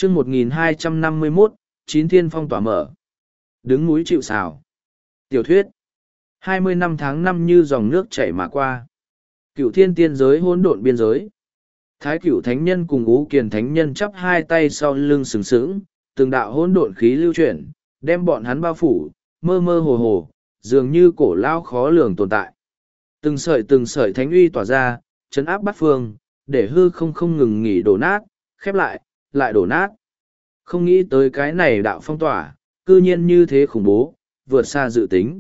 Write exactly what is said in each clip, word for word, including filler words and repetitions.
chương một nghìn hai trăm năm mươi mốt, chín thiên phong tỏa mở. Đứng núi chịu sào. Tiểu thuyết. hai mươi năm tháng năm như dòng nước chảy mà qua. Cửu thiên tiên giới hỗn độn biên giới. Thái cửu thánh nhân cùng Ú Kiền thánh nhân chắp hai tay sau lưng sừng sững, từng đạo hỗn độn khí lưu chuyển, đem bọn hắn bao phủ, mơ mơ hồ hồ, dường như cổ lao khó lường tồn tại. Từng sợi từng sợi thánh uy tỏa ra, chấn áp bát phương, để hư không không ngừng nghỉ đổ nát, khép lại, lại đổ nát. Không nghĩ tới cái này đạo phong tỏa, cư nhiên như thế khủng bố, vượt xa dự tính.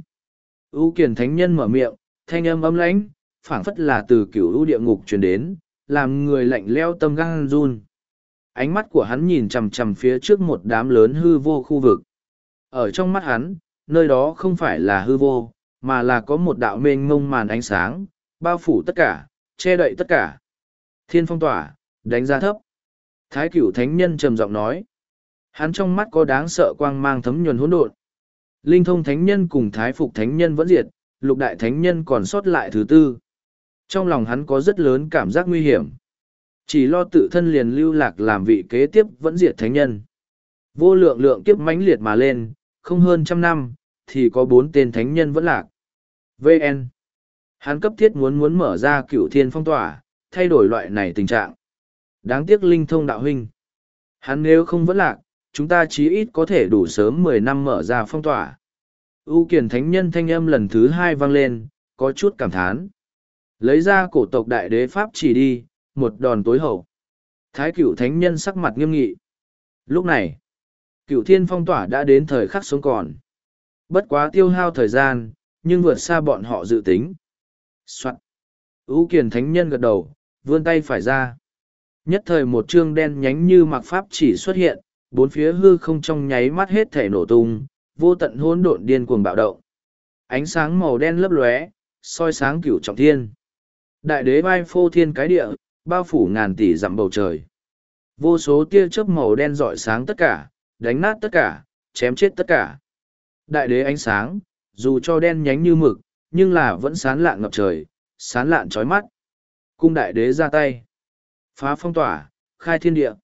Ú Kiền thánh nhân mở miệng, thanh âm âm lãnh, phảng phất là từ cửu u địa ngục truyền đến, làm người lạnh leo tâm gan run. Ánh mắt của hắn nhìn chằm chằm phía trước một đám lớn hư vô khu vực. Ở trong mắt hắn, nơi đó không phải là hư vô, mà là có một đạo mênh mông màn ánh sáng, bao phủ tất cả, che đậy tất cả. Thiên phong tỏa, đánh giá thấp. Thái cửu thánh nhân trầm giọng nói. Hắn trong mắt có đáng sợ quang mang thấm nhuần hỗn độn. Linh thông thánh nhân cùng thái phục thánh nhân vẫn diệt, lục đại thánh nhân còn sót lại thứ tư. Trong lòng hắn có rất lớn cảm giác nguy hiểm. Chỉ lo tự thân liền lưu lạc làm vị kế tiếp vẫn diệt thánh nhân. Vô lượng lượng kiếp mãnh liệt mà lên, không hơn trăm năm, thì có bốn tên thánh nhân vẫn lạc. vê en. Hắn cấp thiết muốn muốn mở ra cửu thiên phong tỏa, thay đổi loại này tình trạng. Đáng tiếc linh thông đạo huynh. Hắn nếu không vẫn lạc, chúng ta chí ít có thể đủ sớm mười năm mở ra phong tỏa. U Kiền thánh nhân thanh âm lần thứ hai vang lên, có chút cảm thán. Lấy ra cổ tộc đại đế pháp chỉ đi, một đòn tối hậu. Thái cửu thánh nhân sắc mặt nghiêm nghị. Lúc này, cửu thiên phong tỏa đã đến thời khắc sống còn. Bất quá tiêu hao thời gian, nhưng vượt xa bọn họ dự tính. Soạn. U Kiền thánh nhân gật đầu, vươn tay phải ra. Nhất thời một chương đen nhánh như mặc pháp chỉ xuất hiện, bốn phía hư không trong nháy mắt hết thể nổ tung, vô tận hỗn độn điên cuồng bạo động. Ánh sáng màu đen lấp lóe, soi sáng cửu trọng thiên. Đại đế vai phô thiên cái địa, bao phủ ngàn tỷ dặm bầu trời. Vô số tia chớp màu đen rọi sáng tất cả, đánh nát tất cả, chém chết tất cả. Đại đế ánh sáng, dù cho đen nhánh như mực, nhưng là vẫn sán lạn ngập trời, sán lạn chói mắt. Cung đại đế ra tay. Phá phong tỏa, khai thiên địa.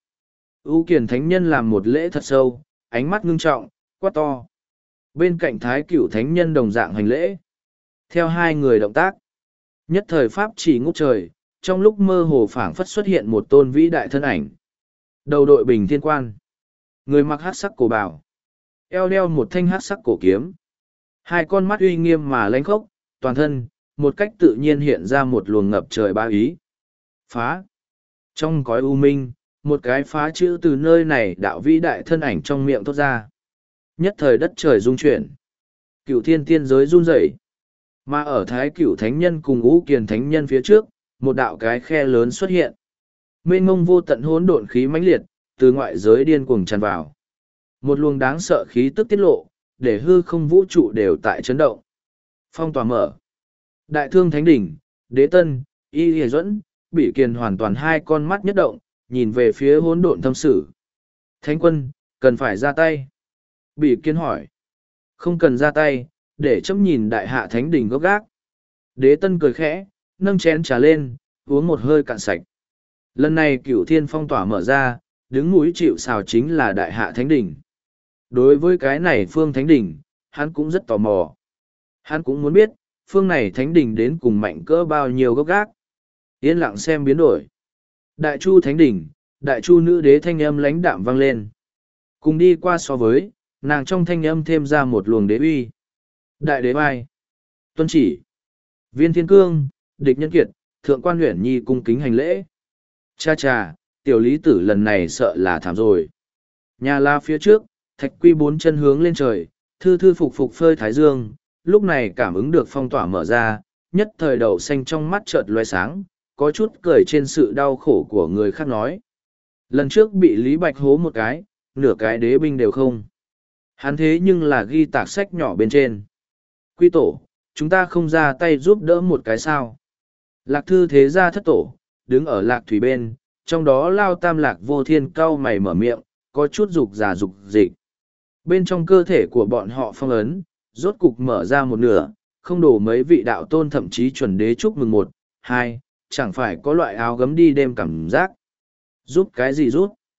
U Kiền thánh nhân làm một lễ thật sâu, ánh mắt ngưng trọng, quát to. Bên cạnh thái cửu thánh nhân đồng dạng hành lễ. Theo hai người động tác, nhất thời pháp chỉ ngút trời, trong lúc mơ hồ phảng phất xuất hiện một tôn vĩ đại thân ảnh. Đầu đội bình thiên quan, người mặc hắc sắc cổ bào, eo đeo một thanh hắc sắc cổ kiếm. Hai con mắt uy nghiêm mà lãnh khốc, toàn thân, một cách tự nhiên hiện ra một luồng ngập trời bá ý. Phá. Trong cõi u minh, một cái phá chữ từ nơi này đạo vĩ đại thân ảnh trong miệng thốt ra. Nhất thời đất trời rung chuyển. Cửu thiên tiên giới run rẩy. Mà ở thái cửu thánh nhân cùng Ú Kiền thánh nhân phía trước, một đạo cái khe lớn xuất hiện. Mênh mông vô tận hỗn độn khí mãnh liệt, từ ngoại giới điên cuồng tràn vào. Một luồng đáng sợ khí tức tiết lộ, để hư không vũ trụ đều tại chấn động. Phong tỏa mở. Đại thương thánh đỉnh, đế tân, y hề duẫn, Bỉ Kiền hoàn toàn hai con mắt nhất động, nhìn về phía hỗn độn thâm sử. Thánh quân, cần phải ra tay. Bỉ Kiền hỏi. Không cần ra tay, để chấm nhìn đại hạ thánh đỉnh gốc gác. Đế tân cười khẽ, nâng chén trà lên, uống một hơi cạn sạch. Lần này cửu thiên phong tỏa mở ra, đứng núi chịu sào chính là đại hạ thánh đỉnh. Đối với cái này phương thánh đỉnh, hắn cũng rất tò mò. Hắn cũng muốn biết, phương này thánh đỉnh đến cùng mạnh cỡ bao nhiêu gốc gác. Yên lặng xem biến đổi. Đại chu thánh đỉnh, đại chu nữ đế thanh âm lãnh đạm vang lên. Cùng đi qua so với, nàng trong thanh âm thêm ra một luồng đế uy. Đại đế vai. Tuân chỉ. Viên thiên cương, địch nhân kiệt, thượng quan huyện nhi cung kính hành lễ. Cha cha, tiểu lý tử lần này sợ là thảm rồi. Nhà la phía trước, thạch quy bốn chân hướng lên trời, thư thư phục phục phơi thái dương, lúc này cảm ứng được phong tỏa mở ra, nhất thời đầu xanh trong mắt chợt loe sáng, có chút cười trên sự đau khổ của người khác nói. Lần trước bị Lý Bạch hố một cái, nửa cái đế binh đều không. Hắn thế nhưng là ghi tạc sách nhỏ bên trên. Quy tổ, chúng ta không ra tay giúp đỡ một cái sao. Lạc thư thế gia thất tổ, đứng ở lạc thủy bên, trong đó lao tam lạc vô thiên cau mày mở miệng, có chút dục giả dục dịch. Bên trong cơ thể của bọn họ phong ấn, rốt cục mở ra một nửa, không đổ mấy vị đạo tôn thậm chí chuẩn đế chúc mừng một, hai, chẳng phải có loại áo gấm đi đêm cảm giác. Giúp cái gì rút?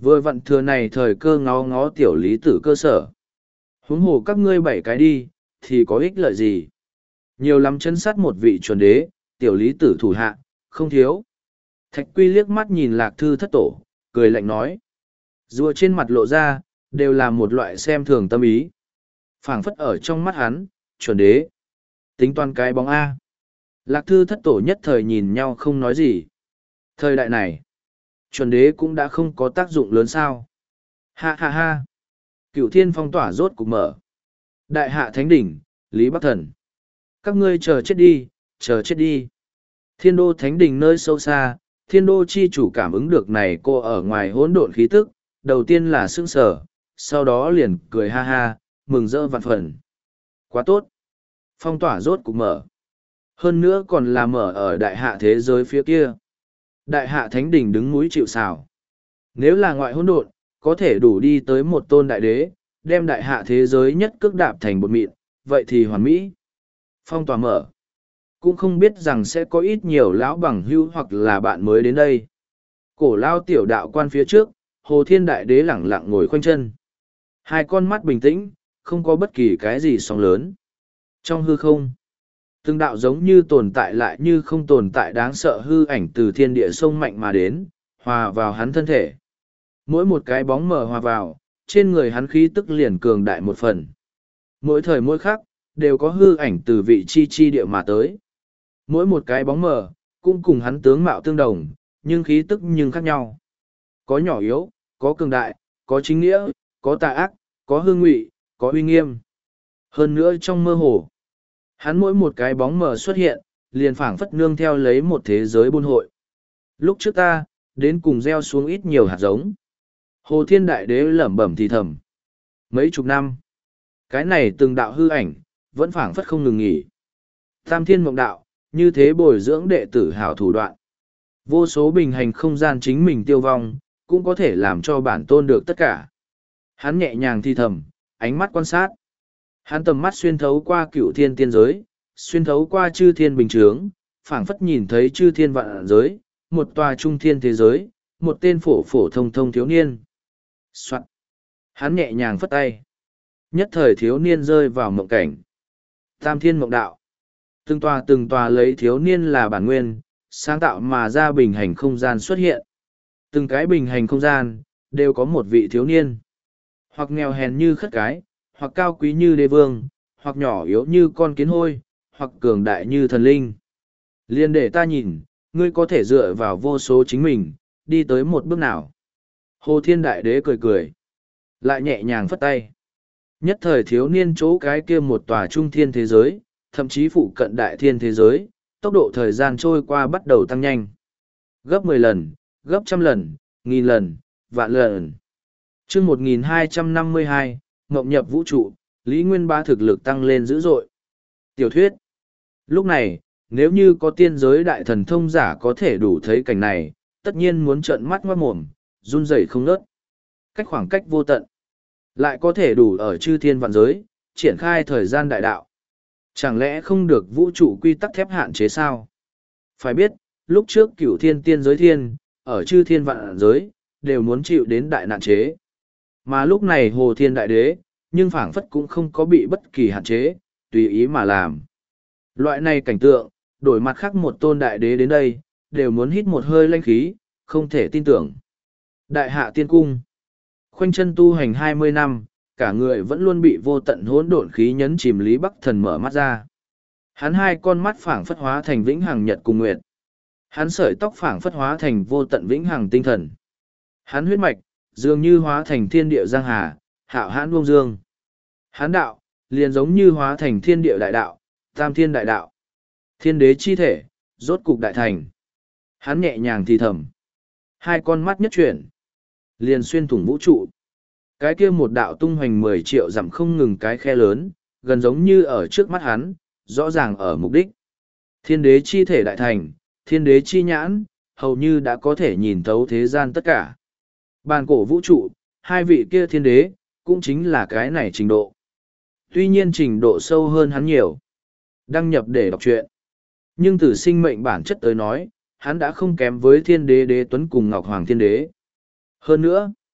Vừa vặn thừa này thời cơ ngó ngó tiểu lý tử cơ sở. Huống hồ các ngươi bảy cái đi, thì có ích lợi gì? Nhiều lắm chân sát một vị chuẩn đế, tiểu lý tử thủ hạ, không thiếu. Thạch Quy liếc mắt nhìn Lạc Thư thất tổ, cười lạnh nói. Rùa trên mặt lộ ra, đều là một loại xem thường tâm ý. Phảng phất ở trong mắt hắn, chuẩn đế. Tính toán cái bóng A. Lạc Thư thất tổ nhất thời nhìn nhau không nói gì. Thời đại này, chuẩn đế cũng đã không có tác dụng lớn sao. Ha ha ha. Cựu thiên phong tỏa rốt cục mở. Đại hạ thánh đỉnh, Lý Bắc Thần. Các ngươi chờ chết đi, chờ chết đi. Thiên đô thánh đỉnh nơi sâu xa, thiên đô chi chủ cảm ứng được này cô ở ngoài hỗn độn khí tức, đầu tiên là sững sờ, sau đó liền cười ha ha, mừng rỡ vạn phần. Quá tốt. Phong tỏa rốt cục mở. Hơn nữa còn là mở ở đại hạ thế giới phía kia. Đại hạ thánh đỉnh đứng núi chịu sào. Nếu là ngoại hỗn độn, có thể đủ đi tới một tôn đại đế, đem đại hạ thế giới nhất cước đạp thành bột mịn, vậy thì hoàn mỹ. Phong tỏa mở. Cũng không biết rằng sẽ có ít nhiều lão bằng hưu hoặc là bạn mới đến đây. Cổ lao tiểu đạo quan phía trước, Hồ Thiên Đại Đế lẳng lặng ngồi khoanh chân. Hai con mắt bình tĩnh, không có bất kỳ cái gì sóng lớn. Trong hư không, từng đạo giống như tồn tại lại như không tồn tại đáng sợ hư ảnh từ thiên địa sông mạnh mà đến, hòa vào hắn thân thể. Mỗi một cái bóng mờ hòa vào, trên người hắn khí tức liền cường đại một phần. Mỗi thời mỗi khắc, đều có hư ảnh từ vị chi chi địa mà tới. Mỗi một cái bóng mờ, cũng cùng hắn tướng mạo tương đồng, nhưng khí tức nhưng khác nhau. Có nhỏ yếu, có cường đại, có chính nghĩa, có tà ác, có hương ngụy, có uy nghiêm. Hơn nữa trong mơ hồ, hắn mỗi một cái bóng mờ xuất hiện, liền phảng phất nương theo lấy một thế giới buôn hội. Lúc trước ta, đến cùng gieo xuống ít nhiều hạt giống. Hồ Thiên Đại Đế lẩm bẩm thì thầm. Mấy chục năm, cái này từng đạo hư ảnh, vẫn phảng phất không ngừng nghỉ. Tam Thiên Mộng Đạo, như thế bồi dưỡng đệ tử hảo thủ đoạn. Vô số bình hành không gian chính mình tiêu vong, cũng có thể làm cho bản tôn được tất cả. Hắn nhẹ nhàng thi thầm, ánh mắt quan sát. Hắn tầm mắt xuyên thấu qua cựu thiên tiên giới, xuyên thấu qua chư thiên bình trướng, phảng phất nhìn thấy chư thiên vạn giới, một tòa trung thiên thế giới, một tên phổ phổ thông thông thiếu niên. Soạn. Hắn nhẹ nhàng phất tay. Nhất thời thiếu niên rơi vào mộng cảnh. Tam Thiên Mộng Đạo. Từng tòa từng tòa lấy thiếu niên là bản nguyên, sáng tạo mà ra bình hành không gian xuất hiện. Từng cái bình hành không gian, đều có một vị thiếu niên. Hoặc nghèo hèn như khất cái, hoặc cao quý như đế vương, hoặc nhỏ yếu như con kiến hôi, hoặc cường đại như thần linh. Liên để ta nhìn, ngươi có thể dựa vào vô số chính mình, đi tới một bước nào. Hồ Thiên Đại Đế cười cười, lại nhẹ nhàng phất tay. Nhất thời thiếu niên chỗ cái kia một tòa trung thiên thế giới, thậm chí phụ cận đại thiên thế giới, tốc độ thời gian trôi qua bắt đầu tăng nhanh. Gấp mười lần, gấp trăm lần, nghìn lần, vạn lần. chương một nghìn hai trăm năm mươi hai, Ngộng nhập vũ trụ, Lý Nguyên Ba thực lực tăng lên dữ dội. Tiểu thuyết. Lúc này, nếu như có tiên giới đại thần thông giả có thể đủ thấy cảnh này, tất nhiên muốn trợn mắt ngoát mồm, run rẩy không ngớt. Cách khoảng cách vô tận, lại có thể đủ ở chư thiên vạn giới, triển khai thời gian đại đạo. Chẳng lẽ không được vũ trụ quy tắc thép hạn chế sao? Phải biết, lúc trước cửu thiên tiên giới thiên, ở chư thiên vạn giới, đều muốn chịu đến đại nạn chế. Mà lúc này Hồ Thiên Đại Đế, nhưng phảng phất cũng không có bị bất kỳ hạn chế, tùy ý mà làm. Loại này cảnh tượng, đổi mặt khác một tôn đại đế đến đây, đều muốn hít một hơi lanh khí, không thể tin tưởng. Đại hạ tiên cung. Khoanh chân tu hành hai mươi năm, cả người vẫn luôn bị vô tận hỗn độn khí nhấn chìm. Lý Bắc Thần mở mắt ra. Hắn hai con mắt phảng phất hóa thành vĩnh hằng nhật cùng nguyệt. Hắn sợi tóc phảng phất hóa thành vô tận vĩnh hằng tinh thần. Hắn huyết mạch, dường như hóa thành thiên địa giang hà, hạo hãn buông dương. Hắn đạo, liền giống như hóa thành thiên địa đại đạo, tam thiên đại đạo. Thiên đế chi thể, rốt cục đại thành. Hắn nhẹ nhàng thì thầm. Hai con mắt nhất chuyển, liền xuyên thủng vũ trụ. Cái kia một đạo tung hoành mười triệu dặm không ngừng cái khe lớn, gần giống như ở trước mắt hắn, rõ ràng ở mục đích. Thiên đế chi thể đại thành, thiên đế chi nhãn, hầu như đã có thể nhìn thấu thế gian tất cả. Bàn cổ vũ trụ, hai vị kia thiên đế, cũng chính là cái này trình độ. Tuy nhiên trình độ sâu hơn hắn nhiều. Đăng nhập để đọc truyện. Nhưng từ sinh mệnh bản chất tới nói, hắn đã không kém với thiên đế đế tuấn cùng Ngọc Hoàng thiên đế. Hơn nữa,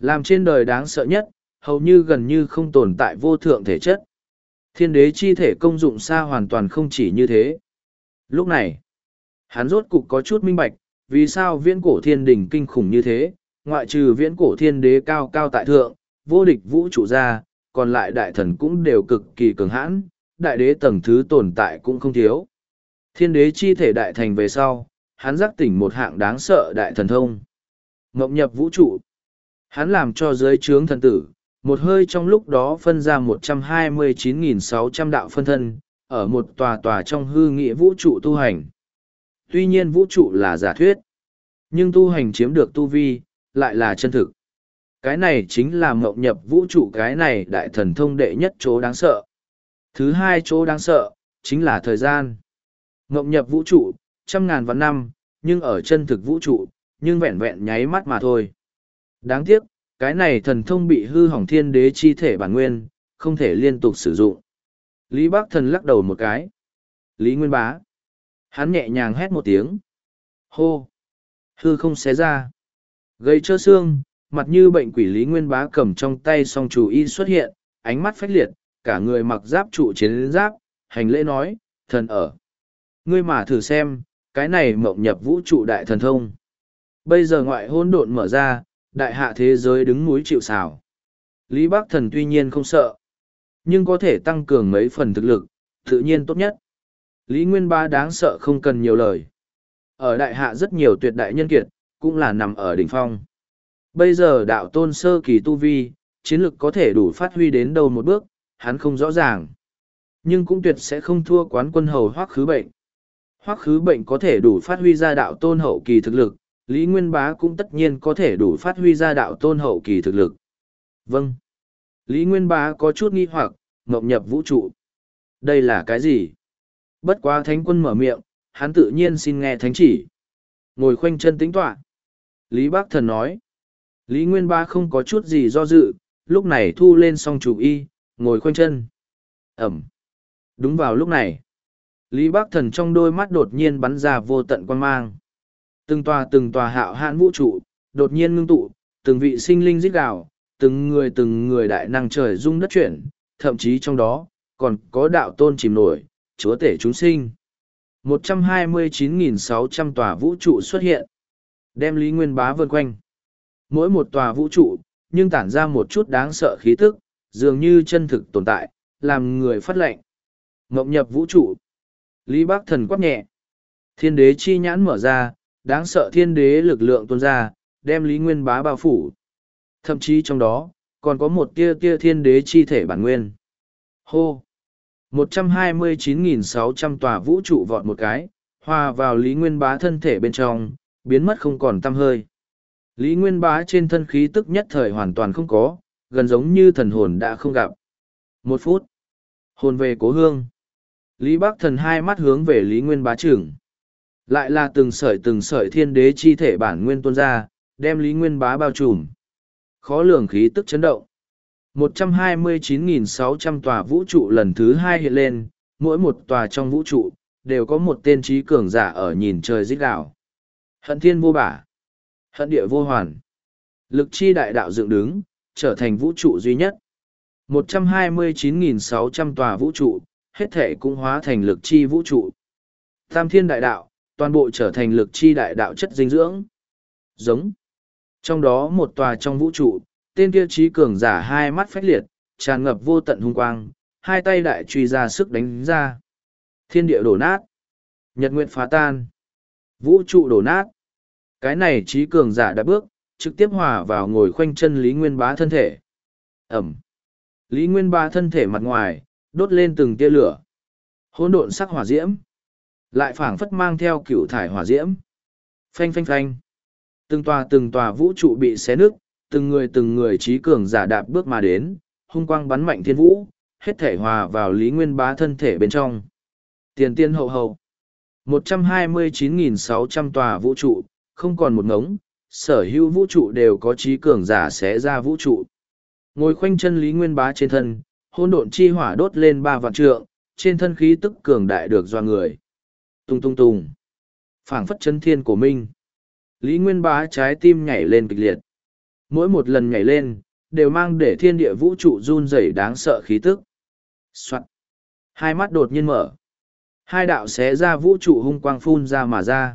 Làm trên đời đáng sợ nhất, hầu như gần như không tồn tại vô thượng thể chất. Thiên đế chi thể công dụng xa hoàn toàn không chỉ như thế. Lúc này, hắn rốt cục có chút minh bạch, vì sao viễn cổ thiên đình kinh khủng như thế, ngoại trừ viễn cổ thiên đế cao cao tại thượng, vô địch vũ trụ ra, còn lại đại thần cũng đều cực kỳ cường hãn, đại đế tầng thứ tồn tại cũng không thiếu. Thiên đế chi thể đại thành về sau, hắn giác tỉnh một hạng đáng sợ đại thần thông. Ngộng nhập vũ trụ. Hắn làm cho dưới trướng thần tử, một hơi trong lúc đó phân ra một trăm hai mươi chín nghìn sáu trăm đạo phân thân, ở một tòa tòa trong hư nghĩa vũ trụ tu hành. Tuy nhiên vũ trụ là giả thuyết, nhưng tu hành chiếm được tu vi, lại là chân thực. Cái này chính là mộng nhập vũ trụ, cái này đại thần thông đệ nhất chỗ đáng sợ. Thứ hai chỗ đáng sợ, chính là thời gian. Mộng nhập vũ trụ, trăm ngàn vạn năm, nhưng ở chân thực vũ trụ, nhưng vẹn vẹn nháy mắt mà thôi. Đáng tiếc, cái này thần thông bị hư hỏng thiên đế chi thể bản nguyên, không thể liên tục sử dụng. Lý Bác Thần lắc đầu một cái. Lý Nguyên Bá. Hắn nhẹ nhàng hét một tiếng. Hô. Hư không xé ra. Gây trơ xương, mặt như bệnh quỷ Lý Nguyên Bá cầm trong tay song chủ y xuất hiện, ánh mắt phách liệt, cả người mặc giáp trụ chiến giáp, hành lễ nói, thần ở. Ngươi mà thử xem, cái này mộng nhập vũ trụ đại thần thông. Bây giờ ngoại hôn độn mở ra, đại hạ thế giới đứng núi chịu sào. Lý Bác Thần tuy nhiên không sợ, nhưng có thể tăng cường mấy phần thực lực, tự nhiên tốt nhất. Lý Nguyên Bá đáng sợ không cần nhiều lời. Ở đại hạ rất nhiều tuyệt đại nhân kiệt, cũng là nằm ở đỉnh phong. Bây giờ đạo tôn sơ kỳ tu vi, chiến lực có thể đủ phát huy đến đâu một bước, hắn không rõ ràng. Nhưng cũng tuyệt sẽ không thua quán quân hầu Hoắc Khứ Bệnh. Hoắc Khứ Bệnh có thể đủ phát huy ra đạo tôn hậu kỳ thực lực, Lý Nguyên Bá cũng tất nhiên có thể đủ phát huy ra đạo tôn hậu kỳ thực lực. Vâng. Lý Nguyên Bá có chút nghi hoặc, ngộng nhập vũ trụ. Đây là cái gì? Bất quá thánh quân mở miệng, hắn tự nhiên xin nghe thánh chỉ. Ngồi khoanh chân tính tọa. Lý Bác Thần nói. Lý Nguyên Bá không có chút gì do dự, lúc này thu lên song chủ y, ngồi khoanh chân. Ẩm. Đúng vào lúc này, Lý Bác Thần trong đôi mắt đột nhiên bắn ra vô tận quan mang. Từng tòa từng tòa hạo hạn vũ trụ, đột nhiên ngưng tụ, từng vị sinh linh rít gào, từng người từng người đại năng trời rung đất chuyển, thậm chí trong đó, còn có đạo tôn chìm nổi, chúa tể chúng sinh. một trăm hai mươi chín nghìn sáu trăm tòa vũ trụ xuất hiện, đem Lý Nguyên Bá vân quanh. Mỗi một tòa vũ trụ, nhưng tản ra một chút đáng sợ khí tức, dường như chân thực tồn tại, làm người phát lệnh. Ngộng nhập vũ trụ. Lý Bác Thần quát nhẹ. Thiên đế chi nhãn mở ra, đáng sợ thiên đế lực lượng tuôn ra, đem Lý Nguyên Bá bao phủ. Thậm chí trong đó, còn có một tia tia thiên đế chi thể bản nguyên. Hô! một trăm hai mươi chín nghìn sáu trăm tòa vũ trụ vọt một cái, hòa vào Lý Nguyên Bá thân thể bên trong, biến mất không còn tăm hơi. Lý Nguyên Bá trên thân khí tức nhất thời hoàn toàn không có, gần giống như thần hồn đã không gặp. Một phút. Hồn về cố hương. Lý Bác Thần hai mắt hướng về Lý Nguyên Bá trưởng. Lại là từng sợi từng sợi thiên đế chi thể bản nguyên tuôn ra, đem Lý Nguyên Bá bao trùm. Khó lường khí tức chấn động. một trăm hai mươi chín nghìn sáu trăm tòa vũ trụ lần thứ hai hiện lên, mỗi một tòa trong vũ trụ, đều có một tên trí cường giả ở nhìn trời rít gào. Hận thiên vô bả. Hận địa vô hoàn. Lực chi đại đạo dựng đứng, trở thành vũ trụ duy nhất. một trăm hai mươi chín nghìn sáu trăm tòa vũ trụ, hết thể cũng hóa thành lực chi vũ trụ. Tam thiên đại đạo, toàn bộ trở thành lực chi đại đạo chất dinh dưỡng. Giống. Trong đó một tòa trong vũ trụ, tên kia trí cường giả hai mắt phách liệt, tràn ngập vô tận hung quang, hai tay đại truy ra sức đánh ra. Thiên địa đổ nát. Nhật nguyện phá tan. Vũ trụ đổ nát. Cái này trí cường giả đã bước, trực tiếp hòa vào ngồi khoanh chân Lý Nguyên Bá thân thể. Ẩm. Lý Nguyên Bá thân thể mặt ngoài, đốt lên từng tia lửa. Hỗn độn sắc hỏa diễm. Lại phảng phất mang theo cựu thải hỏa diễm. Phanh phanh phanh. Từng tòa từng tòa vũ trụ bị xé nứt, từng người từng người trí cường giả đạp bước mà đến, hung quang bắn mạnh thiên vũ, hết thể hòa vào Lý Nguyên Bá thân thể bên trong. Tiền tiên hậu hậu. một trăm hai mươi chín nghìn sáu trăm tòa vũ trụ, không còn một ngống, sở hữu vũ trụ đều có trí cường giả xé ra vũ trụ. Ngồi khoanh chân Lý Nguyên Bá trên thân, hỗn độn chi hỏa đốt lên ba vạn trượng, trên thân khí tức cường đại được doa người. Tung tung tung. Phảng phất chân thiên của minh. Lý Nguyên Bá trái tim nhảy lên kịch liệt. Mỗi một lần nhảy lên, đều mang để thiên địa vũ trụ run rẩy đáng sợ khí tức. Soạn. Hai mắt đột nhiên mở. Hai đạo xé ra vũ trụ hung quang phun ra mà ra.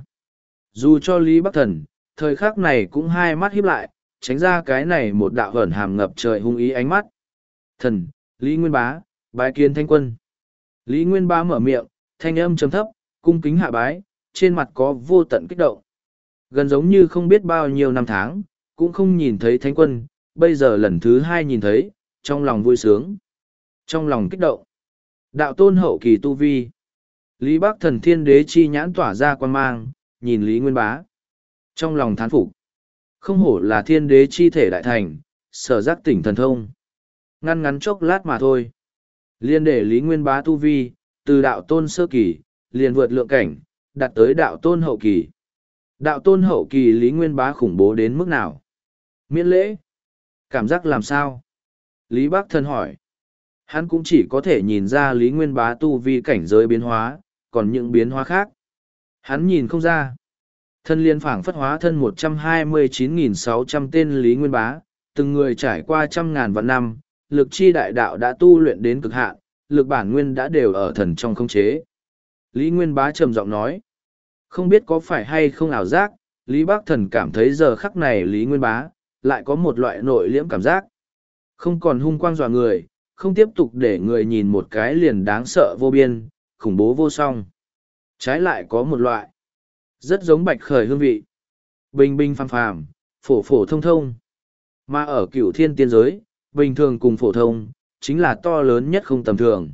Dù cho Lý Bắc Thần, thời khắc này cũng hai mắt híp lại, tránh ra cái này một đạo hởn hàm ngập trời hung ý ánh mắt. Thần, Lý Nguyên Bá, bái kiến Thánh Quân. Lý Nguyên Bá mở miệng, thanh âm trầm thấp, cung kính hạ bái, trên mặt có vô tận kích động. Gần giống như không biết bao nhiêu năm tháng, cũng không nhìn thấy Thánh Quân, bây giờ lần thứ hai nhìn thấy, trong lòng vui sướng. Trong lòng kích động. Đạo tôn hậu kỳ tu vi. Lý Bắc Thần thiên đế chi nhãn tỏa ra quan mang, nhìn Lý Nguyên Bá. Trong lòng thán phục. Không hổ là thiên đế chi thể đại thành, sở giác tỉnh thần thông. Ngăn ngắn chốc lát mà thôi. Liên để Lý Nguyên Bá tu vi, từ đạo tôn sơ kỳ, liền vượt lượng cảnh, đạt tới đạo tôn hậu kỳ. Đạo tôn hậu kỳ Lý Nguyên Bá khủng bố đến mức nào? Miễn lễ. Cảm giác làm sao? Lý Bắc Thần hỏi. Hắn cũng chỉ có thể nhìn ra Lý Nguyên Bá tu vi cảnh giới biến hóa, còn những biến hóa khác. Hắn nhìn không ra. Thân liên phảng phất hóa thân một trăm hai mươi chín nghìn sáu trăm tên Lý Nguyên Bá, từng người trải qua trăm ngàn vạn năm, lực chi đại đạo đã tu luyện đến cực hạn, lực bản nguyên đã đều ở thần trong khống chế. Lý Nguyên Bá trầm giọng nói. Không biết có phải hay không ảo giác, Lý Bắc Thần cảm thấy giờ khắc này Lý Nguyên Bá, lại có một loại nội liễm cảm giác. Không còn hung quang dọa người, không tiếp tục để người nhìn một cái liền đáng sợ vô biên, khủng bố vô song. Trái lại có một loại, rất giống bạch khởi hương vị. Bình bình phàm phàm, phổ phổ thông thông. Mà ở cửu thiên tiên giới, bình thường cùng phổ thông, chính là to lớn nhất không tầm thường.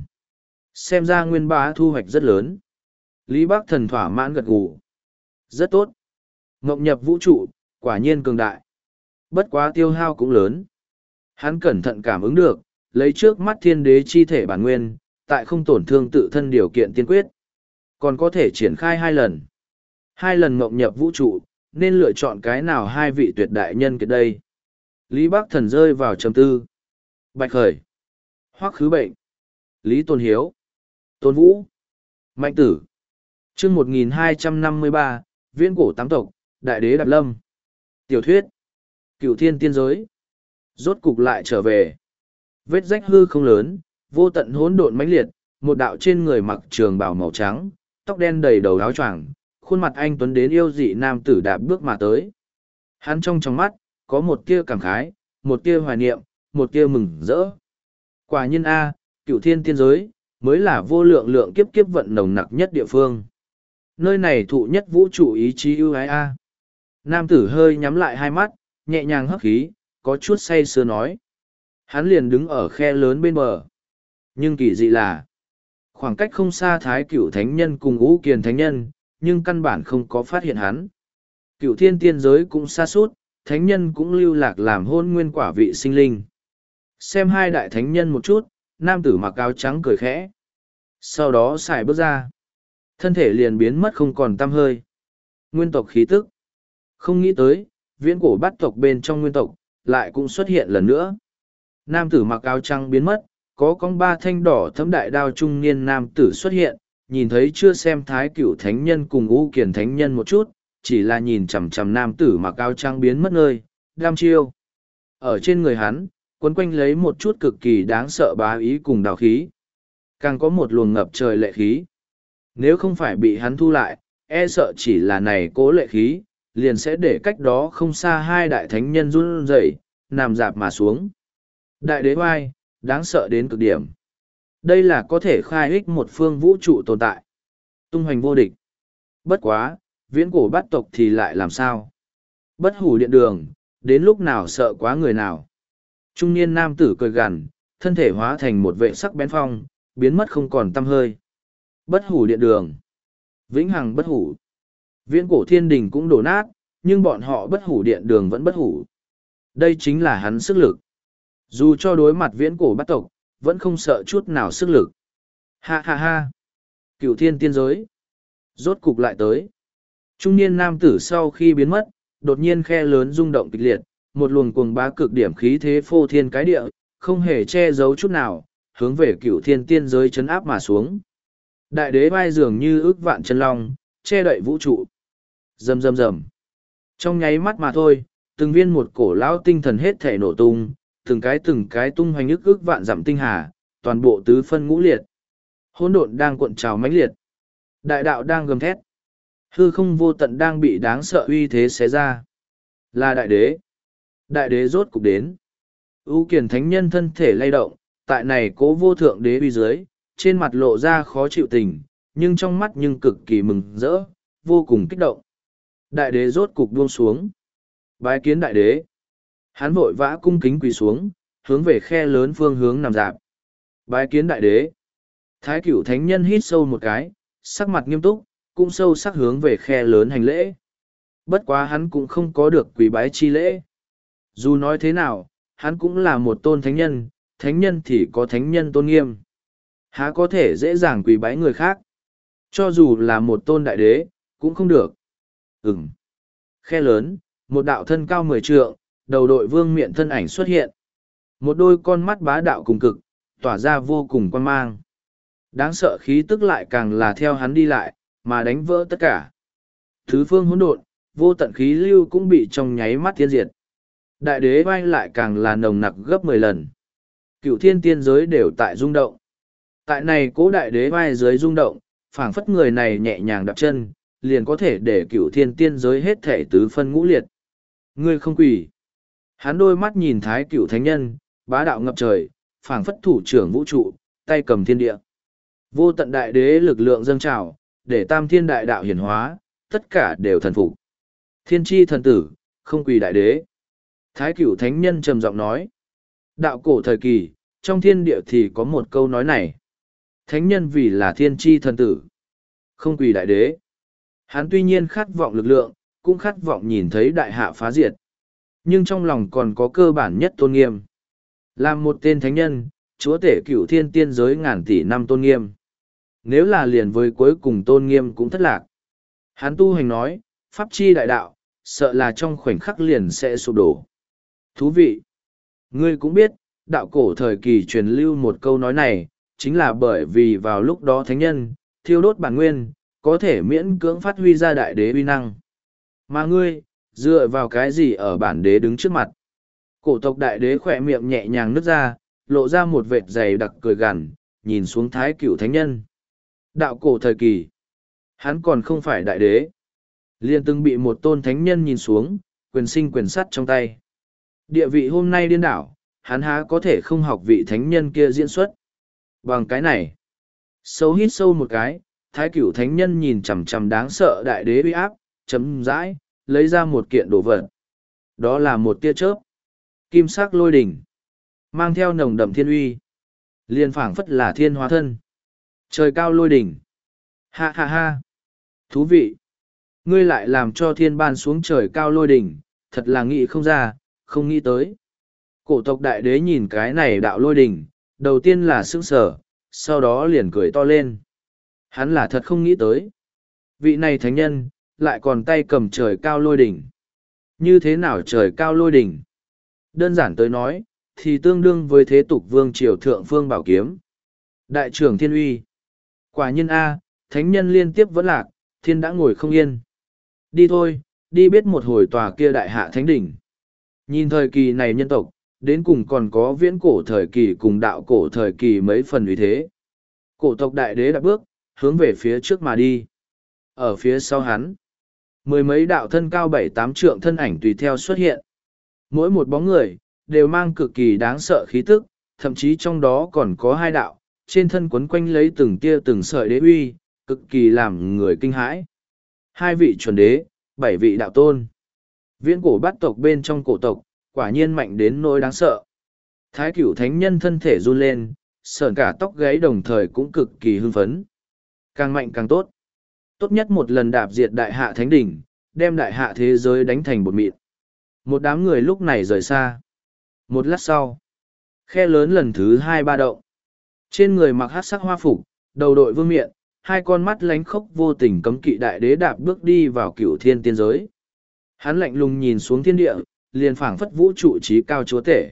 Xem ra Nguyên Bá thu hoạch rất lớn. Lý Bắc Thần thỏa mãn gật gù. Rất tốt. Ngộng nhập vũ trụ, quả nhiên cường đại. Bất quá tiêu hao cũng lớn. Hắn cẩn thận cảm ứng được, lấy trước mắt thiên đế chi thể bản nguyên, tại không tổn thương tự thân điều kiện tiên quyết. Còn có thể triển khai hai lần. Hai lần ngộng nhập vũ trụ, nên lựa chọn cái nào hai vị tuyệt đại nhân kiệt đây. Lý Bắc Thần rơi vào trầm tư. Bạch Khởi. Hoắc Khứ Bệnh. Lý Tôn Hiếu. Tôn Vũ. Mạnh Tử. chương một nghìn hai trăm năm mươi ba, Viễn cổ tám tộc, Đại đế Đạp Lâm. Tiểu thuyết. Cửu thiên tiên giới. Rốt cục lại trở về. Vết rách hư không lớn, vô tận hỗn độn mãnh liệt, một đạo trên người mặc trường bào màu trắng, tóc đen đầy đầu áo choàng, khuôn mặt anh tuấn đến yêu dị nam tử đạp bước mà tới. Hắn trong trong mắt, có một tia cảm khái, một tia hoài niệm, một tia mừng rỡ. Quả nhiên A, cửu thiên tiên giới, mới là vô lượng lượng kiếp kiếp vận nồng nặc nhất địa phương. Nơi này thụ nhất vũ trụ ý chí ưu ái A. Nam tử hơi nhắm lại hai mắt, nhẹ nhàng hấp khí, có chút say sưa nói. Hắn liền đứng ở khe lớn bên bờ. Nhưng kỳ dị là, khoảng cách không xa Thái Cửu Thánh Nhân cùng Ngũ Kiền Thánh Nhân, nhưng căn bản không có phát hiện hắn. Cửu thiên tiên giới cũng xa suốt, Thánh Nhân cũng lưu lạc làm hôn nguyên quả vị sinh linh. Xem hai đại Thánh Nhân một chút, nam tử mặc áo trắng cười khẽ. Sau đó xài bước ra. Thân thể liền biến mất không còn tăm hơi. Nguyên tộc khí tức. Không nghĩ tới, viễn cổ bát tộc bên trong nguyên tộc, lại cũng xuất hiện lần nữa. Nam tử mặc áo trắng biến mất, có con ba thanh đỏ thấm đại đao trung niên nam tử xuất hiện, nhìn thấy chưa xem Thái Cửu Thánh Nhân cùng U Kiền Thánh Nhân một chút, chỉ là nhìn chằm chằm nam tử mặc áo trắng biến mất nơi, đam chiêu. Ở trên người hắn, quấn quanh lấy một chút cực kỳ đáng sợ bá ý cùng đào khí. Càng có một luồng ngập trời lệ khí. Nếu không phải bị hắn thu lại, e sợ chỉ là này cố lệ khí, liền sẽ để cách đó không xa hai đại thánh nhân run rẩy, nằm dạp mà xuống. Đại đế oai, đáng sợ đến cực điểm. Đây là có thể khai ích một phương vũ trụ tồn tại. Tung hoành vô địch. Bất quá, viễn cổ bát tộc thì lại làm sao? Bất hủ điện đường, đến lúc nào sợ quá người nào. Trung niên nam tử cười gằn, thân thể hóa thành một vệ sắc bén phong, biến mất không còn tăm hơi. Bất hủ điện đường. Vĩnh hằng bất hủ. Viễn cổ thiên đình cũng đổ nát, nhưng bọn họ bất hủ điện đường vẫn bất hủ. Đây chính là hắn sức lực. Dù cho đối mặt viễn cổ bát tộc, vẫn không sợ chút nào sức lực. Ha ha ha. Cửu thiên tiên giới. Rốt cục lại tới. Trung niên nam tử sau khi biến mất, đột nhiên khe lớn rung động kịch liệt, một luồng cuồng bá cực điểm khí thế phô thiên cái địa, không hề che giấu chút nào, hướng về cửu thiên tiên giới chấn áp mà xuống. Đại đế vai dường như ước vạn chân long, che đậy vũ trụ. Rầm rầm rầm. Trong nháy mắt mà thôi, từng viên một cổ lão tinh thần hết thể nổ tung, từng cái từng cái tung hoành ức ức vạn dặm tinh hà, toàn bộ tứ phân ngũ liệt. Hỗn độn đang cuộn trào mãnh liệt. Đại đạo đang gầm thét. Hư không vô tận đang bị đáng sợ uy thế xé ra. Là đại đế. Đại đế rốt cục đến. ưu kiền thánh nhân thân thể lay động, tại này cố vô thượng đế uy dưới, trên mặt lộ ra khó chịu tình, nhưng trong mắt nhưng cực kỳ mừng rỡ, vô cùng kích động. Đại đế rốt cục buông xuống. Bái kiến đại đế. Hắn vội vã cung kính quỳ xuống, hướng về khe lớn phương hướng nằm dạp. Bái kiến đại đế. Thái cửu thánh nhân hít sâu một cái, sắc mặt nghiêm túc, cũng sâu sắc hướng về khe lớn hành lễ. Bất quá hắn cũng không có được quỳ bái chi lễ. Dù nói thế nào, hắn cũng là một tôn thánh nhân, thánh nhân thì có thánh nhân tôn nghiêm. Há có thể dễ dàng quỳ bái người khác. Cho dù là một tôn đại đế, cũng không được. Ừm. Khe lớn, một đạo thân cao mười trượng, đầu đội vương miện thân ảnh xuất hiện. Một đôi con mắt bá đạo cùng cực, tỏa ra vô cùng quan mang. Đáng sợ khí tức lại càng là theo hắn đi lại, mà đánh vỡ tất cả. Thứ phương hỗn độn, vô tận khí lưu cũng bị trong nháy mắt thiên diệt. Đại đế vai lại càng là nồng nặc gấp mười lần. Cựu thiên tiên giới đều tại rung động. Tại này cố đại đế vai dưới rung động, phảng phất người này nhẹ nhàng đạp chân, liền có thể để cựu thiên tiên giới hết thể tứ phân ngũ liệt. Ngươi không quỳ. Hắn đôi mắt nhìn thái cựu thánh nhân, bá đạo ngập trời, phảng phất thủ trưởng vũ trụ, tay cầm thiên địa. Vô tận đại đế lực lượng dâng trào, để tam thiên đại đạo hiển hóa, tất cả đều thần phục. Thiên tri thần tử, không quỳ đại đế. Thái cửu thánh nhân trầm giọng nói. Đạo cổ thời kỳ, trong thiên địa thì có một câu nói này. Thánh nhân vì là thiên tri thần tử, không quỳ đại đế. Hắn tuy nhiên khát vọng lực lượng, cũng khát vọng nhìn thấy đại hạ phá diệt. Nhưng trong lòng còn có cơ bản nhất tôn nghiêm. Làm một tên thánh nhân, chúa tể cửu thiên tiên giới ngàn tỷ năm tôn nghiêm. Nếu là liền với cuối cùng tôn nghiêm cũng thất lạc. Hắn tu hành nói, pháp chi đại đạo, sợ là trong khoảnh khắc liền sẽ sụp đổ. Thú vị! Ngươi cũng biết, đạo cổ thời kỳ truyền lưu một câu nói này, chính là bởi vì vào lúc đó thánh nhân, thiêu đốt bản nguyên, có thể miễn cưỡng phát huy ra đại đế uy năng. Mà ngươi, dựa vào cái gì ở bản đế đứng trước mặt? Cổ tộc đại đế khỏe miệng nhẹ nhàng nứt ra, lộ ra một vệt dày đặc cười gằn, nhìn xuống thái cửu thánh nhân. Đạo cổ thời kỳ, hắn còn không phải đại đế. Liên từng bị một tôn thánh nhân nhìn xuống, quyền sinh quyền sắt trong tay. Địa vị hôm nay điên đảo, hắn há có thể không học vị thánh nhân kia diễn xuất. Bằng cái này, sâu hít sâu một cái, thái cửu thánh nhân nhìn chằm chằm đáng sợ đại đế uy áp, chấm dãi, lấy ra một kiện đồ vật. Đó là một tia chớp. Kim sắc lôi đỉnh, mang theo nồng đậm thiên uy. Liên phảng phất là thiên hóa thân. Trời cao lôi đỉnh. Ha ha ha. Thú vị. Ngươi lại làm cho thiên ban xuống trời cao lôi đỉnh, thật là nghĩ không ra, không nghĩ tới. Cổ tộc đại đế nhìn cái này đạo lôi đỉnh, đầu tiên là sững sờ, sau đó liền cười to lên. Hắn là thật không nghĩ tới. Vị này thánh nhân, lại còn tay cầm trời cao lôi đỉnh. Như thế nào trời cao lôi đỉnh? Đơn giản tới nói, thì tương đương với thế tục vương triều thượng phương bảo kiếm. Đại trưởng thiên uy. Quả nhân A, thánh nhân liên tiếp vẫn lạc, thiên đã ngồi không yên. Đi thôi, đi biết một hồi tòa kia đại hạ thánh đỉnh. Nhìn thời kỳ này nhân tộc, đến cùng còn có viễn cổ thời kỳ cùng đạo cổ thời kỳ mấy phần uy thế. Cổ tộc đại đế đã bước, hướng về phía trước mà đi. Ở phía sau hắn, mười mấy đạo thân cao bảy tám trượng thân ảnh tùy theo xuất hiện. Mỗi một bóng người, đều mang cực kỳ đáng sợ khí tức, thậm chí trong đó còn có hai đạo, trên thân quấn quanh lấy từng tia từng sợi đế uy, cực kỳ làm người kinh hãi. Hai vị chuẩn đế, bảy vị đạo tôn. Viễn cổ bát tộc bên trong cổ tộc, quả nhiên mạnh đến nỗi đáng sợ. Thái cửu thánh nhân thân thể run lên, sởn cả tóc gáy đồng thời cũng cực kỳ hưng phấn. Càng mạnh càng tốt. Tốt nhất một lần đạp diệt đại hạ thánh đỉnh, đem đại hạ thế giới đánh thành bột mịn. Một đám người lúc này rời xa. Một lát sau, khe lớn lần thứ hai ba động. Trên người mặc hát sắc hoa phục, đầu đội vương miện, hai con mắt lánh khốc vô tình cấm kỵ đại đế đạp bước đi vào cửu thiên tiên giới. Hắn lạnh lùng nhìn xuống thiên địa, liền phảng phất vũ trụ trí cao chúa tể.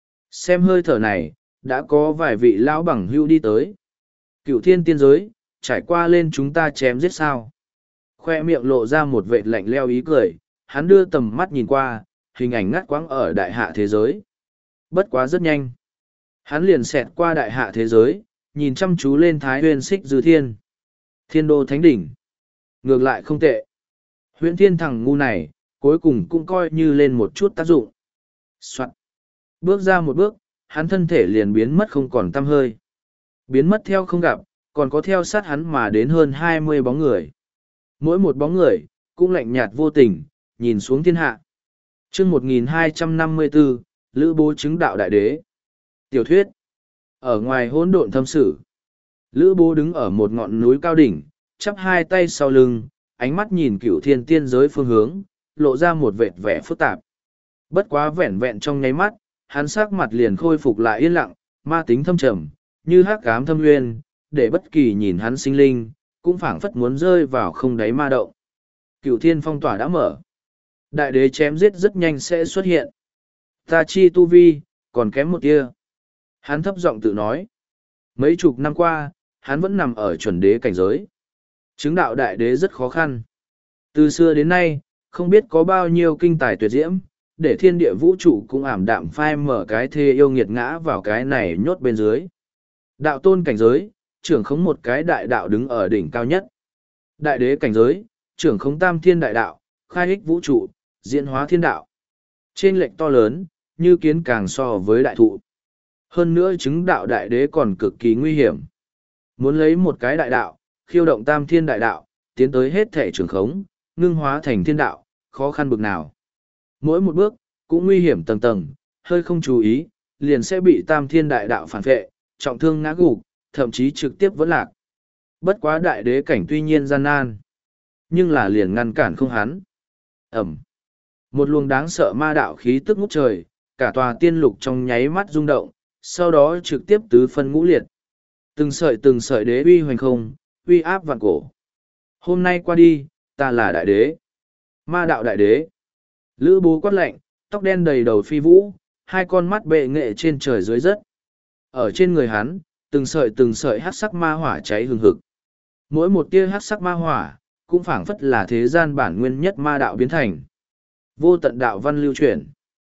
Xem hơi thở này, đã có vài vị lão bằng hưu đi tới. Cửu thiên tiên giới, trải qua lên chúng ta chém giết sao. Khoe miệng lộ ra một vệt lạnh leo ý cười, hắn đưa tầm mắt nhìn qua, hình ảnh ngắt quãng ở đại hạ thế giới. Bất quá rất nhanh. Hắn liền xẹt qua đại hạ thế giới, nhìn chăm chú lên Thái Huyên Xích Dư Thiên. Thiên đô thánh đỉnh. Ngược lại không tệ. Huyễn Thiên thằng ngu này, cuối cùng cũng coi như lên một chút tác dụng. Soạn. Bước ra một bước, hắn thân thể liền biến mất không còn tăm hơi. Biến mất theo không gặp, còn có theo sát hắn mà đến hơn hai mươi bóng người. Mỗi một bóng người, cũng lạnh nhạt vô tình, nhìn xuống thiên hạ. chương một nghìn hai trăm năm mươi bốn, Lữ Bố chứng đạo đại đế. Tiểu thuyết. Ở ngoài hỗn độn thâm sử, Lữ Bố đứng ở một ngọn núi cao đỉnh, chắp hai tay sau lưng, ánh mắt nhìn cửu thiên tiên giới phương hướng, lộ ra một vệt vẻ phức tạp. Bất quá vẻn vẹn trong nháy mắt, hắn sắc mặt liền khôi phục lại yên lặng, ma tính thâm trầm, như hắc ám thâm nguyên, để bất kỳ nhìn hắn sinh linh, cũng phảng phất muốn rơi vào không đáy ma động. Cửu thiên phong tỏa đã mở. Đại đế chém giết rất nhanh sẽ xuất hiện. Ta chi tu vi, còn kém một tia. Hắn thấp giọng tự nói. Mấy chục năm qua, hắn vẫn nằm ở chuẩn đế cảnh giới. Chứng đạo đại đế rất khó khăn. Từ xưa đến nay, không biết có bao nhiêu kinh tài tuyệt diễm, để thiên địa vũ trụ cũng ảm đạm phai mở cái thê yêu nghiệt ngã vào cái này nhốt bên dưới. Đạo tôn cảnh giới, trưởng khống một cái đại đạo đứng ở đỉnh cao nhất. Đại đế cảnh giới, trưởng khống tam thiên đại đạo, khai ích vũ trụ, diễn hóa thiên đạo. Trên lệch to lớn, như kiến càng so với đại thụ. Hơn nữa chứng đạo đại đế còn cực kỳ nguy hiểm. Muốn lấy một cái đại đạo, khiêu động tam thiên đại đạo, tiến tới hết thể trưởng khống, ngưng hóa thành thiên đạo, khó khăn bực nào. Mỗi một bước, cũng nguy hiểm tầng tầng, hơi không chú ý, liền sẽ bị tam thiên đại đạo phản vệ, trọng thương ngã gục, thậm chí trực tiếp vẫn lạc. Bất quá đại đế cảnh tuy nhiên gian nan, nhưng là liền ngăn cản không hắn. Ẩm. Một luồng đáng sợ ma đạo khí tức ngút trời, cả tòa tiên lục trong nháy mắt rung động, sau đó trực tiếp tứ phân ngũ liệt. Từng sợi từng sợi đế uy hoành không, uy áp vạn cổ. Hôm nay qua đi, ta là đại đế. Ma đạo đại đế. Lữ Bố quát lạnh, tóc đen đầy đầu phi vũ, hai con mắt bệ nghệ trên trời dưới đất. Ở trên người hắn, từng sợi từng sợi hắc sắc ma hỏa cháy hừng hực. Mỗi một tia hắc sắc ma hỏa, cũng phảng phất là thế gian bản nguyên nhất ma đạo biến thành. Vô tận đạo văn lưu chuyển.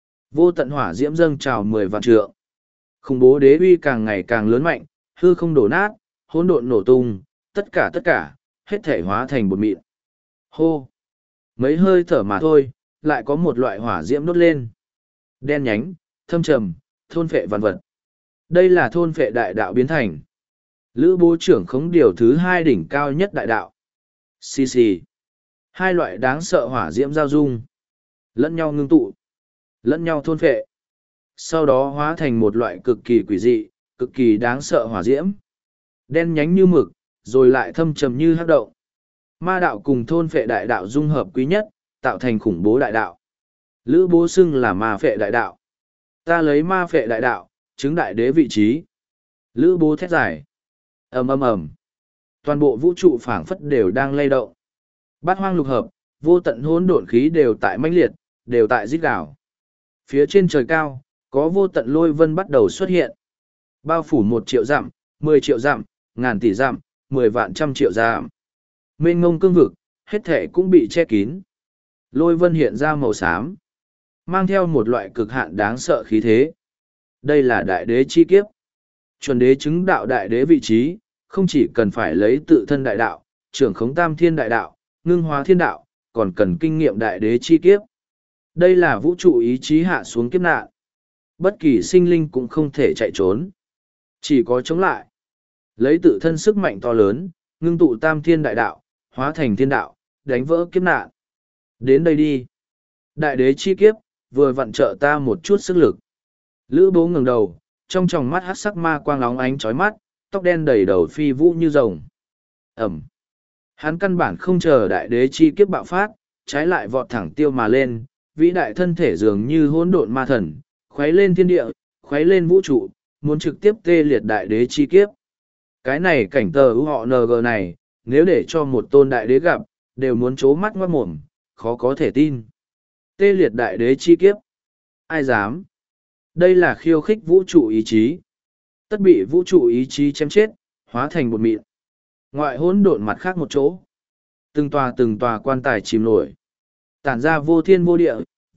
Vô tận hỏa diễm dâng trào mười vạn trượng. Khủng bố đế uy càng ngày càng lớn mạnh, hư không đổ nát, hỗn độn nổ tung, tất cả tất cả, hết thể hóa thành bột mịn. Hô! Mấy hơi thở mà thôi, lại có một loại hỏa diễm đốt lên. Đen nhánh, thâm trầm, thôn phệ vạn vật. Đây là thôn phệ đại đạo biến thành. Lữ Bố trưởng khống điều thứ hai đỉnh cao nhất đại đạo. Xì xì. Hai loại đáng sợ hỏa diễm giao dung. Lẫn nhau ngưng tụ. Lẫn nhau thôn phệ. Sau đó hóa thành một loại cực kỳ quỷ dị, cực kỳ đáng sợ hỏa diễm. Đen nhánh như mực, rồi lại thâm trầm như hắc động. Ma đạo cùng thôn phệ đại đạo dung hợp quý nhất, tạo thành khủng bố đại đạo. Lữ Bố xưng là ma phệ đại đạo. Ta lấy ma phệ đại đạo, chứng đại đế vị trí. Lữ Bố thét giải. Ầm ầm ầm. Toàn bộ vũ trụ phảng phất đều đang lay động. Bát hoang lục hợp, vô tận hỗn độn khí đều tại mãnh liệt, đều tại rít gào. Phía trên trời cao, có vô tận lôi vân bắt đầu xuất hiện. Bao phủ một triệu dặm, mười triệu dặm, ngàn tỷ dặm, mười vạn trăm triệu dặm. Mênh mông cương vực, hết thể cũng bị che kín. Lôi vân hiện ra màu xám, mang theo một loại cực hạn đáng sợ khí thế. Đây là đại đế chi kiếp. Chuẩn đế chứng đạo đại đế vị trí, không chỉ cần phải lấy tự thân đại đạo, trưởng khống tam thiên đại đạo, ngưng hóa thiên đạo, còn cần kinh nghiệm đại đế chi kiếp. Đây là vũ trụ ý chí hạ xuống kiếp nạn. Bất kỳ sinh linh cũng không thể chạy trốn. Chỉ có chống lại. Lấy tự thân sức mạnh to lớn, ngưng tụ tam thiên đại đạo, hóa thành thiên đạo, đánh vỡ kiếp nạn. Đến đây đi. Đại đế chi kiếp, vừa vặn trợ ta một chút sức lực. Lữ Bố ngẩng đầu, trong tròng mắt hắc sắc ma quang óng ánh chói mắt, tóc đen đầy đầu phi vũ như rồng. Ẩm. Hắn căn bản không chờ đại đế chi kiếp bạo phát, trái lại vọt thẳng tiêu mà lên, vĩ đại thân thể dường như hỗn độn ma thần, khuấy lên thiên địa, khuấy lên vũ trụ, muốn trực tiếp tê liệt đại đế chi kiếp. Cái này cảnh tờ ưu họ en giê này, nếu để cho một tôn đại đế gặp, đều muốn trố mắt ngoát mồm, khó có thể tin. Tê liệt đại đế chi kiếp. Ai dám? Đây là khiêu khích vũ trụ ý chí. Tất bị vũ trụ ý chí chém chết, hóa thành một mịn. Ngoại hỗn độn mặt khác một chỗ. Từng tòa từng tòa quan tài chìm nổi. Tản ra vô thiên vô địa,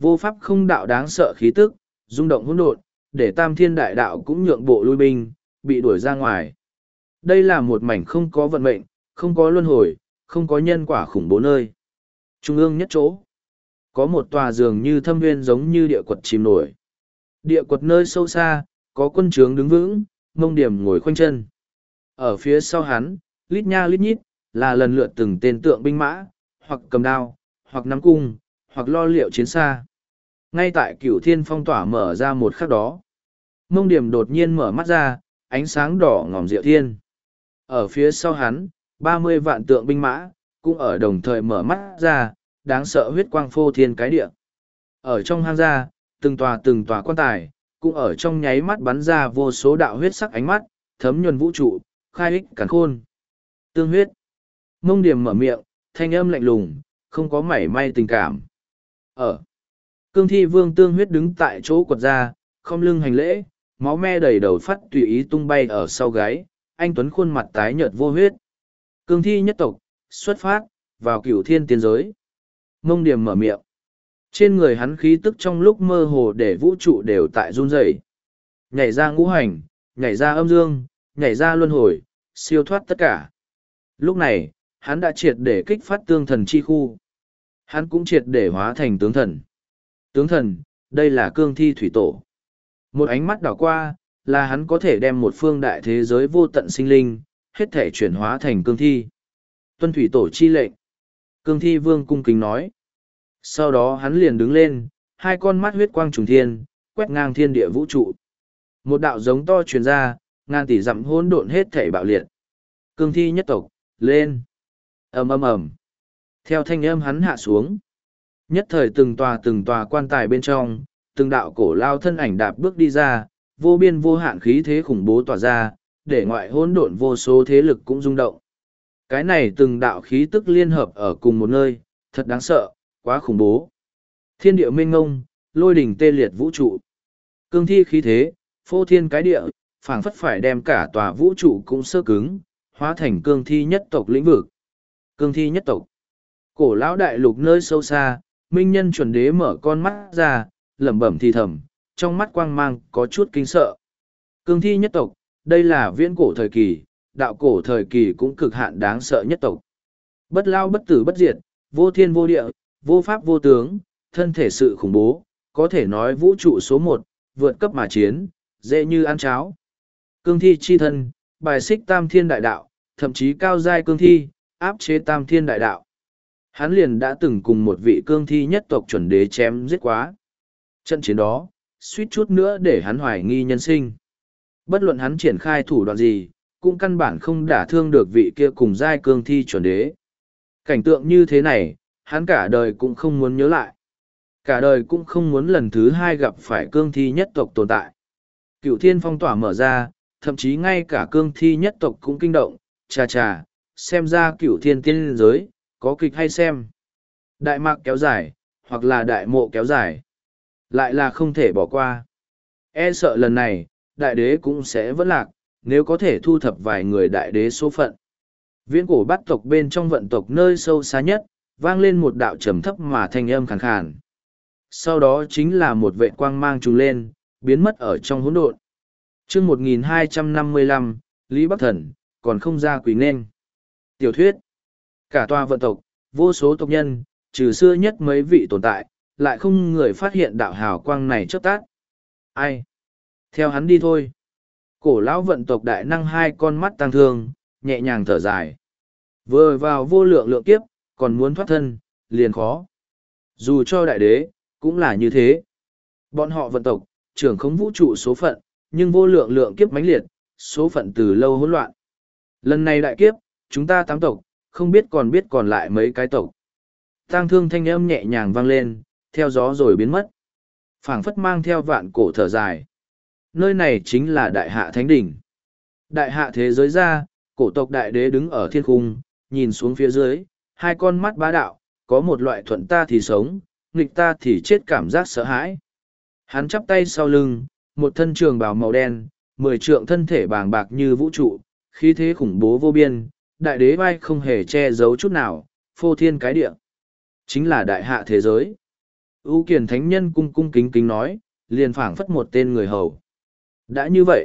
Vô pháp không đạo đáng sợ khí tức, rung động hỗn độn, để tam thiên đại đạo cũng nhượng bộ lui binh, bị đuổi ra ngoài. Đây là một mảnh không có vận mệnh, không có luân hồi, không có nhân quả khủng bố nơi. Trung ương nhất chỗ, có một tòa giường như thâm nguyên giống như địa quật chìm nổi. Địa quật nơi sâu xa, có quân trướng đứng vững, Mông Điểm ngồi khoanh chân. Ở phía sau hắn, lít nha lít nhít, là lần lượt từng tên tượng binh mã, hoặc cầm đao, hoặc nắm cung, hoặc lo liệu chiến xa. Ngay tại Cửu Thiên phong tỏa mở ra một khắc đó, Mông Điểm đột nhiên mở mắt ra, ánh sáng đỏ ngòm diệu thiên. Ở phía sau hắn, ba mươi vạn tượng binh mã, cũng ở đồng thời mở mắt ra, đáng sợ huyết quang phô thiên cái địa. Ở trong hang gia, từng tòa từng tòa quan tài, cũng ở trong nháy mắt bắn ra vô số đạo huyết sắc ánh mắt, thấm nhuần vũ trụ, khai ích càn khôn. Tương huyết. Mông Điểm mở miệng, thanh âm lạnh lùng, không có mảy may tình cảm. Ở. Cương thi vương Tương huyết đứng tại chỗ quật ra, không lưng hành lễ, máu me đầy đầu phát tùy ý tung bay ở sau gáy, anh tuấn khuôn mặt tái nhợt vô huyết. Cương thi nhất tộc, xuất phát, vào Cửu Thiên tiên giới. Mông Điểm mở miệng. Trên người hắn khí tức trong lúc mơ hồ để vũ trụ đều tại run rẩy. Nhảy ra ngũ hành, nhảy ra âm dương, nhảy ra luân hồi, siêu thoát tất cả. Lúc này, hắn đã triệt để kích phát tương thần chi khu. Hắn cũng triệt để hóa thành tướng thần. Tướng thần, đây là cương thi thủy tổ. Một ánh mắt đảo qua, là hắn có thể đem một phương đại thế giới vô tận sinh linh, hết thể chuyển hóa thành cương thi. Tuân thủy tổ chi lệnh. Cương thi vương cung kính nói. Sau đó hắn liền đứng lên, hai con mắt huyết quang trùng thiên, quét ngang thiên địa vũ trụ. Một đạo giống to truyền ra, ngàn tỷ dặm hỗn độn hết thảy bạo liệt. Cương thi nhất tộc, lên. Ầm ầm ầm. Theo thanh âm hắn hạ xuống. Nhất thời từng tòa từng tòa quan tài bên trong, từng đạo cổ lao thân ảnh đạp bước đi ra, vô biên vô hạn khí thế khủng bố tỏa ra, để ngoại hỗn độn vô số thế lực cũng rung động. Cái này từng đạo khí tức liên hợp ở cùng một nơi, thật đáng sợ, quá khủng bố. Thiên địa mênh ngông, lôi đỉnh tê liệt vũ trụ. Cương thi khí thế, phô thiên cái địa, phảng phất phải đem cả tòa vũ trụ cũng sơ cứng, hóa thành cương thi nhất tộc lĩnh vực. Cương thi nhất tộc. Cổ lão đại lục nơi sâu xa, minh nhân chuẩn đế mở con mắt ra, lẩm bẩm thì thầm, trong mắt quang mang có chút kinh sợ. Cương thi nhất tộc, đây là viễn cổ thời kỳ, đạo cổ thời kỳ cũng cực hạn đáng sợ nhất tộc. Bất lao bất tử bất diệt, vô thiên vô địa, vô pháp vô tướng, thân thể sự khủng bố, có thể nói vũ trụ số một, vượt cấp mà chiến, dễ như ăn cháo. Cương thi chi thân, bài xích tam thiên đại đạo, thậm chí cao giai cương thi, áp chế tam thiên đại đạo. Hắn liền đã từng cùng một vị cương thi nhất tộc chuẩn đế chém giết quá. Trận chiến đó, suýt chút nữa để hắn hoài nghi nhân sinh. Bất luận hắn triển khai thủ đoạn gì, cũng căn bản không đả thương được vị kia cùng giai cương thi chuẩn đế. Cảnh tượng như thế này, hắn cả đời cũng không muốn nhớ lại. Cả đời cũng không muốn lần thứ hai gặp phải cương thi nhất tộc tồn tại. Cửu Thiên phong tỏa mở ra, thậm chí ngay cả cương thi nhất tộc cũng kinh động, chà chà, xem ra Cửu Thiên tiên giới, có kịch hay xem. Đại mạc kéo dài, hoặc là đại mộ kéo dài. Lại là không thể bỏ qua. E sợ lần này, đại đế cũng sẽ vẫn lạc, nếu có thể thu thập vài người đại đế số phận. Viễn cổ bắt tộc bên trong vận tộc nơi sâu xa nhất, vang lên một đạo trầm thấp mà thanh âm khàn khàn. Sau đó chính là một vệ quang mang trùng lên, biến mất ở trong hỗn độn. Chương một nghìn hai trăm năm mươi lăm, Lý Bắc Thần, còn không ra quỷ nên. Tiểu thuyết. Cả tòa vận tộc, vô số tộc nhân, trừ xưa nhất mấy vị tồn tại, lại không người phát hiện đạo hào quang này chớp tắt. Ai? Theo hắn đi thôi. Cổ lão vận tộc đại năng hai con mắt tăng thương, nhẹ nhàng thở dài. Vừa vào vô lượng lượng kiếp, còn muốn thoát thân, liền khó. Dù cho đại đế, cũng là như thế. Bọn họ vận tộc, trưởng không vũ trụ số phận, nhưng vô lượng lượng kiếp mãnh liệt, số phận từ lâu hỗn loạn. Lần này đại kiếp, chúng ta tám tộc, không biết còn biết còn lại mấy cái tộc. Tang thương thanh âm nhẹ nhàng vang lên, theo gió rồi biến mất. Phảng phất mang theo vạn cổ thở dài. Nơi này chính là đại hạ thánh đỉnh. Đại hạ thế giới ra, cổ tộc đại đế đứng ở thiên cung, nhìn xuống phía dưới, hai con mắt bá đạo, có một loại thuận ta thì sống, nghịch ta thì chết cảm giác sợ hãi. Hắn chắp tay sau lưng, một thân trường bào màu đen, mười trượng thân thể bàng bạc như vũ trụ, khí thế khủng bố vô biên, đại đế vai không hề che giấu chút nào, phô thiên cái địa. Chính là đại hạ thế giới. ưu kiền thánh nhân cung cung kính kính nói, liền phảng phất một tên người hầu. Đã như vậy,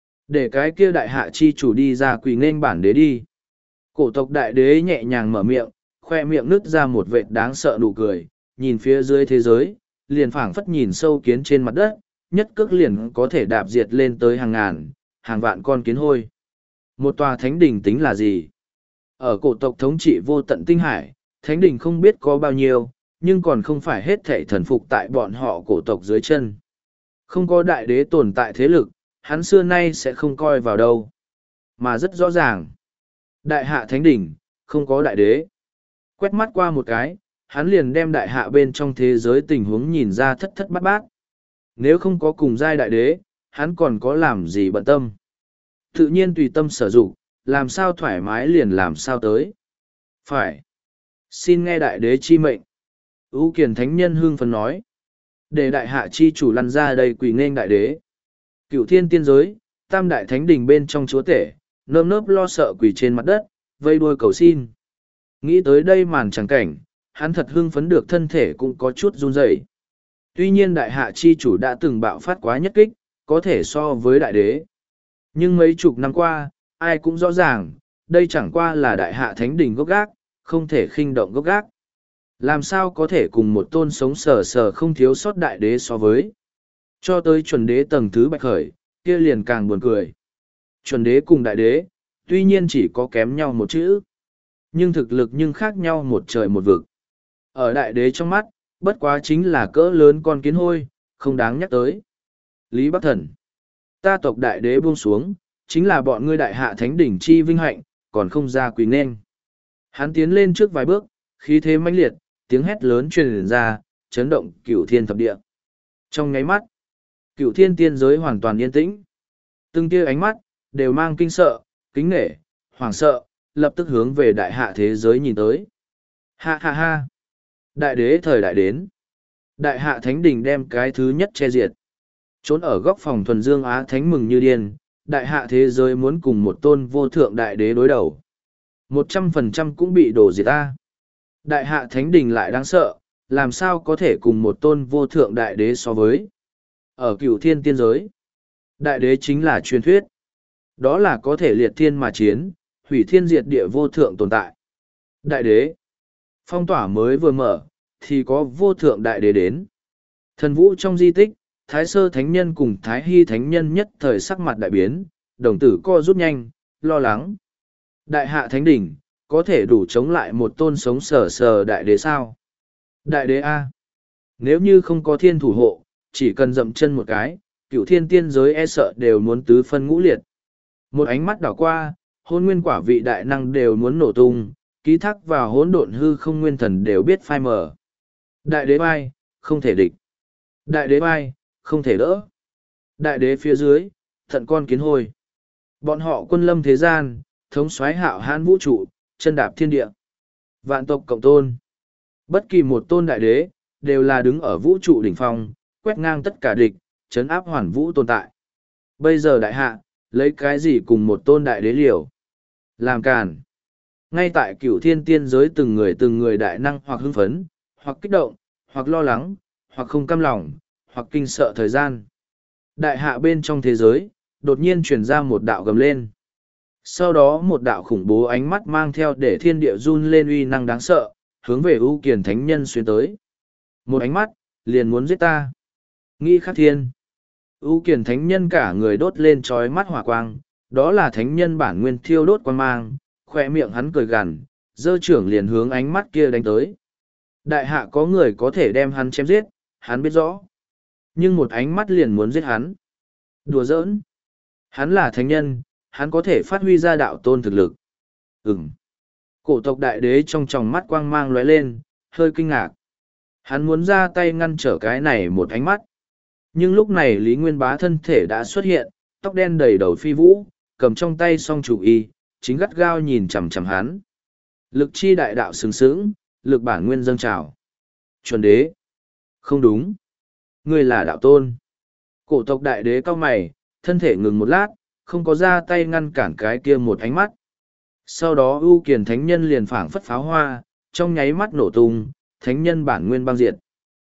để cái kia đại hạ chi chủ đi ra quỳ nên bản đế đi. Cổ tộc đại đế nhẹ nhàng mở miệng, khoe miệng nứt ra một vệt đáng sợ nụ cười, nhìn phía dưới thế giới, liền phảng phất nhìn sâu kiến trên mặt đất, nhất cước liền có thể đạp diệt lên tới hàng ngàn, hàng vạn con kiến hôi. Một tòa thánh đỉnh tính là gì? Ở cổ tộc thống trị vô tận tinh hải, thánh đỉnh không biết có bao nhiêu, nhưng còn không phải hết thảy thần phục tại bọn họ cổ tộc dưới chân. Không có đại đế tồn tại thế lực, hắn xưa nay sẽ không coi vào đâu. Mà rất rõ ràng, đại hạ thánh đỉnh, không có đại đế. Quét mắt qua một cái, hắn liền đem đại hạ bên trong thế giới tình huống nhìn ra thất thất bát bát. Nếu không có cùng giai đại đế, hắn còn có làm gì bận tâm. Tự nhiên tùy tâm sở dụng, làm sao thoải mái liền làm sao tới. Phải. Xin nghe đại đế chi mệnh. Ú Kiền thánh nhân hương phấn nói. Để đại hạ chi chủ lăn ra đây quỳ nghênh đại đế. Cựu thiên tiên giới, tam đại thánh đình bên trong chúa tể, nơm nớp lo sợ quỳ trên mặt đất, vây đuôi cầu xin. Nghĩ tới đây màn chẳng cảnh, hắn thật hưng phấn được thân thể cũng có chút run rẩy. Tuy nhiên đại hạ chi chủ đã từng bạo phát quá nhất kích, có thể so với đại đế. Nhưng mấy chục năm qua, ai cũng rõ ràng, đây chẳng qua là đại hạ thánh đình gốc gác, không thể khinh động gốc gác. Làm sao có thể cùng một tôn sống sờ sờ không thiếu sót đại đế so với. Cho tới chuẩn đế tầng thứ bạch khởi, kia liền càng buồn cười. Chuẩn đế cùng đại đế, tuy nhiên chỉ có kém nhau một chữ. Nhưng thực lực nhưng khác nhau một trời một vực. Ở đại đế trong mắt, bất quá chính là cỡ lớn con kiến hôi, không đáng nhắc tới. Lý Bắc Thần. Ta tộc đại đế buông xuống, chính là bọn ngươi đại hạ thánh đỉnh chi vinh hạnh, còn không ra quỳ nên. Hắn tiến lên trước vài bước, khí thế mãnh liệt, tiếng hét lớn truyền ra, chấn động cửu thiên thập địa. Trong nháy mắt, cửu thiên tiên giới hoàn toàn yên tĩnh. Từng tia ánh mắt, đều mang kinh sợ, kính nể, hoảng sợ, lập tức hướng về đại hạ thế giới nhìn tới. Ha ha ha! Đại đế thời đại đến. Đại hạ thánh đình đem cái thứ nhất che diệt. Trốn ở góc phòng thuần dương Á thánh mừng như điên, đại hạ thế giới muốn cùng một tôn vô thượng đại đế đối đầu. Một trăm phần trăm cũng bị đổ diệt ta. Đại hạ thánh đình lại đáng sợ, làm sao có thể cùng một tôn vô thượng đại đế so với. Ở cửu thiên tiên giới, đại đế chính là truyền thuyết. Đó là có thể liệt thiên mà chiến, hủy thiên diệt địa vô thượng tồn tại. Đại đế, phong tỏa mới vừa mở, thì có vô thượng đại đế đến. Thần vũ trong di tích, Thái Sơ Thánh Nhân cùng Thái Hy Thánh Nhân nhất thời sắc mặt đại biến, đồng tử co rút nhanh, lo lắng. Đại hạ Thánh Đỉnh, có thể đủ chống lại một tôn sống sờ sờ đại đế sao? Đại đế A. Nếu như không có thiên thủ hộ, chỉ cần dậm chân một cái, cựu thiên tiên giới e sợ đều muốn tứ phân ngũ liệt. Một ánh mắt đảo qua, hôn nguyên quả vị đại năng đều muốn nổ tung, ký thác vào hỗn độn hư không nguyên thần đều biết phai mờ. Đại đế vai, không thể địch. Đại đế vai, không thể đỡ. Đại đế phía dưới, thận con kiến hôi. Bọn họ quân lâm thế gian, thống soái hạo hãn vũ trụ, chân đạp thiên địa. Vạn tộc cộng tôn. Bất kỳ một tôn đại đế, đều là đứng ở vũ trụ đỉnh phong, quét ngang tất cả địch, chấn áp hoàn vũ tồn tại. Bây giờ đại hạ, lấy cái gì cùng một tôn đại đế liều? Làm càn. Ngay tại cửu thiên tiên giới từng người từng người đại năng hoặc hưng phấn, hoặc kích động, hoặc lo lắng, hoặc không cam lòng, hoặc kinh sợ thời gian. Đại hạ bên trong thế giới, đột nhiên truyền ra một đạo gầm lên. Sau đó một đạo khủng bố ánh mắt mang theo để thiên địa run lên uy năng đáng sợ, hướng về ưu kiền thánh nhân xuyên tới. Một ánh mắt, liền muốn giết ta. Nghĩ khắc thiên. ưu kiền thánh nhân cả người đốt lên trói mắt hỏa quang, đó là thánh nhân bản nguyên thiêu đốt quang mang, khoe miệng hắn cười gằn, dơ trưởng liền hướng ánh mắt kia đánh tới. Đại hạ có người có thể đem hắn chém giết, hắn biết rõ. Nhưng một ánh mắt liền muốn giết hắn. Đùa giỡn. Hắn là thánh nhân, hắn có thể phát huy ra đạo tôn thực lực. Ừm. Cổ tộc đại đế trong tròng mắt quang mang lóe lên, hơi kinh ngạc. Hắn muốn ra tay ngăn trở cái này một ánh mắt. Nhưng lúc này Lý Nguyên Bá thân thể đã xuất hiện, tóc đen đầy đầu phi vũ, cầm trong tay song chủ y, chính gắt gao nhìn chằm chằm hắn. Lực chi đại đạo sừng sững, lực bản nguyên dâng trào. Chuẩn đế. Không đúng. Ngươi là đạo tôn. Cổ tộc đại đế cao mày, thân thể ngừng một lát, không có ra tay ngăn cản cái kia một ánh mắt. Sau đó ưu kiền thánh nhân liền phảng phất pháo hoa, trong nháy mắt nổ tung, thánh nhân bản nguyên băng diệt.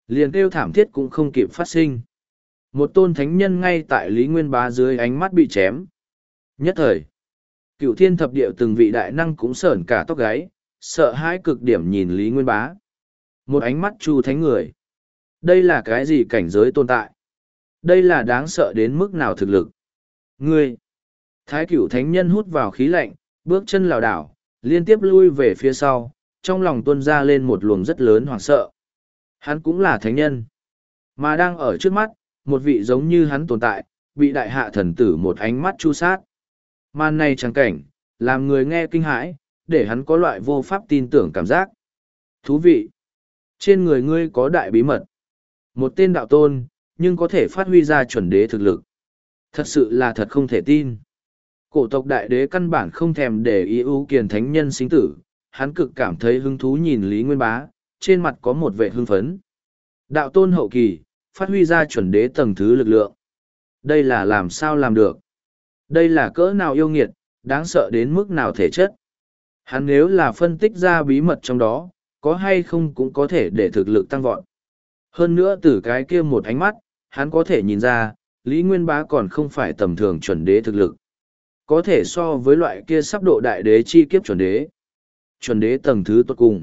Liền kêu thảm thiết cũng không kịp phát sinh. Một tôn thánh nhân ngay tại Lý Nguyên Bá dưới ánh mắt bị chém. Nhất thời, cựu thiên thập địa từng vị đại năng cũng sởn cả tóc gáy, sợ hãi cực điểm nhìn Lý Nguyên Bá. Một ánh mắt chu thánh người. Đây là cái gì cảnh giới tồn tại? Đây là đáng sợ đến mức nào thực lực? Ngươi! Thái cửu thánh nhân hút vào khí lạnh, bước chân lảo đảo, liên tiếp lui về phía sau, trong lòng tuôn ra lên một luồng rất lớn hoảng sợ. Hắn cũng là thánh nhân. Mà đang ở trước mắt, một vị giống như hắn tồn tại, bị đại hạ thần tử một ánh mắt chu sát. Màn này chẳng cảnh, làm người nghe kinh hãi, để hắn có loại vô pháp tin tưởng cảm giác. Thú vị! Trên người ngươi có đại bí mật. Một tên đạo tôn, nhưng có thể phát huy ra chuẩn đế thực lực. Thật sự là thật không thể tin. Cổ tộc đại đế căn bản không thèm để ý ưu kiền thánh nhân sinh tử, hắn cực cảm thấy hứng thú nhìn Lý Nguyên Bá, trên mặt có một vẻ hưng phấn. Đạo tôn hậu kỳ, phát huy ra chuẩn đế tầng thứ lực lượng. Đây là làm sao làm được? Đây là cỡ nào yêu nghiệt, đáng sợ đến mức nào thể chất? Hắn nếu là phân tích ra bí mật trong đó, có hay không cũng có thể để thực lực tăng vọt. Hơn nữa từ cái kia một ánh mắt, hắn có thể nhìn ra, Lý Nguyên Bá còn không phải tầm thường chuẩn đế thực lực. Có thể so với loại kia sắp độ đại đế chi kiếp chuẩn đế. Chuẩn đế tầng thứ tốt cùng.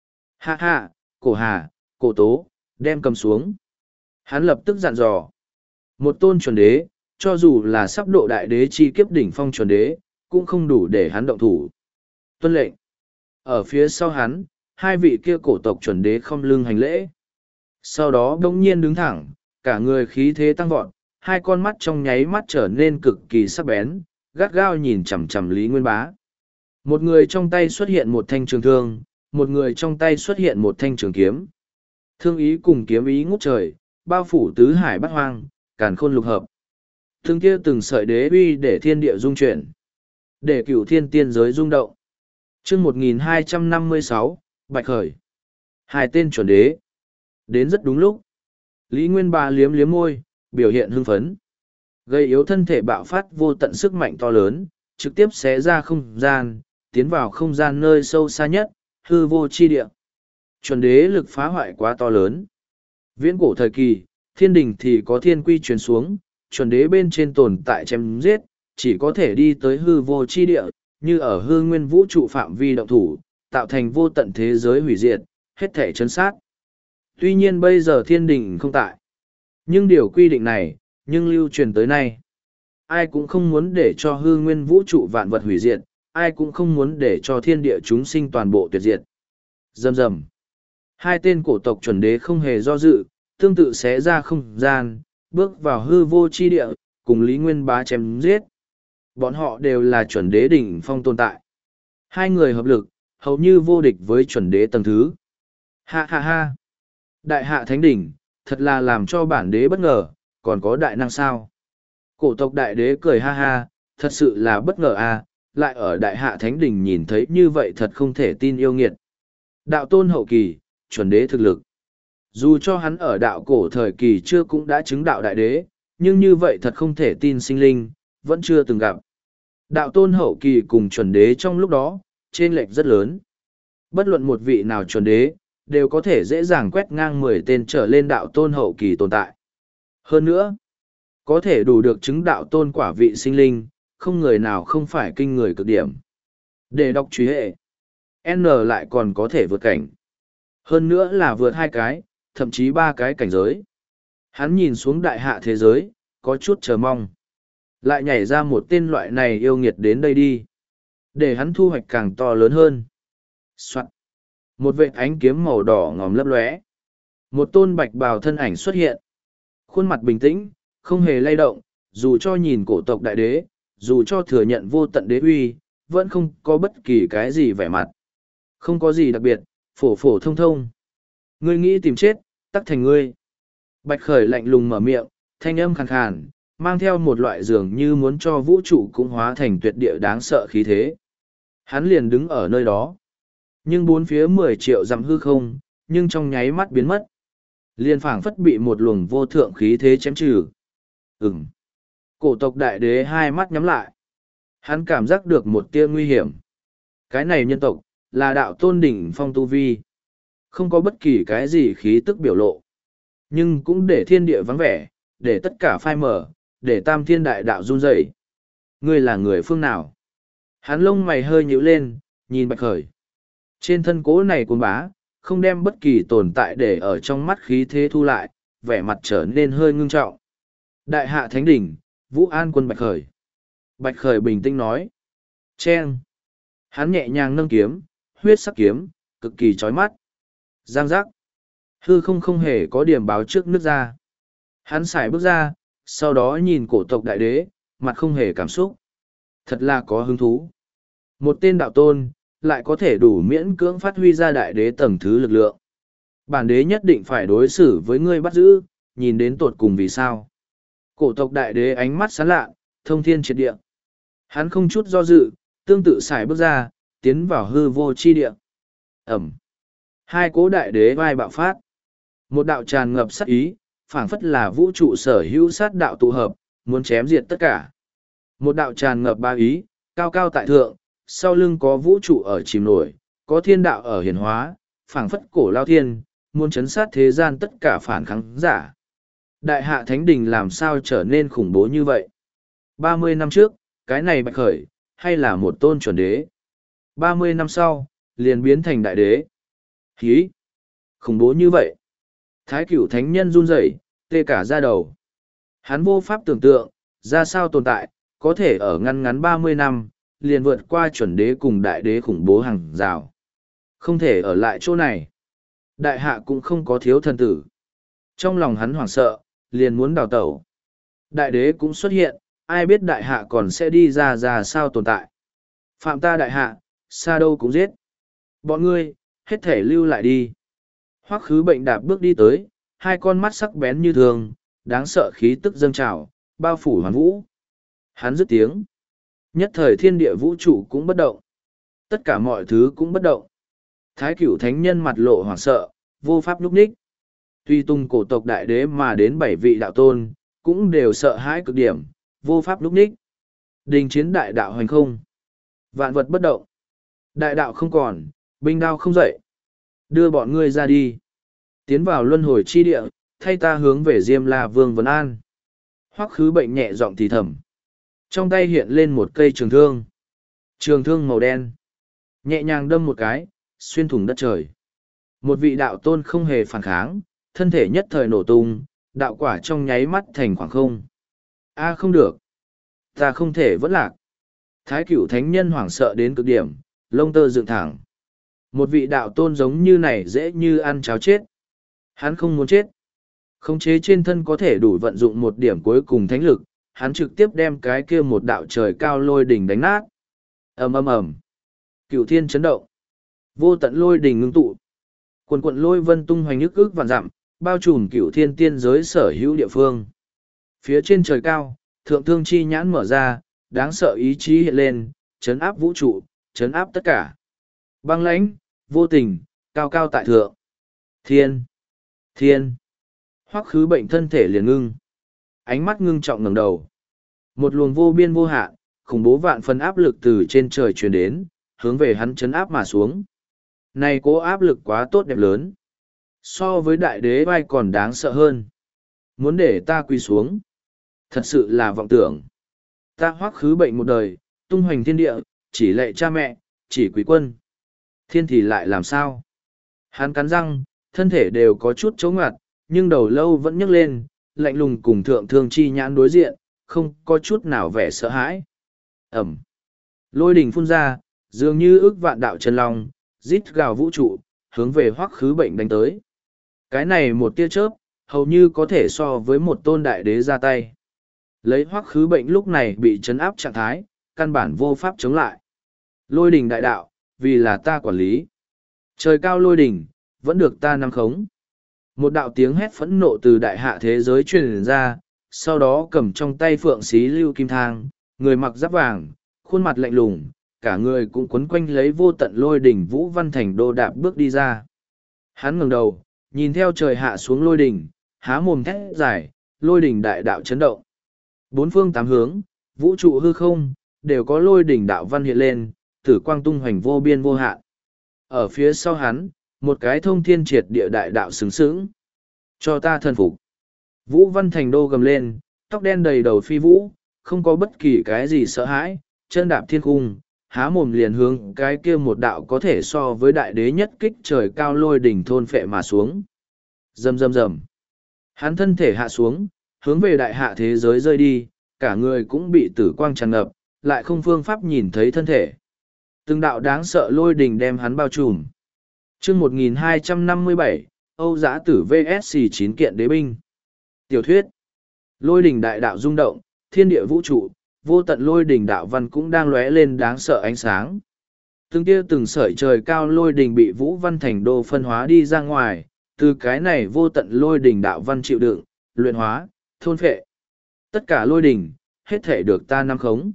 Ha ha, cổ hà, cổ tố, đem cầm xuống. Hắn lập tức dặn dò. Một tôn chuẩn đế, cho dù là sắp độ đại đế chi kiếp đỉnh phong chuẩn đế, cũng không đủ để hắn động thủ. Tuân lệnh. Ở phía sau hắn, hai vị kia cổ tộc chuẩn đế không lưng hành lễ. Sau đó đông nhiên đứng thẳng, cả người khí thế tăng vọt, hai con mắt trong nháy mắt trở nên cực kỳ sắc bén, gắt gao nhìn chằm chằm Lý Nguyên Bá. Một người trong tay xuất hiện một thanh trường thương, một người trong tay xuất hiện một thanh trường kiếm. Thương ý cùng kiếm ý ngút trời, bao phủ tứ hải bát hoang, càn khôn lục hợp. Thương kia từng sợi đế uy để thiên địa rung chuyển, để cửu thiên tiên giới rung động. Chương một nghìn hai trăm năm mươi sáu, Bạch Khởi. Hai tên chuẩn đế. Đến rất đúng lúc. Lý Nguyên Bá liếm liếm môi, biểu hiện hưng phấn. Gây yếu thân thể bạo phát vô tận sức mạnh to lớn, trực tiếp xé ra không gian, tiến vào không gian nơi sâu xa nhất, hư vô chi địa. Chuẩn đế lực phá hoại quá to lớn. Viễn cổ thời kỳ, thiên đình thì có thiên quy truyền xuống, chuẩn đế bên trên tồn tại chém giết, chỉ có thể đi tới hư vô chi địa, như ở hư nguyên vũ trụ phạm vi động thủ, tạo thành vô tận thế giới hủy diệt, hết thể chấn sát. Tuy nhiên bây giờ thiên đình không tại. Nhưng điều quy định này, nhưng lưu truyền tới nay. Ai cũng không muốn để cho hư nguyên vũ trụ vạn vật hủy diệt, ai cũng không muốn để cho thiên địa chúng sinh toàn bộ tuyệt diệt. Rầm rầm. Hai tên cổ tộc chuẩn đế không hề do dự, tương tự xé ra không gian, bước vào hư vô chi địa, cùng Lý Nguyên Bá chém giết. Bọn họ đều là chuẩn đế đỉnh phong tồn tại. Hai người hợp lực, hầu như vô địch với chuẩn đế tầng thứ. Ha ha ha. Đại hạ thánh đỉnh, thật là làm cho bản đế bất ngờ, còn có đại năng sao. Cổ tộc đại đế cười ha ha, thật sự là bất ngờ à, lại ở đại hạ thánh đỉnh nhìn thấy như vậy thật không thể tin yêu nghiệt. Đạo tôn hậu kỳ, chuẩn đế thực lực. Dù cho hắn ở đạo cổ thời kỳ chưa cũng đã chứng đạo đại đế, nhưng như vậy thật không thể tin sinh linh, vẫn chưa từng gặp. Đạo tôn hậu kỳ cùng chuẩn đế trong lúc đó, chênh lệch rất lớn. Bất luận một vị nào chuẩn đế, đều có thể dễ dàng quét ngang mười tên trở lên đạo tôn hậu kỳ tồn tại. Hơn nữa, có thể đủ được chứng đạo tôn quả vị sinh linh, không người nào không phải kinh người cực điểm. Để đọc truy hệ, N lại còn có thể vượt cảnh. Hơn nữa là vượt hai cái, thậm chí ba cái cảnh giới. Hắn nhìn xuống đại hạ thế giới, có chút chờ mong. Lại nhảy ra một tên loại này yêu nghiệt đến đây đi. Để hắn thu hoạch càng to lớn hơn. Soạn. Một vệt ánh kiếm màu đỏ ngòm lấp lóe. Một tôn bạch bào thân ảnh xuất hiện. Khuôn mặt bình tĩnh, không hề lay động, dù cho nhìn cổ tộc đại đế, dù cho thừa nhận vô tận đế uy, vẫn không có bất kỳ cái gì vẻ mặt. Không có gì đặc biệt, phổ phổ thông thông. Ngươi nghĩ tìm chết, tắc thành ngươi. Bạch Khởi lạnh lùng mở miệng, thanh âm khàn khàn, mang theo một loại dường như muốn cho vũ trụ cũng hóa thành tuyệt địa đáng sợ khí thế. Hắn liền đứng ở nơi đó. Nhưng bốn phía mười triệu dặm hư không, nhưng trong nháy mắt biến mất. Liền phảng phất bị một luồng vô thượng khí thế chém trừ. Ừm. Cổ tộc đại đế hai mắt nhắm lại. Hắn cảm giác được một tia nguy hiểm. Cái này nhân tộc, là đạo tôn đỉnh phong tu vi. Không có bất kỳ cái gì khí tức biểu lộ. nhưng cũng để thiên địa vắng vẻ, để tất cả phai mở, để tam thiên đại đạo run rẩy. Ngươi là người phương nào? Hắn lông mày hơi nhíu lên, nhìn Bạch Khởi. Trên thân cố này cuồng bá, không đem bất kỳ tồn tại để ở trong mắt khí thế thu lại, vẻ mặt trở nên hơi ngưng trọng. Đại hạ thánh đỉnh, Vũ An quân Bạch Khởi. Bạch Khởi bình tĩnh nói. Chen. Hắn nhẹ nhàng nâng kiếm, huyết sắc kiếm, cực kỳ chói mắt. Giang giác. Hư không không hề có điểm báo trước nước ra. Hắn xài bước ra, sau đó nhìn cổ tộc đại đế, mặt không hề cảm xúc. Thật là có hứng thú. Một tên đạo tôn, lại có thể đủ miễn cưỡng phát huy ra đại đế tầng thứ lực lượng. Bản đế nhất định phải đối xử với ngươi bắt giữ, nhìn đến tột cùng vì sao. Cổ tộc đại đế ánh mắt sáng lạ, thông thiên triệt địa. Hắn không chút do dự, tương tự xài bước ra, tiến vào hư vô chi địa. Ẩm. Hai cố đại đế vai bạo phát. Một đạo tràn ngập sát ý, phảng phất là vũ trụ sở hữu sát đạo tụ hợp, muốn chém diệt tất cả. Một đạo tràn ngập ba ý, cao cao tại thượng, sau lưng có vũ trụ ở chìm nổi, có thiên đạo ở hiển hóa, phảng phất cổ lao thiên, muốn chấn sát thế gian tất cả phản kháng giả. Đại hạ thánh đình làm sao trở nên khủng bố như vậy? ba mươi năm trước, cái này Bạch Khởi, hay là một tôn chuẩn đế? ba mươi năm sau, liền biến thành đại đế. Hí! Khủng bố như vậy! Thái cửu thánh nhân run rẩy, tê cả da đầu. Hắn vô pháp tưởng tượng, ra sao tồn tại, có thể ở ngăn ngắn ba mươi năm, liền vượt qua chuẩn đế cùng đại đế khủng bố hàng rào. Không thể ở lại chỗ này. Đại hạ cũng không có thiếu thần tử. Trong lòng hắn hoảng sợ, liền muốn đào tẩu. Đại đế cũng xuất hiện, ai biết đại hạ còn sẽ đi ra ra sao tồn tại. Phạm ta đại hạ, xa đâu cũng giết. Bọn ngươi, hết thể lưu lại đi. Hoắc khứ bệnh đạp bước đi tới, hai con mắt sắc bén như thường, đáng sợ khí tức dâng trào, bao phủ hoàn vũ. Hắn dứt tiếng. Nhất thời thiên địa vũ trụ cũng bất động. Tất cả mọi thứ cũng bất động. Thái cửu thánh nhân mặt lộ hoảng sợ, vô pháp lúc ních. Tuy tung cổ tộc đại đế mà đến bảy vị đạo tôn, cũng đều sợ hãi cực điểm, vô pháp lúc ních. Đình chiến đại đạo hoành không. Vạn vật bất động. Đại đạo không còn, binh đao không dậy. Đưa bọn ngươi ra đi. Tiến vào luân hồi chi địa, thay ta hướng về Diêm La Vương Vấn An. Hoắc khứ bệnh nhẹ giọng thì thầm. Trong tay hiện lên một cây trường thương. Trường thương màu đen. Nhẹ nhàng đâm một cái, xuyên thủng đất trời. Một vị đạo tôn không hề phản kháng, thân thể nhất thời nổ tung, đạo quả trong nháy mắt thành khoảng không. A không được. Ta không thể vẫn lạc. Thái cửu thánh nhân hoảng sợ đến cực điểm, lông tơ dựng thẳng. Một vị đạo tôn giống như này dễ như ăn cháo chết. Hắn không muốn chết. Khống chế trên thân có thể đủ vận dụng một điểm cuối cùng thánh lực, hắn trực tiếp đem cái kia một đạo trời cao lôi đỉnh đánh nát. Ầm ầm ầm. Cửu thiên chấn động. Vô tận lôi đỉnh ngưng tụ. Quần quận lôi vân tung hoành nhức ức vạn dặm, bao trùm cửu thiên tiên giới sở hữu địa phương. Phía trên trời cao, thượng thương chi nhãn mở ra, đáng sợ ý chí hiện lên, chấn áp vũ trụ, chấn áp tất cả. Băng lãnh, vô tình, cao cao tại thượng. Thiên! Thiên! Hoắc khứ bệnh thân thể liền ngưng. Ánh mắt ngưng trọng ngẩng đầu. Một luồng vô biên vô hạn, khủng bố vạn phần áp lực từ trên trời truyền đến, hướng về hắn chấn áp mà xuống. Này cố áp lực quá tốt đẹp lớn. So với đại đế vai còn đáng sợ hơn. Muốn để ta quy xuống. Thật sự là vọng tưởng. Ta Hoắc khứ bệnh một đời, tung hoành thiên địa, chỉ lệ cha mẹ, chỉ quý quân. Thiên thì lại làm sao? Hắn cắn răng, thân thể đều có chút chống ngặt, nhưng đầu lâu vẫn nhấc lên, lạnh lùng cùng thượng thương chi nhãn đối diện, không có chút nào vẻ sợ hãi. Ẩm. Lôi đỉnh phun ra, dường như ước vạn đạo chân long, rít gào vũ trụ, hướng về Hoắc khứ bệnh đánh tới. Cái này một tia chớp, hầu như có thể so với một tôn đại đế ra tay. Lấy Hoắc khứ bệnh lúc này bị chấn áp trạng thái, căn bản vô pháp chống lại. Lôi đỉnh đại đạo, vì là ta quản lý. Trời cao lôi đỉnh, vẫn được ta nắm khống. Một đạo tiếng hét phẫn nộ từ đại hạ thế giới truyền ra, sau đó cầm trong tay phượng xí lưu kim thang, người mặc giáp vàng, khuôn mặt lạnh lùng, cả người cũng quấn quanh lấy vô tận lôi đỉnh Vũ Văn Thành đô đạp bước đi ra. Hắn ngẩng đầu, nhìn theo trời hạ xuống lôi đỉnh, há mồm thét dài, lôi đỉnh đại đạo chấn động. Bốn phương tám hướng, vũ trụ hư không, đều có lôi đỉnh đạo văn hiện lên, tử quang tung hoành vô biên vô hạn. Ở phía sau hắn, một cái thông thiên triệt địa đại đạo xứng sững. Cho ta thần phục. Vũ Văn Thành Đô gầm lên, tóc đen đầy đầu phi vũ, không có bất kỳ cái gì sợ hãi, chân đạp thiên cung, há mồm liền hướng cái kia một đạo có thể so với đại đế nhất kích trời cao lôi đỉnh thôn phệ mà xuống. Rầm rầm rầm. Hắn thân thể hạ xuống, hướng về đại hạ thế giới rơi đi, cả người cũng bị tử quang tràn ngập, lại không phương pháp nhìn thấy thân thể. Từng đạo đáng sợ lôi đỉnh đem hắn bao trùm. Chương một nghìn hai trăm năm mươi bảy, Âu Giã Tử vs chín kiện đế binh. Tiểu thuyết. Lôi đỉnh đại đạo rung động, thiên địa vũ trụ, vô tận lôi đỉnh đạo văn cũng đang lóe lên đáng sợ ánh sáng. Từng tia từng sợi trời cao lôi đỉnh bị Vũ Văn Thành Đô phân hóa đi ra ngoài, từ cái này vô tận lôi đỉnh đạo văn chịu đựng, luyện hóa, thôn phệ. Tất cả lôi đỉnh, hết thể được ta nắm khống.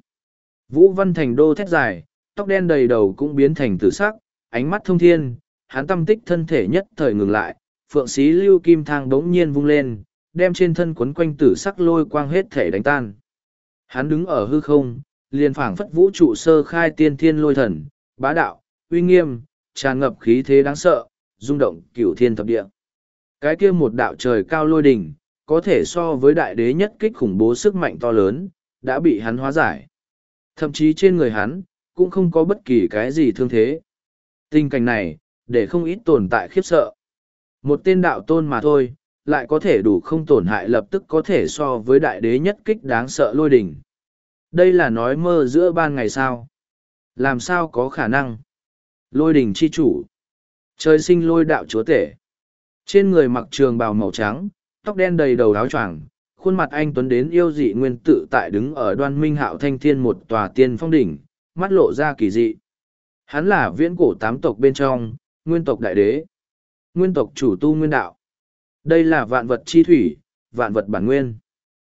Vũ Văn Thành Đô thét dài, tóc đen đầy đầu cũng biến thành tử sắc, ánh mắt thông thiên, hắn tâm tích thân thể nhất thời ngừng lại, phượng xí lưu kim thang bỗng nhiên vung lên, đem trên thân quấn quanh tử sắc lôi quang hết thể đánh tan. Hắn đứng ở hư không, liền phảng phất vũ trụ sơ khai tiên thiên lôi thần, bá đạo, uy nghiêm, tràn ngập khí thế đáng sợ, rung động cửu thiên thập địa. Cái kia một đạo trời cao lôi đỉnh, có thể so với đại đế nhất kích khủng bố sức mạnh to lớn, đã bị hắn hóa giải. Thậm chí trên người hắn, cũng không có bất kỳ cái gì thương thế. Tình cảnh này, để không ít tồn tại khiếp sợ. Một tên đạo tôn mà thôi, lại có thể đủ không tổn hại lập tức có thể so với đại đế nhất kích đáng sợ lôi đỉnh. Đây là nói mơ giữa ban ngày sao? Làm sao có khả năng? Lôi đỉnh chi chủ. Trời sinh lôi đạo chúa tể. Trên người mặc trường bào màu trắng, tóc đen đầy đầu áo choàng, khuôn mặt anh tuấn đến yêu dị nguyên tự tại đứng ở Đoan Minh Hạo Thanh Thiên một tòa tiên phong đỉnh, mắt lộ ra kỳ dị. Hắn là viễn cổ tám tộc bên trong, nguyên tộc đại đế. Nguyên tộc chủ tu nguyên đạo. Đây là vạn vật chi thủy, vạn vật bản nguyên.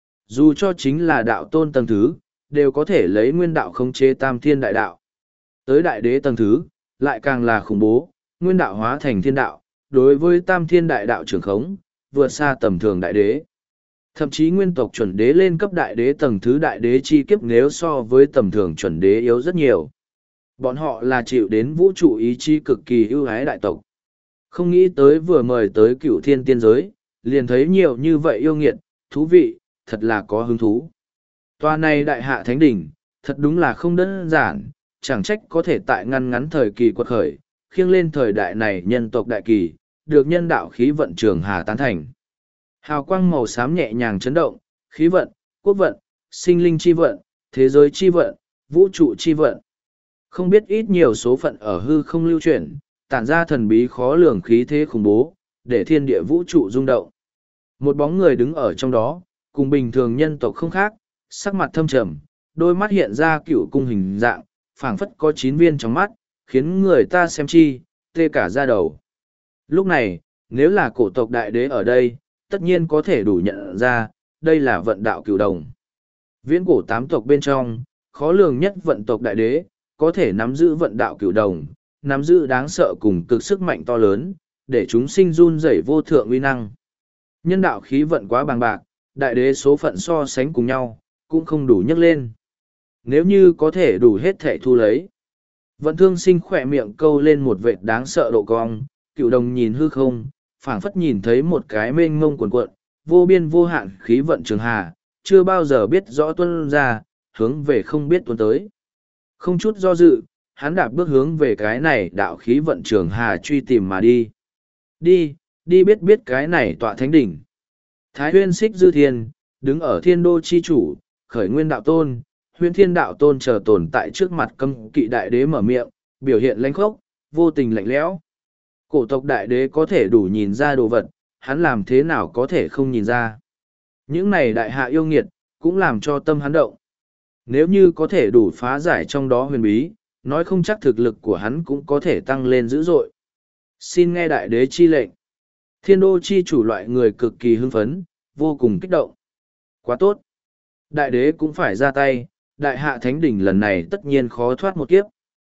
Dù cho chính là đạo tôn tầng thứ, đều có thể lấy nguyên đạo khống chế tam thiên đại đạo. Tới đại đế tầng thứ, lại càng là khủng bố, nguyên đạo hóa thành thiên đạo, đối với tam thiên đại đạo trưởng khống, vượt xa tầm thường đại đế. Thậm chí nguyên tộc chuẩn đế lên cấp đại đế tầng thứ đại đế chi kiếp nếu so với tầm thường chuẩn đế yếu rất nhiều. Bọn họ là chịu đến vũ trụ ý chí cực kỳ ưu ái đại tộc. Không nghĩ tới vừa mời tới cựu thiên tiên giới, liền thấy nhiều như vậy yêu nghiệt, thú vị, thật là có hứng thú. Tòa này đại hạ thánh đỉnh, thật đúng là không đơn giản, chẳng trách có thể tại ngăn ngắn thời kỳ quật khởi, khiêng lên thời đại này nhân tộc đại kỳ, được nhân đạo khí vận trường hà tán thành. Hào quang màu xám nhẹ nhàng chấn động, khí vận, quốc vận, sinh linh chi vận, thế giới chi vận, vũ trụ chi vận. Không biết ít nhiều số phận ở hư không lưu chuyển, tản ra thần bí khó lường khí thế khủng bố, để thiên địa vũ trụ rung động. Một bóng người đứng ở trong đó, cùng bình thường nhân tộc không khác, sắc mặt thâm trầm, đôi mắt hiện ra cựu cung hình dạng, phảng phất có chín viên trong mắt, khiến người ta xem chi, tê cả da đầu. Lúc này, nếu là cổ tộc đại đế ở đây, tất nhiên có thể đủ nhận ra, đây là vận đạo cửu đồng. Viễn cổ tám tộc bên trong, khó lường nhất vận tộc đại đế, có thể nắm giữ vận đạo cửu đồng, nắm giữ đáng sợ cùng cực sức mạnh to lớn, để chúng sinh run rẩy vô thượng uy năng. Nhân đạo khí vận quá bằng bạc, đại đế số phận so sánh cùng nhau, cũng không đủ nhấc lên. Nếu như có thể đủ hết thể thu lấy. Vận thương sinh khỏe miệng câu lên một vệt đáng sợ độ cong, cựu đồng nhìn hư không, phảng phất nhìn thấy một cái mênh mông cuồn cuộn, vô biên vô hạn khí vận trường hà, chưa bao giờ biết rõ tuân ra, hướng về không biết tuân tới. Không chút do dự, hắn đạp bước hướng về cái này đạo khí vận trường hà truy tìm mà đi. Đi, đi biết biết cái này tọa thánh đỉnh. Thái huyên xích dư thiên, đứng ở thiên đô chi chủ, khởi nguyên đạo tôn, huyên thiên đạo tôn chờ tồn tại trước mặt cấm kỵ đại đế mở miệng, biểu hiện lãnh khốc, vô tình lạnh lẽo. Cổ tộc đại đế có thể đủ nhìn ra đồ vật, hắn làm thế nào có thể không nhìn ra. Những này đại hạ yêu nghiệt, cũng làm cho tâm hắn động. Nếu như có thể đủ phá giải trong đó huyền bí, nói không chắc thực lực của hắn cũng có thể tăng lên dữ dội. Xin nghe đại đế chi lệnh. Thiên đô chi chủ loại người cực kỳ hưng phấn, vô cùng kích động. Quá tốt. Đại đế cũng phải ra tay, đại hạ thánh đỉnh lần này tất nhiên khó thoát một kiếp.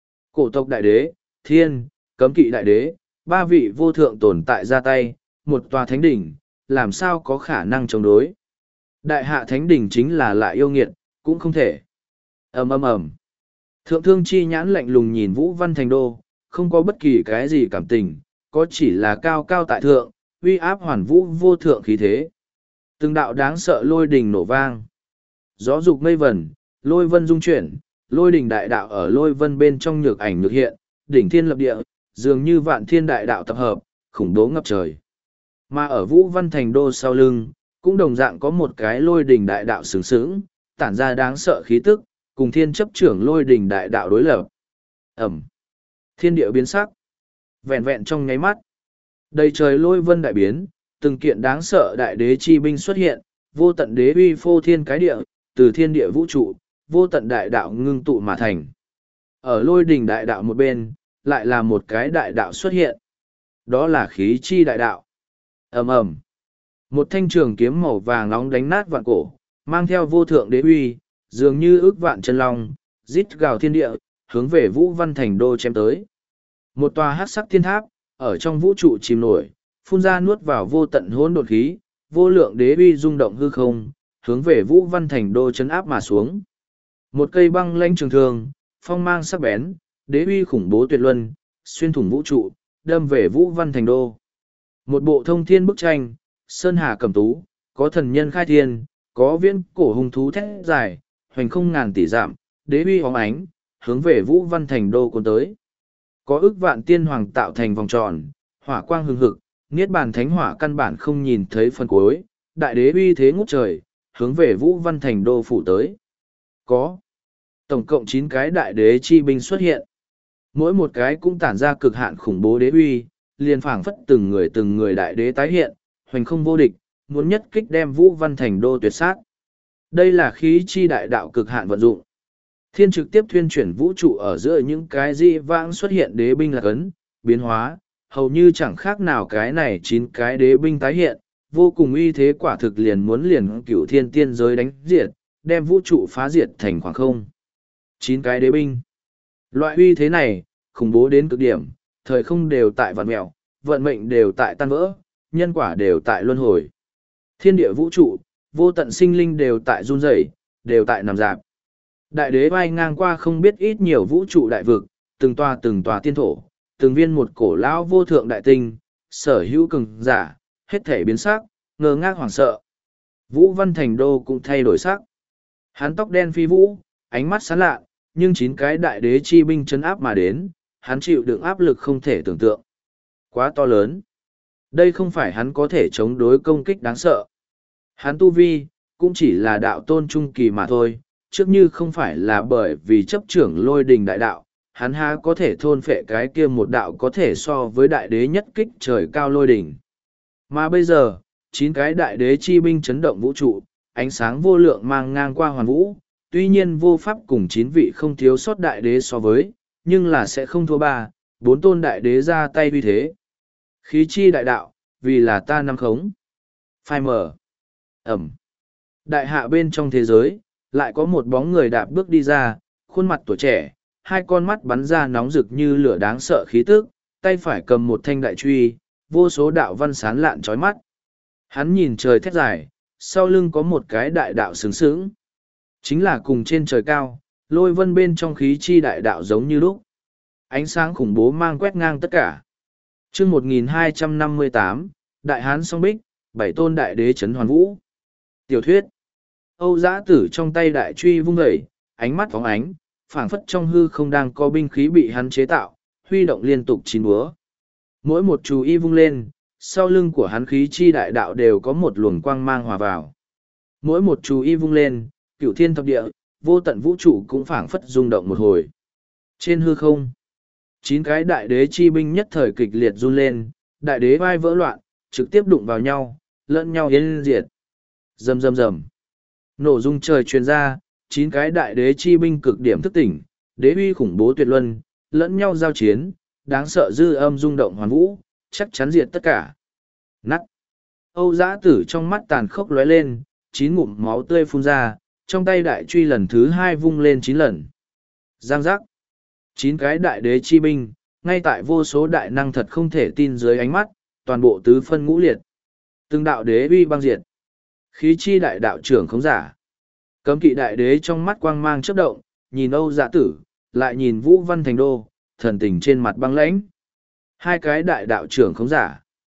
Cổ tộc đại đế, thiên, cấm kỵ đại đế, ba vị vô thượng tồn tại ra tay, một tòa thánh đỉnh, làm sao có khả năng chống đối. Đại hạ thánh đỉnh chính là lại yêu nghiệt, cũng không thể. ầm ầm ầm. Thượng thương chi nhãn lạnh lùng nhìn Vũ Văn Thành Đô, không có bất kỳ cái gì cảm tình, có chỉ là cao cao tại thượng, uy áp hoàn vũ vô thượng khí thế. Từng đạo đáng sợ lôi đình nổ vang. Gió dục mây vẩn, lôi vân dung chuyển, lôi đình đại đạo ở lôi vân bên trong nhược ảnh nhược hiện, đỉnh thiên lập địa, dường như vạn thiên đại đạo tập hợp, khủng bố ngập trời. Mà ở Vũ Văn Thành Đô sau lưng, cũng đồng dạng có một cái lôi đình đại đạo sướng sướng, tản ra đáng sợ khí tức, cùng thiên chấp trưởng lôi đình đại đạo đối lập. Ẩm. Thiên địa biến sắc. Vẹn vẹn trong nháy mắt. Đầy trời lôi vân đại biến, từng kiện đáng sợ đại đế chi binh xuất hiện, vô tận đế uy phô thiên cái địa, từ thiên địa vũ trụ, vô tận đại đạo ngưng tụ mà thành. Ở lôi đình đại đạo một bên, lại là một cái đại đạo xuất hiện. Đó là khí chi đại đạo. Ầm ầm. Một thanh trường kiếm màu vàng nóng đánh nát vạn cổ, mang theo vô thượng đế uy, dường như ước vạn chân long, rít gào thiên địa, hướng về Vũ Văn Thành Đô chém tới. Một tòa hắc sắc thiên tháp, ở trong vũ trụ chìm nổi, phun ra nuốt vào vô tận hỗn độn khí, vô lượng đế uy rung động hư không, hướng về Vũ Văn Thành Đô chấn áp mà xuống. Một cây băng lãnh trường thương, phong mang sắc bén, đế uy khủng bố tuyệt luân, xuyên thủng vũ trụ, đâm về Vũ Văn Thành Đô. Một bộ thông thiên bức tranh, sơn hà cẩm tú, có thần nhân khai thiên, có viễn cổ hung thú thét dài, hoành không ngàn tỷ dặm, đế uy hóng ánh, hướng về Vũ Văn Thành Đô cuốn tới. Có ức vạn tiên hoàng tạo thành vòng tròn, hỏa quang hừng hực, niết bàn thánh hỏa căn bản không nhìn thấy phần cuối, đại đế uy thế ngút trời, hướng về Vũ Văn Thành Đô phủ tới. Có tổng cộng chín cái đại đế chi binh xuất hiện. Mỗi một cái cũng tản ra cực hạn khủng bố đế uy, liền phảng phất từng người từng người đại đế tái hiện, hoành không vô địch, muốn nhất kích đem Vũ Văn Thành Đô tuyệt sát. Đây là khí chi đại đạo cực hạn vận dụng. Thiên trực tiếp thuyên chuyển vũ trụ ở giữa những cái dị vãng xuất hiện đế binh là cấn, biến hóa, hầu như chẳng khác nào cái này chín cái đế binh tái hiện, vô cùng uy thế quả thực liền muốn liền cửu thiên tiên giới đánh diệt, đem vũ trụ phá diệt thành khoảng không. Chín cái đế binh. Loại uy thế này, khủng bố đến cực điểm, thời không đều tại vạn mẹo, vận mệnh đều tại tan vỡ, nhân quả đều tại luân hồi. Thiên địa vũ trụ, vô tận sinh linh đều tại run rẩy, đều tại nằm dạp. Đại đế bay ngang qua không biết ít nhiều vũ trụ đại vực, từng tòa từng tòa tiên thổ, từng viên một cổ lão vô thượng đại tinh, sở hữu cường giả, hết thể biến sắc, ngơ ngác hoảng sợ. Vũ Văn Thành Đô cũng thay đổi sắc. Hắn tóc đen phi vũ, ánh mắt sáng lạ, nhưng chín cái đại đế chi binh chấn áp mà đến, hắn chịu đựng áp lực không thể tưởng tượng. Quá to lớn. Đây không phải hắn có thể chống đối công kích đáng sợ. Hắn tu vi, cũng chỉ là đạo tôn trung kỳ mà thôi, trước như không phải là bởi vì chấp trưởng lôi đình đại đạo, hắn há có thể thôn phệ cái kia một đạo có thể so với đại đế nhất kích trời cao lôi đình. Mà bây giờ, chín cái đại đế chi binh chấn động vũ trụ, ánh sáng vô lượng mang ngang qua hoàn vũ, tuy nhiên vô pháp cùng chín vị không thiếu sót đại đế so với, nhưng là sẽ không thua ba, bốn tôn đại đế ra tay uy thế. Khí chi đại đạo, vì là ta năm khống. Phai mở. Ẩm. Đại hạ bên trong thế giới, lại có một bóng người đạp bước đi ra, khuôn mặt tuổi trẻ, hai con mắt bắn ra nóng rực như lửa đáng sợ khí tức, tay phải cầm một thanh đại truy, vô số đạo văn sán lạn trói mắt. Hắn nhìn trời thét dài, sau lưng có một cái đại đạo sướng sướng. Chính là cùng trên trời cao, lôi vân bên trong khí chi đại đạo giống như lúc. Ánh sáng khủng bố mang quét ngang tất cả. chương một nghìn hai trăm năm mươi tám, Đại Hán song bích, bảy tôn đại đế chấn hoàn vũ. Tiểu thuyết. Âu Giã Tử trong tay đại truy vung dậy, ánh mắt phóng ánh, phảng phất trong hư không đang có binh khí bị hắn chế tạo, huy động liên tục chín búa. Mỗi một chú y vung lên, sau lưng của hắn khí chi đại đạo đều có một luồng quang mang hòa vào. Mỗi một chú y vung lên, cửu thiên thập địa, vô tận vũ trụ cũng phảng phất rung động một hồi. Trên hư không, chín cái đại đế chi binh nhất thời kịch liệt run lên, đại đế vai vỡ loạn, trực tiếp đụng vào nhau, lẫn nhau yên diệt. Rầm rầm rầm. Nổ rung trời truyền ra, chín cái đại đế chi binh cực điểm thức tỉnh, đế uy khủng bố tuyệt luân, lẫn nhau giao chiến, đáng sợ dư âm rung động hoàn vũ, chắc chắn diệt tất cả. Nắt. Âu Giã Tử trong mắt tàn khốc lóe lên, chín ngụm máu tươi phun ra, trong tay đại truy lần thứ hai vung lên chín lần. Giang giác. Chín cái đại đế chi binh, ngay tại vô số đại năng thật không thể tin dưới ánh mắt, toàn bộ tứ phân ngũ liệt. Từng đạo đế uy băng diệt. Khí chi đại đạo trưởng không giả. Cấm kỵ đại đế trong mắt quang mang chớp động, nhìn Âu Dạ Tử, lại nhìn Vũ Văn Thành Đô, thần tình trên mặt băng lãnh. Hai cái đại đạo trưởng không giả.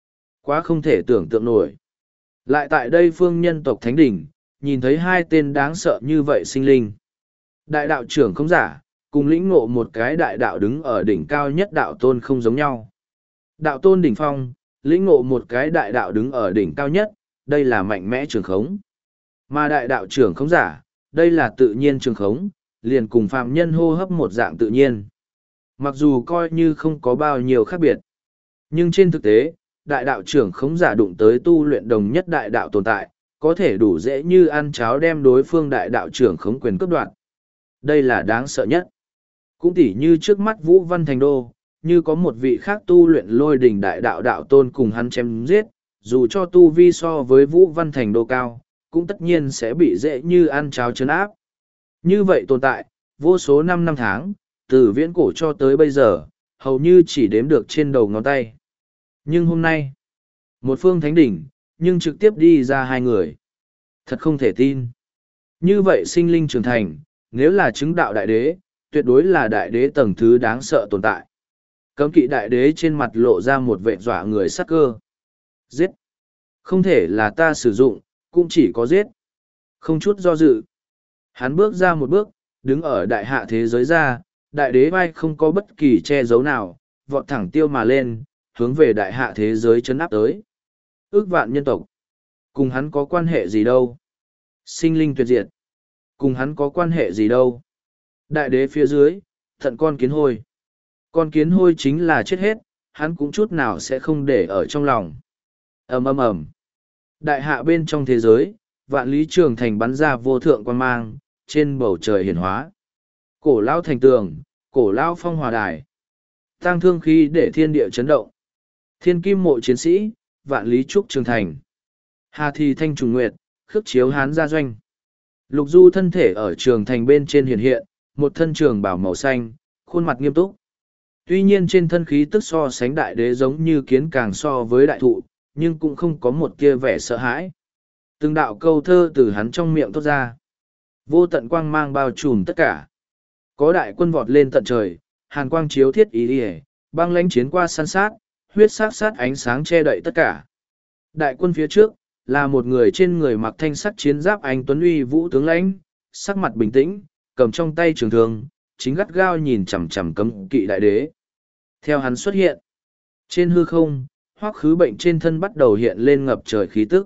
Quá không thể tưởng tượng nổi. Lại tại đây phương nhân tộc Thánh Đỉnh, nhìn thấy hai tên đáng sợ như vậy sinh linh. Đại đạo trưởng không giả, cùng lĩnh ngộ một cái đại đạo đứng ở đỉnh cao nhất đạo tôn không giống nhau. Đạo tôn đỉnh phong, lĩnh ngộ một cái đại đạo đứng ở đỉnh cao nhất, đây là mạnh mẽ trường khống. Mà đại đạo trưởng không giả, đây là tự nhiên trường khống, liền cùng phàm nhân hô hấp một dạng tự nhiên. Mặc dù coi như không có bao nhiêu khác biệt, nhưng trên thực tế, đại đạo trưởng khống giả đụng tới tu luyện đồng nhất đại đạo tồn tại, có thể đủ dễ như ăn cháo đem đối phương đại đạo trưởng khống quyền cướp đoạt. Đây là đáng sợ nhất. Cũng tỉ như trước mắt Vũ Văn Thành Đô, như có một vị khác tu luyện lôi đỉnh đại đạo đạo tôn cùng hắn chém giết, dù cho tu vi so với Vũ Văn Thành Đô cao, cũng tất nhiên sẽ bị dễ như ăn cháo chấn áp. Như vậy tồn tại, vô số năm năm tháng, từ viễn cổ cho tới bây giờ, hầu như chỉ đếm được trên đầu ngón tay. Nhưng hôm nay, một phương thánh đỉnh, nhưng trực tiếp đi ra hai người. Thật không thể tin. Như vậy sinh linh trưởng thành, nếu là chứng đạo đại đế, tuyệt đối là đại đế tầng thứ đáng sợ tồn tại. Cấm kỵ đại đế trên mặt lộ ra một vệ dọa người sắc cơ. Giết. Không thể là ta sử dụng, cũng chỉ có giết. Không chút do dự. Hắn bước ra một bước, đứng ở đại hạ thế giới ra, đại đế vai không có bất kỳ che giấu nào, vọt thẳng tiêu mà lên, hướng về đại hạ thế giới chấn áp tới. Ước vạn nhân tộc. Cùng hắn có quan hệ gì đâu? Sinh linh tuyệt diệt. Cùng hắn có quan hệ gì đâu? Đại đế phía dưới, thận con kiến hôi. Con kiến hôi chính là chết hết, hắn cũng chút nào sẽ không để ở trong lòng. ầm ầm ầm. Đại hạ bên trong thế giới, vạn lý trường thành bắn ra vô thượng quan mang, trên bầu trời hiển hóa. Cổ lao thành tường, cổ lao phong hòa đài. Tăng thương khí để thiên địa chấn động. Thiên kim mộ chiến sĩ, vạn lý trúc trường thành. Hà thì thanh trùng nguyệt, khước chiếu hán gia doanh. Lục du thân thể ở trường thành bên trên hiện hiện, một thân trường bảo màu xanh, khuôn mặt nghiêm túc. Tuy nhiên trên thân khí tức so sánh đại đế giống như kiến càng so với đại thụ, nhưng cũng không có một kia vẻ sợ hãi. Từng đạo câu thơ từ hắn trong miệng thốt ra. Vô tận quang mang bao trùm tất cả. Có đại quân vọt lên tận trời, hàn quang chiếu thiết ý ỉa, băng lãnh chiến qua săn sát, huyết sát sát ánh sáng che đậy tất cả. Đại quân phía trước, là một người trên người mặc thanh sắc chiến giáp anh tuấn uy vũ tướng lãnh, sắc mặt bình tĩnh, cầm trong tay trường thương, chính gắt gao nhìn chằm chằm cấm kỵ đại đế. Theo hắn xuất hiện, trên hư không, hoắc khứ bệnh trên thân bắt đầu hiện lên ngập trời khí tức.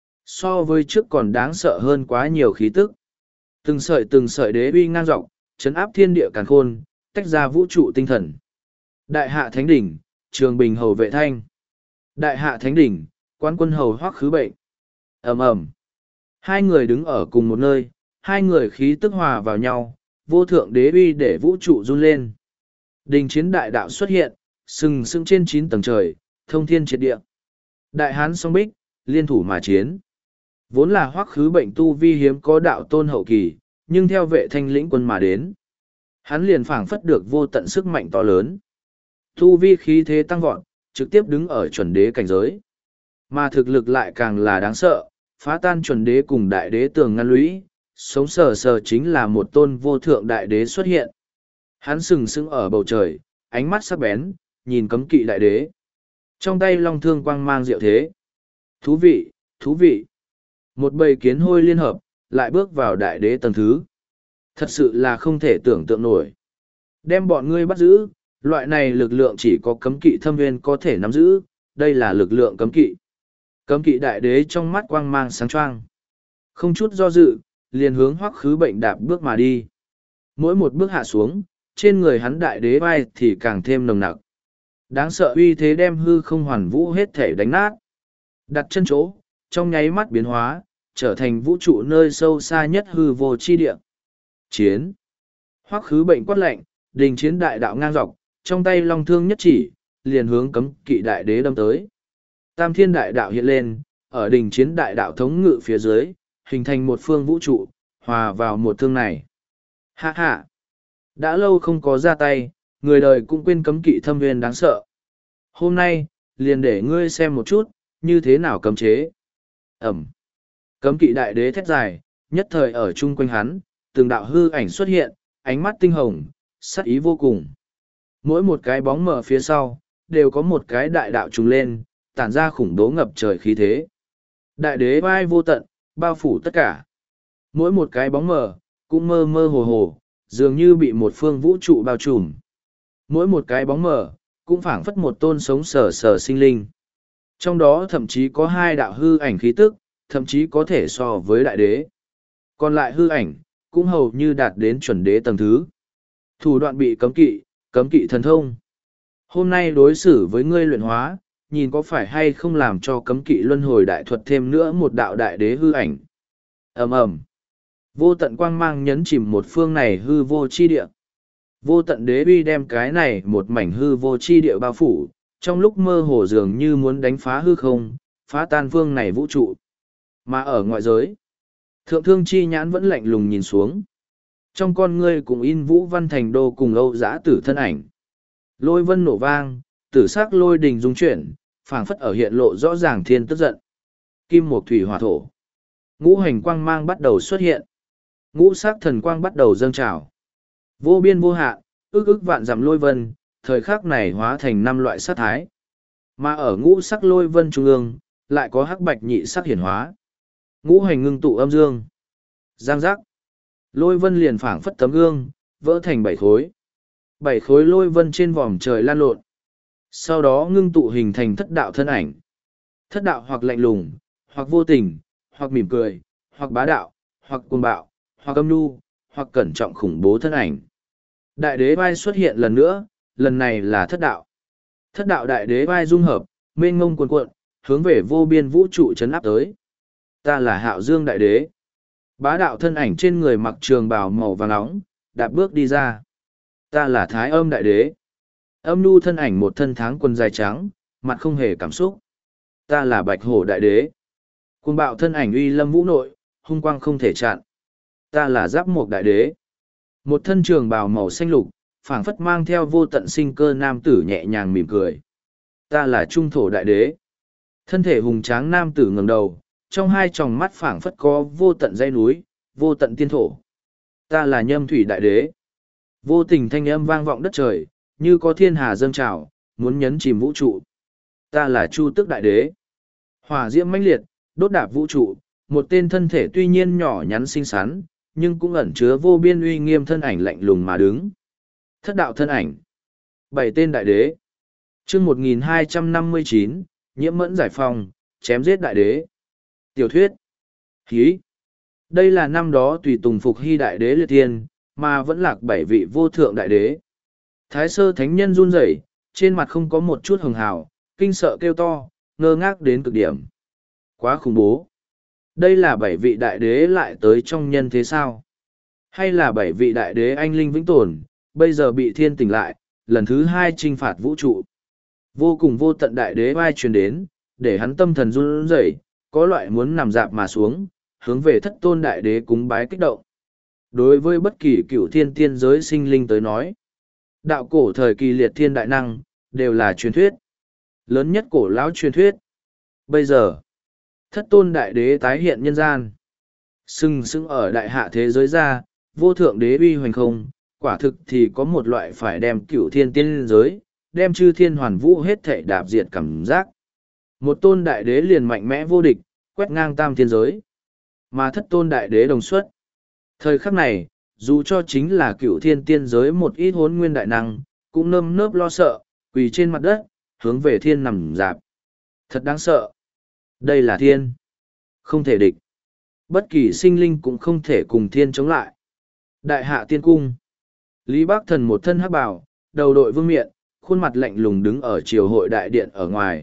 So với trước còn đáng sợ hơn quá nhiều khí tức. Từng sợi từng sợi đế uy ngang dọc, chấn áp thiên địa càn khôn, tách ra vũ trụ tinh thần. Đại hạ thánh đỉnh, trường bình hầu vệ thanh. Đại hạ thánh đỉnh, quan quân hầu hoắc khứ bệnh. ầm ầm, hai người đứng ở cùng một nơi, hai người khí tức hòa vào nhau, vô thượng đế uy để vũ trụ run lên. Đình chiến đại đạo xuất hiện, sừng sững trên chín tầng trời, thông thiên triệt địa. Đại hán song bích, liên thủ mà chiến. Vốn là hoắc khứ bệnh tu vi hiếm có đạo tôn hậu kỳ, nhưng theo vệ thanh lĩnh quân mà đến. Hắn liền phảng phất được vô tận sức mạnh to lớn. Tu vi khí thế tăng vọt, trực tiếp đứng ở chuẩn đế cảnh giới. Mà thực lực lại càng là đáng sợ, phá tan chuẩn đế cùng đại đế tường ngăn lũy, sống sờ sờ chính là một tôn vô thượng đại đế xuất hiện. Hắn sừng sững ở bầu trời, ánh mắt sắc bén, nhìn cấm kỵ đại đế. Trong tay long thương quang mang diệu thế. Thú vị, thú vị. Một bầy kiến hôi liên hợp, lại bước vào đại đế tầng thứ. Thật sự là không thể tưởng tượng nổi. Đem bọn ngươi bắt giữ, loại này lực lượng chỉ có cấm kỵ thâm nguyên có thể nắm giữ, đây là lực lượng cấm kỵ. Cấm kỵ đại đế trong mắt quang mang sáng choang. Không chút do dự, liền hướng hoắc khứ bệnh đạp bước mà đi. Mỗi một bước hạ xuống, trên người hắn đại đế vai thì càng thêm nồng nặc. Đáng sợ uy thế đem hư không hoàn vũ hết thể đánh nát. Đặt chân chỗ, trong nháy mắt biến hóa, trở thành vũ trụ nơi sâu xa nhất hư vô chi địa. Chiến. Hoắc khứ bệnh quát lạnh, đình chiến đại đạo ngang dọc, trong tay long thương nhất chỉ, liền hướng cấm kỵ đại đế đâm tới. Tam thiên đại đạo hiện lên, ở đình chiến đại đạo thống ngự phía dưới, hình thành một phương vũ trụ, hòa vào một thương này. Ha ha! Đã lâu không có ra tay, người đời cũng quên cấm kỵ thâm nguyên đáng sợ. Hôm nay, liền để ngươi xem một chút, như thế nào cấm chế. Ẩm! Cấm kỵ đại đế thét dài, nhất thời ở chung quanh hắn, từng đạo hư ảnh xuất hiện, ánh mắt tinh hồng, sắc ý vô cùng. Mỗi một cái bóng mở phía sau, đều có một cái đại đạo trùng lên, tản ra khủng bố ngập trời khí thế. Đại đế vai vô tận, bao phủ tất cả. Mỗi một cái bóng mờ, cũng mơ mơ hồ hồ, dường như bị một phương vũ trụ bao trùm. Mỗi một cái bóng mờ, cũng phảng phất một tôn sống sờ sờ sinh linh. Trong đó thậm chí có hai đạo hư ảnh khí tức, thậm chí có thể so với đại đế. Còn lại hư ảnh, cũng hầu như đạt đến chuẩn đế tầng thứ. Thủ đoạn bị cấm kỵ, cấm kỵ thần thông. Hôm nay đối xử với ngươi luyện hóa, nhìn có phải hay không làm cho cấm kỵ luân hồi đại thuật thêm nữa một đạo đại đế hư ảnh. Ầm ầm. Vô tận quang mang nhấn chìm một phương này hư vô chi địa. Vô tận đế uy đem cái này một mảnh hư vô chi địa bao phủ, trong lúc mơ hồ dường như muốn đánh phá hư không, phá tan phương này vũ trụ. Mà ở ngoại giới, thượng thương chi nhãn vẫn lạnh lùng nhìn xuống. Trong con ngươi cùng in Vũ Văn Thành Đô cùng Âu Giã Tử thân ảnh. Lôi vân nổ vang, tử sắc lôi đình rung chuyển, phảng phất ở hiện lộ rõ ràng thiên tức giận. Kim mộc thủy hỏa thổ. Ngũ hành quang mang bắt đầu xuất hiện. Ngũ sắc thần quang bắt đầu dâng trào. Vô biên vô hạn, ước ước vạn dặm lôi vân, thời khắc này hóa thành năm loại sắc thái. Mà ở ngũ sắc lôi vân trung ương, lại có hắc bạch nhị sắc hiển hóa. Ngũ hành ngưng tụ âm dương. Giang giác. Lôi vân liền phảng phất tấm gương, vỡ thành bảy khối. Bảy khối lôi vân trên vòm trời lan lộn. Sau đó ngưng tụ hình thành thất đạo thân ảnh. Thất đạo hoặc lạnh lùng, hoặc vô tình, hoặc mỉm cười, hoặc bá đạo, hoặc cuồng bạo, hoặc âm nhu, hoặc cẩn trọng khủng bố thân ảnh. Đại đế vai xuất hiện lần nữa, lần này là thất đạo. Thất đạo đại đế vai dung hợp, mênh ngông cuồn cuộn, hướng về vô biên vũ trụ chấn áp tới. Ta là Hạo Dương đại đế. Bá đạo thân ảnh trên người mặc trường bào màu vàng nóng, đạp bước đi ra. Ta là Thái Âm đại đế. Âm nhu thân ảnh một thân tháng quần dài trắng, mặt không hề cảm xúc. Ta là Bạch Hổ đại đế. Cuồng bạo thân ảnh uy lâm vũ nội, hung quang không thể chặn. Ta là Giáp Mộc đại đế. Một thân trường bào màu xanh lục, phảng phất mang theo vô tận sinh cơ nam tử nhẹ nhàng mỉm cười. Ta là Trung Thổ đại đế. Thân thể hùng tráng nam tử ngẩng đầu, trong hai tròng mắt phảng phất có vô tận dãy núi, vô tận tiên thổ. Ta là Nhâm Thủy đại đế. Vô tình thanh âm vang vọng đất trời, như có thiên hà dâng trào, muốn nhấn chìm vũ trụ. Ta là Chu Tước đại đế. Hỏa diễm mãnh liệt, đốt đạp vũ trụ, một tên thân thể tuy nhiên nhỏ nhắn xinh xắn, nhưng cũng ẩn chứa vô biên uy nghiêm thân ảnh lạnh lùng mà đứng. Thất đạo thân ảnh. Bảy tên đại đế. Chương một nghìn hai trăm năm mươi chín, Nhiễm Mẫn giải phong, chém giết đại đế. Tiểu thuyết. Hí. Đây là năm đó tùy tùng phục hy đại đế liệt thiên, mà vẫn lạc bảy vị vô thượng đại đế. Thái sơ thánh nhân run rẩy, trên mặt không có một chút hường hào, kinh sợ kêu to, ngơ ngác đến cực điểm. Quá khủng bố. Đây là bảy vị đại đế lại tới trong nhân thế sao? Hay là bảy vị đại đế anh linh vĩnh tồn, bây giờ bị thiên tỉnh lại, lần thứ hai trinh phạt vũ trụ. Vô cùng vô tận đại đế vai truyền đến, để hắn tâm thần run rẩy, có loại muốn nằm dạp mà xuống, hướng về thất tôn đại đế cúng bái kích động. Đối với bất kỳ cựu thiên tiên giới sinh linh tới nói, đạo cổ thời kỳ liệt thiên đại năng, đều là truyền thuyết. Lớn nhất cổ lão truyền thuyết. Bây giờ, thất tôn đại đế tái hiện nhân gian. Sừng sững ở đại hạ thế giới ra, vô thượng đế uy hoành không, quả thực thì có một loại phải đem cựu thiên tiên giới, đem chư thiên hoàn vũ hết thảy đạp diệt cảm giác. Một tôn đại đế liền mạnh mẽ vô địch, quét ngang tam thiên giới. Mà thất tôn đại đế đồng xuất. Thời khắc này, dù cho chính là cựu thiên tiên giới một ít hốn nguyên đại năng, cũng nơm nớp lo sợ, quỳ trên mặt đất, hướng về thiên nằm dạp. Thật đáng sợ. Đây là thiên. Không thể địch. Bất kỳ sinh linh cũng không thể cùng thiên chống lại. Đại hạ tiên cung. Lý Bác Thần một thân hắc bào, đầu đội vương miện, khuôn mặt lạnh lùng đứng ở triều hội đại điện ở ngoài.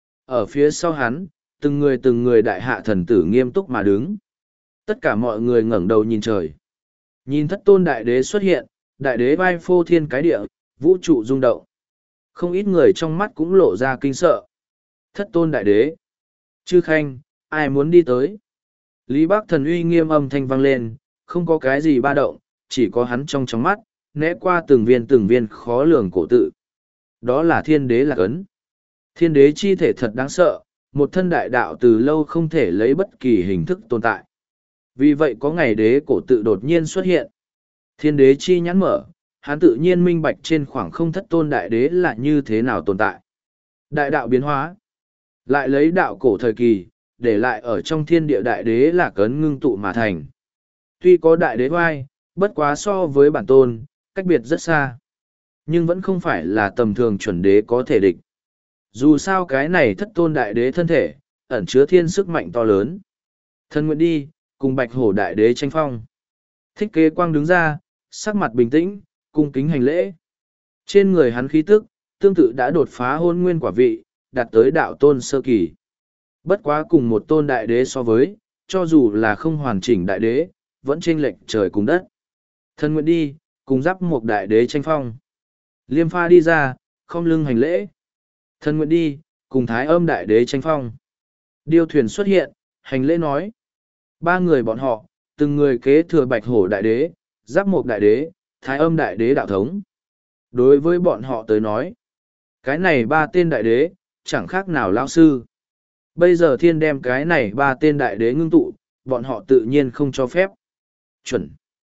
Ở phía sau hắn, từng người từng người đại hạ thần tử nghiêm túc mà đứng. Tất cả mọi người ngẩng đầu nhìn trời. Nhìn thất tôn đại đế xuất hiện, đại đế vai phô thiên cái địa, vũ trụ rung động. Không ít người trong mắt cũng lộ ra kinh sợ. Thất tôn đại đế. Chư Khanh, ai muốn đi tới? Lý Bác Thần uy nghiêm âm thanh vang lên, không có cái gì ba động, chỉ có hắn trong trong mắt, né qua từng viên từng viên khó lường cổ tự. Đó là thiên đế lạc ấn. Thiên đế chi thể thật đáng sợ, một thân đại đạo từ lâu không thể lấy bất kỳ hình thức tồn tại. Vì vậy có ngày đế cổ tự đột nhiên xuất hiện. Thiên đế chi nhãn mở, hắn tự nhiên minh bạch trên khoảng không thất tôn đại đế là như thế nào tồn tại. Đại đạo biến hóa. Lại lấy đạo cổ thời kỳ, để lại ở trong thiên địa đại đế là cấn ngưng tụ mà thành. Tuy có đại đế oai, bất quá so với bản tôn, cách biệt rất xa. Nhưng vẫn không phải là tầm thường chuẩn đế có thể địch. Dù sao cái này thất tôn đại đế thân thể, ẩn chứa thiên sức mạnh to lớn. Thân nguyện đi, cùng bạch hổ đại đế tranh phong. Thích kế quang đứng ra, sắc mặt bình tĩnh, cung kính hành lễ. Trên người hắn khí tức, tương tự đã đột phá hôn nguyên quả vị, đạt tới đạo tôn sơ kỳ. Bất quá cùng một tôn đại đế so với, cho dù là không hoàn chỉnh đại đế, vẫn chênh lệch trời cùng đất. Thân nguyện đi, cùng giáp một đại đế tranh phong. Liêm pha đi ra, không lưng hành lễ. Thân nguyện đi, cùng thái âm đại đế tranh phong. Điêu thuyền xuất hiện, hành lễ nói. Ba người bọn họ, từng người kế thừa bạch hổ đại đế, giáp một đại đế, thái âm đại đế đạo thống. Đối với bọn họ tới nói, cái này ba tên đại đế, chẳng khác nào lao sư. Bây giờ thiên đem cái này ba tên đại đế ngưng tụ, bọn họ tự nhiên không cho phép. Chuẩn.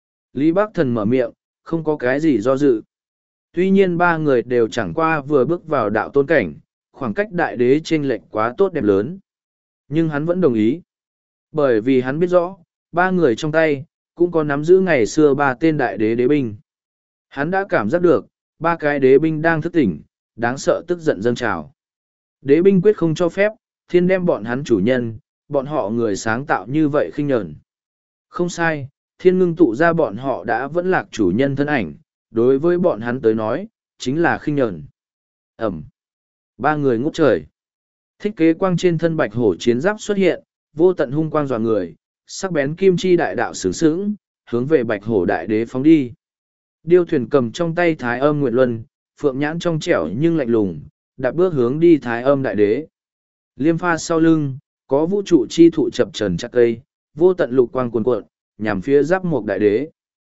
Lý Bác Thần mở miệng, không có cái gì do dự. Tuy nhiên ba người đều chẳng qua vừa bước vào đạo tôn cảnh, khoảng cách đại đế chênh lệch quá tốt đẹp lớn. Nhưng hắn vẫn đồng ý. Bởi vì hắn biết rõ, ba người trong tay, cũng có nắm giữ ngày xưa ba tên đại đế đế binh. Hắn đã cảm giác được, ba cái đế binh đang thức tỉnh, đáng sợ tức giận dâng trào. Đế binh quyết không cho phép, thiên đem bọn hắn chủ nhân, bọn họ người sáng tạo như vậy khinh nhờn. Không sai, thiên ngưng tụ ra bọn họ đã vẫn lạc chủ nhân thân ảnh, đối với bọn hắn tới nói, chính là khinh nhờn. Ẩm. Ba người ngút trời. Thích kế quang trên thân bạch hổ chiến giáp xuất hiện, vô tận hung quang dọa người, sắc bén kim chi đại đạo sướng sướng, hướng về bạch hổ đại đế phóng đi. Điêu thuyền cầm trong tay thái âm nguyệt luân, phượng nhãn trong trẻo nhưng lạnh lùng, đạp bước hướng đi thái âm đại đế. Liêm pha sau lưng, có vũ trụ chi thụ chập trần chặt cây, vô tận lục quang cuồn cuộn, nhằm phía giáp một đại đế.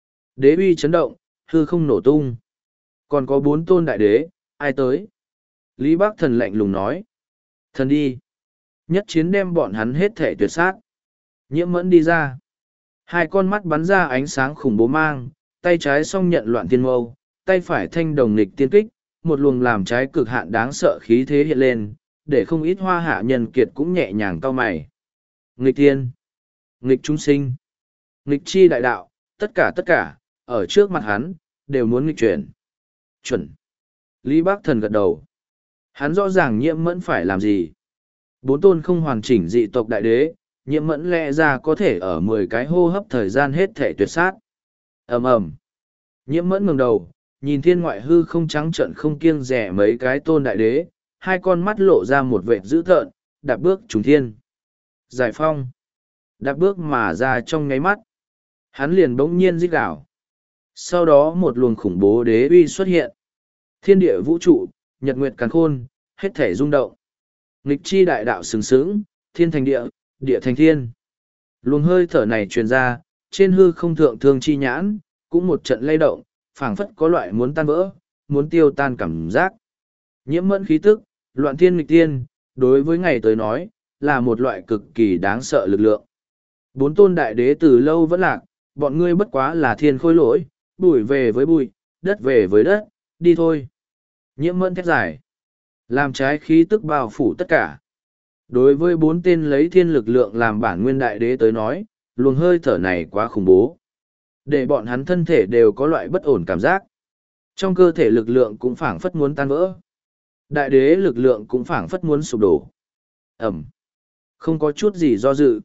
Đế uy chấn động, hư không nổ tung. Còn có bốn tôn đại đế, ai tới? Lý Bác Thần lạnh lùng nói. Thần đi. Nhất chiến đem bọn hắn hết thể tuyệt sát. Nhiễm mẫn đi ra. Hai con mắt bắn ra ánh sáng khủng bố mang, tay trái song nhận loạn tiên mâu, tay phải thanh đồng nghịch tiên kích, một luồng làm trái cực hạn đáng sợ khí thế hiện lên, để không ít hoa hạ nhân kiệt cũng nhẹ nhàng cau mày. Nghịch tiên, nghịch chúng sinh, nghịch chi đại đạo, tất cả tất cả, ở trước mặt hắn, đều muốn nghịch chuyển. Chuẩn. Lý Bác Thần gật đầu. Hắn rõ ràng nhiễm mẫn phải làm gì. Bốn tôn không hoàn chỉnh dị tộc đại đế, nhiễm mẫn lẽ ra có thể ở mười cái hô hấp thời gian hết thể tuyệt sát. Ầm ầm. Nhiễm mẫn ngừng đầu, nhìn thiên ngoại hư không trắng trận không kiêng rẻ mấy cái tôn đại đế, hai con mắt lộ ra một vệt dữ tợn, đạp bước trùng thiên. Giải phong. Đạp bước mà ra trong ngáy mắt. Hắn liền bỗng nhiên rít gào. Sau đó một luồng khủng bố đế uy xuất hiện. Thiên địa vũ trụ, nhật nguyệt càn khôn, hết thể rung động. Nghịch chi đại đạo sừng sững, thiên thành địa, địa thành thiên. Luồng hơi thở này truyền ra, trên hư không thượng thương chi nhãn, cũng một trận lay động, phảng phất có loại muốn tan vỡ, muốn tiêu tan cảm giác. Nhiễm mẫn khí tức, loạn thiên nghịch tiên, đối với ngày tới nói, là một loại cực kỳ đáng sợ lực lượng. Bốn tôn đại đế từ lâu vẫn lạc, bọn ngươi bất quá là thiên khôi lỗi, bụi về với bụi, đất về với đất, đi thôi. Nhiễm mẫn thét giải, làm trái khí tức bao phủ tất cả. Đối với bốn tên lấy thiên lực lượng làm bản nguyên đại đế tới nói, luồng hơi thở này quá khủng bố. Để bọn hắn thân thể đều có loại bất ổn cảm giác. Trong cơ thể lực lượng cũng phảng phất muốn tan vỡ. Đại đế lực lượng cũng phảng phất muốn sụp đổ. Ẩm. Không có chút gì do dự.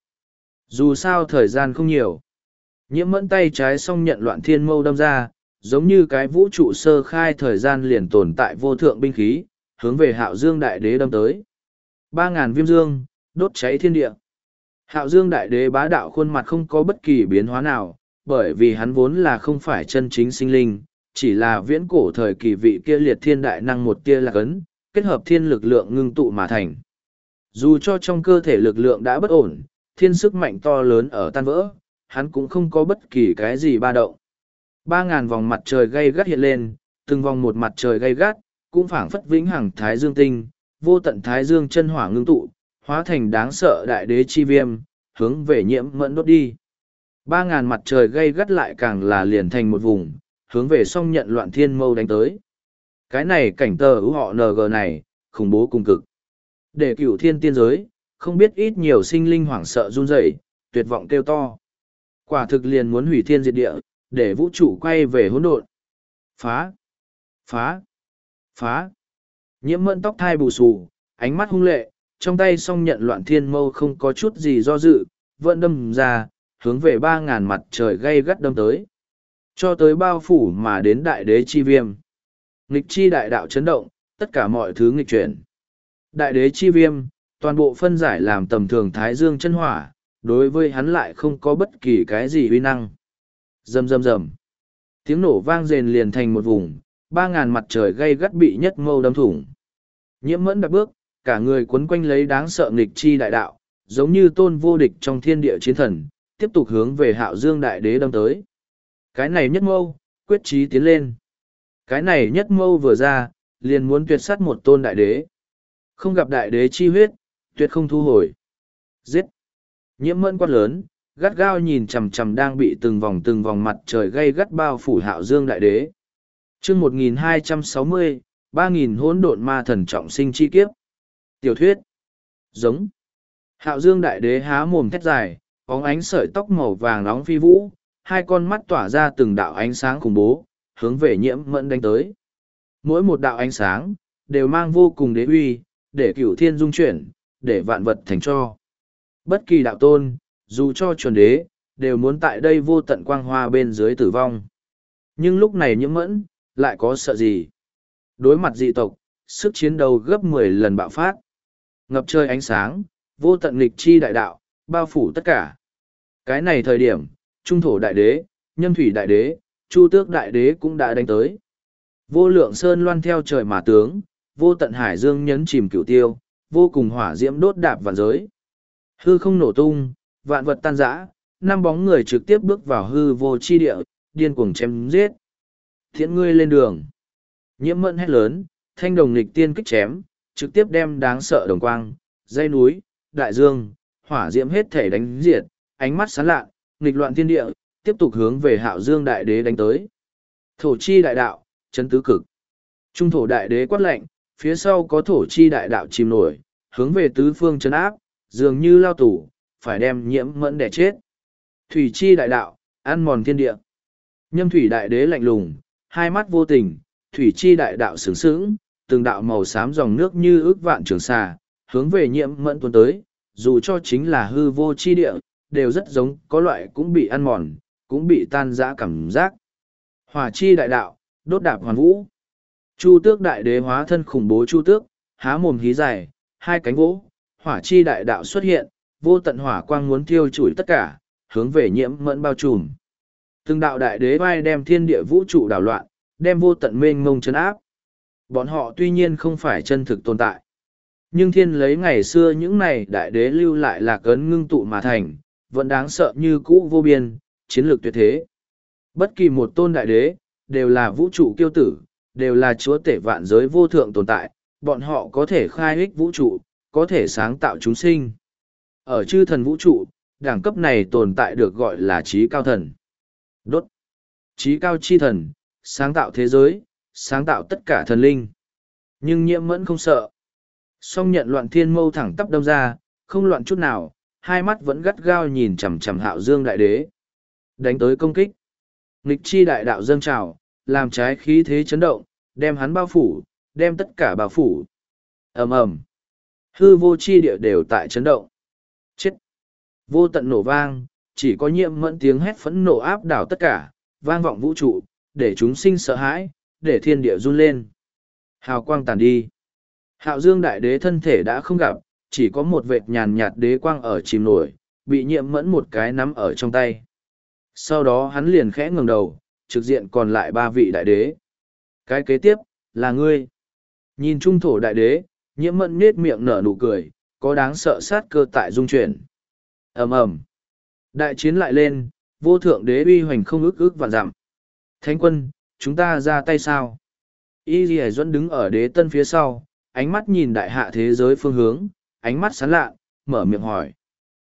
Dù sao thời gian không nhiều. Nhiễm mẫn tay trái song nhận loạn thiên mâu đâm ra, giống như cái vũ trụ sơ khai thời gian liền tồn tại vô thượng binh khí, hướng về Hạo Dương đại đế đâm tới. Ba ngàn viêm dương, đốt cháy thiên địa. Hạo Dương đại đế bá đạo khuôn mặt không có bất kỳ biến hóa nào, bởi vì hắn vốn là không phải chân chính sinh linh, chỉ là viễn cổ thời kỳ vị kia liệt thiên đại năng một tia lạc ấn, kết hợp thiên lực lượng ngưng tụ mà thành. Dù cho trong cơ thể lực lượng đã bất ổn, thiên sức mạnh to lớn ở tan vỡ, hắn cũng không có bất kỳ cái gì ba động. Ba ngàn vòng mặt trời gay gắt hiện lên, từng vòng một mặt trời gay gắt, cũng phảng phất vĩnh hằng thái dương tinh, vô tận thái dương chân hỏa ngưng tụ, hóa thành đáng sợ đại đế chi viêm, hướng về nhiễm mẫn đốt đi. Ba ngàn mặt trời gay gắt lại càng là liền thành một vùng, hướng về song nhận loạn thiên mâu đánh tới. Cái này cảnh tờ ưu họ en giê này, khủng bố cùng cực. Để cửu thiên tiên giới, không biết ít nhiều sinh linh hoảng sợ run rẩy, tuyệt vọng kêu to. Quả thực liền muốn hủy thiên diệt địa, để vũ trụ quay về hỗn độn. Phá! Phá! Phá! Nhiễm mẫn tóc thai bù xù, ánh mắt hung lệ, trong tay song nhận loạn thiên mâu không có chút gì do dự, vẫn đâm ra, hướng về ba ngàn mặt trời gay gắt đâm tới. Cho tới bao phủ mà đến đại đế chi viêm. Nghịch chi đại đạo chấn động, tất cả mọi thứ nghịch chuyển. Đại đế chi viêm, toàn bộ phân giải làm tầm thường thái dương chân hỏa, đối với hắn lại không có bất kỳ cái gì uy năng. Rầm rầm rầm. Tiếng nổ vang rền liền thành một vùng, ba ngàn mặt trời gay gắt bị nhất mâu đâm thủng. Nhiễm mẫn đạp bước, cả người quấn quanh lấy đáng sợ nghịch chi đại đạo, giống như tôn vô địch trong thiên địa chiến thần, tiếp tục hướng về hạo dương đại đế đâm tới. Cái này nhất mâu, quyết chí tiến lên. Cái này nhất mâu vừa ra, liền muốn tuyệt sát một tôn đại đế. Không gặp đại đế chi huyết, tuyệt không thu hồi. Giết! Nhiễm mẫn quát lớn, gắt gao nhìn chằm chằm đang bị từng vòng từng vòng mặt trời gây gắt bao phủ hạo dương đại đế. chương một nghìn hai trăm sáu mươi, ba nghìn hỗn độn ma thần trọng sinh chi kiếp. Tiểu thuyết. Giống. Hạo dương đại đế há mồm thét dài, bóng ánh sợi tóc màu vàng nóng phi vũ, hai con mắt tỏa ra từng đạo ánh sáng khủng bố, hướng về nhiễm mẫn đánh tới. Mỗi một đạo ánh sáng, đều mang vô cùng đế uy, để cửu thiên dung chuyển, để vạn vật thành cho. Bất kỳ đạo tôn, dù cho chuẩn đế, đều muốn tại đây vô tận quang hoa bên dưới tử vong. Nhưng lúc này nhiễm mẫn, lại có sợ gì? Đối mặt dị tộc, sức chiến đấu gấp mười lần bạo phát. Ngập trời ánh sáng, vô tận nghịch chi đại đạo, bao phủ tất cả. Cái này thời điểm, trung thổ đại đế, nhâm thủy đại đế, chu tước đại đế cũng đã đánh tới. Vô lượng sơn loan theo trời mà tướng, vô tận hải dương nhấn chìm cửu tiêu, vô cùng hỏa diễm đốt đạp vạn giới. Hư không nổ tung, vạn vật tan rã, năm bóng người trực tiếp bước vào hư vô chi địa, điên cuồng chém giết. Thiện ngươi lên đường. Nhiễm mẫn hét lớn, thanh đồng nghịch tiên kích chém, trực tiếp đem đáng sợ đồng quang, dây núi, đại dương, hỏa diễm hết thể đánh diệt, ánh mắt sáng lạ, nghịch loạn thiên địa, tiếp tục hướng về hạo dương đại đế đánh tới. Thổ chi đại đạo, chấn tứ cực. Trung thổ đại đế quát lệnh, phía sau có thổ chi đại đạo chìm nổi, hướng về tứ phương chấn áp, dường như lao tủ, phải đem nhiễm mẫn đẻ chết. Thủy chi đại đạo, ăn mòn thiên địa. Nhâm thủy đại đế lạnh lùng, hai mắt vô tình, thủy chi đại đạo sướng sướng, từng đạo màu xám dòng nước như ước vạn trường xà, hướng về nhiễm mẫn tuôn tới, dù cho chính là hư vô chi địa, đều rất giống có loại cũng bị ăn mòn, cũng bị tan rã cảm giác. Hỏa chi đại đạo, đốt đạp hoàn vũ. Chu tước đại đế hóa thân khủng bố chu tước, há mồm hí dài, hai cánh vỗ, hỏa chi đại đạo xuất hiện, vô tận hỏa quang muốn thiêu chủi tất cả, hướng về nhiễm mẫn bao trùm. Từng đạo đại đế vai đem thiên địa vũ trụ đảo loạn, đem vô tận mênh mông chấn áp. Bọn họ tuy nhiên không phải chân thực tồn tại. Nhưng thiên lấy ngày xưa những này đại đế lưu lại là cấn ngưng tụ mà thành, vẫn đáng sợ như cũ vô biên, chiến lược tuyệt thế. Bất kỳ một tôn đại đế, đều là vũ trụ kiêu tử, đều là chúa tể vạn giới vô thượng tồn tại, bọn họ có thể khai ích vũ trụ, có thể sáng tạo chúng sinh. Ở chư thần vũ trụ, đẳng cấp này tồn tại được gọi là trí cao thần. Đốt. Trí cao chi thần, sáng tạo thế giới, sáng tạo tất cả thần linh. Nhưng nhiễm mẫn không sợ. Song nhận loạn thiên mâu thẳng tắp đâm ra, không loạn chút nào, hai mắt vẫn gắt gao nhìn chằm chằm hạo dương đại đế. Đánh tới công kích. Nghịch chi đại đạo dâng trào, làm trái khí thế chấn động, đem hắn bao phủ, đem tất cả bao phủ. Ầm ầm. Hư vô chi địa đều tại chấn động. Chết. Vô tận nổ vang, chỉ có nhiễm mẫn tiếng hét phẫn nộ áp đảo tất cả, vang vọng vũ trụ, để chúng sinh sợ hãi, để thiên địa run lên. Hào quang tàn đi. Hạo dương đại đế thân thể đã không gặp, chỉ có một vệt nhàn nhạt đế quang ở chìm nổi, bị nhiễm mẫn một cái nắm ở trong tay. Sau đó hắn liền khẽ ngẩng đầu, trực diện còn lại ba vị đại đế. Cái kế tiếp, là ngươi. Nhìn trung thổ đại đế, nhiễm mẫn nết miệng nở nụ cười, có đáng sợ sát cơ tại dung chuyển. Ầm ầm. Đại chiến lại lên, vô thượng đế uy hoành không ước ước vạn dặm. Thánh quân, chúng ta ra tay sao? Y Ghi Duẫn đứng ở đế tân phía sau, ánh mắt nhìn đại hạ thế giới phương hướng, ánh mắt sán lạ, mở miệng hỏi.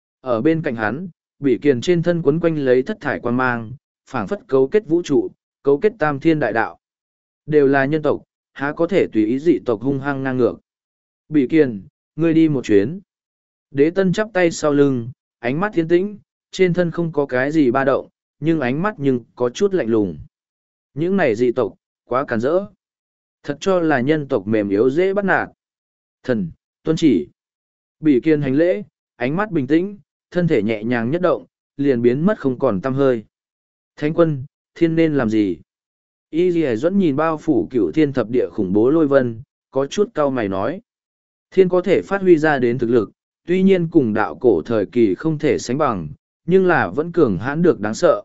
Ở bên cạnh hắn, Bỉ Kiền trên thân quấn quanh lấy thất thải quan mang, phảng phất cấu kết vũ trụ, cấu kết tam thiên đại đạo. Đều là nhân tộc, há có thể tùy ý dị tộc hung hăng ngang ngược. Bỉ Kiền, Ngươi đi một chuyến. Đế tân chắp tay sau lưng, ánh mắt thiên tĩnh, trên thân không có cái gì ba động, nhưng ánh mắt nhưng có chút lạnh lùng. Những này dị tộc, quá càn rỡ. Thật cho là nhân tộc mềm yếu dễ bắt nạt. Thần, tuân chỉ. Bỉ Kiên hành lễ, ánh mắt bình tĩnh, thân thể nhẹ nhàng nhất động, liền biến mất không còn tăm hơi. Thánh quân, thiên nên làm gì? Y Ghi Duẫn nhìn bao phủ cựu thiên thập địa khủng bố lôi vân, có chút cau mày nói. Thiên có thể phát huy ra đến thực lực, tuy nhiên cùng đạo cổ thời kỳ không thể sánh bằng, nhưng là vẫn cường hãn được đáng sợ.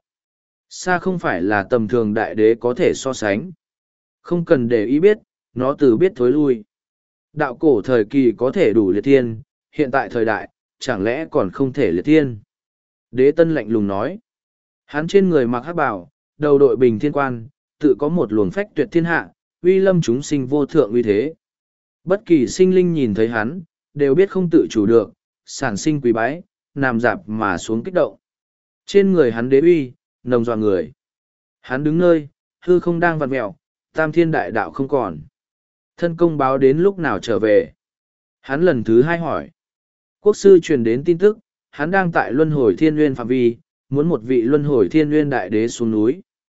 Xa không phải là tầm thường đại đế có thể so sánh. Không cần để ý biết, nó từ biết thối lui. Đạo cổ thời kỳ có thể đủ liệt thiên, hiện tại thời đại, chẳng lẽ còn không thể liệt thiên? Đế tân lạnh lùng nói. Hắn trên người mặc hắc bào, đầu đội bình thiên quan, tự có một luồng phách tuyệt thiên hạ, uy lâm chúng sinh vô thượng uy thế. Bất kỳ sinh linh nhìn thấy hắn, đều biết không tự chủ được, sản sinh quý bái, nằm dạp mà xuống kích động. Trên người hắn đế uy, nồng dọa người. Hắn đứng nơi, hư không đang vặn mẹo, tam thiên đại đạo không còn. Thân công báo đến lúc nào trở về? Hắn lần thứ hai hỏi. Quốc sư truyền đến tin tức, hắn đang tại luân hồi thiên nguyên phạm vi, muốn một vị luân hồi thiên nguyên đại đế xuống núi.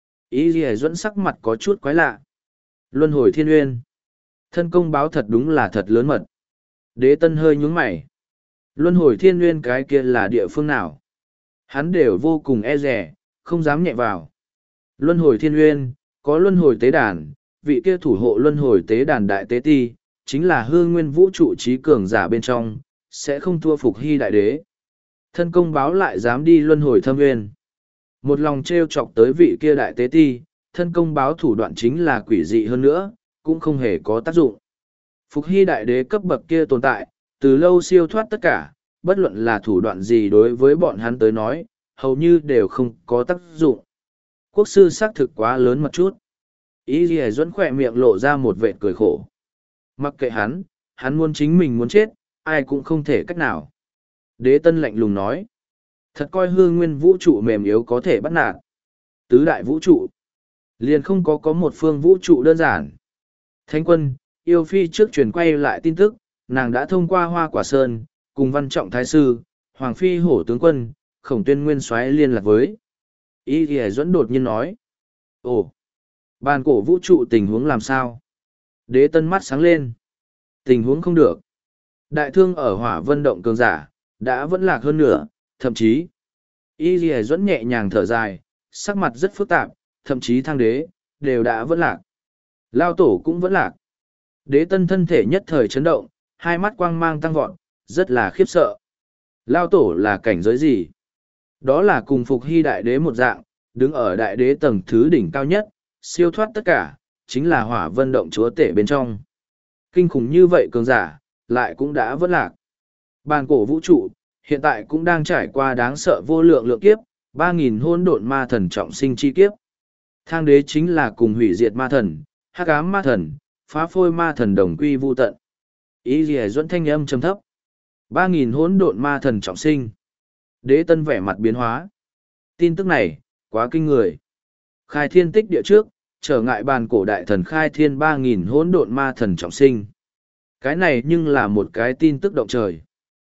Ý Ghi Duẫn sắc mặt có chút quái lạ. Luân hồi thiên nguyên. Thân công báo thật đúng là thật lớn mật. Đế tân hơi nhúng mày. Luân hồi thiên nguyên cái kia là địa phương nào? Hắn đều vô cùng e rẻ, không dám nhẹ vào. Luân hồi thiên nguyên, có luân hồi tế đàn, vị kia thủ hộ luân hồi tế đàn đại tế ti, chính là hư nguyên vũ trụ trí cường giả bên trong, sẽ không thua phục hy đại đế. Thân công báo lại dám đi luân hồi thâm nguyên. Một lòng trêu chọc tới vị kia đại tế ti, thân công báo thủ đoạn chính là quỷ dị hơn nữa, cũng không hề có tác dụng. Phục hy đại đế cấp bậc kia tồn tại, từ lâu siêu thoát tất cả, bất luận là thủ đoạn gì đối với bọn hắn tới nói, hầu như đều không có tác dụng. Quốc sư xác thực quá lớn một chút. Ý Ghi Duẫn khỏe miệng lộ ra một vệt cười khổ. Mặc kệ hắn, hắn muốn chính mình muốn chết, ai cũng không thể cách nào. Đế tân lạnh lùng nói. Thật coi hư nguyên vũ trụ mềm yếu có thể bắt nạt. Tứ đại vũ trụ. Liền không có có một phương vũ trụ đơn giản. Thánh quân, yêu phi trước truyền quay lại tin tức, nàng đã thông qua hoa quả sơn, cùng văn trọng thái sư, hoàng phi hổ tướng quân, khổng tuyên nguyên soái liên lạc với. Ý Ghi Duẫn đột nhiên nói. Ồ, bàn cổ vũ trụ tình huống làm sao? Đế tân mắt sáng lên. Tình huống không được. Đại thương ở hỏa vân động cường giả, đã vẫn lạc hơn nữa, thậm chí. Y Ghi Duẫn nhẹ nhàng thở dài, sắc mặt rất phức tạp, thậm chí thang đế, đều đã vẫn lạc. Lao tổ cũng vẫn lạc. Đế tân thân thể nhất thời chấn động, hai mắt quang mang tăng vọt, rất là khiếp sợ. Lao tổ là cảnh giới gì? Đó là cùng phục hy đại đế một dạng, đứng ở đại đế tầng thứ đỉnh cao nhất, siêu thoát tất cả, chính là hỏa vân động chúa tể bên trong. Kinh khủng như vậy cường giả, lại cũng đã vẫn lạc. Bàn cổ vũ trụ, hiện tại cũng đang trải qua đáng sợ vô lượng lượng kiếp, ba nghìn hôn độn ma thần trọng sinh chi kiếp. Thang đế chính là cùng hủy diệt ma thần, hắc ám ma thần, phá phôi ma thần đồng quy vu tận. Ý Ghi Duẫn thanh âm trầm thấp. ba nghìn hỗn độn ma thần trọng sinh. Đế tân vẻ mặt biến hóa. Tin tức này, quá kinh người. Khai thiên tích địa trước, trở ngại bàn cổ đại thần khai thiên ba nghìn hỗn độn ma thần trọng sinh. Cái này nhưng là một cái tin tức động trời.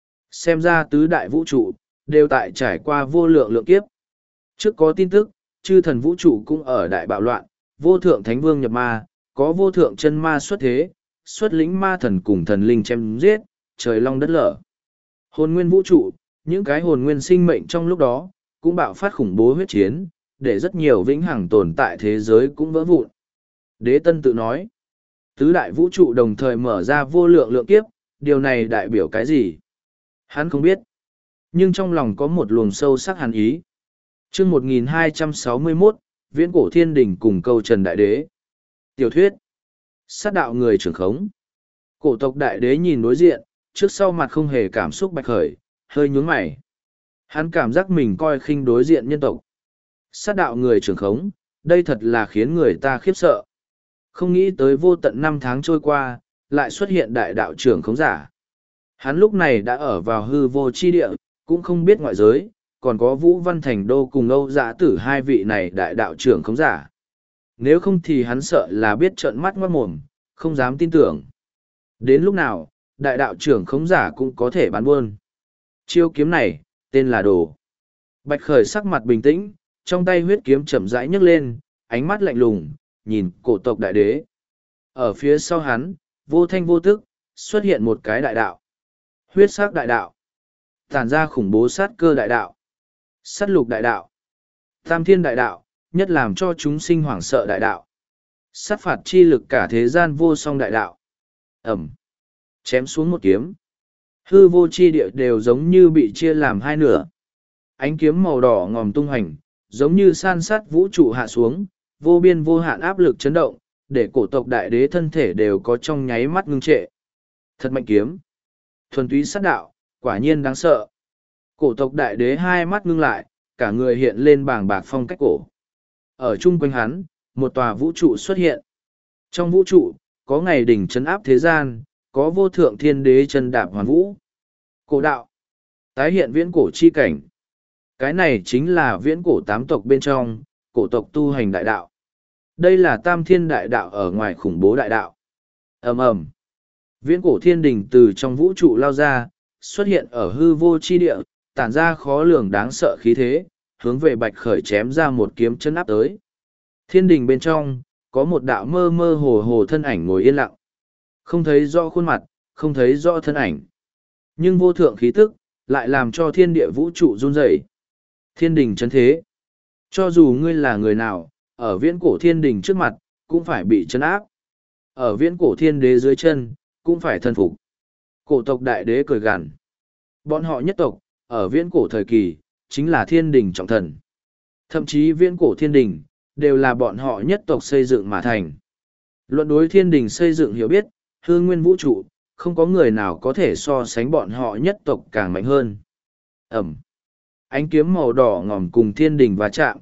Xem ra tứ đại vũ trụ, đều tại trải qua vô lượng lượng kiếp. Trước có tin tức, chư thần vũ trụ cũng ở đại bạo loạn, vô thượng thánh vương nhập ma, có vô thượng chân ma xuất thế, xuất lĩnh ma thần cùng thần linh chém giết, trời long đất lở. Hồn nguyên vũ trụ, những cái hồn nguyên sinh mệnh trong lúc đó, cũng bạo phát khủng bố huyết chiến, để rất nhiều vĩnh hằng tồn tại thế giới cũng vỡ vụn. Đế tân tự nói, tứ đại vũ trụ đồng thời mở ra vô lượng lượng kiếp, điều này đại biểu cái gì? Hắn không biết. Nhưng trong lòng có một luồng sâu sắc hàn ý. chương một nghìn hai trăm sáu mươi mốt, Viễn cổ thiên đình cùng câu trần đại đế. Tiểu thuyết. Sát đạo người trưởng khống. Cổ tộc đại đế nhìn đối diện, trước sau mặt không hề cảm xúc bạch khởi, hơi nhún mày. Hắn cảm giác mình coi khinh đối diện nhân tộc. Sát đạo người trưởng khống, đây thật là khiến người ta khiếp sợ. Không nghĩ tới vô tận năm tháng trôi qua, lại xuất hiện đại đạo trưởng khống giả. Hắn lúc này đã ở vào hư vô chi địa, cũng không biết ngoại giới, còn có Vũ Văn Thành Đô cùng Âu Dã Tử hai vị này đại đạo trưởng khống giả. Nếu không thì hắn sợ là biết trợn mắt ngoát mồm, không dám tin tưởng. Đến lúc nào, Đại đạo trưởng khống giả cũng có thể bán buôn. Chiêu kiếm này, tên là đồ. Bạch Khởi sắc mặt bình tĩnh, trong tay huyết kiếm chậm rãi nhấc lên, ánh mắt lạnh lùng, nhìn cổ tộc đại đế. Ở phía sau hắn, vô thanh vô tức, xuất hiện một cái đại đạo. Huyết sắc đại đạo. Tản ra khủng bố sát cơ đại đạo. Sát lục đại đạo. Tam thiên đại đạo, nhất làm cho chúng sinh hoảng sợ đại đạo. Sát phạt chi lực cả thế gian vô song đại đạo. Ẩm. Chém xuống một kiếm. Hư vô chi địa đều giống như bị chia làm hai nửa. Ánh kiếm màu đỏ ngòm tung hành, giống như san sát vũ trụ hạ xuống, vô biên vô hạn áp lực chấn động, để cổ tộc đại đế thân thể đều có trong nháy mắt ngưng trệ. Thật mạnh kiếm. Thuần túy sát đạo, quả nhiên đáng sợ. Cổ tộc đại đế hai mắt ngưng lại, cả người hiện lên bảng bạc phong cách cổ. Ở chung quanh hắn, một tòa vũ trụ xuất hiện. Trong vũ trụ, có ngày đỉnh chấn áp thế gian, có vô thượng thiên đế chân đạp hoàn vũ. Cổ đạo. Tái hiện viễn cổ chi cảnh. Cái này chính là viễn cổ tám tộc bên trong, cổ tộc tu hành đại đạo. Đây là tam thiên đại đạo ở ngoài khủng bố đại đạo. Ầm ầm. Viễn cổ thiên đình từ trong vũ trụ lao ra, xuất hiện ở hư vô chi địa, tản ra khó lường đáng sợ khí thế, hướng về Bạch Khởi chém ra một kiếm chân áp tới. Thiên đình bên trong, có một đạo mơ mơ hồ hồ thân ảnh ngồi yên lặng. Không thấy rõ khuôn mặt, không thấy rõ thân ảnh. Nhưng vô thượng khí tức, lại làm cho thiên địa vũ trụ run rẩy. Thiên đình chấn thế. Cho dù ngươi là người nào, ở viễn cổ thiên đình trước mặt, cũng phải bị chấn áp. Ở viễn cổ thiên đế dưới chân, cũng phải thân phục. Cổ tộc đại đế cười gằn. Bọn họ nhất tộc, ở viễn cổ thời kỳ, chính là thiên đình trọng thần. Thậm chí viễn cổ thiên đình, đều là bọn họ nhất tộc xây dựng mà thành. Luận đối thiên đình xây dựng hiểu biết, hư nguyên vũ trụ, không có người nào có thể so sánh bọn họ nhất tộc càng mạnh hơn. Ẩm. Ánh kiếm màu đỏ ngòm cùng thiên đình va chạm.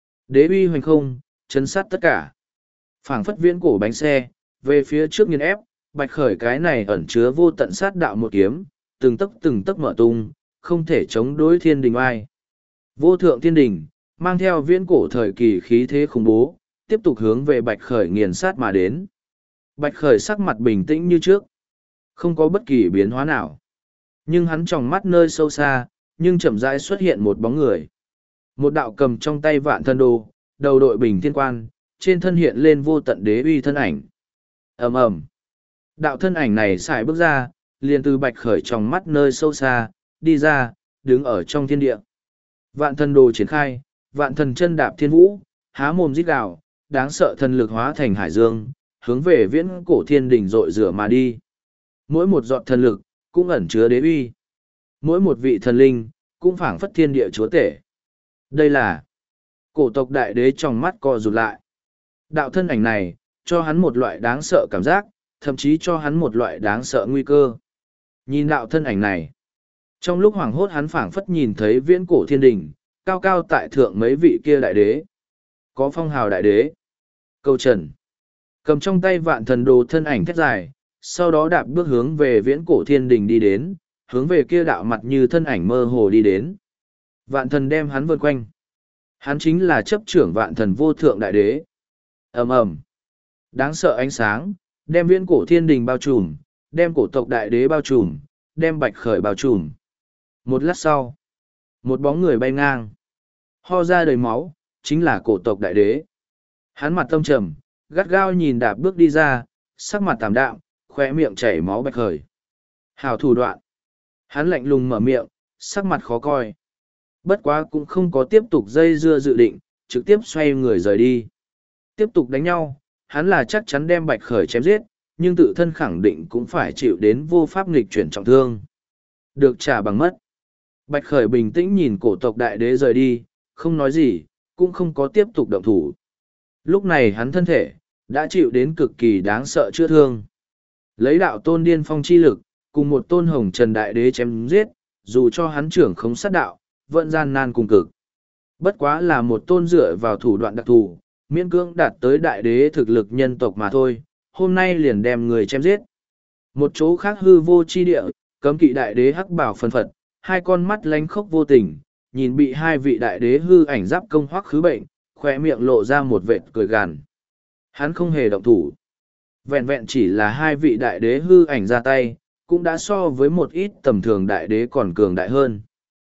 Đế uy hoành không, chấn sát tất cả. Phảng phất viễn cổ bánh xe, về phía trước nghiền ép, Bạch Khởi cái này ẩn chứa vô tận sát đạo một kiếm, từng tấc từng tấc mở tung, không thể chống đối thiên đình ai. Vô thượng thiên đình, mang theo viễn cổ thời kỳ khí thế khủng bố, tiếp tục hướng về Bạch Khởi nghiền sát mà đến. Bạch Khởi sắc mặt bình tĩnh như trước, không có bất kỳ biến hóa nào. Nhưng hắn tròng mắt nơi sâu xa, nhưng chậm rãi xuất hiện một bóng người. Một đạo cầm trong tay vạn thân đồ, đầu đội bình thiên quan, trên thân hiện lên vô tận đế uy thân ảnh. Ầm ầm. Đạo thân ảnh này xài bước ra, liền từ Bạch Khởi trong mắt nơi sâu xa, đi ra, đứng ở trong thiên địa. Vạn thần đồ triển khai, vạn thần chân đạp thiên vũ, há mồm rít gào, đáng sợ thần lực hóa thành hải dương, hướng về viễn cổ thiên đỉnh rội rửa mà đi. Mỗi một giọt thần lực, cũng ẩn chứa đế uy. Mỗi một vị thần linh, cũng phảng phất thiên địa chúa tể. Đây là cổ tộc đại đế trong mắt co rụt lại. Đạo thân ảnh này, cho hắn một loại đáng sợ cảm giác, thậm chí cho hắn một loại đáng sợ nguy cơ. Nhìn đạo thân ảnh này, trong lúc hoảng hốt hắn phảng phất nhìn thấy viễn cổ thiên đình, cao cao tại thượng mấy vị kia đại đế. Có phong hào đại đế. Câu trần. Cầm trong tay vạn thần đồ thân ảnh thét dài, sau đó đạp bước hướng về viễn cổ thiên đình đi đến, hướng về kia đạo mặt như thân ảnh mơ hồ đi đến. Vạn thần đem hắn vượt quanh. Hắn chính là chấp trưởng vạn thần vô thượng đại đế. Ầm ầm. Đáng sợ ánh sáng, đem viễn cổ thiên đình bao trùm, đem cổ tộc đại đế bao trùm, đem Bạch Khởi bao trùm. Một lát sau, một bóng người bay ngang. Ho ra đầy máu, chính là cổ tộc đại đế. Hắn mặt tâm trầm, gắt gao nhìn đạp bước đi ra, sắc mặt tảm đạm, khóe miệng chảy máu Bạch Khởi. Hào thủ đoạn. Hắn lạnh lùng mở miệng, sắc mặt khó coi. Bất quá cũng không có tiếp tục dây dưa dự định, trực tiếp xoay người rời đi. Tiếp tục đánh nhau, hắn là chắc chắn đem Bạch Khởi chém giết, nhưng tự thân khẳng định cũng phải chịu đến vô pháp nghịch chuyển trọng thương. Được trả bằng mất. Bạch Khởi bình tĩnh nhìn cổ tộc đại đế rời đi, không nói gì, cũng không có tiếp tục động thủ. Lúc này hắn thân thể, đã chịu đến cực kỳ đáng sợ chữa thương. Lấy đạo tôn điên phong chi lực, cùng một tôn hồng trần đại đế chém giết, dù cho hắn trưởng không sát đạo, vẫn gian nan cùng cực. Bất quá là một tôn dựa vào thủ đoạn đặc thù, miễn cưỡng đạt tới đại đế thực lực nhân tộc mà thôi, hôm nay liền đem người chém giết. Một chỗ khác hư vô chi địa, cấm kỵ đại đế hắc bảo phân phật, hai con mắt lánh khốc vô tình, nhìn bị hai vị đại đế hư ảnh giáp công hoắc khứ bệnh, khỏe miệng lộ ra một vệt cười gằn. Hắn không hề động thủ. Vẹn vẹn chỉ là hai vị đại đế hư ảnh ra tay, cũng đã so với một ít tầm thường đại đế còn cường đại hơn.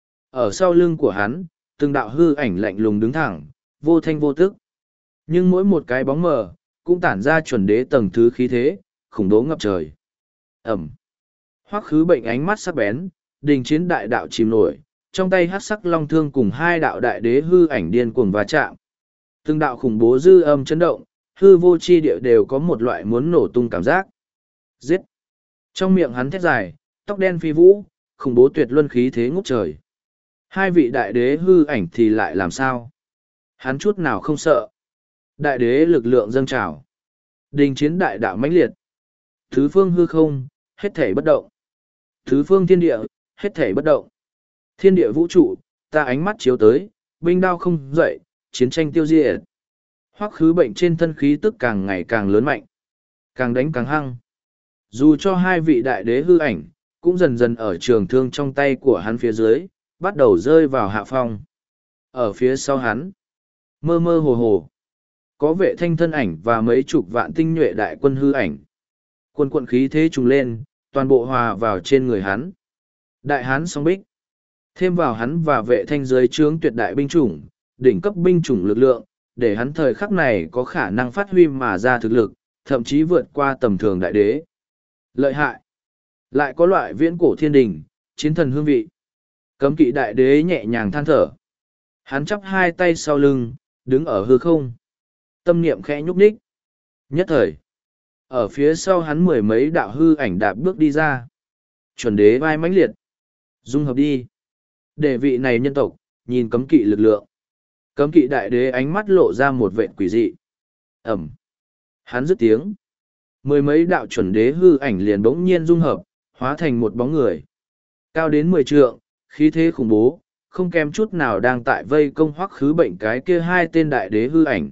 Ở sau lưng của hắn, từng đạo hư ảnh lạnh lùng đứng thẳng, vô thanh vô tức. Nhưng mỗi một cái bóng mờ, cũng tản ra chuẩn đế tầng thứ khí thế, khủng bố ngập trời. Ẩm. Hoắc Khứ Bệnh ánh mắt sắc bén, đình chiến đại đạo chìm nổi, trong tay hắc sắc long thương cùng hai đạo đại đế hư ảnh điên cuồng va chạm. Từng đạo khủng bố dư âm chấn động, hư vô chi địa đều có một loại muốn nổ tung cảm giác. Giết! Trong miệng hắn thét dài, tóc đen phi vũ, khủng bố tuyệt luân khí thế ngút trời. Hai vị đại đế hư ảnh thì lại làm sao? Hắn chút nào không sợ. Đại đế lực lượng dâng trào. Đình chiến đại đạo mãnh liệt. Thứ phương hư không, hết thể bất động. Thứ phương thiên địa, hết thể bất động. Thiên địa vũ trụ, ta ánh mắt chiếu tới, binh đao không dậy, chiến tranh tiêu diệt. Hoắc Khứ Bệnh trên thân khí tức càng ngày càng lớn mạnh. Càng đánh càng hăng. Dù cho hai vị đại đế hư ảnh, cũng dần dần ở trường thương trong tay của hắn phía dưới, bắt đầu rơi vào hạ phong. Ở phía sau hắn, mơ mơ hồ hồ, có vệ thanh thân ảnh và mấy chục vạn tinh nhuệ đại quân hư ảnh. Quân quận khí thế trùng lên, toàn bộ hòa vào trên người hắn. Đại hán song bích. Thêm vào hắn và vệ thanh dưới trướng tuyệt đại binh chủng, đỉnh cấp binh chủng lực lượng, để hắn thời khắc này có khả năng phát huy mà ra thực lực, thậm chí vượt qua tầm thường đại đế. Lợi hại. Lại có loại viễn cổ thiên đình, chiến thần hương vị. Cấm kỵ đại đế nhẹ nhàng than thở. Hắn chắp hai tay sau lưng, đứng ở hư không. Tâm niệm khẽ nhúc nhích. Nhất thời. Ở phía sau hắn mười mấy đạo hư ảnh đạp bước đi ra. Chuẩn đế vai mãnh liệt. Dung hợp đi. Để vị này nhân tộc, nhìn cấm kỵ lực lượng. Cấm kỵ đại đế ánh mắt lộ ra một vệt quỷ dị. Ẩm. Hắn dứt tiếng. Mười mấy đạo chuẩn đế hư ảnh liền bỗng nhiên dung hợp, hóa thành một bóng người. Cao đến mười trượng, khí thế khủng bố, không kém chút nào đang tại vây công Hoắc Khứ Bệnh cái kia hai tên đại đế hư ảnh.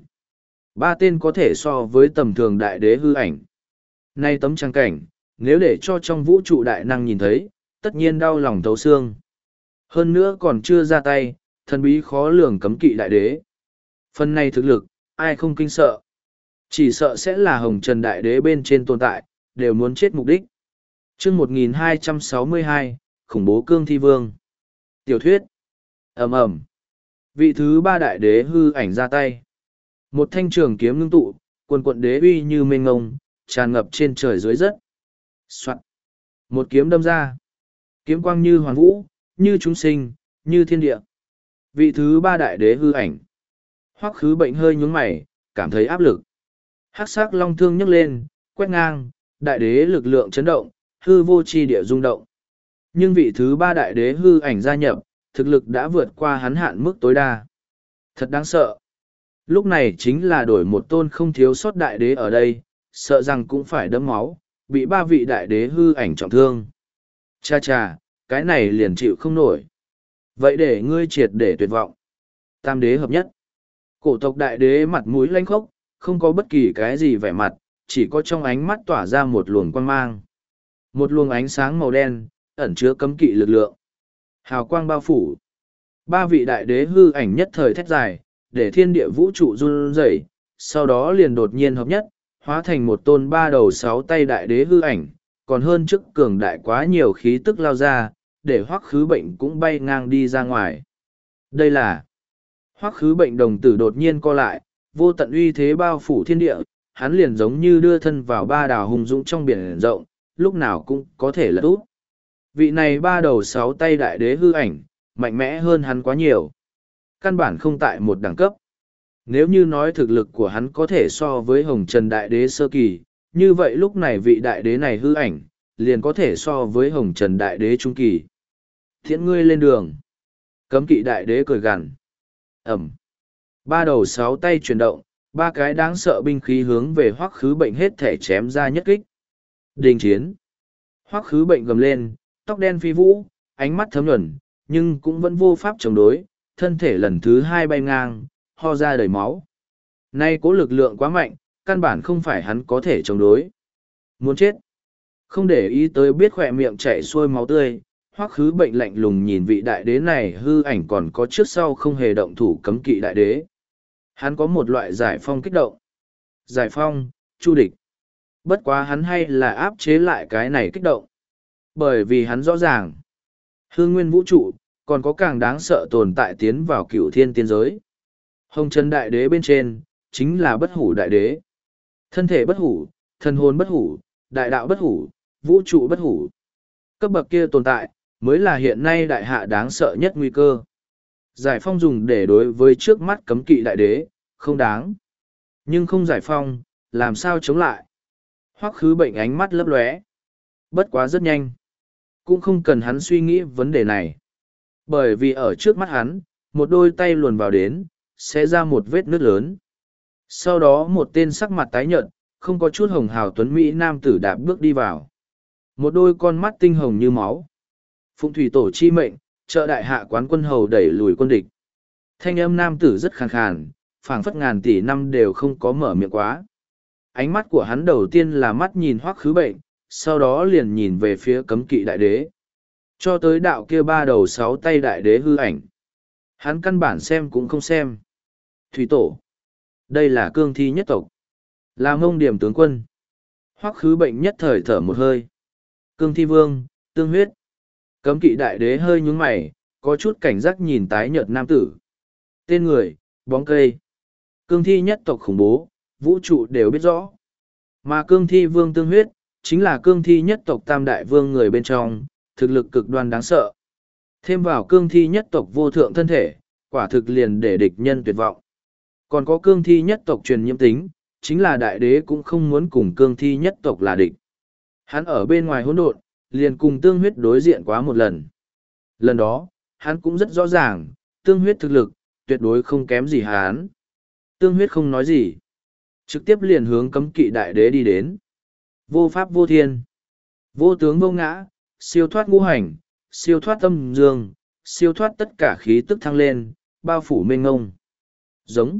Ba tên có thể so với tầm thường đại đế hư ảnh. Nay tấm trang cảnh, nếu để cho trong vũ trụ đại năng nhìn thấy, tất nhiên đau lòng thấu xương. Hơn nữa còn chưa ra tay, thần bí khó lường cấm kỵ đại đế. Phần này thực lực, ai không kinh sợ. Chỉ sợ sẽ là hồng trần đại đế bên trên tồn tại, đều muốn chết mục đích. chương một nghìn hai trăm sáu mươi hai, khủng bố cương thi vương. Tiểu thuyết. Ầm ầm. Vị thứ ba đại đế hư ảnh ra tay. Một thanh trường kiếm ngưng tụ, quần quận đế uy như mênh ngông, tràn ngập trên trời dưới đất. Soạn. Một kiếm đâm ra. Kiếm quang như hoàn vũ, như chúng sinh, như thiên địa. Vị thứ ba đại đế hư ảnh. Hoắc Khứ Bệnh hơi nhướng mày, cảm thấy áp lực. Hắc sắc long thương nhấc lên, quét ngang, đại đế lực lượng chấn động, hư vô chi địa rung động. Nhưng vị thứ ba đại đế hư ảnh gia nhập, thực lực đã vượt qua hắn hạn mức tối đa. Thật đáng sợ. Lúc này chính là đổi một tôn không thiếu sót đại đế ở đây, sợ rằng cũng phải đẫm máu, bị ba vị đại đế hư ảnh trọng thương. Cha cha, cái này liền chịu không nổi. Vậy để ngươi triệt để tuyệt vọng. Tam đế hợp nhất. Cổ tộc đại đế mặt mũi lanh khốc, không có bất kỳ cái gì vẻ mặt, chỉ có trong ánh mắt tỏa ra một luồng quang mang. Một luồng ánh sáng màu đen, ẩn chứa cấm kỵ lực lượng. Hào quang bao phủ. Ba vị đại đế hư ảnh nhất thời thét dài, để thiên địa vũ trụ run rẩy, sau đó liền đột nhiên hợp nhất, hóa thành một tôn ba đầu sáu tay đại đế hư ảnh, còn hơn chức cường đại quá nhiều khí tức lao ra, để Hoắc Khứ Bệnh cũng bay ngang đi ra ngoài. Đây là Hoắc Khứ Bệnh đồng tử đột nhiên co lại, vô tận uy thế bao phủ thiên địa, hắn liền giống như đưa thân vào ba đảo hùng dũng trong biển rộng, lúc nào cũng có thể lật úp. Vị này ba đầu sáu tay đại đế hư ảnh, mạnh mẽ hơn hắn quá nhiều. Căn bản không tại một đẳng cấp. Nếu như nói thực lực của hắn có thể so với Hồng Trần đại đế sơ kỳ, như vậy lúc này vị đại đế này hư ảnh, liền có thể so với Hồng Trần đại đế trung kỳ. Thiện ngươi lên đường. Cấm kỵ đại đế cười gằn. Ẩm. Ba đầu sáu tay chuyển động, ba cái đáng sợ binh khí hướng về Hoắc Khứ Bệnh hết thể chém ra nhất kích. Đình chiến. Hoắc Khứ Bệnh gầm lên, tóc đen phi vũ, ánh mắt thấm nhuần, nhưng cũng vẫn vô pháp chống đối, thân thể lần thứ hai bay ngang, ho ra đầy máu. Nay cố lực lượng quá mạnh, căn bản không phải hắn có thể chống đối. Muốn chết. Không để ý tới biết khỏe miệng chảy xuôi máu tươi, Hoắc Khứ Bệnh lạnh lùng nhìn vị đại đế này hư ảnh còn có trước sau không hề động thủ cấm kỵ đại đế. Hắn có một loại giải phong kích động. Giải phong, chu địch. Bất quá hắn hay là áp chế lại cái này kích động. Bởi vì hắn rõ ràng, hư nguyên vũ trụ, còn có càng đáng sợ tồn tại tiến vào cựu thiên tiên giới. Hồng Trần Đại Đế bên trên, chính là bất hủ đại đế. Thân thể bất hủ, thần hồn bất hủ, đại đạo bất hủ, vũ trụ bất hủ. Cấp bậc kia tồn tại, mới là hiện nay đại hạ đáng sợ nhất nguy cơ. Giải phong dùng để đối với trước mắt cấm kỵ đại đế, không đáng. Nhưng không giải phong, làm sao chống lại? Hoắc Khứ Bệnh ánh mắt lấp lóe. Bất quá rất nhanh. Cũng không cần hắn suy nghĩ vấn đề này. Bởi vì ở trước mắt hắn, một đôi tay luồn vào đến, sẽ ra một vết nứt lớn. Sau đó một tên sắc mặt tái nhợt, không có chút hồng hào tuấn Mỹ nam tử đạp bước đi vào. Một đôi con mắt tinh hồng như máu. Phụng thủy tổ chi mệnh, trợ đại hạ quán quân hầu đẩy lùi quân địch. Thanh âm nam tử rất khàn khàn, phảng phất ngàn tỷ năm đều không có mở miệng quá. Ánh mắt của hắn đầu tiên là mắt nhìn Hoắc Khứ Bệnh, sau đó liền nhìn về phía cấm kỵ đại đế. Cho tới đạo kia ba đầu sáu tay đại đế hư ảnh. Hắn căn bản xem cũng không xem. Thủy tổ. Đây là cương thi nhất tộc. Là Mông Điểm tướng quân. Hoắc Khứ Bệnh nhất thời thở một hơi. Cương thi vương, tương huyết. Cấm kỵ đại đế hơi nhúng mày, có chút cảnh giác nhìn tái nhợt nam tử. Tên người, bóng cây. Cương thi nhất tộc khủng bố, vũ trụ đều biết rõ. Mà cương thi vương tương huyết, chính là cương thi nhất tộc tam đại vương người bên trong, thực lực cực đoan đáng sợ. Thêm vào cương thi nhất tộc vô thượng thân thể, quả thực liền để địch nhân tuyệt vọng. Còn có cương thi nhất tộc truyền nhiễm tính, chính là đại đế cũng không muốn cùng cương thi nhất tộc là địch. Hắn ở bên ngoài hỗn độn, liền cùng tương huyết đối diện quá một lần. Lần đó, hắn cũng rất rõ ràng, tương huyết thực lực, tuyệt đối không kém gì hắn. Tương huyết không nói gì. Trực tiếp liền hướng cấm kỵ đại đế đi đến. Vô pháp vô thiên. Vô tướng vô ngã, siêu thoát ngũ hành, siêu thoát tâm dương, siêu thoát tất cả khí tức thăng lên, bao phủ mênh ngông. Giống.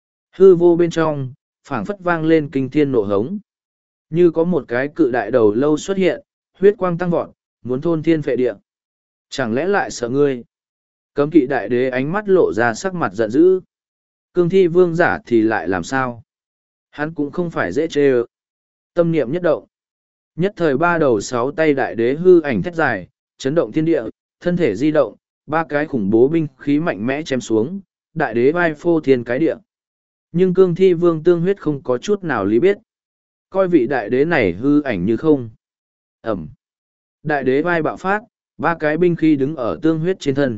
Hư vô bên trong, phảng phất vang lên kinh thiên nộ hống. Như có một cái cự đại đầu lâu xuất hiện, huyết quang tăng vọt, muốn thôn thiên phệ địa. Chẳng lẽ lại sợ ngươi? Cấm kỵ đại đế ánh mắt lộ ra sắc mặt giận dữ. Cương thi vương giả thì lại làm sao? Hắn cũng không phải dễ chê ơ. Tâm niệm nhất động. Nhất thời ba đầu sáu tay đại đế hư ảnh thét dài, chấn động thiên địa, thân thể di động, ba cái khủng bố binh khí mạnh mẽ chém xuống, đại đế vai phô thiên cái địa. Nhưng cương thi vương tương huyết không có chút nào lý biết. Coi vị đại đế này hư ảnh như không. Ẩm. Đại đế vai bạo phát, ba cái binh khí đứng ở tương huyết trên thân.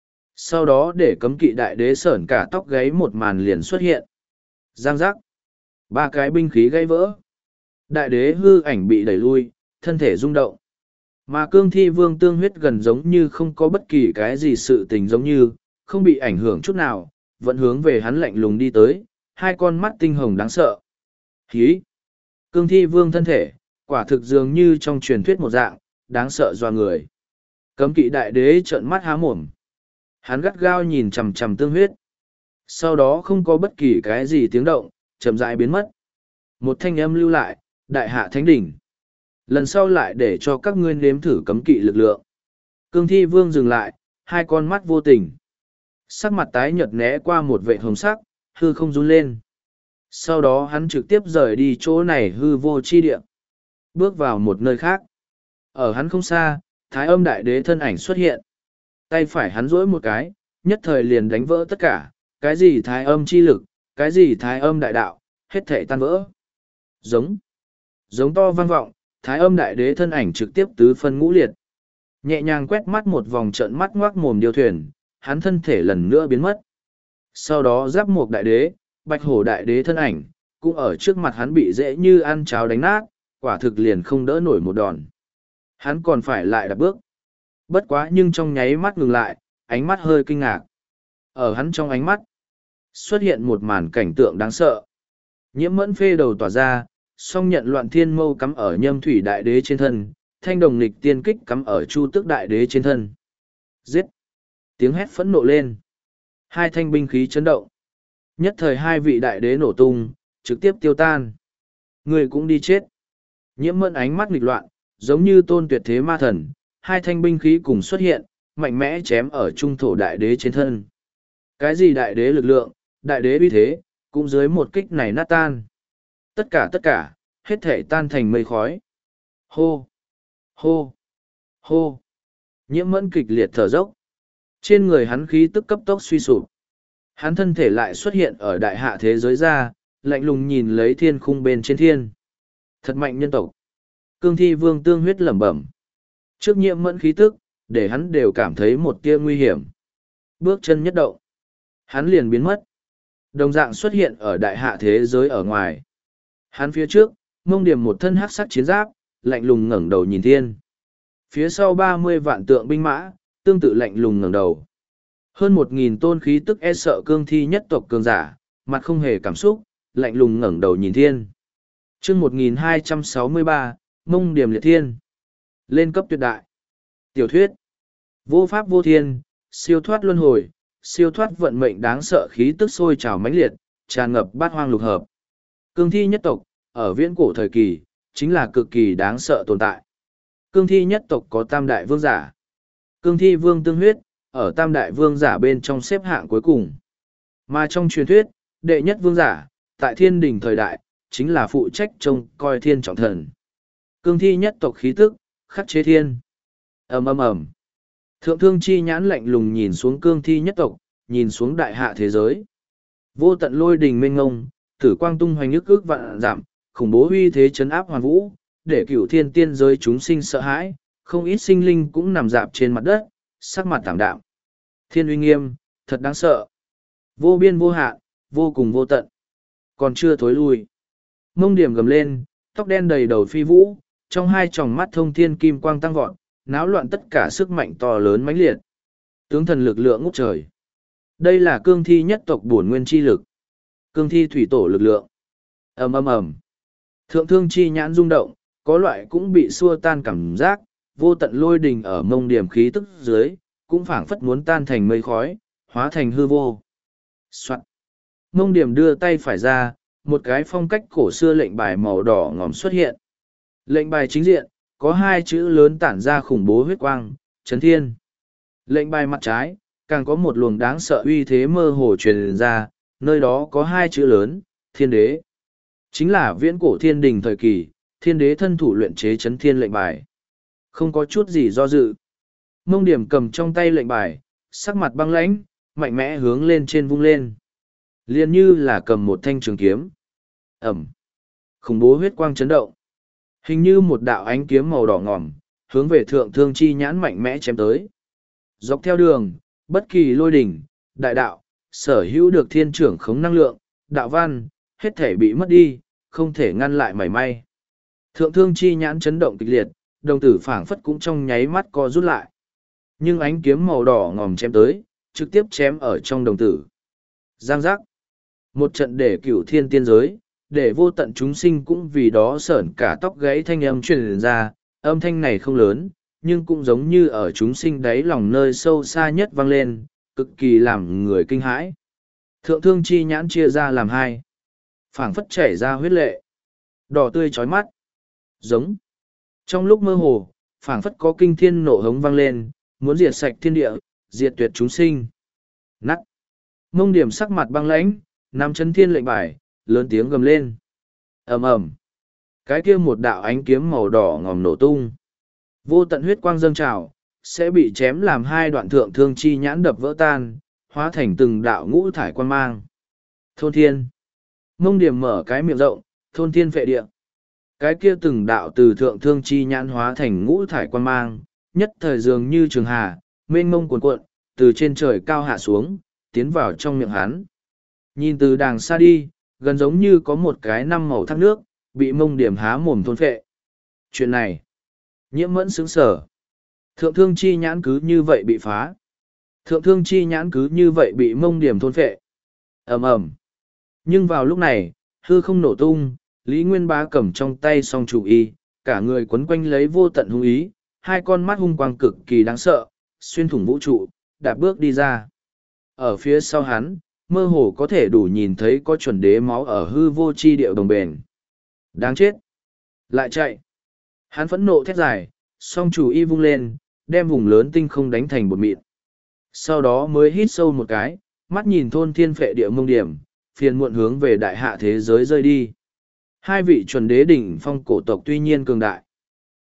Sau đó để cấm kỵ đại đế sởn cả tóc gáy một màn liền xuất hiện. Giang giác. Ba cái binh khí gãy vỡ. Đại đế hư ảnh bị đẩy lui, thân thể rung động. Mà cương thi vương tương huyết gần giống như không có bất kỳ cái gì sự tình giống như, không bị ảnh hưởng chút nào, vẫn hướng về hắn lạnh lùng đi tới, hai con mắt tinh hồng đáng sợ. Hí! Cương thi vương thân thể, quả thực dường như trong truyền thuyết một dạng, đáng sợ doa người. Cấm kỵ đại đế trợn mắt há mồm. Hắn gắt gao nhìn chằm chằm tương huyết. Sau đó không có bất kỳ cái gì tiếng động, chậm rãi biến mất. Một thanh âm lưu lại, đại hạ thánh đỉnh. Lần sau lại để cho các ngươi nếm thử cấm kỵ lực lượng. Cương thi vương dừng lại, hai con mắt vô tình. Sắc mặt tái nhợt né qua một vệ hồng sắc, hư không run lên. Sau đó hắn trực tiếp rời đi chỗ này hư vô chi địa. Bước vào một nơi khác. Ở hắn không xa, thái âm đại đế thân ảnh xuất hiện. Tay phải hắn duỗi một cái, nhất thời liền đánh vỡ tất cả, cái gì thái âm chi lực, cái gì thái âm đại đạo, hết thảy tan vỡ. Giống. Giống to vang vọng, thái âm đại đế thân ảnh trực tiếp tứ phân ngũ liệt. Nhẹ nhàng quét mắt một vòng trận mắt ngoác mồm điêu thuyền, hắn thân thể lần nữa biến mất. Sau đó giáp mục đại đế, bạch hổ đại đế thân ảnh, cũng ở trước mặt hắn bị dễ như ăn cháo đánh nát, quả thực liền không đỡ nổi một đòn. Hắn còn phải lại đạp bước. Bất quá nhưng trong nháy mắt ngừng lại, ánh mắt hơi kinh ngạc. Ở hắn trong ánh mắt, xuất hiện một màn cảnh tượng đáng sợ. Nhiễm mẫn phê đầu tỏa ra, song nhận loạn thiên mâu cắm ở nhâm thủy đại đế trên thân, thanh đồng nghịch tiên kích cắm ở chu tước đại đế trên thân. Giết! Tiếng hét phẫn nộ lên. Hai thanh binh khí chấn động. Nhất thời hai vị đại đế nổ tung, trực tiếp tiêu tan. Người cũng đi chết. Nhiễm mẫn ánh mắt nghịch loạn, giống như tôn tuyệt thế ma thần, hai thanh binh khí cùng xuất hiện, mạnh mẽ chém ở trung thổ đại đế trên thân. Cái gì đại đế lực lượng, đại đế uy thế, cũng dưới một kích này nát tan. Tất cả tất cả, hết thể tan thành mây khói. Hô! Hô! Hô! Nhiễm mẫn kịch liệt thở dốc. Trên người hắn khí tức cấp tốc suy sụp. Hắn thân thể lại xuất hiện ở đại hạ thế giới ra, lạnh lùng nhìn lấy thiên khung bên trên thiên. Thật mạnh nhân tộc. Cương thi vương tương huyết lẩm bẩm. Trước nhiễm mẫn khí tức, để hắn đều cảm thấy một tia nguy hiểm. Bước chân nhất động. Hắn liền biến mất. Đồng dạng xuất hiện ở đại hạ thế giới ở ngoài. Hắn phía trước, mông điểm một thân hắc sắc chiến giáp, lạnh lùng ngẩng đầu nhìn thiên. Phía sau ba mươi vạn tượng binh mã, tương tự lạnh lùng ngẩng đầu. Hơn một nghìn tôn khí tức e sợ cương thi nhất tộc cường giả, mặt không hề cảm xúc, lạnh lùng ngẩng đầu nhìn thiên. Chương một nghìn hai trăm sáu mươi ba, mông điểm liệt thiên. Lên cấp tuyệt đại. Tiểu thuyết. Vô pháp vô thiên, siêu thoát luân hồi, siêu thoát vận mệnh đáng sợ khí tức sôi trào mãnh liệt, tràn ngập bát hoang lục hợp. Cương thi nhất tộc, ở viễn cổ thời kỳ, chính là cực kỳ đáng sợ tồn tại. Cương thi nhất tộc có tam đại vương giả. Cương thi vương tương huyết, ở tam đại vương giả bên trong xếp hạng cuối cùng. Mà trong truyền thuyết, đệ nhất vương giả, tại thiên đình thời đại, chính là phụ trách trông coi thiên trọng thần. Cương thi nhất tộc khí tức, khắc chế thiên. ầm ầm ầm. Thượng thương chi nhãn lạnh lùng nhìn xuống cương thi nhất tộc, nhìn xuống đại hạ thế giới. Vô tận lôi đình mênh ngông, tử quang tung hoành ức ức vạn giảm, khủng bố uy thế chấn áp hoàn vũ, để cửu thiên tiên giới chúng sinh sợ hãi, không ít sinh linh cũng nằm dạp trên mặt đất, sắc mặt tảm đạm. Thiên uy nghiêm, thật đáng sợ. Vô biên vô hạn, vô cùng vô tận. Còn chưa thối lui. Mông điểm gầm lên, tóc đen đầy đầu phi vũ, trong hai tròng mắt thông thiên kim quang tăng vọt, náo loạn tất cả sức mạnh to lớn mãnh liệt. Tướng thần lực lượng ngút trời. Đây là cương thi nhất tộc bổn nguyên chi lực. Cương thi thủy tổ lực lượng. ầm ầm ầm. Thượng thương chi nhãn rung động, có loại cũng bị xua tan cảm giác, vô tận lôi đình ở mông điểm khí tức dưới, cũng phảng phất muốn tan thành mây khói, hóa thành hư vô. Soạn. Mông điểm đưa tay phải ra, một cái phong cách cổ xưa lệnh bài màu đỏ ngòm xuất hiện. Lệnh bài chính diện, có hai chữ lớn tản ra khủng bố huyết quang, chấn thiên. Lệnh bài mặt trái, càng có một luồng đáng sợ uy thế mơ hồ truyền ra, nơi đó có hai chữ lớn, thiên đế. Chính là viễn cổ thiên đình thời kỳ, thiên đế thân thủ luyện chế chấn thiên lệnh bài. Không có chút gì do dự. Mông điểm cầm trong tay lệnh bài, sắc mặt băng lãnh, mạnh mẽ hướng lên trên vung lên. Liền như là cầm một thanh trường kiếm. Ẩm. Khủng bố huyết quang chấn động. Hình như một đạo ánh kiếm màu đỏ ngòm, hướng về thượng thương chi nhãn mạnh mẽ chém tới. Dọc theo đường, bất kỳ lôi đỉnh, đại đạo, sở hữu được thiên trưởng khống năng lượng, đạo văn, hết thể bị mất đi, không thể ngăn lại mảy may. Thượng thương chi nhãn chấn động kịch liệt, đồng tử phảng phất cũng trong nháy mắt co rút lại. Nhưng ánh kiếm màu đỏ ngòm chém tới, trực tiếp chém ở trong đồng tử. Giang giác. Một trận để cửu thiên tiên giới, để vô tận chúng sinh cũng vì đó sởn cả tóc gáy thanh âm truyền ra, âm thanh này không lớn, nhưng cũng giống như ở chúng sinh đáy lòng nơi sâu xa nhất vang lên, cực kỳ làm người kinh hãi. Thượng thương chi nhãn chia ra làm hai, phảng phất chảy ra huyết lệ, đỏ tươi chói mắt, giống. Trong lúc mơ hồ, phảng phất có kinh thiên nộ hống vang lên, muốn diệt sạch thiên địa, diệt tuyệt chúng sinh. Nắt. Mông điểm sắc mặt băng lãnh, nắm chấn thiên lệnh bài, lớn tiếng gầm lên. Ầm ầm. Cái kia một đạo ánh kiếm màu đỏ ngòm nổ tung. Vô tận huyết quang dâng trào, sẽ bị chém làm hai đoạn thượng thương chi nhãn đập vỡ tan, hóa thành từng đạo ngũ thải quan mang. Thôn thiên. Mông điểm mở cái miệng rộng, thôn thiên phệ địa. Cái kia từng đạo từ thượng thương chi nhãn hóa thành ngũ thải quan mang, nhất thời dường như trường hà, mênh mông cuồn cuộn, từ trên trời cao hạ xuống, tiến vào trong miệng hắn. Nhìn từ đàng xa đi, gần giống như có một cái năm màu thác nước, bị mông điểm há mồm thôn phệ. Chuyện này, nhiễm mẫn sướng sở. Thượng thương chi nhãn cứ như vậy bị phá. Thượng thương chi nhãn cứ như vậy bị mông điểm thôn phệ. Ầm ầm. Nhưng vào lúc này, hư không nổ tung, Lý Nguyên Bá cầm trong tay song chủ y, cả người quấn quanh lấy vô tận hung ý, hai con mắt hung quang cực kỳ đáng sợ, xuyên thủng vũ trụ, đạp bước đi ra. Ở phía sau hắn, mơ hồ có thể đủ nhìn thấy có chuẩn đế máu ở hư vô chi điệu đồng bền. Đáng chết! Lại chạy! Hắn phẫn nộ thét dài, song chủ y vung lên, đem vùng lớn tinh không đánh thành bột mịn. Sau đó mới hít sâu một cái, mắt nhìn thôn thiên phệ địa mông điểm, phiền muộn hướng về đại hạ thế giới rơi đi. Hai vị chuẩn đế đỉnh phong cổ tộc tuy nhiên cường đại,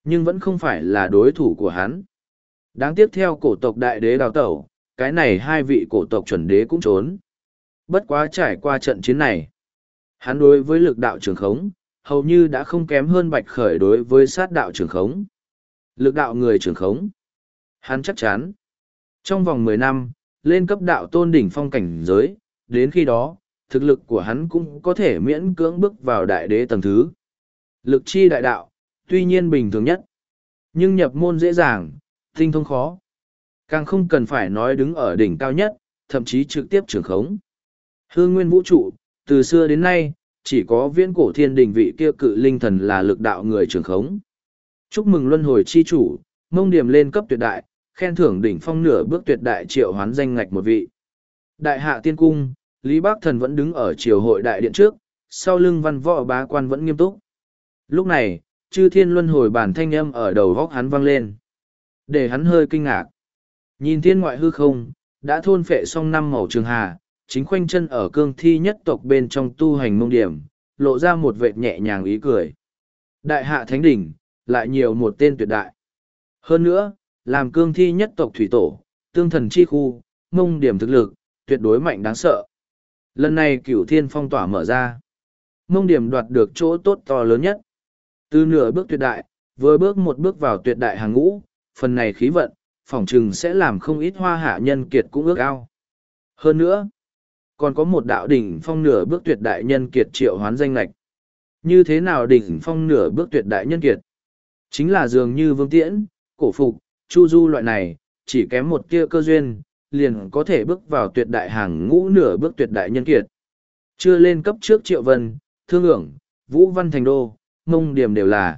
nhưng vẫn không phải là đối thủ của hắn. Đáng tiếc theo cổ tộc đại đế đào tẩu, cái này hai vị cổ tộc chuẩn đế cũng trốn. Bất quá trải qua trận chiến này, hắn đối với lực đạo trường khống, hầu như đã không kém hơn Bạch Khởi đối với sát đạo trường khống. Lực đạo người trường khống. Hắn chắc chắn, trong vòng mười năm, lên cấp đạo tôn đỉnh phong cảnh giới, đến khi đó, thực lực của hắn cũng có thể miễn cưỡng bước vào đại đế tầng thứ. Lực chi đại đạo, tuy nhiên bình thường nhất, nhưng nhập môn dễ dàng, tinh thông khó. Càng không cần phải nói đứng ở đỉnh cao nhất, thậm chí trực tiếp trường khống. Hư nguyên vũ trụ, từ xưa đến nay, chỉ có viễn cổ thiên đình vị kia cự linh thần là lực đạo người trường khống. Chúc mừng luân hồi chi chủ, mông điểm lên cấp tuyệt đại, khen thưởng đỉnh phong nửa bước tuyệt đại triệu hoán danh ngạch một vị. Đại hạ tiên cung, Lý Bác Thần vẫn đứng ở triều hội đại điện trước, sau lưng văn võ bá quan vẫn nghiêm túc. Lúc này, chư thiên luân hồi bản thanh âm ở đầu góc hắn vang lên. Để hắn hơi kinh ngạc. Nhìn thiên ngoại hư không, đã thôn phệ xong năm màu trường hà, chính khoanh chân ở cương thi nhất tộc bên trong tu hành mông điểm, lộ ra một vệt nhẹ nhàng ý cười. Đại hạ thánh đỉnh, lại nhiều một tên tuyệt đại. Hơn nữa, làm cương thi nhất tộc thủy tổ, tương thần chi khu, mông điểm thực lực, tuyệt đối mạnh đáng sợ. Lần này cửu thiên phong tỏa mở ra. Mông điểm đoạt được chỗ tốt to lớn nhất. Từ nửa bước tuyệt đại, vừa bước một bước vào tuyệt đại hàng ngũ, phần này khí vận, phỏng chừng sẽ làm không ít hoa hạ nhân kiệt cũng ước ao. Hơn nữa, còn có một đạo đỉnh phong nửa bước tuyệt đại nhân kiệt triệu hoán danh lạch. Như thế nào đỉnh phong nửa bước tuyệt đại nhân kiệt? Chính là dường như Vương Tiễn, Cổ Phục, Chu Du loại này, chỉ kém một tia cơ duyên, liền có thể bước vào tuyệt đại hàng ngũ nửa bước tuyệt đại nhân kiệt. Chưa lên cấp trước Triệu Vân, Thương ưởng, Vũ Văn Thành Đô, Mông Điểm đều là.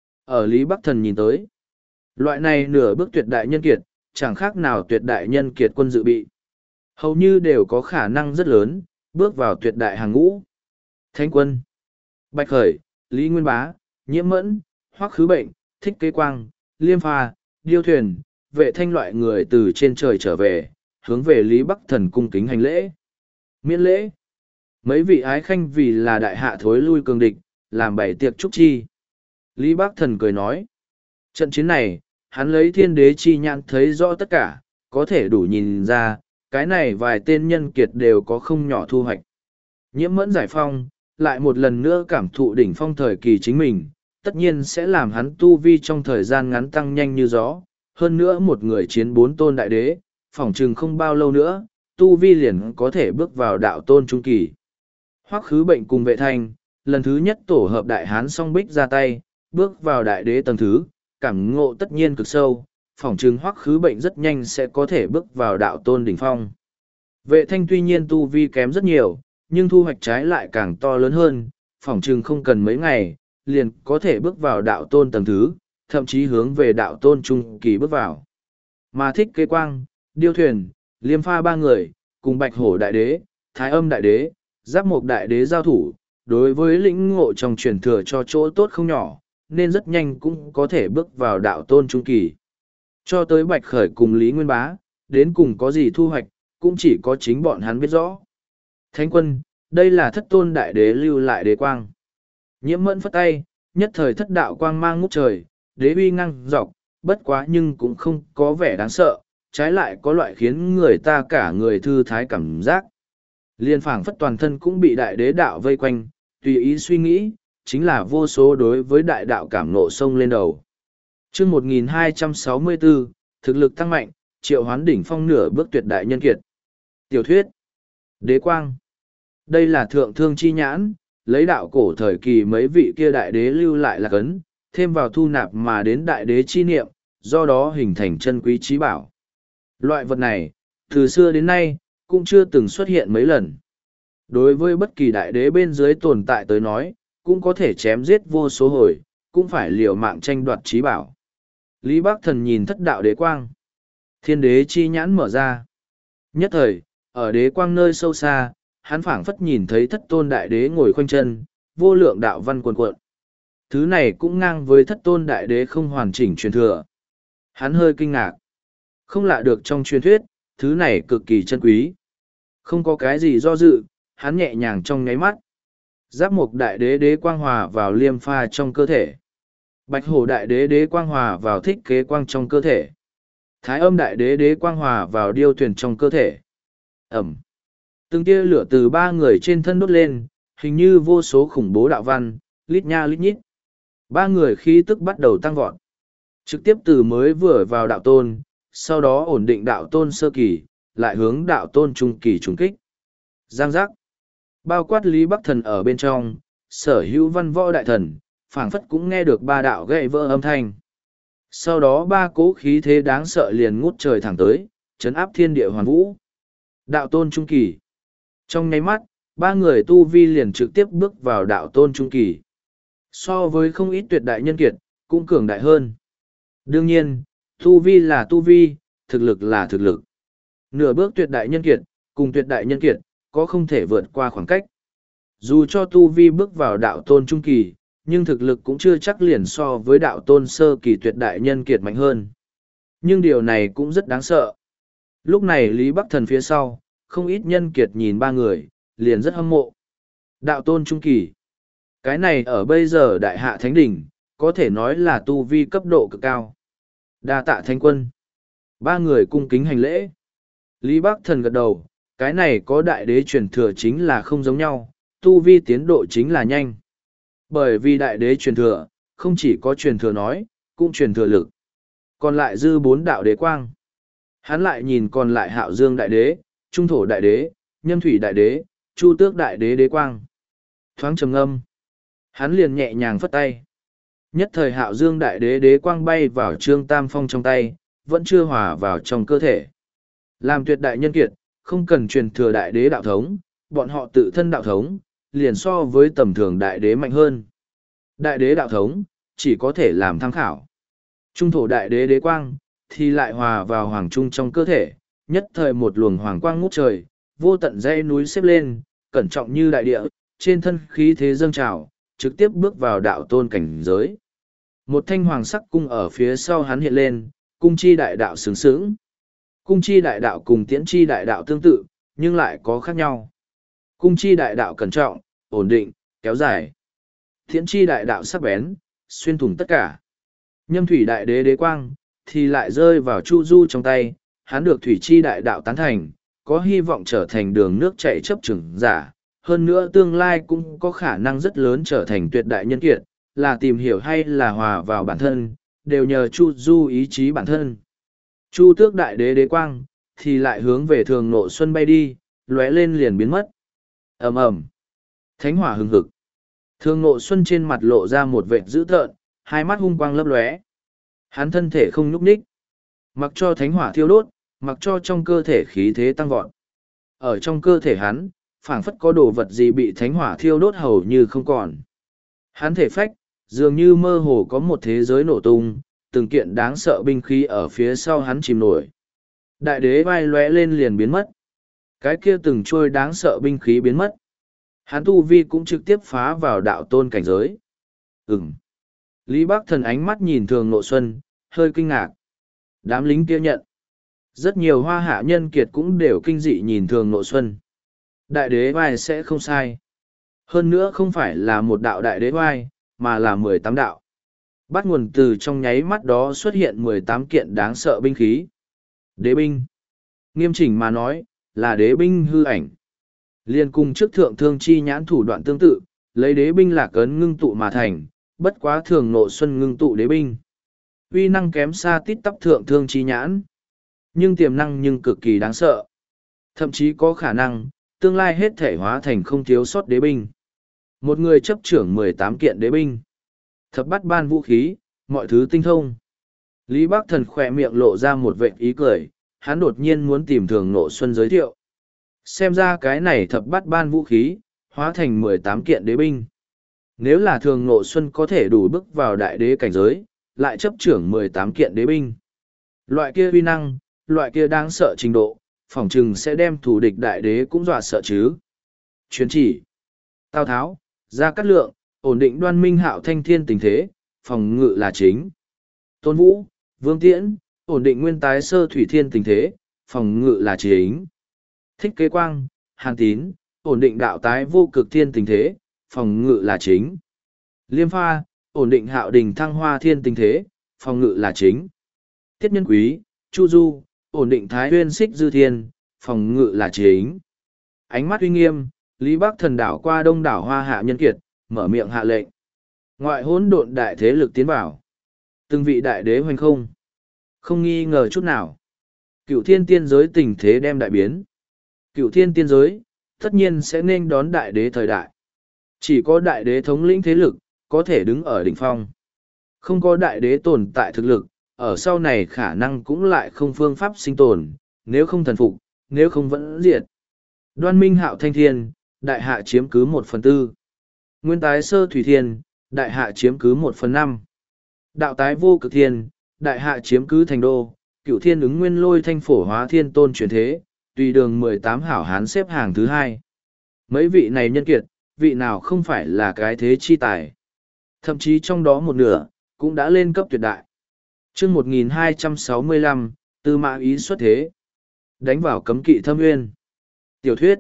Ở Lý Bắc Thần nhìn tới, loại này nửa bước tuyệt đại nhân kiệt, chẳng khác nào tuyệt đại nhân kiệt quân dự bị. Hầu như đều có khả năng rất lớn, bước vào tuyệt đại hàng ngũ. Thánh quân, Bạch Khởi, Lý Nguyên Bá, Nhiễm Mẫn, Hoắc Khứ Bệnh, Thích Kế Quang, Liêm Pha, Điêu Thuyền, Vệ Thanh loại người từ trên trời trở về, hướng về Lý Bắc Thần cung kính hành lễ. Miễn lễ. Mấy vị ái khanh vì là đại hạ thối lui cường địch, làm bảy tiệc chúc chi. Lý Bắc Thần cười nói. Trận chiến này, hắn lấy thiên đế chi nhãn thấy rõ tất cả, có thể đủ nhìn ra, cái này vài tên nhân kiệt đều có không nhỏ thu hoạch. Nhiễm Mẫn giải phong, lại một lần nữa cảm thụ đỉnh phong thời kỳ chính mình, tất nhiên sẽ làm hắn tu vi trong thời gian ngắn tăng nhanh như gió. Hơn nữa một người chiến bốn tôn đại đế, phỏng chừng không bao lâu nữa, tu vi liền có thể bước vào đạo tôn trung kỳ. Hoắc Khứ Bệnh cùng Vệ Thanh, lần thứ nhất tổ hợp đại hán song bích ra tay, bước vào đại đế tầng thứ, cảm ngộ tất nhiên cực sâu, phỏng chừng Hoắc Khứ Bệnh rất nhanh sẽ có thể bước vào đạo tôn đỉnh phong. Vệ Thanh tuy nhiên tu vi kém rất nhiều, nhưng thu hoạch trái lại càng to lớn hơn, phỏng chừng không cần mấy ngày, liền có thể bước vào đạo tôn tầng thứ, thậm chí hướng về đạo tôn trung kỳ bước vào. Mà Thích Kế Quang, Điêu Thuyền, Liêm Pha ba người, cùng Bạch Hổ đại đế, Thái Âm đại đế, Giáp Mộc đại đế giao thủ, đối với lĩnh ngộ trong truyền thừa cho chỗ tốt không nhỏ, nên rất nhanh cũng có thể bước vào đạo tôn trung kỳ. Cho tới Bạch Khởi cùng Lý Nguyên Bá, đến cùng có gì thu hoạch, cũng chỉ có chính bọn hắn biết rõ. Thánh quân, đây là thất tôn đại đế lưu lại đế quang. Nhiễm Mẫn phất tay, nhất thời thất đạo quang mang ngút trời, đế uy ngang dọc, bất quá nhưng cũng không có vẻ đáng sợ, trái lại có loại khiến người ta cả người thư thái cảm giác. Liên phảng phất toàn thân cũng bị đại đế đạo vây quanh, tùy ý suy nghĩ, chính là vô số đối với đại đạo cảm nộ sông lên đầu. Chương một nghìn hai trăm sáu mươi bốn, thực lực tăng mạnh, triệu hoán đỉnh phong nửa bước tuyệt đại nhân kiệt. Tiểu thuyết, đế quang. Đây là thượng thương chi nhãn, lấy đạo cổ thời kỳ mấy vị kia đại đế lưu lại là cấn, thêm vào thu nạp mà đến đại đế chi niệm, do đó hình thành chân quý trí bảo. Loại vật này, từ xưa đến nay, cũng chưa từng xuất hiện mấy lần. Đối với bất kỳ đại đế bên dưới tồn tại tới nói, cũng có thể chém giết vô số hồi, cũng phải liều mạng tranh đoạt trí bảo. Lý Bắc Thần nhìn thất đạo đế quang. Thiên đế chi nhãn mở ra. Nhất thời, ở đế quang nơi sâu xa, hắn phảng phất nhìn thấy thất tôn đại đế ngồi khoanh chân, vô lượng đạo văn cuồn cuộn. Thứ này cũng ngang với thất tôn đại đế không hoàn chỉnh truyền thừa. Hắn hơi kinh ngạc. Không lạ được trong truyền thuyết, thứ này cực kỳ chân quý. Không có cái gì do dự, hắn nhẹ nhàng trong nháy mắt. Giáp Mộc đại đế đế quang hòa vào Liêm Pha trong cơ thể. Bạch hổ đại đế đế quang hòa vào thích kế quang trong cơ thể. Thái âm đại đế đế quang hòa vào điêu thuyền trong cơ thể. Ẩm. Từng tia lửa từ ba người trên thân đốt lên, hình như vô số khủng bố đạo văn, lít nha lít nhít. Ba người khí tức bắt đầu tăng vọt. Trực tiếp từ mới vừa vào đạo tôn, sau đó ổn định đạo tôn sơ kỳ, lại hướng đạo tôn trung kỳ trùng kích. Giang giác. Bao quát Lý Bắc Thần ở bên trong, sở hữu văn võ đại thần, phảng phất cũng nghe được ba đạo gậy vỡ âm thanh. Sau đó ba cố khí thế đáng sợ liền ngút trời thẳng tới, chấn áp thiên địa hoàn vũ. Đạo tôn trung kỳ. Trong nháy mắt, ba người tu vi liền trực tiếp bước vào đạo tôn trung kỳ. So với không ít tuyệt đại nhân kiệt, cũng cường đại hơn. Đương nhiên, tu vi là tu vi, thực lực là thực lực. Nửa bước tuyệt đại nhân kiệt, cùng tuyệt đại nhân kiệt, có không thể vượt qua khoảng cách. Dù cho tu vi bước vào đạo tôn trung kỳ, nhưng thực lực cũng chưa chắc liền so với đạo tôn sơ kỳ tuyệt đại nhân kiệt mạnh hơn. Nhưng điều này cũng rất đáng sợ. Lúc này Lý Bắc Thần phía sau, không ít nhân kiệt nhìn ba người, liền rất hâm mộ. Đạo tôn trung kỳ. Cái này ở bây giờ đại hạ thánh đỉnh, có thể nói là tu vi cấp độ cực cao. Đa tạ thánh quân. Ba người cung kính hành lễ. Lý Bắc Thần gật đầu, cái này có đại đế truyền thừa chính là không giống nhau, tu vi tiến độ chính là nhanh. Bởi vì đại đế truyền thừa, không chỉ có truyền thừa nói, cũng truyền thừa lực. Còn lại dư bốn đạo đế quang. Hắn lại nhìn còn lại Hạo Dương đại đế, Trung Thổ đại đế, Nhâm Thủy đại đế, Chu Tước đại đế đế quang. Thoáng trầm ngâm. Hắn liền nhẹ nhàng phất tay. Nhất thời Hạo Dương đại đế đế quang bay vào Trương Tam Phong trong tay, vẫn chưa hòa vào trong cơ thể. Làm tuyệt đại nhân kiệt, không cần truyền thừa đại đế đạo thống, bọn họ tự thân đạo thống, liền so với tầm thường đại đế mạnh hơn. Đại đế đạo thống, chỉ có thể làm tham khảo. Trung thổ đại đế đế quang, thì lại hòa vào hoàng trung trong cơ thể, nhất thời một luồng hoàng quang ngút trời, vô tận dãy núi xếp lên, cẩn trọng như đại địa, trên thân khí thế dâng trào, trực tiếp bước vào đạo tôn cảnh giới. Một thanh hoàng sắc cung ở phía sau hắn hiện lên, cung chi đại đạo sướng sướng. Cung chi đại đạo cùng tiễn chi đại đạo tương tự, nhưng lại có khác nhau. Cung chi đại đạo cẩn trọng, ổn định, kéo dài. Tiễn chi đại đạo sắc bén, xuyên thủng tất cả. Nhâm thủy đại đế đế quang, thì lại rơi vào Chu Du trong tay, hắn được thủy chi đại đạo tán thành, có hy vọng trở thành đường nước chảy chấp trưởng giả. Hơn nữa tương lai cũng có khả năng rất lớn trở thành tuyệt đại nhân kiệt, là tìm hiểu hay là hòa vào bản thân, đều nhờ Chu Du ý chí bản thân. Chu Tước đại đế đế quang, thì lại hướng về Thường Nộ Xuân bay đi, lóe lên liền biến mất. Ầm ầm, thánh hỏa hừng hực. Thường Nộ Xuân trên mặt lộ ra một vệt dữ tợn, hai mắt hung quang lấp lóe. Hắn thân thể không nhúc nhích, mặc cho thánh hỏa thiêu đốt, mặc cho trong cơ thể khí thế tăng vọt. Ở trong cơ thể hắn, phảng phất có đồ vật gì bị thánh hỏa thiêu đốt hầu như không còn. Hắn thể phách, dường như mơ hồ có một thế giới nổ tung, từng kiện đáng sợ binh khí ở phía sau hắn chìm nổi. Đại đế vai lóe lên liền biến mất. Cái kia từng trôi đáng sợ binh khí biến mất. Hắn tu vi cũng trực tiếp phá vào đạo tôn cảnh giới. Ừm. Lý Bắc Thần ánh mắt nhìn Thường Nộ Xuân, hơi kinh ngạc. Đám lính kia nhận. Rất nhiều hoa hạ nhân kiệt cũng đều kinh dị nhìn Thường Nộ Xuân. Đại đế vai sẽ không sai. Hơn nữa không phải là một đạo đại đế vai, mà là mười tám đạo. Bắt nguồn từ trong nháy mắt đó xuất hiện mười tám kiện đáng sợ binh khí. Đế binh. Nghiêm chỉnh mà nói, là đế binh hư ảnh. Liên cùng trước thượng thương chi nhãn thủ đoạn tương tự, lấy đế binh lạc ấn ngưng tụ mà thành, bất quá Thường Nộ Xuân ngưng tụ đế binh. Uy năng kém xa tít tắp thượng thương chi nhãn. Nhưng tiềm năng nhưng cực kỳ đáng sợ. Thậm chí có khả năng, tương lai hết thể hóa thành không thiếu sót đế binh. Một người chấp trưởng mười tám kiện đế binh. Thập bắt ban vũ khí, mọi thứ tinh thông. Lý Bắc Thần khỏe miệng lộ ra một vệt ý cười, hắn đột nhiên muốn tìm Thường Nộ Xuân giới thiệu. Xem ra cái này thập bắt ban vũ khí, hóa thành mười tám kiện đế binh. Nếu là Thường Nộ Xuân có thể đủ bước vào đại đế cảnh giới, lại chấp trưởng mười tám kiện đế binh. Loại kia uy năng, loại kia đáng sợ trình độ, phỏng chừng sẽ đem thủ địch đại đế cũng dọa sợ chứ. Chuyến chỉ. Tào Tháo, Gia Cát Lượng, ổn định Đoan Minh Hạo thanh thiên tình thế, phòng ngự là chính. Tôn Vũ, Vương Tiễn, ổn định nguyên tái sơ thủy thiên tình thế, phòng ngự là chính. Thích Kế Quang, Hàn Tín, ổn định đạo tái vô cực thiên tình thế, phòng ngự là chính. Liêm Pha, ổn định Hạo Đình thăng hoa thiên tình thế, phòng ngự là chính. Tiết Nhân Quý, Chu Du, ổn định Thái Huyên xích dư thiên, phòng ngự là chính. Ánh mắt uy nghiêm, Lý Bắc Thần đảo qua đông đảo Hoa Hạ nhân kiệt, mở miệng hạ lệnh. Ngoại hỗn độn đại thế lực tiến vào. Từng vị đại đế hoành không. Không nghi ngờ chút nào. Cựu thiên tiên giới tình thế đem đại biến. Cựu thiên tiên giới, tất nhiên sẽ nên đón đại đế thời đại. Chỉ có đại đế thống lĩnh thế lực, có thể đứng ở đỉnh phong. Không có đại đế tồn tại thực lực, ở sau này khả năng cũng lại không phương pháp sinh tồn, nếu không thần phục, nếu không vẫn diệt. Đoan Minh Hạo Thanh Thiên, đại hạ chiếm cứ một phần tư. Nguyên tái Sơ Thủy Thiên, đại hạ chiếm cứ một phần năm. Đạo tái Vô Cực Thiên, đại hạ chiếm cứ thành đô. Cựu Thiên ứng Nguyên Lôi Thanh Phổ Hóa Thiên Tôn chuyển thế, tùy đường mười tám hảo hán xếp hàng thứ hai. Mấy vị này nhân kiệt, vị nào không phải là cái thế chi tài. Thậm chí trong đó một nửa, cũng đã lên cấp tuyệt đại. chương một nghìn hai trăm sáu mươi lăm, Tư Mã Ý xuất thế. Đánh vào cấm kỵ thâm nguyên. Tiểu thuyết.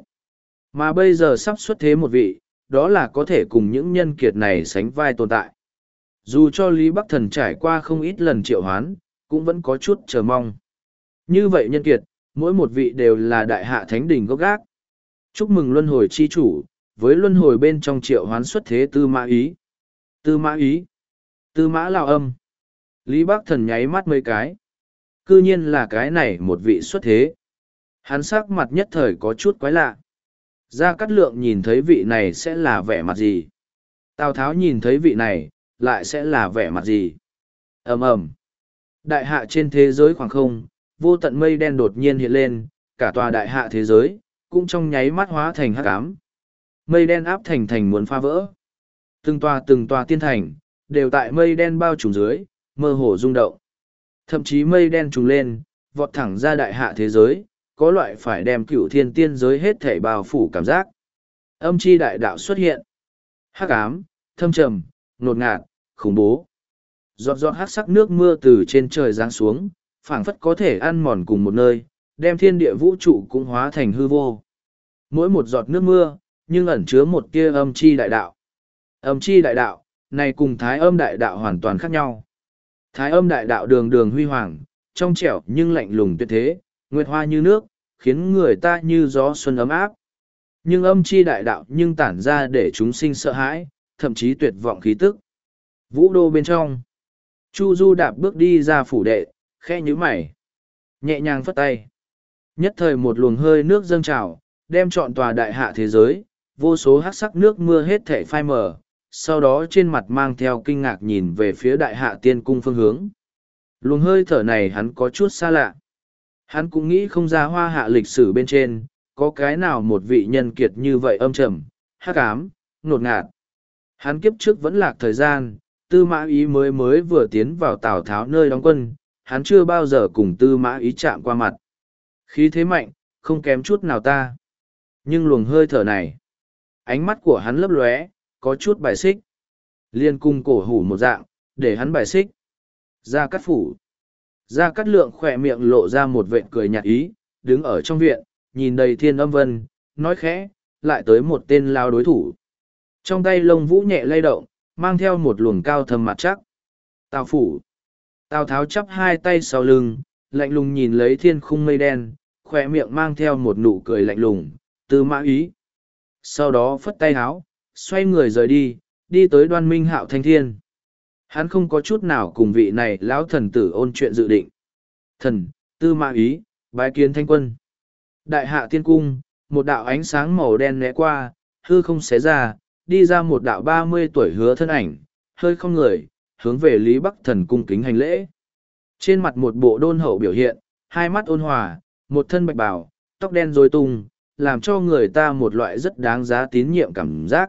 Mà bây giờ sắp xuất thế một vị, đó là có thể cùng những nhân kiệt này sánh vai tồn tại. Dù cho Lý Bắc Thần trải qua không ít lần triệu hoán, cũng vẫn có chút chờ mong. Như vậy nhân kiệt, mỗi một vị đều là đại hạ thánh đỉnh gốc gác. Chúc mừng luân hồi chi chủ, với luân hồi bên trong triệu hoán xuất thế Tư Mã Ý. Tư Mã Ý. Tư Mã Lào Âm. Lý Bắc Thần nháy mắt mấy cái. Cư nhiên là cái này một vị xuất thế. Hắn sắc mặt nhất thời có chút quái lạ. Gia Cát Lượng nhìn thấy vị này sẽ là vẻ mặt gì? Tào Tháo nhìn thấy vị này, lại sẽ là vẻ mặt gì? Ầm ầm. Đại hạ trên thế giới khoảng không, vô tận mây đen đột nhiên hiện lên, cả tòa đại hạ thế giới, cũng trong nháy mắt hóa thành hắc ám. Mây đen áp thành thành muốn phá vỡ. Từng tòa từng tòa tiên thành, đều tại mây đen bao trùm dưới, mơ hồ rung động. Thậm chí mây đen trùng lên, vọt thẳng ra đại hạ thế giới, có loại phải đem cửu thiên tiên giới hết thảy bao phủ cảm giác. Âm chi đại đạo xuất hiện. Hắc ám, thâm trầm, nột ngạt, khủng bố. Giọt giọt hắc sắc nước mưa từ trên trời giáng xuống, phảng phất có thể ăn mòn cùng một nơi, đem thiên địa vũ trụ cũng hóa thành hư vô. Mỗi một giọt nước mưa, nhưng ẩn chứa một tia âm chi đại đạo. Âm chi đại đạo, này cùng thái âm đại đạo hoàn toàn khác nhau. Thái âm đại đạo đường đường huy hoàng, trong trẻo nhưng lạnh lùng tuyệt thế, nguyệt hoa như nước, khiến người ta như gió xuân ấm áp. Nhưng âm chi đại đạo nhưng tản ra để chúng sinh sợ hãi, thậm chí tuyệt vọng khí tức. Vũ đô bên trong, Chu Du đạp bước đi ra phủ đệ, khẽ nhíu mày, nhẹ nhàng phất tay. Nhất thời một luồng hơi nước dâng trào, đem trọn tòa đại hạ thế giới, vô số hắc sắc nước mưa hết thảy phai mờ, sau đó trên mặt mang theo kinh ngạc nhìn về phía đại hạ tiên cung phương hướng. Luồng hơi thở này hắn có chút xa lạ. Hắn cũng nghĩ không ra hoa hạ lịch sử bên trên, có cái nào một vị nhân kiệt như vậy âm trầm, hắc ám, nột ngạt. Hắn kiếp trước vẫn lạc thời gian, Tư Mã Ý mới mới vừa tiến vào Tào Tháo nơi đóng quân, hắn chưa bao giờ cùng Tư Mã Ý chạm qua mặt. Khí thế mạnh, không kém chút nào ta. Nhưng luồng hơi thở này, ánh mắt của hắn lấp lóe, có chút bài xích. Liên cung cổ hủ một dạng, để hắn bài xích. Gia Cát Phủ. Gia Cát Lượng khỏe miệng lộ ra một vệt cười nhạt ý, đứng ở trong viện, nhìn đầy thiên âm vân, nói khẽ, lại tới một tên lao đối thủ. Trong tay lông vũ nhẹ lay động, mang theo một luồng cao thâm mặt chắc. Tào Phủ. Tào Tháo chắp hai tay sau lưng, lạnh lùng nhìn lấy thiên khung mây đen, khỏe miệng mang theo một nụ cười lạnh lùng, Tư Mã Ý. Sau đó phất tay háo, xoay người rời đi, đi tới Đoan Minh Hạo Thanh Thiên. Hắn không có chút nào cùng vị này lão thần tử ôn chuyện dự định. Thần, Tư Mã Ý, bái kiến Thanh Quân. Đại hạ tiên cung, một đạo ánh sáng màu đen né qua, hư không xé ra, đi ra một đạo ba mươi tuổi hứa thân ảnh, hơi không người, hướng về Lý Bắc Thần cung kính hành lễ. Trên mặt một bộ đôn hậu biểu hiện, hai mắt ôn hòa, một thân bạch bào, tóc đen rối tung, làm cho người ta một loại rất đáng giá tín nhiệm cảm giác.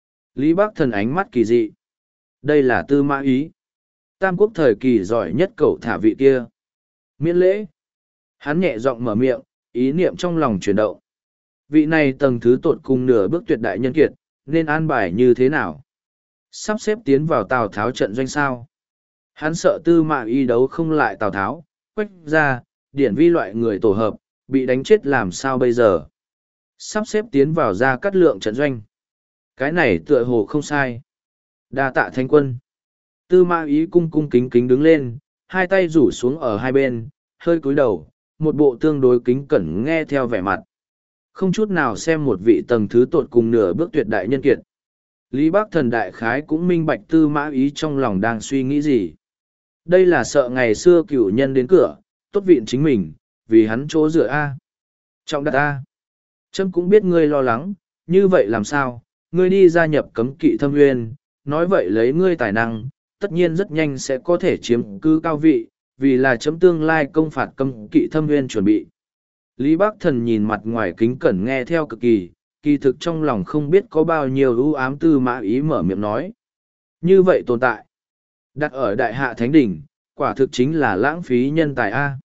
Lý Bắc Thần ánh mắt kỳ dị. Đây là Tư Mã Ý. Tam quốc thời kỳ giỏi nhất cậu thả vị kia. Miễn lễ. Hắn nhẹ giọng mở miệng, ý niệm trong lòng chuyển động. Vị này tầng thứ tột cùng nửa bước tuyệt đại nhân kiệt, nên an bài như thế nào? Sắp xếp tiến vào Tào Tháo trận doanh sao? Hắn sợ Tư Mã Ý đấu không lại Tào Tháo, quách ra, điển vi loại người tổ hợp, bị đánh chết làm sao bây giờ? Sắp xếp tiến vào Gia Cát Lượng trận doanh. Cái này tựa hồ không sai. Đa tạ Thanh Quân. Tư Mã Ý cung cung kính kính đứng lên, hai tay rủ xuống ở hai bên, hơi cúi đầu, một bộ tương đối kính cẩn nghe theo vẻ mặt. Không chút nào xem một vị tầng thứ tột cùng nửa bước tuyệt đại nhân kiệt. Lý Bắc Thần đại khái cũng minh bạch Tư Mã Ý trong lòng đang suy nghĩ gì. Đây là sợ ngày xưa cửu nhân đến cửa, tốt viện chính mình, vì hắn chỗ dựa A. Trọng đặt A. Trâm cũng biết ngươi lo lắng, như vậy làm sao, ngươi đi gia nhập cấm kỵ thâm nguyên, nói vậy lấy ngươi tài năng, tất nhiên rất nhanh sẽ có thể chiếm cư cao vị, vì là chấm tương lai công phạt cấm kỵ thâm nguyên chuẩn bị. Lý Bắc Thần nhìn mặt ngoài kính cẩn nghe theo cực kỳ, kỳ thực trong lòng không biết có bao nhiêu ưu ám. Tư Mã Ý mở miệng nói. Như vậy tồn tại. Đặt ở đại hạ thánh đỉnh, quả thực chính là lãng phí nhân tài A.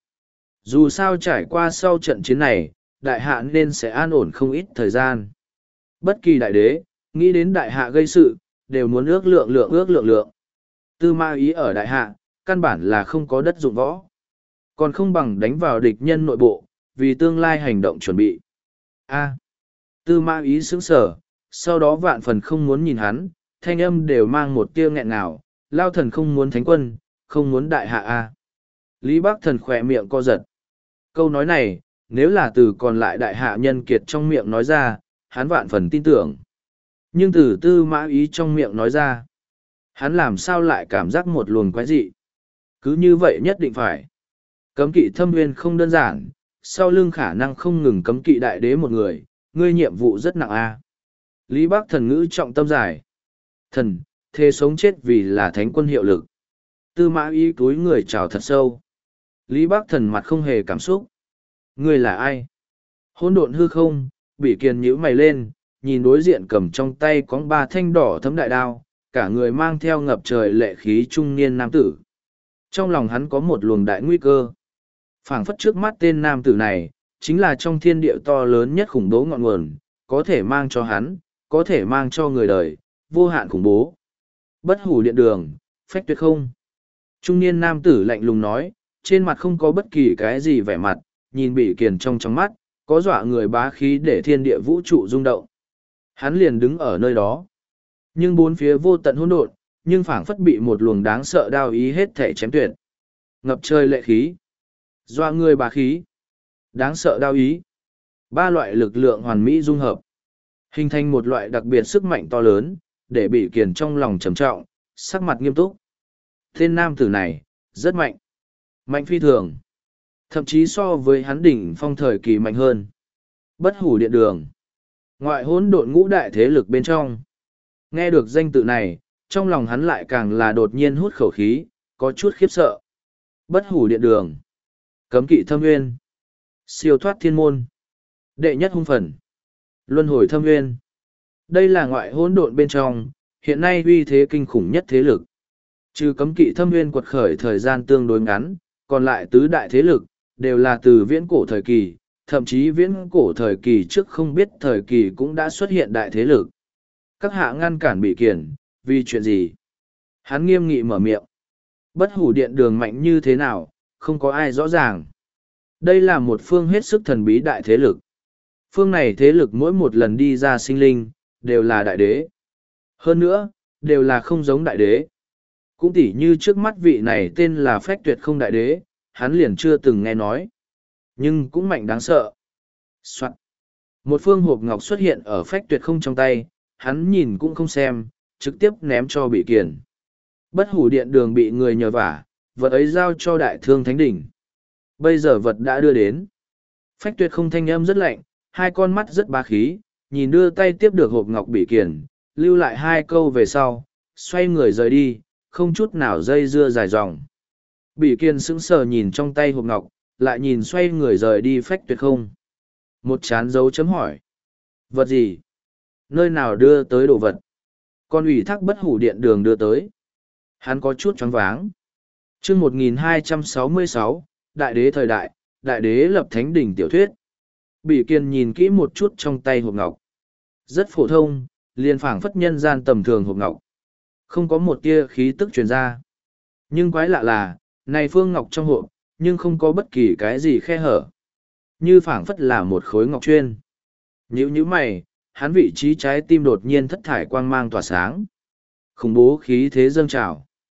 Dù sao trải qua sau trận chiến này, đại hạ nên sẽ an ổn không ít thời gian. Bất kỳ đại đế, nghĩ đến đại hạ gây sự, đều muốn ước lượng lượng ước lượng lượng. Tư Mã Ý ở đại hạ, căn bản là không có đất dụng võ. Còn không bằng đánh vào địch nhân nội bộ, vì tương lai hành động chuẩn bị. A. Tư Mã Ý sững sờ, sau đó vạn phần không muốn nhìn hắn, thanh âm đều mang một tia nghẹn ngào, lao thần không muốn thánh quân, không muốn đại hạ A. Lý Bắc Thần khỏe miệng co giật. Câu nói này, nếu là từ còn lại đại hạ nhân kiệt trong miệng nói ra, hắn vạn phần tin tưởng. Nhưng từ Tư Mã Ý trong miệng nói ra, hắn làm sao lại cảm giác một luồng quái dị. Cứ như vậy nhất định phải. Cấm kỵ thâm nguyên không đơn giản, sau lưng khả năng không ngừng cấm kỵ đại đế một người, ngươi nhiệm vụ rất nặng a. Lý Bắc Thần ngữ trọng tâm giải. Thần, thề sống chết vì là thánh quân hiệu lực. Tư Mã Ý túi người chào thật sâu. Lý Bắc Thần mặt không hề cảm xúc. Ngươi là ai? Hỗn độn hư không, Bỉ Kiền nhíu mày lên, nhìn đối diện cầm trong tay có ba thanh đỏ thấm đại đao, cả người mang theo ngập trời lệ khí trung niên nam tử. Trong lòng hắn có một luồng đại nguy cơ. Phảng phất trước mắt tên nam tử này, chính là trong thiên địa to lớn nhất khủng bố ngọn nguồn, có thể mang cho hắn, có thể mang cho người đời, vô hạn khủng bố. Bất hủ điện đường, phách tuyệt không. Trung niên nam tử lạnh lùng nói, trên mặt không có bất kỳ cái gì vẻ mặt, nhìn Bỉ Kiền trong trong mắt, có dọa người bá khí để thiên địa vũ trụ rung động. Hắn liền đứng ở nơi đó. Nhưng bốn phía vô tận hỗn độn, nhưng phảng phất bị một luồng đáng sợ đao ý hết thể chém tuyệt. Ngập trời lệ khí, dọa người bá khí, đáng sợ đao ý. Ba loại lực lượng hoàn mỹ dung hợp, hình thành một loại đặc biệt sức mạnh to lớn, để Bỉ Kiền trong lòng trầm trọng, sắc mặt nghiêm túc. Tên nam tử này, rất mạnh. Mạnh phi thường. Thậm chí so với hắn đỉnh phong thời kỳ mạnh hơn. Bất hủ điện đường. Ngoại hỗn độn ngũ đại thế lực bên trong. Nghe được danh tự này, trong lòng hắn lại càng là đột nhiên hút khẩu khí, có chút khiếp sợ. Bất hủ điện đường. Cấm kỵ thâm nguyên. Siêu thoát thiên môn. Đệ nhất hung phần. Luân hồi thâm nguyên. Đây là ngoại hỗn độn bên trong, hiện nay uy thế kinh khủng nhất thế lực. Trừ cấm kỵ thâm nguyên quật khởi thời gian tương đối ngắn, còn lại tứ đại thế lực, đều là từ viễn cổ thời kỳ, thậm chí viễn cổ thời kỳ trước không biết thời kỳ cũng đã xuất hiện đại thế lực. Các hạ ngăn cản Bỉ Kiền, vì chuyện gì? Hắn nghiêm nghị mở miệng. Bất hủ điện đường mạnh như thế nào, không có ai rõ ràng. Đây là một phương hết sức thần bí đại thế lực. Phương này thế lực mỗi một lần đi ra sinh linh, đều là đại đế. Hơn nữa, đều là không giống đại đế. Cũng tỉ như trước mắt vị này tên là Phách Tuyệt không đại đế, hắn liền chưa từng nghe nói. Nhưng cũng mạnh đáng sợ. Soạn. Một phương hộp ngọc xuất hiện ở Phách Tuyệt không trong tay, hắn nhìn cũng không xem, trực tiếp ném cho Bỉ Kiền. Bất hủ điện đường bị người nhờ vả, vật ấy giao cho đại thương thánh đỉnh. Bây giờ vật đã đưa đến. Phách Tuyệt không thanh âm rất lạnh, hai con mắt rất bá khí, nhìn đưa tay tiếp được hộp ngọc Bỉ Kiền, lưu lại hai câu về sau, xoay người rời đi, không chút nào dây dưa dài dòng. Bỉ Kiền sững sờ nhìn trong tay hộp ngọc, lại nhìn xoay người rời đi Phách Tuyệt không. Một chán dấu chấm hỏi. Vật gì? Nơi nào đưa tới đồ vật? Con ủy thác bất hủ điện đường đưa tới. Hắn có chút choáng váng. chương một nghìn hai trăm sáu mươi sáu, Đại đế thời đại, Đại đế lập thánh đỉnh tiểu thuyết. Bỉ Kiền nhìn kỹ một chút trong tay hộp ngọc. Rất phổ thông, liền phảng phất nhân gian tầm thường hộp ngọc. Không có một tia khí tức truyền ra. Nhưng quái lạ là, này phương ngọc trong hộp, nhưng không có bất kỳ cái gì khe hở. Như phảng phất là một khối ngọc chuyên. Nhữ như mày, hắn vị trí trái tim đột nhiên thất thải quang mang tỏa sáng. Khủng bố khí thế dâng trào.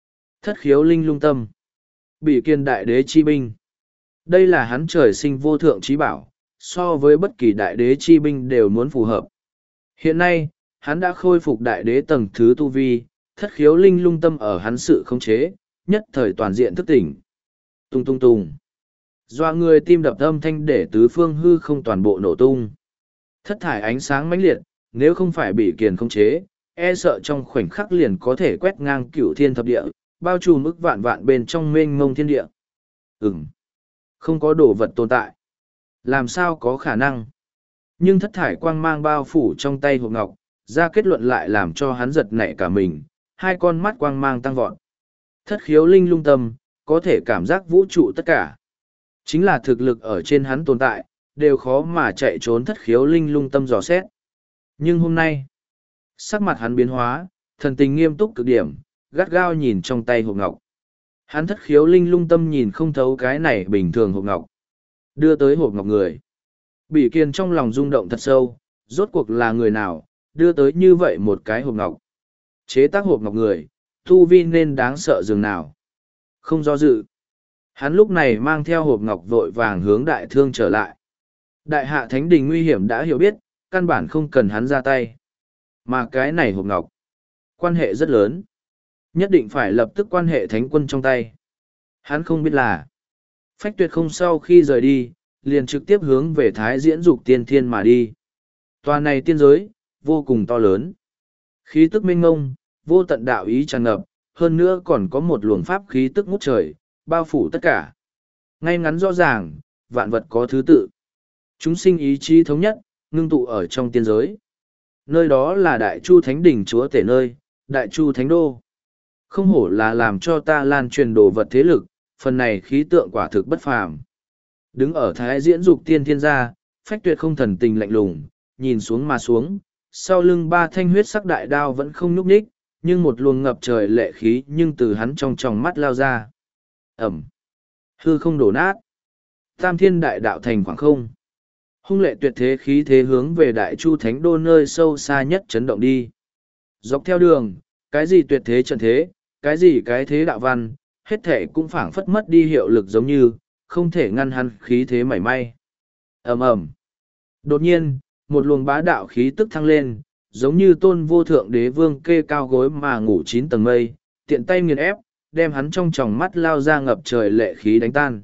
Thất khiếu linh lung tâm. Bỉ kiên đại đế chi binh. Đây là hắn trời sinh vô thượng trí bảo, so với bất kỳ đại đế chi binh đều muốn phù hợp. Hiện nay, hắn đã khôi phục đại đế tầng thứ tu vi, thất khiếu linh lung tâm ở hắn sự khống chế, nhất thời toàn diện thức tỉnh. Tung tung tung. Doa người tim đập âm thanh để tứ phương hư không toàn bộ nổ tung. Thất thải ánh sáng mãnh liệt, nếu không phải bị kiền khống chế, e sợ trong khoảnh khắc liền có thể quét ngang cửu thiên thập địa, bao trùm ức vạn vạn bên trong mênh mông thiên địa. Ừm, không có đồ vật tồn tại. Làm sao có khả năng? Nhưng thất thải quang mang bao phủ trong tay hộp ngọc, ra kết luận lại làm cho hắn giật nảy cả mình, hai con mắt quang mang tăng vọt. Thất khiếu linh lung tâm, có thể cảm giác vũ trụ tất cả. Chính là thực lực ở trên hắn tồn tại, đều khó mà chạy trốn thất khiếu linh lung tâm dò xét. Nhưng hôm nay, sắc mặt hắn biến hóa, thần tình nghiêm túc cực điểm, gắt gao nhìn trong tay hộp ngọc. Hắn thất khiếu linh lung tâm nhìn không thấu cái này bình thường hộp ngọc. Đưa tới hộp ngọc người. Bỉ Kiên trong lòng rung động thật sâu, rốt cuộc là người nào, đưa tới như vậy một cái hộp ngọc. Chế tác hộp ngọc người, tu vi nên đáng sợ dường nào. Không do dự. Hắn lúc này mang theo hộp ngọc vội vàng hướng đại thương trở lại. Đại hạ thánh đình nguy hiểm đã hiểu biết, căn bản không cần hắn ra tay. Mà cái này hộp ngọc, quan hệ rất lớn. Nhất định phải lập tức quan hệ thánh quân trong tay. Hắn không biết là, Phách Tuyệt không sau khi rời đi, liền trực tiếp hướng về Thái Diễn Dục Tiên Thiên mà đi. Tòa này tiên giới, vô cùng to lớn. Khí tức mênh ngông, vô tận đạo ý tràn ngập, hơn nữa còn có một luồng pháp khí tức ngút trời, bao phủ tất cả. Ngay ngắn rõ ràng, vạn vật có thứ tự. Chúng sinh ý chí thống nhất, ngưng tụ ở trong tiên giới. Nơi đó là Đại Chu Thánh Đỉnh Chúa Tể nơi, Đại Chu Thánh Đô. Không hổ là làm cho ta lan truyền đồ vật thế lực, phần này khí tượng quả thực bất phàm. Đứng ở Thái Diễn Dục Tiên Thiên gia, Phách Tuyệt không thần tình lạnh lùng, nhìn xuống mà xuống, sau lưng ba thanh huyết sắc đại đao vẫn không nhúc nhích, nhưng một luồng ngập trời lệ khí nhưng từ hắn trong tròng mắt lao ra. Ẩm. Hư không đổ nát. Tam thiên đại đạo thành khoảng không. Hung lệ tuyệt thế khí thế hướng về Đại Chu Thánh Đô nơi sâu xa nhất chấn động đi. Dọc theo đường, cái gì tuyệt thế trận thế, cái gì cái thế đạo văn, hết thể cũng phảng phất mất đi hiệu lực giống như, không thể ngăn hắn khí thế mảy may. Ầm ầm. Đột nhiên, một luồng bá đạo khí tức thăng lên, giống như tôn vô thượng đế vương kê cao gối mà ngủ chín tầng mây, tiện tay nghiền ép, đem hắn trong tròng mắt lao ra ngập trời lệ khí đánh tan.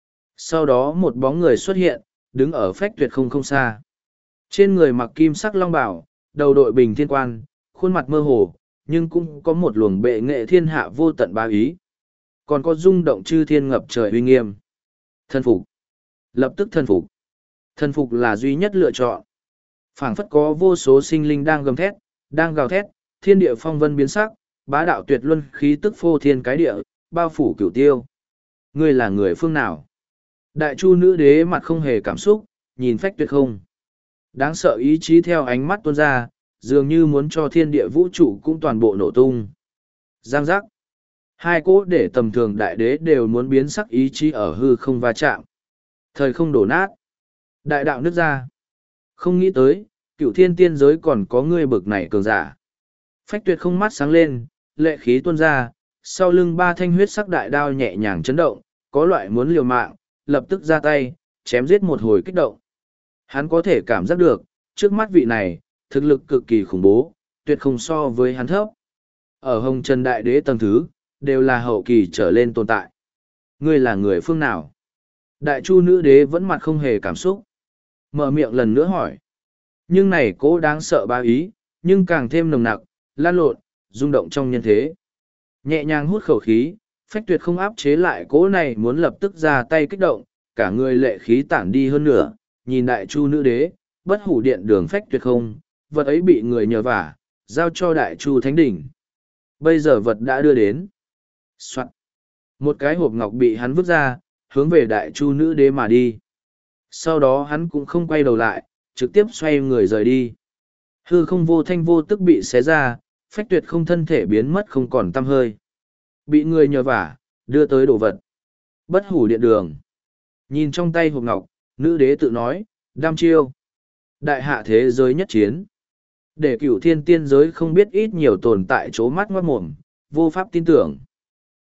Sau đó một bóng người xuất hiện, đứng ở Phách Tuyệt không không xa. Trên người mặc kim sắc long bào, đầu đội bình thiên quan, khuôn mặt mơ hồ, nhưng cũng có một luồng bệ nghệ thiên hạ vô tận bá ý. Còn có rung động chư thiên ngập trời uy nghiêm. Thân phục. Lập tức thân phục. Thân phục là duy nhất lựa chọn. Phảng phất có vô số sinh linh đang gầm thét, đang gào thét, thiên địa phong vân biến sắc, bá đạo tuyệt luân khí tức phô thiên cái địa, bao phủ cửu tiêu. Ngươi là người phương nào? Đại Chu nữ đế mặt không hề cảm xúc, nhìn Phách Tuyệt không. Đáng sợ ý chí theo ánh mắt tuôn ra, dường như muốn cho thiên địa vũ trụ cũng toàn bộ nổ tung. Giang giác. Hai cỗ để tầm thường đại đế đều muốn biến sắc ý chí ở hư không va chạm. Thời không đổ nát. Đại đạo nứt ra. Không nghĩ tới, cựu thiên tiên giới còn có người bực này cường giả. Phách Tuyệt không mắt sáng lên, lệ khí tuôn ra, sau lưng ba thanh huyết sắc đại đao nhẹ nhàng chấn động, có loại muốn liều mạng, lập tức ra tay, chém giết một hồi kích động. Hắn có thể cảm giác được, trước mắt vị này, thực lực cực kỳ khủng bố, tuyệt không so với hắn thấp. Ở Hồng Trần Đại Đế tầng thứ, đều là hậu kỳ trở lên tồn tại. Ngươi là người phương nào? Đại Chu nữ đế vẫn mặt không hề cảm xúc. Mở miệng lần nữa hỏi. Nhưng này cố đáng sợ ba ý, nhưng càng thêm nồng nặc, lan lộn, rung động trong nhân thế. Nhẹ nhàng hút khẩu khí, Phách Tuyệt không áp chế lại cố này muốn lập tức ra tay kích động, cả người lệ khí tản đi hơn nữa, nhìn Đại Chu nữ đế, bất hủ điện đường Phách Tuyệt không, vật ấy bị người nhờ vả, giao cho Đại Chu Thánh Đỉnh. Bây giờ vật đã đưa đến. Soạn. Một cái hộp ngọc bị hắn vứt ra, hướng về Đại Chu nữ đế mà đi. Sau đó hắn cũng không quay đầu lại, trực tiếp xoay người rời đi. Hư không vô thanh vô tức bị xé ra, Phách Tuyệt không thân thể biến mất không còn tăm hơi. Bị người nhờ vả, đưa tới đồ vật. Bất hủ điện đường. Nhìn trong tay hộp ngọc, nữ đế tự nói, đam chiêu. Đại hạ thế giới nhất chiến. Để cửu thiên tiên giới không biết ít nhiều tồn tại chỗ mắt ngoát mồm, vô pháp tin tưởng.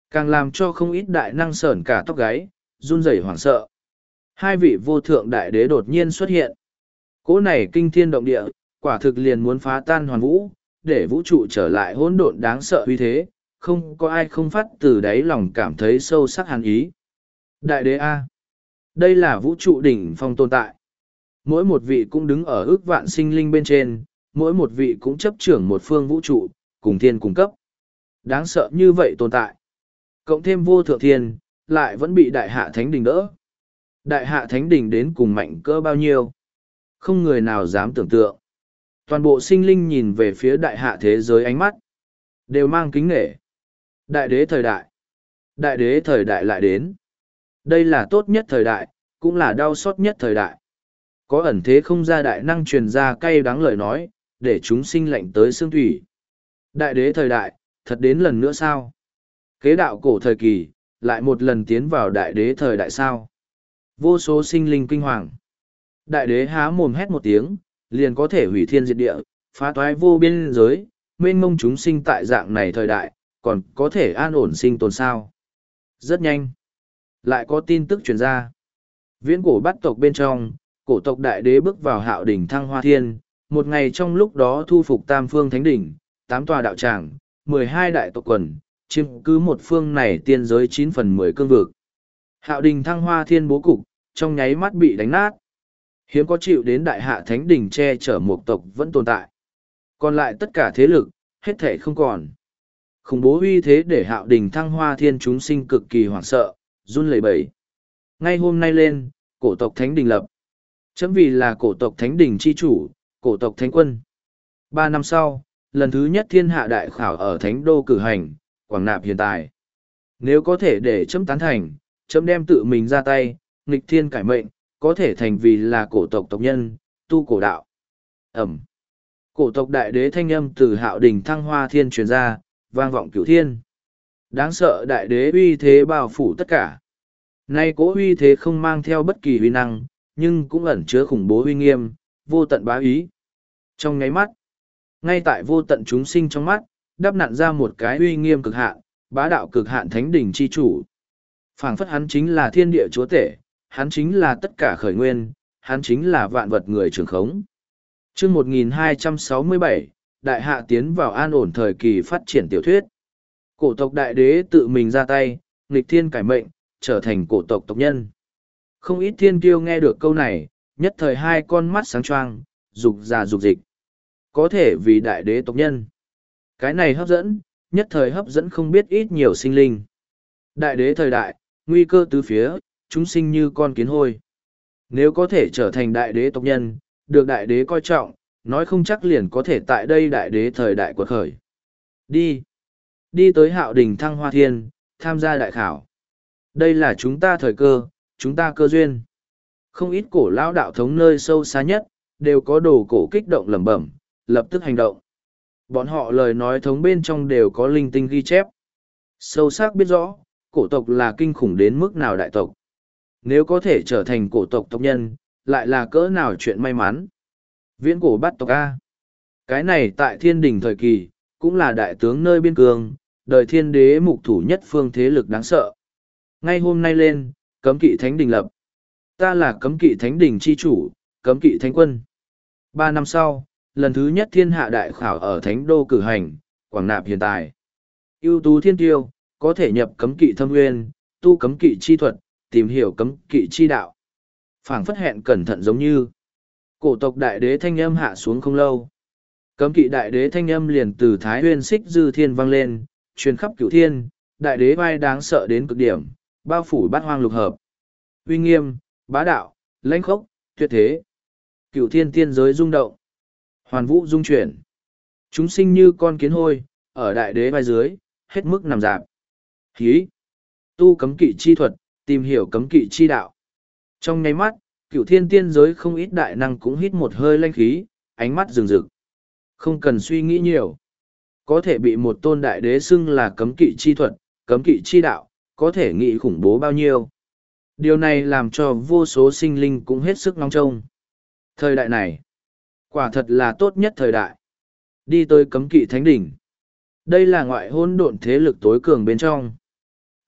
càng làm cho không ít đại năng sởn cả tóc gáy, run rẩy hoảng sợ. Hai vị vô thượng đại đế đột nhiên xuất hiện. Cỗ này kinh thiên động địa, quả thực liền muốn phá tan hoàn vũ, để vũ trụ trở lại hỗn độn đáng sợ uy thế, không có ai không phát từ đáy lòng cảm thấy sâu sắc hàn ý. Đại đế A. Đây là vũ trụ đỉnh phong tồn tại. Mỗi một vị cũng đứng ở ước vạn sinh linh bên trên, mỗi một vị cũng chấp trưởng một phương vũ trụ, cùng thiên cùng cấp. Đáng sợ như vậy tồn tại. Cộng thêm vô thượng thiên, lại vẫn bị đại hạ thánh đình đỡ. Đại hạ thánh đình đến cùng mạnh cỡ bao nhiêu? Không người nào dám tưởng tượng. Toàn bộ sinh linh nhìn về phía đại hạ thế giới ánh mắt. Đều mang kính nể. Đại đế thời đại. Đại đế thời đại lại đến. Đây là tốt nhất thời đại, cũng là đau xót nhất thời đại. Có ẩn thế không ra đại năng truyền ra cay đắng lời nói, để chúng sinh lạnh tới xương thủy. Đại đế thời đại, thật đến lần nữa sao? Kế đạo cổ thời kỳ, lại một lần tiến vào đại đế thời đại sao? Vô số sinh linh kinh hoàng. Đại đế há mồm hét một tiếng, liền có thể hủy thiên diệt địa, phá toái vô biên giới, mênh mông chúng sinh tại dạng này thời đại, còn có thể an ổn sinh tồn sao? Rất nhanh. Lại có tin tức truyền ra. Viễn cổ bắt tộc bên trong, cổ tộc đại đế bước vào hạo đỉnh Thăng Hoa Thiên, một ngày trong lúc đó thu phục tam phương thánh đỉnh, tám tòa đạo tràng, mười hai đại tộc quần, chiếm cứ một phương này tiên giới chín phần mười cương vực. Hạo đỉnh Thăng Hoa Thiên bố cục, trong nháy mắt bị đánh nát. Hiếm có chịu đến đại hạ thánh đỉnh che chở một tộc vẫn tồn tại. Còn lại tất cả thế lực, hết thể không còn. Khủng bố uy thế để hạo đỉnh Thăng Hoa Thiên chúng sinh cực kỳ hoảng sợ, run lẩy bẩy. Ngay hôm nay lên, cổ tộc thánh đình lập. Chấm vì là cổ tộc thánh đình chi chủ, cổ tộc thánh quân. Ba năm sau, lần thứ nhất thiên hạ đại khảo ở thánh đô cử hành, quảng nạp hiện tại. Nếu có thể để chấm tán thành, chấm đem tự mình ra tay, nghịch thiên cải mệnh, có thể thành vì là cổ tộc tộc nhân, tu cổ đạo. Ẩm. Cổ tộc đại đế thanh âm từ hạo đỉnh Thăng Hoa Thiên truyền ra, vang vọng cửu thiên. Đáng sợ đại đế uy thế bao phủ tất cả. Nay cố uy thế không mang theo bất kỳ uy năng, nhưng cũng ẩn chứa khủng bố uy nghiêm, vô tận bá ý. Trong nháy mắt, ngay tại vô tận chúng sinh trong mắt, đắp nặn ra một cái uy nghiêm cực hạn, bá đạo cực hạn thánh đỉnh chi chủ. Phảng phất hắn chính là thiên địa chúa tể, hắn chính là tất cả khởi nguyên, hắn chính là vạn vật người trưởng khống. Chương một nghìn hai trăm sáu mươi bảy, đại hạ tiến vào an ổn thời kỳ phát triển tiểu thuyết. Cổ tộc đại đế tự mình ra tay, nghịch thiên cải mệnh, trở thành cổ tộc tộc nhân. Không ít thiên kiêu nghe được câu này, nhất thời hai con mắt sáng choang, dục già dục dịch. Có thể vì đại đế tộc nhân. Cái này hấp dẫn, nhất thời hấp dẫn không biết ít nhiều sinh linh. Đại đế thời đại, nguy cơ tứ phía, chúng sinh như con kiến hôi. Nếu có thể trở thành đại đế tộc nhân, được đại đế coi trọng, nói không chắc liền có thể tại đây đại đế thời đại quật khởi. Đi. Đi tới hạo đỉnh Thăng Hoa Thiên, tham gia đại khảo. Đây là chúng ta thời cơ, chúng ta cơ duyên. Không ít cổ lão đạo thống nơi sâu xa nhất, đều có đồ cổ kích động lẩm bẩm, lập tức hành động. Bọn họ lời nói thống bên trong đều có linh tinh ghi chép. Sâu sắc biết rõ, cổ tộc là kinh khủng đến mức nào đại tộc. Nếu có thể trở thành cổ tộc tộc nhân, lại là cỡ nào chuyện may mắn. Viễn cổ bắt tộc A. Cái này tại thiên đình thời kỳ, cũng là đại tướng nơi biên cương, đời thiên đế mục thủ nhất phương thế lực đáng sợ. Ngay hôm nay lên, cấm kỵ thánh đình lập. Ta là cấm kỵ thánh đình chi chủ, cấm kỵ thánh quân. Ba năm sau, lần thứ nhất thiên hạ đại khảo ở thánh đô cử hành, quảng nạp hiện tại. ưu tú thiên tiêu, có thể nhập cấm kỵ thâm nguyên, tu cấm kỵ chi thuật, tìm hiểu cấm kỵ chi đạo. Phảng phất hẹn cẩn thận giống như. Cổ tộc đại đế thanh âm hạ xuống không lâu. Cấm kỵ đại đế thanh âm liền từ Thái Huyên Xích Dư Thiên vang lên, truyền khắp cửu thiên, đại đế vai đáng sợ đến cực điểm, bao phủ bát hoang lục hợp. Uy nghiêm, bá đạo, lãnh khốc, tuyệt thế. Cửu thiên tiên giới rung động. Hoàn vũ dung chuyển. Chúng sinh như con kiến hôi, ở đại đế vai dưới, hết mức nằm dạp. Hí. Tu cấm kỵ chi thuật, tìm hiểu cấm kỵ chi đạo. Trong nháy mắt, cửu thiên tiên giới không ít đại năng cũng hít một hơi lanh khí, ánh mắt rừng rực. Không cần suy nghĩ nhiều. Có thể bị một tôn đại đế xưng là cấm kỵ chi thuật, cấm kỵ chi đạo, có thể nghĩ khủng bố bao nhiêu. Điều này làm cho vô số sinh linh cũng hết sức ngóng trông. Thời đại này, quả thật là tốt nhất thời đại. Đi tới cấm kỵ thánh đỉnh. Đây là ngoại hôn độn thế lực tối cường bên trong.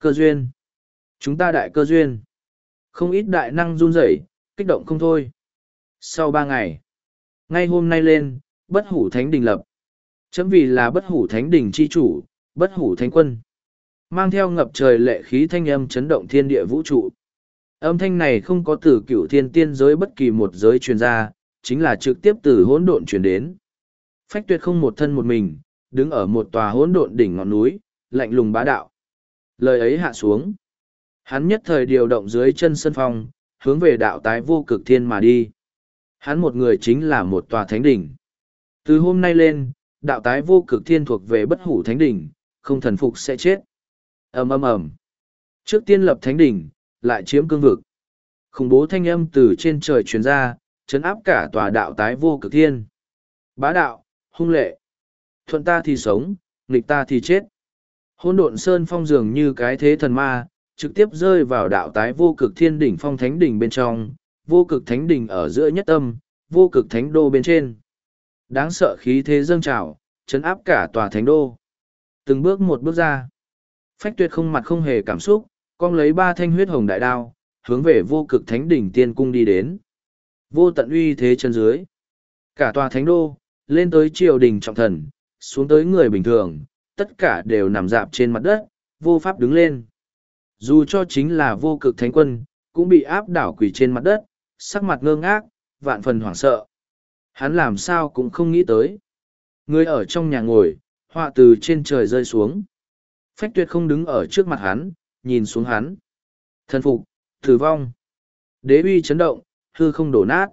Cơ duyên. Chúng ta đại cơ duyên. Không ít đại năng run rẩy, kích động không thôi. Sau ba ngày, ngay hôm nay lên, bất hủ thánh đình lập. Chấm vì là bất hủ thánh đình chi chủ, bất hủ thánh quân. Mang theo ngập trời lệ khí thanh âm chấn động thiên địa vũ trụ. Âm thanh này không có từ cửu thiên tiên giới bất kỳ một giới truyền ra, chính là trực tiếp từ hỗn độn truyền đến. Phách Tuyệt không một thân một mình, đứng ở một tòa hỗn độn đỉnh ngọn núi, lạnh lùng bá đạo. Lời ấy hạ xuống. Hắn nhất thời điều động dưới chân sân phong, hướng về đạo tái vô cực thiên mà đi. Hắn một người chính là một tòa thánh đỉnh. Từ hôm nay lên, đạo tái vô cực thiên thuộc về bất hủ thánh đỉnh, không thần phục sẽ chết. Ầm ầm ầm. Trước tiên lập thánh đỉnh, lại chiếm cương vực. Khủng bố thanh âm từ trên trời truyền ra, chấn áp cả tòa đạo tái vô cực thiên. Bá đạo, hung lệ. Thuận ta thì sống, nghịch ta thì chết. Hỗn độn sơn phong dường như cái thế thần ma, trực tiếp rơi vào đạo tái vô cực thiên đỉnh phong thánh đỉnh bên trong, vô cực thánh đỉnh ở giữa nhất tâm, vô cực thánh đô bên trên. Đáng sợ khí thế dâng trào, chấn áp cả tòa thánh đô. Từng bước một bước ra. Phách Tuyệt không mặt không hề cảm xúc, cong lấy ba thanh huyết hồng đại đao, hướng về vô cực thánh đỉnh tiên cung đi đến. Vô tận uy thế chân dưới. Cả tòa thánh đô, lên tới triều đình trọng thần, xuống tới người bình thường, tất cả đều nằm dạp trên mặt đất, vô pháp đứng lên. Dù cho chính là vô cực thánh quân, cũng bị áp đảo quỳ trên mặt đất, sắc mặt ngơ ngác, vạn phần hoảng sợ. Hắn làm sao cũng không nghĩ tới. Người ở trong nhà ngồi, họa từ trên trời rơi xuống. Phách Tuyệt không đứng ở trước mặt hắn, nhìn xuống hắn. Thần phục, tử vong. Đế uy chấn động, hư không đổ nát.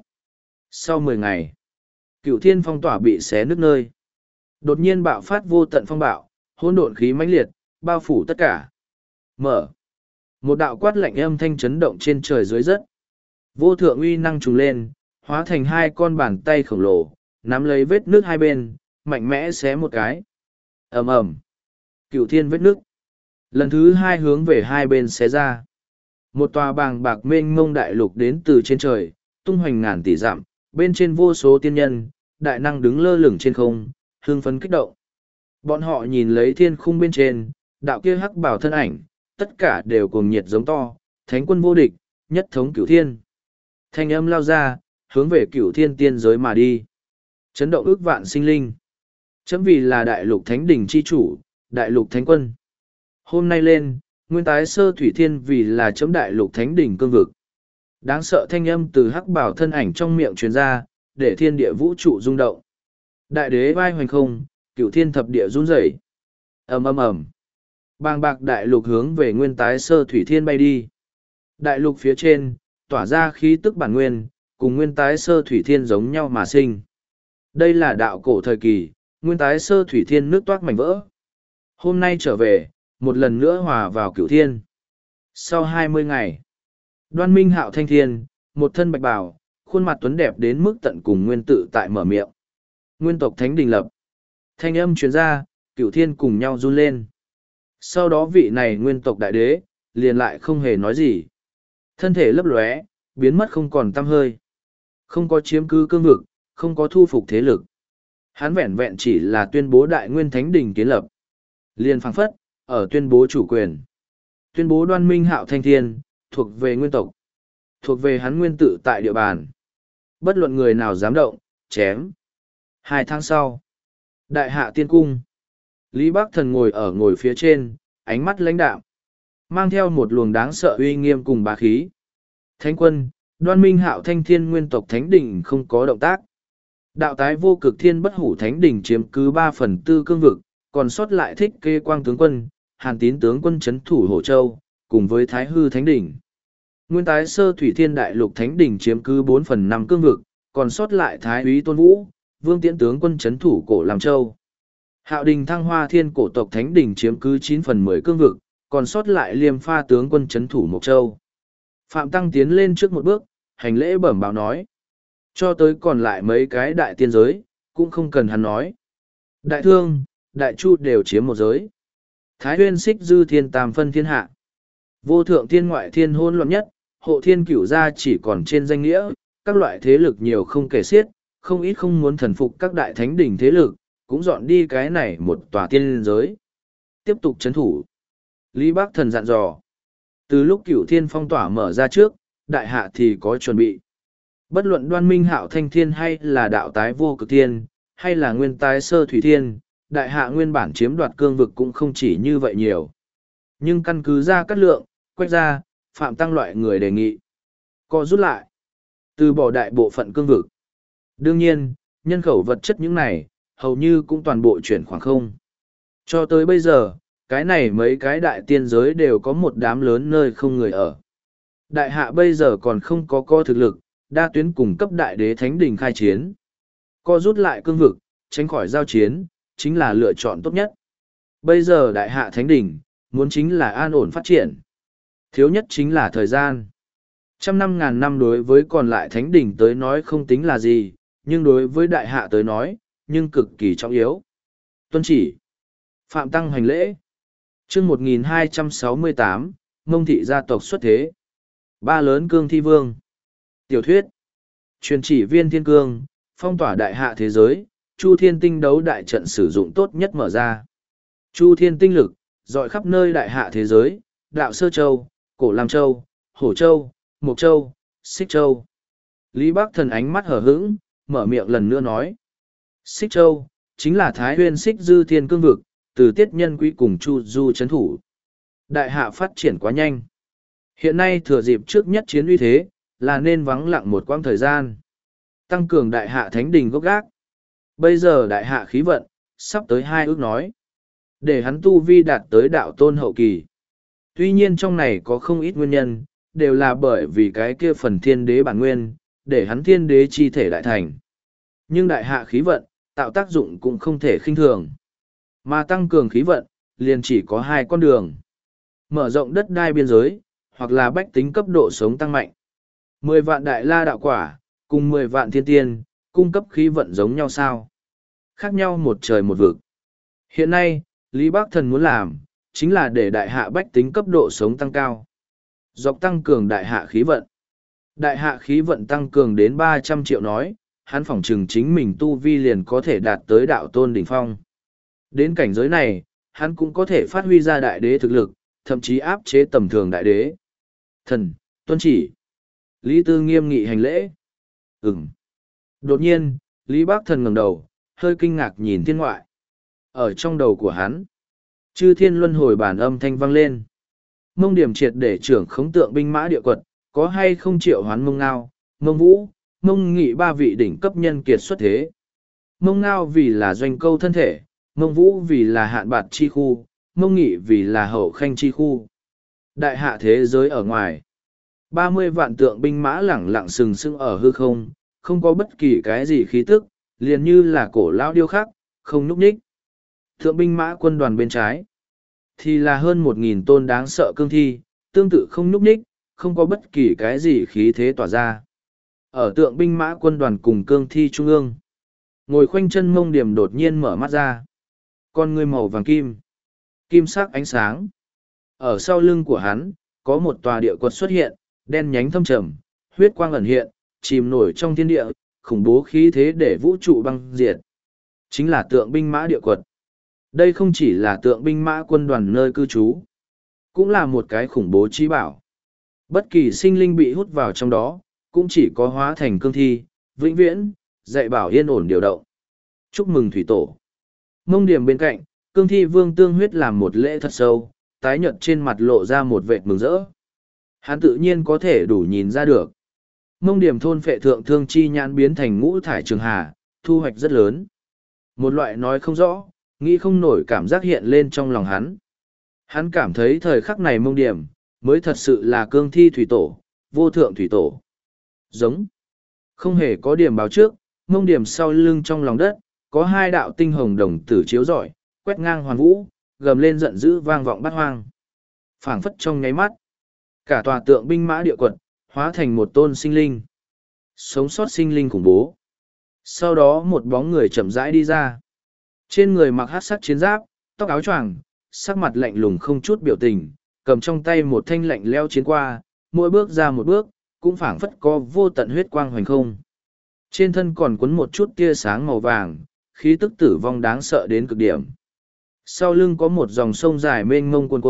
Sau mười ngày, cửu thiên phong tỏa bị xé nứt nơi. Đột nhiên bạo phát vô tận phong bạo, hỗn độn khí mãnh liệt, bao phủ tất cả. Mở. Một đạo quát lạnh âm thanh chấn động trên trời dưới đất. Vô thượng uy năng trùng lên, hóa thành hai con bàn tay khổng lồ, nắm lấy vết nước hai bên, mạnh mẽ xé một cái. Ầm ầm. Cửu thiên vết nước. Lần thứ hai hướng về hai bên xé ra. Một tòa bàng bạc mênh mông đại lục đến từ trên trời, tung hoành ngàn tỷ dặm, bên trên vô số tiên nhân, đại năng đứng lơ lửng trên không, hưng phấn kích động. Bọn họ nhìn lấy thiên khung bên trên, đạo kia hắc bảo thân ảnh, tất cả đều cùng nhiệt giống to, thánh quân vô địch, nhất thống cửu thiên. Thanh âm lao ra, hướng về cửu thiên tiên giới mà đi. Chấn động ước vạn sinh linh. Chấm vì là đại lục thánh đỉnh chi chủ, đại lục thánh quân. Hôm nay lên, nguyên tái sơ thủy thiên vì là chấm đại lục thánh đỉnh cương vực. Đáng sợ thanh âm từ hắc bảo thân ảnh trong miệng truyền ra, để thiên địa vũ trụ rung động. Đại đế vai hoành không, cửu thiên thập địa run rẩy. Ầm ầm ầm. Bàng bạc đại lục hướng về nguyên tái sơ thủy thiên bay đi. Đại lục phía trên, tỏa ra khí tức bản nguyên, cùng nguyên tái sơ thủy thiên giống nhau mà sinh. Đây là đạo cổ thời kỳ, nguyên tái sơ thủy thiên nước toát mảnh vỡ. Hôm nay trở về, một lần nữa hòa vào cửu thiên. Sau hai mươi ngày, Đoan Minh Hạo thanh thiên, một thân bạch bào, khuôn mặt tuấn đẹp đến mức tận cùng nguyên tự tại mở miệng. Nguyên tộc thánh đình lập. Thanh âm truyền ra, cửu thiên cùng nhau run lên. Sau đó vị này nguyên tộc đại đế, liền lại không hề nói gì. Thân thể lấp lóe, biến mất không còn tăm hơi. Không có chiếm cứ cương vực, không có thu phục thế lực. Hắn vẹn vẹn chỉ là tuyên bố đại nguyên thánh đình kiến lập. Liền phảng phất, ở tuyên bố chủ quyền. Tuyên bố Đoan Minh Hạo thanh thiên, thuộc về nguyên tộc. Thuộc về hắn nguyên tự tại địa bàn. Bất luận người nào dám động, chém. Hai tháng sau, đại hạ tiên cung. Lý Bắc Thần ngồi ở ngồi phía trên, ánh mắt lãnh đạm, mang theo một luồng đáng sợ uy nghiêm cùng bá khí. Thánh quân, Đoan Minh Hạo thanh thiên nguyên tộc thánh đỉnh không có động tác. Đạo tái vô cực thiên bất hủ thánh đỉnh chiếm cứ ba phần tư cương vực, còn sót lại thích kê quang tướng quân, hàn tín tướng quân chấn thủ Hổ Châu, cùng với thái hư thánh đỉnh. Nguyên tái sơ thủy thiên đại lục thánh đỉnh chiếm cứ bốn phần năm cương vực, còn sót lại thái úy tôn vũ, vương tiễn tướng quân chấn thủ cổ Làm Châu. Hạo đình thăng hoa thiên cổ tộc thánh đỉnh chiếm cứ chín phần mười cương vực, còn sót lại liêm pha tướng quân chấn thủ Mộc Châu. Phạm Tăng tiến lên trước một bước, hành lễ bẩm báo nói. Cho tới còn lại mấy cái đại tiên giới, cũng không cần hắn nói. Đại thương, đại chu đều chiếm một giới. Thái huyên xích dư thiên tam phân thiên hạ. Vô thượng thiên ngoại thiên hôn loạn nhất, hộ thiên cửu gia chỉ còn trên danh nghĩa, các loại thế lực nhiều không kể xiết, không ít không muốn thần phục các đại thánh đỉnh thế lực, cũng dọn đi cái này một tòa tiên giới. Tiếp tục chấn thủ. Lý Bắc Thần dặn dò. Từ lúc Cửu Thiên phong tỏa mở ra trước, đại hạ thì có chuẩn bị. Bất luận Đoan Minh Hạo Thanh Thiên hay là đạo tái vô cực thiên, hay là nguyên tái sơ thủy thiên, đại hạ nguyên bản chiếm đoạt cương vực cũng không chỉ như vậy nhiều. Nhưng căn cứ ra cắt lượng, quách ra, phạm tăng loại người đề nghị. Co rút lại. Từ bỏ đại bộ phận cương vực. Đương nhiên, nhân khẩu vật chất những này, hầu như cũng toàn bộ chuyển khoảng không. Cho tới bây giờ, cái này mấy cái đại tiên giới đều có một đám lớn nơi không người ở. Đại hạ bây giờ còn không có co thực lực, đa tuyến cùng cấp đại đế thánh đình khai chiến. Co rút lại cương vực, tránh khỏi giao chiến, chính là lựa chọn tốt nhất. Bây giờ đại hạ thánh đình, muốn chính là an ổn phát triển. Thiếu nhất chính là thời gian. Trăm năm ngàn năm đối với còn lại thánh đình tới nói không tính là gì, nhưng đối với đại hạ tới nói, nhưng cực kỳ trọng yếu. Tuân chỉ. Phạm Tăng hành lễ. chương một nghìn hai trăm sáu mươi tám, Mông Thị gia tộc xuất thế. Ba lớn cương thi vương. Tiểu thuyết. Truyền chỉ viên thiên cương, phong tỏa đại hạ thế giới, Chu Thiên tinh đấu đại trận sử dụng tốt nhất mở ra. Chu Thiên tinh lực, dọi khắp nơi đại hạ thế giới, đạo Sơ Châu, Cổ Lam Châu, Hổ Châu, Mộc Châu, Xích Châu. Lý Bắc Thần ánh mắt hở hững, mở miệng lần nữa nói. Xích Châu, chính là Thái Huyên Xích Dư Thiên Cương Vực, từ Tiết Nhân Quý cùng Chu Du chấn thủ. Đại hạ phát triển quá nhanh. Hiện nay thừa dịp trước nhất chiến uy thế, là nên vắng lặng một quãng thời gian. Tăng cường đại hạ thánh đình gốc gác. Bây giờ đại hạ khí vận, sắp tới hai ước nói. Để hắn tu vi đạt tới đạo tôn hậu kỳ. Tuy nhiên trong này có không ít nguyên nhân, đều là bởi vì cái kia phần thiên đế bản nguyên, để hắn thiên đế chi thể đại thành. Nhưng đại hạ khí vận, tạo tác dụng cũng không thể khinh thường. Mà tăng cường khí vận, liền chỉ có hai con đường. Mở rộng đất đai biên giới, hoặc là bách tính cấp độ sống tăng mạnh. Mười vạn đại la đạo quả, cùng mười vạn thiên tiên, cung cấp khí vận giống nhau sao? Khác nhau một trời một vực. Hiện nay, Lý Bắc Thần muốn làm, chính là để đại hạ bách tính cấp độ sống tăng cao. Dọc tăng cường đại hạ khí vận. Đại hạ khí vận tăng cường đến ba trăm triệu nói, hắn phỏng chừng chính mình tu vi liền có thể đạt tới đạo tôn đỉnh phong. Đến cảnh giới này, hắn cũng có thể phát huy ra đại đế thực lực, thậm chí áp chế tầm thường đại đế. Thần, tuân chỉ. Lý Tư nghiêm nghị hành lễ. Ừm. Đột nhiên, Lý Bắc Thần ngẩng đầu, hơi kinh ngạc nhìn thiên ngoại. Ở trong đầu của hắn, chư thiên luân hồi bản âm thanh vang lên. Mông Điểm triệt để trưởng khống tượng binh mã địa quật, có hay không triệu hoán Mông Ngao, Mông Vũ, Mông Nghị ba vị đỉnh cấp nhân kiệt xuất thế. Mông Ngao vì là doanh câu thân thể, Mông Vũ vì là hạn bạt chi khu, Mông Nghị vì là hậu khanh chi khu. Đại hạ thế giới ở ngoài, ba mươi vạn tượng binh mã lẳng lặng sừng sững ở hư không, không có bất kỳ cái gì khí tức, liền như là cổ lão điêu khắc, không nhúc nhích. Tượng binh mã quân đoàn bên trái, thì là hơn một nghìn tôn đáng sợ cương thi, tương tự không nhúc nhích, không có bất kỳ cái gì khí thế tỏa ra. Ở tượng binh mã quân đoàn cùng cương thi trung ương, ngồi khoanh chân Mông Điểm đột nhiên mở mắt ra. Con ngươi màu vàng kim, kim sắc ánh sáng. Ở sau lưng của hắn, có một tòa địa quật xuất hiện, đen nhánh thâm trầm, huyết quang ẩn hiện, chìm nổi trong thiên địa, khủng bố khí thế để vũ trụ băng diệt. Chính là tượng binh mã địa quật. Đây không chỉ là tượng binh mã quân đoàn nơi cư trú, cũng là một cái khủng bố trí bảo. Bất kỳ sinh linh bị hút vào trong đó, cũng chỉ có hóa thành cương thi, vĩnh viễn, dạy bảo yên ổn điều động. Chúc mừng thủy tổ. Mông Điểm bên cạnh, cương thi vương tương huyết làm một lễ thật sâu, tái nhợt trên mặt lộ ra một vệt mừng rỡ. Hắn tự nhiên có thể đủ nhìn ra được. Mông Điểm thôn phệ thượng thương chi nhãn biến thành ngũ thải trường hà, thu hoạch rất lớn. Một loại nói không rõ, nghĩ không nổi cảm giác hiện lên trong lòng hắn. Hắn cảm thấy thời khắc này Mông Điểm, mới thật sự là cương thi thủy tổ, vô thượng thủy tổ. Giống. Không hề có điểm báo trước, Mông Điểm sau lưng trong lòng đất, có hai đạo tinh hồng đồng tử chiếu rọi, quét ngang hoàn vũ, gầm lên giận dữ vang vọng bát hoang. Phảng phất trong nháy mắt, cả tòa tượng binh mã địa quật, hóa thành một tôn sinh linh. Sống sót sinh linh khủng bố. Sau đó một bóng người chậm rãi đi ra. Trên người mặc hắc sắc chiến giáp, tóc áo choàng, sắc mặt lạnh lùng không chút biểu tình, cầm trong tay một thanh lạnh leo chiến qua, mỗi bước ra một bước, cũng phảng phất có vô tận huyết quang hoành không. Trên thân còn quấn một chút tia sáng màu vàng, khí tức tử vong đáng sợ đến cực điểm. Sau lưng có một dòng sông dài mênh mông cuồn cuộn,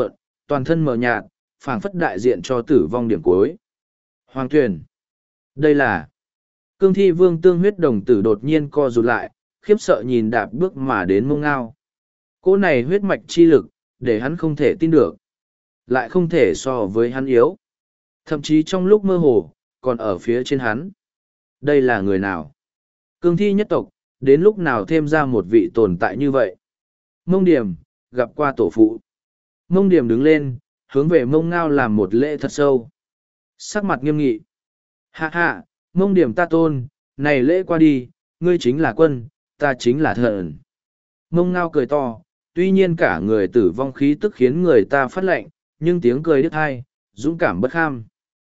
Toàn thân mờ nhạt, phảng phất đại diện cho tử vong điểm cuối. Hoàng tuyển. Đây là... Cương thi vương tương huyết đồng tử đột nhiên co rụt lại, khiếp sợ nhìn đạp bước mà đến mông ngao. Cỗ này huyết mạch chi lực, để hắn không thể tin được. Lại không thể so với hắn yếu. Thậm chí trong lúc mơ hồ, còn ở phía trên hắn. Đây là người nào? Cương thi nhất tộc, đến lúc nào thêm ra một vị tồn tại như vậy? Mông Điểm, gặp qua tổ phụ. Mông Điểm đứng lên, hướng về mông ngao làm một lễ thật sâu. Sắc mặt nghiêm nghị. Hạ hạ, Mông Điểm ta tôn, này lễ qua đi, ngươi chính là quân, ta chính là thần. Mông ngao cười to, tuy nhiên cả người tử vong khí tức khiến người ta phát lệnh, nhưng tiếng cười đứt hai, dũng cảm bất kham.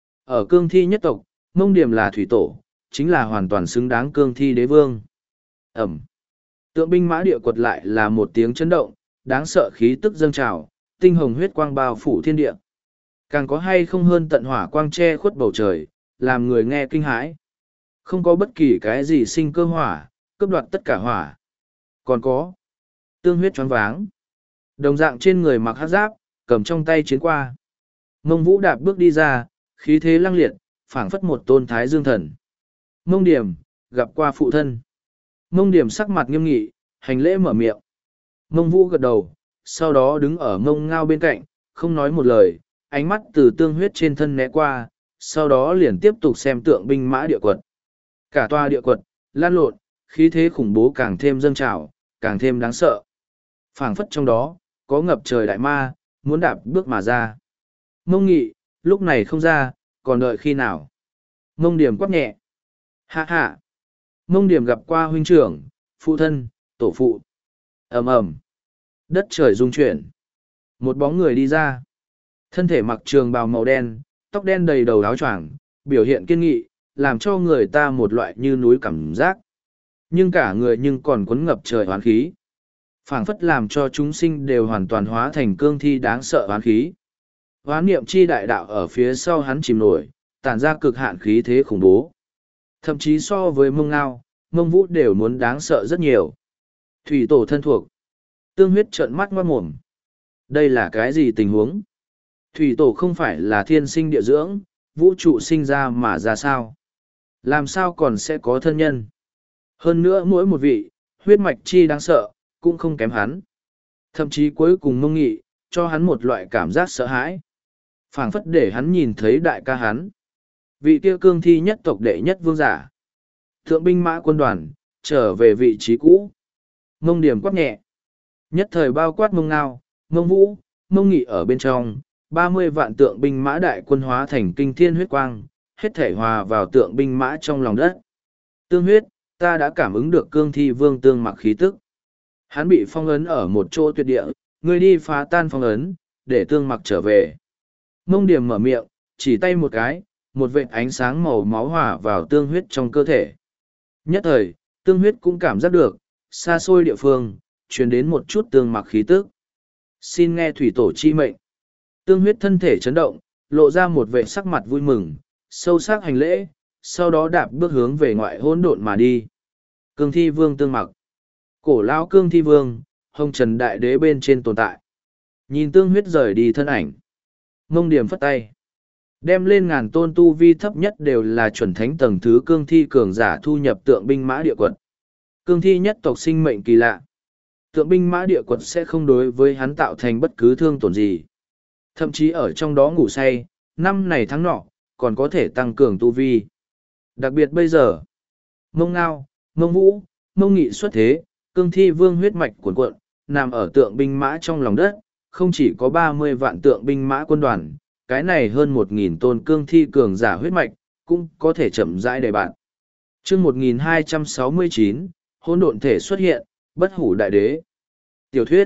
Ở cương thi nhất tộc, Mông Điểm là thủy tổ, chính là hoàn toàn xứng đáng cương thi đế vương. Ẩm. Tượng binh mã địa quật lại là một tiếng chấn động, đáng sợ khí tức dâng trào, tinh hồng huyết quang bao phủ thiên địa. Càng có hay không hơn tận hỏa quang che khuất bầu trời, làm người nghe kinh hãi. Không có bất kỳ cái gì sinh cơ hỏa, cướp đoạt tất cả hỏa. Còn có tương huyết choáng váng. Đồng dạng trên người mặc hắc giáp, cầm trong tay chiến qua. Mông Vũ đạp bước đi ra, khí thế lăng liệt, phảng phất một tôn thái dương thần. Mông Điểm, gặp qua phụ thân. Mông Điểm sắc mặt nghiêm nghị, hành lễ mở miệng. Mông Vũ gật đầu, sau đó đứng ở mông ngao bên cạnh, không nói một lời, ánh mắt từ tương huyết trên thân né qua, sau đó liền tiếp tục xem tượng binh mã địa quật. Cả tòa địa quật, lan lộn, khí thế khủng bố càng thêm dâng trào, càng thêm đáng sợ. Phảng phất trong đó, có ngập trời đại ma, muốn đạp bước mà ra. Mông Nghị, lúc này không ra, còn đợi khi nào? Mông Điểm quát nhẹ. Hạ hạ. Mông Điểm gặp qua huynh trưởng, phụ thân, tổ phụ. Ầm ầm. Đất trời rung chuyển. Một bóng người đi ra. Thân thể mặc trường bào màu đen, tóc đen đầy đầu áo choàng, biểu hiện kiên nghị, làm cho người ta một loại như núi cảm giác. Nhưng cả người nhưng còn cuốn ngập trời hoán khí. Phảng phất làm cho chúng sinh đều hoàn toàn hóa thành cương thi đáng sợ hoán khí. Hoán niệm chi đại đạo ở phía sau hắn chìm nổi, tản ra cực hạn khí thế khủng bố. Thậm chí so với mông ngao, mông vũ đều muốn đáng sợ rất nhiều. Thủy tổ thân thuộc. Tương huyết trợn mắt ngoát mồm. Đây là cái gì tình huống? Thủy tổ không phải là thiên sinh địa dưỡng, vũ trụ sinh ra mà ra sao? Làm sao còn sẽ có thân nhân? Hơn nữa mỗi một vị, huyết mạch chi đáng sợ, cũng không kém hắn. Thậm chí cuối cùng mông nghị, cho hắn một loại cảm giác sợ hãi. Phảng phất để hắn nhìn thấy đại ca hắn. Vị kia cương thi nhất tộc đệ nhất vương giả. Thượng binh mã quân đoàn, trở về vị trí cũ. Mông Điểm quát nhẹ. Nhất thời bao quát mông ngao, mông vũ, mông nghị ở bên trong, ba mươi vạn tượng binh mã đại quân hóa thành kinh thiên huyết quang, hết thể hòa vào tượng binh mã trong lòng đất. Tương huyết, ta đã cảm ứng được cương thi vương tương mặc khí tức. Hắn bị phong ấn ở một chỗ tuyệt địa, ngươi đi phá tan phong ấn, để tương mặc trở về. Mông Điểm mở miệng, chỉ tay một cái, một vệt ánh sáng màu máu hòa vào tương huyết trong cơ thể. Nhất thời, tương huyết cũng cảm giác được, xa xôi địa phương, truyền đến một chút tương mặc khí tức. Xin nghe thủy tổ chi mệnh. Tương huyết thân thể chấn động, lộ ra một vẻ sắc mặt vui mừng, sâu sắc hành lễ, sau đó đạp bước hướng về ngoại hỗn độn mà đi. Cương thi vương tương mặc. Cổ lão cương thi vương, hồng trần đại đế bên trên tồn tại. Nhìn tương huyết rời đi thân ảnh. Mông Điểm phất tay. Đem lên ngàn tôn tu vi thấp nhất đều là chuẩn thánh tầng thứ cương thi cường giả thu nhập tượng binh mã địa quật. Cương thi nhất tộc sinh mệnh kỳ lạ. Tượng binh mã địa quật sẽ không đối với hắn tạo thành bất cứ thương tổn gì. Thậm chí ở trong đó ngủ say, năm này tháng nọ, còn có thể tăng cường tu vi. Đặc biệt bây giờ, mông ngao, mông vũ, mông nghị xuất thế, cương thi vương huyết mạch cuồn cuộn, nằm ở tượng binh mã trong lòng đất, không chỉ có ba mươi vạn tượng binh mã quân đoàn, cái này hơn một nghìn tôn cương thi cường giả huyết mạch, cũng có thể chậm rãi đề bạn. chương một nghìn hai trăm sáu mươi chín, hỗn độn thể xuất hiện, bất hủ đại đế. Tiểu thuyết.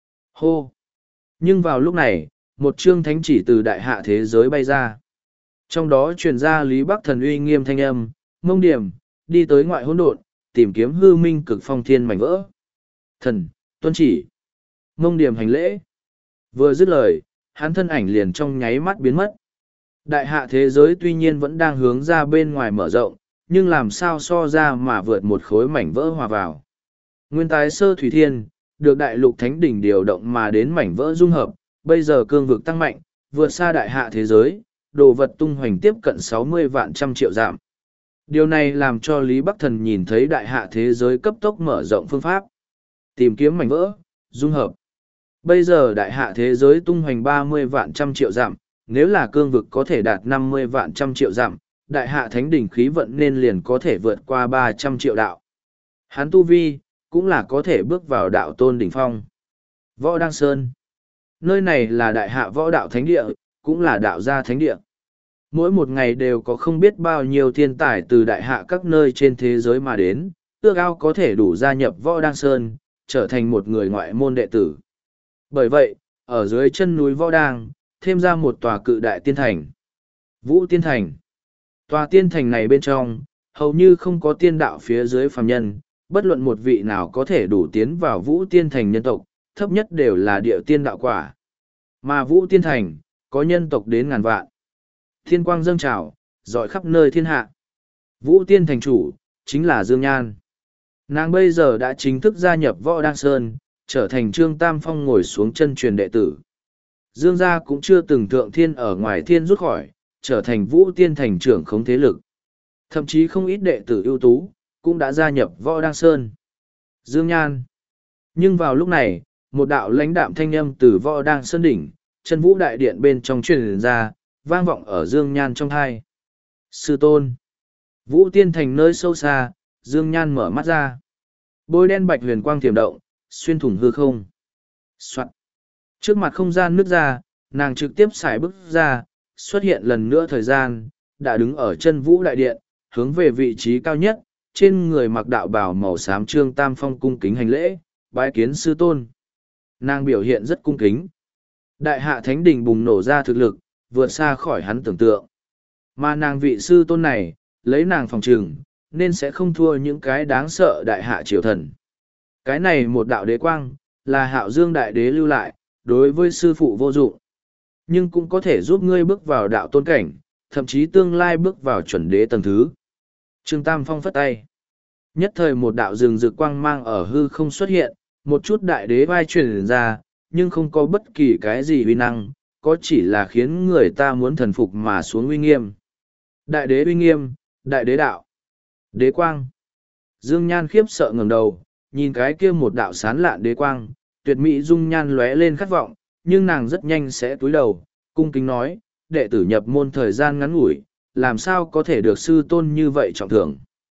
Hô. Nhưng vào lúc này, một chương thánh chỉ từ đại hạ thế giới bay ra. Trong đó truyền ra Lý Bắc Thần uy nghiêm thanh âm, Mông Điểm, đi tới ngoại hỗn độn, tìm kiếm hư minh cực phong thiên mảnh vỡ. Thần, tuân chỉ. Mông Điểm hành lễ. Vừa dứt lời, hắn thân ảnh liền trong nháy mắt biến mất. Đại hạ thế giới tuy nhiên vẫn đang hướng ra bên ngoài mở rộng, nhưng làm sao so ra mà vượt một khối mảnh vỡ hòa vào. Nguyên tái sơ thủy thiên, được đại lục thánh đỉnh điều động mà đến mảnh vỡ dung hợp, bây giờ cương vực tăng mạnh, vượt xa đại hạ thế giới, đồ vật tung hoành tiếp cận sáu mươi vạn trăm triệu dặm. Điều này làm cho Lý Bắc Thần nhìn thấy đại hạ thế giới cấp tốc mở rộng phương pháp. Tìm kiếm mảnh vỡ, dung hợp. Bây giờ đại hạ thế giới tung hoành ba mươi vạn trăm triệu dặm, nếu là cương vực có thể đạt năm mươi vạn trăm triệu dặm, đại hạ thánh đỉnh khí vận nên liền có thể vượt qua ba trăm triệu đạo. Hắn tu vi, cũng là có thể bước vào đạo tôn đỉnh phong. Võ Đăng Sơn. Nơi này là đại hạ võ đạo thánh địa, cũng là đạo gia thánh địa. Mỗi một ngày đều có không biết bao nhiêu thiên tài từ đại hạ các nơi trên thế giới mà đến, ước ao có thể đủ gia nhập Võ Đăng Sơn, trở thành một người ngoại môn đệ tử. Bởi vậy, ở dưới chân núi Võ Đăng, thêm ra một tòa cự đại tiên thành. Vũ Tiên Thành. Tòa tiên thành này bên trong, hầu như không có tiên đạo phía dưới phàm nhân, bất luận một vị nào có thể đủ tiến vào Vũ Tiên Thành nhân tộc, thấp nhất đều là địa tiên đạo quả. Mà Vũ Tiên Thành, có nhân tộc đến ngàn vạn. Thiên quang dâng trào, rọi khắp nơi thiên hạ. Vũ Tiên Thành chủ, chính là Dương Nhan. Nàng bây giờ đã chính thức gia nhập Võ Đăng Sơn, trở thành Trương Tam Phong ngồi xuống chân truyền đệ tử. Dương gia cũng chưa từng thượng thiên ở ngoài thiên rút khỏi, trở thành Vũ Tiên Thành trưởng khống thế lực. Thậm chí không ít đệ tử ưu tú, cũng đã gia nhập Võ Đăng Sơn. Dương Nhan. Nhưng vào lúc này, một đạo lãnh đạm thanh âm từ Võ Đăng Sơn đỉnh, chân Vũ Đại Điện bên trong truyền ra, vang vọng ở Dương Nhan trong thai. Sư tôn. Vũ Tiên Thành nơi sâu xa, Dương Nhan mở mắt ra. Bôi đen bạch huyền quang tiềm động, xuyên thủng hư không. Soạn. Trước mặt không gian nứt ra, nàng trực tiếp xài bước ra, xuất hiện lần nữa thời gian, đã đứng ở chân Vũ Đại Điện, hướng về vị trí cao nhất, trên người mặc đạo bào màu xám Trương Tam Phong cung kính hành lễ, bái kiến sư tôn. Nàng biểu hiện rất cung kính. Đại hạ thánh đình bùng nổ ra thực lực, vượt xa khỏi hắn tưởng tượng. Mà nàng vị sư tôn này, lấy nàng phòng trừng, nên sẽ không thua những cái đáng sợ đại hạ triều thần. Cái này một đạo đế quang, là Hạo Dương đại đế lưu lại, đối với sư phụ vô dụng. Nhưng cũng có thể giúp ngươi bước vào đạo tôn cảnh, thậm chí tương lai bước vào chuẩn đế tầng thứ. Trương Tam Phong phất tay. Nhất thời một đạo rừng rực quang mang ở hư không xuất hiện, một chút đại đế vai truyền ra, nhưng không có bất kỳ cái gì uy năng, có chỉ là khiến người ta muốn thần phục mà xuống uy nghiêm. Đại đế uy nghiêm, đại đế đạo, đế quang. Dương Nhan khiếp sợ ngẩng đầu, nhìn cái kia một đạo sán lạn đế quang, tuyệt mỹ dung nhan lóe lên khát vọng, nhưng nàng rất nhanh sẽ cúi đầu, cung kính nói, đệ tử nhập môn thời gian ngắn ngủi, làm sao có thể được sư tôn như vậy trọng thưởng.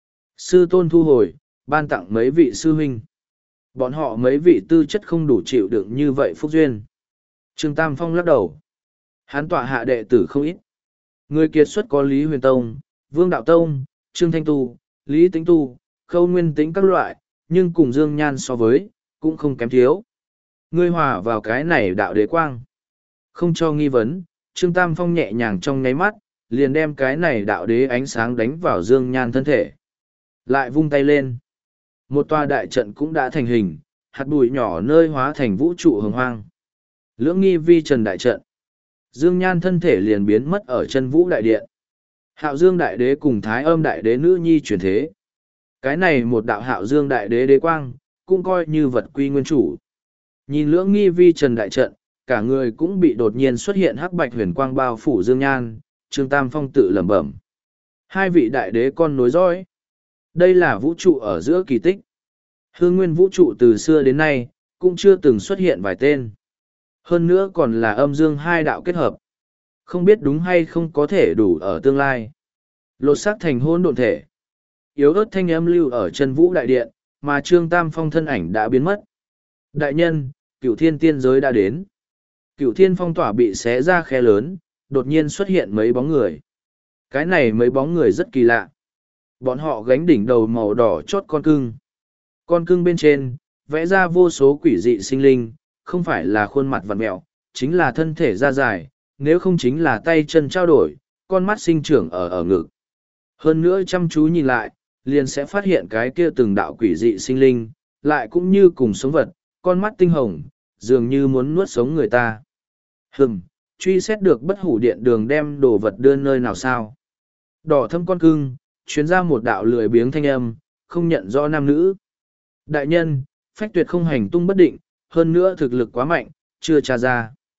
Sư tôn thu hồi, ban tặng mấy vị sư huynh. Bọn họ mấy vị tư chất không đủ chịu đựng như vậy phúc duyên. Trương Tam Phong lắc đầu. Hắn tọa hạ đệ tử không ít. Người kiệt xuất có Lý Huyền Tông, Vương Đạo Tông, Trương Thanh Tu, Lý Tĩnh Tu, Khâu Nguyên Tĩnh các loại, nhưng cùng Dương Nhan so với, cũng không kém thiếu. Ngươi hòa vào cái này đạo đế quang. Không cho nghi vấn, Trương Tam Phong nhẹ nhàng trong nháy mắt, liền đem cái này đạo đế ánh sáng đánh vào Dương Nhan thân thể. Lại vung tay lên. Một tòa đại trận cũng đã thành hình, hạt bụi nhỏ nơi hóa thành vũ trụ hồng hoang. Lưỡng nghi vi trần đại trận. Dương Nhan thân thể liền biến mất ở chân Vũ Đại Điện. Hạo Dương Đại Đế cùng Thái Âm Đại Đế nữ nhi chuyển thế. Cái này một đạo Hạo Dương Đại Đế đế quang, cũng coi như vật quy nguyên chủ. Nhìn lưỡng nghi vi trần đại trận, cả người cũng bị đột nhiên xuất hiện hắc bạch huyền quang bao phủ Dương Nhan, Trương Tam Phong tự lẩm bẩm. Hai vị đại đế con nối dõi. Đây là vũ trụ ở giữa kỳ tích. Hương nguyên vũ trụ từ xưa đến nay, cũng chưa từng xuất hiện vài tên. Hơn nữa còn là âm dương hai đạo kết hợp. Không biết đúng hay không có thể đủ ở tương lai. Lột xác thành hôn độn thể. Yếu ớt thanh âm lưu ở chân vũ đại điện, mà Trương Tam Phong thân ảnh đã biến mất. Đại nhân, cửu thiên tiên giới đã đến. Cửu thiên phong tỏa bị xé ra khe lớn, đột nhiên xuất hiện mấy bóng người. Cái này mấy bóng người rất kỳ lạ. Bọn họ gánh đỉnh đầu màu đỏ chót con cưng. Con cưng bên trên, vẽ ra vô số quỷ dị sinh linh, không phải là khuôn mặt vặn mẹo, chính là thân thể da dài, nếu không chính là tay chân trao đổi, con mắt sinh trưởng ở ở ngực. Hơn nữa chăm chú nhìn lại, liền sẽ phát hiện cái kia từng đạo quỷ dị sinh linh, lại cũng như cùng sống vật, con mắt tinh hồng, dường như muốn nuốt sống người ta. Hừm, truy xét được bất hủ điện đường đem đồ vật đưa nơi nào sao? Đỏ thâm con cưng, chuyến ra một đạo lười biếng thanh âm, không nhận rõ nam nữ. Đại nhân, phách tuyệt không hành tung bất định, hơn nữa thực lực quá mạnh, chưa tra ra.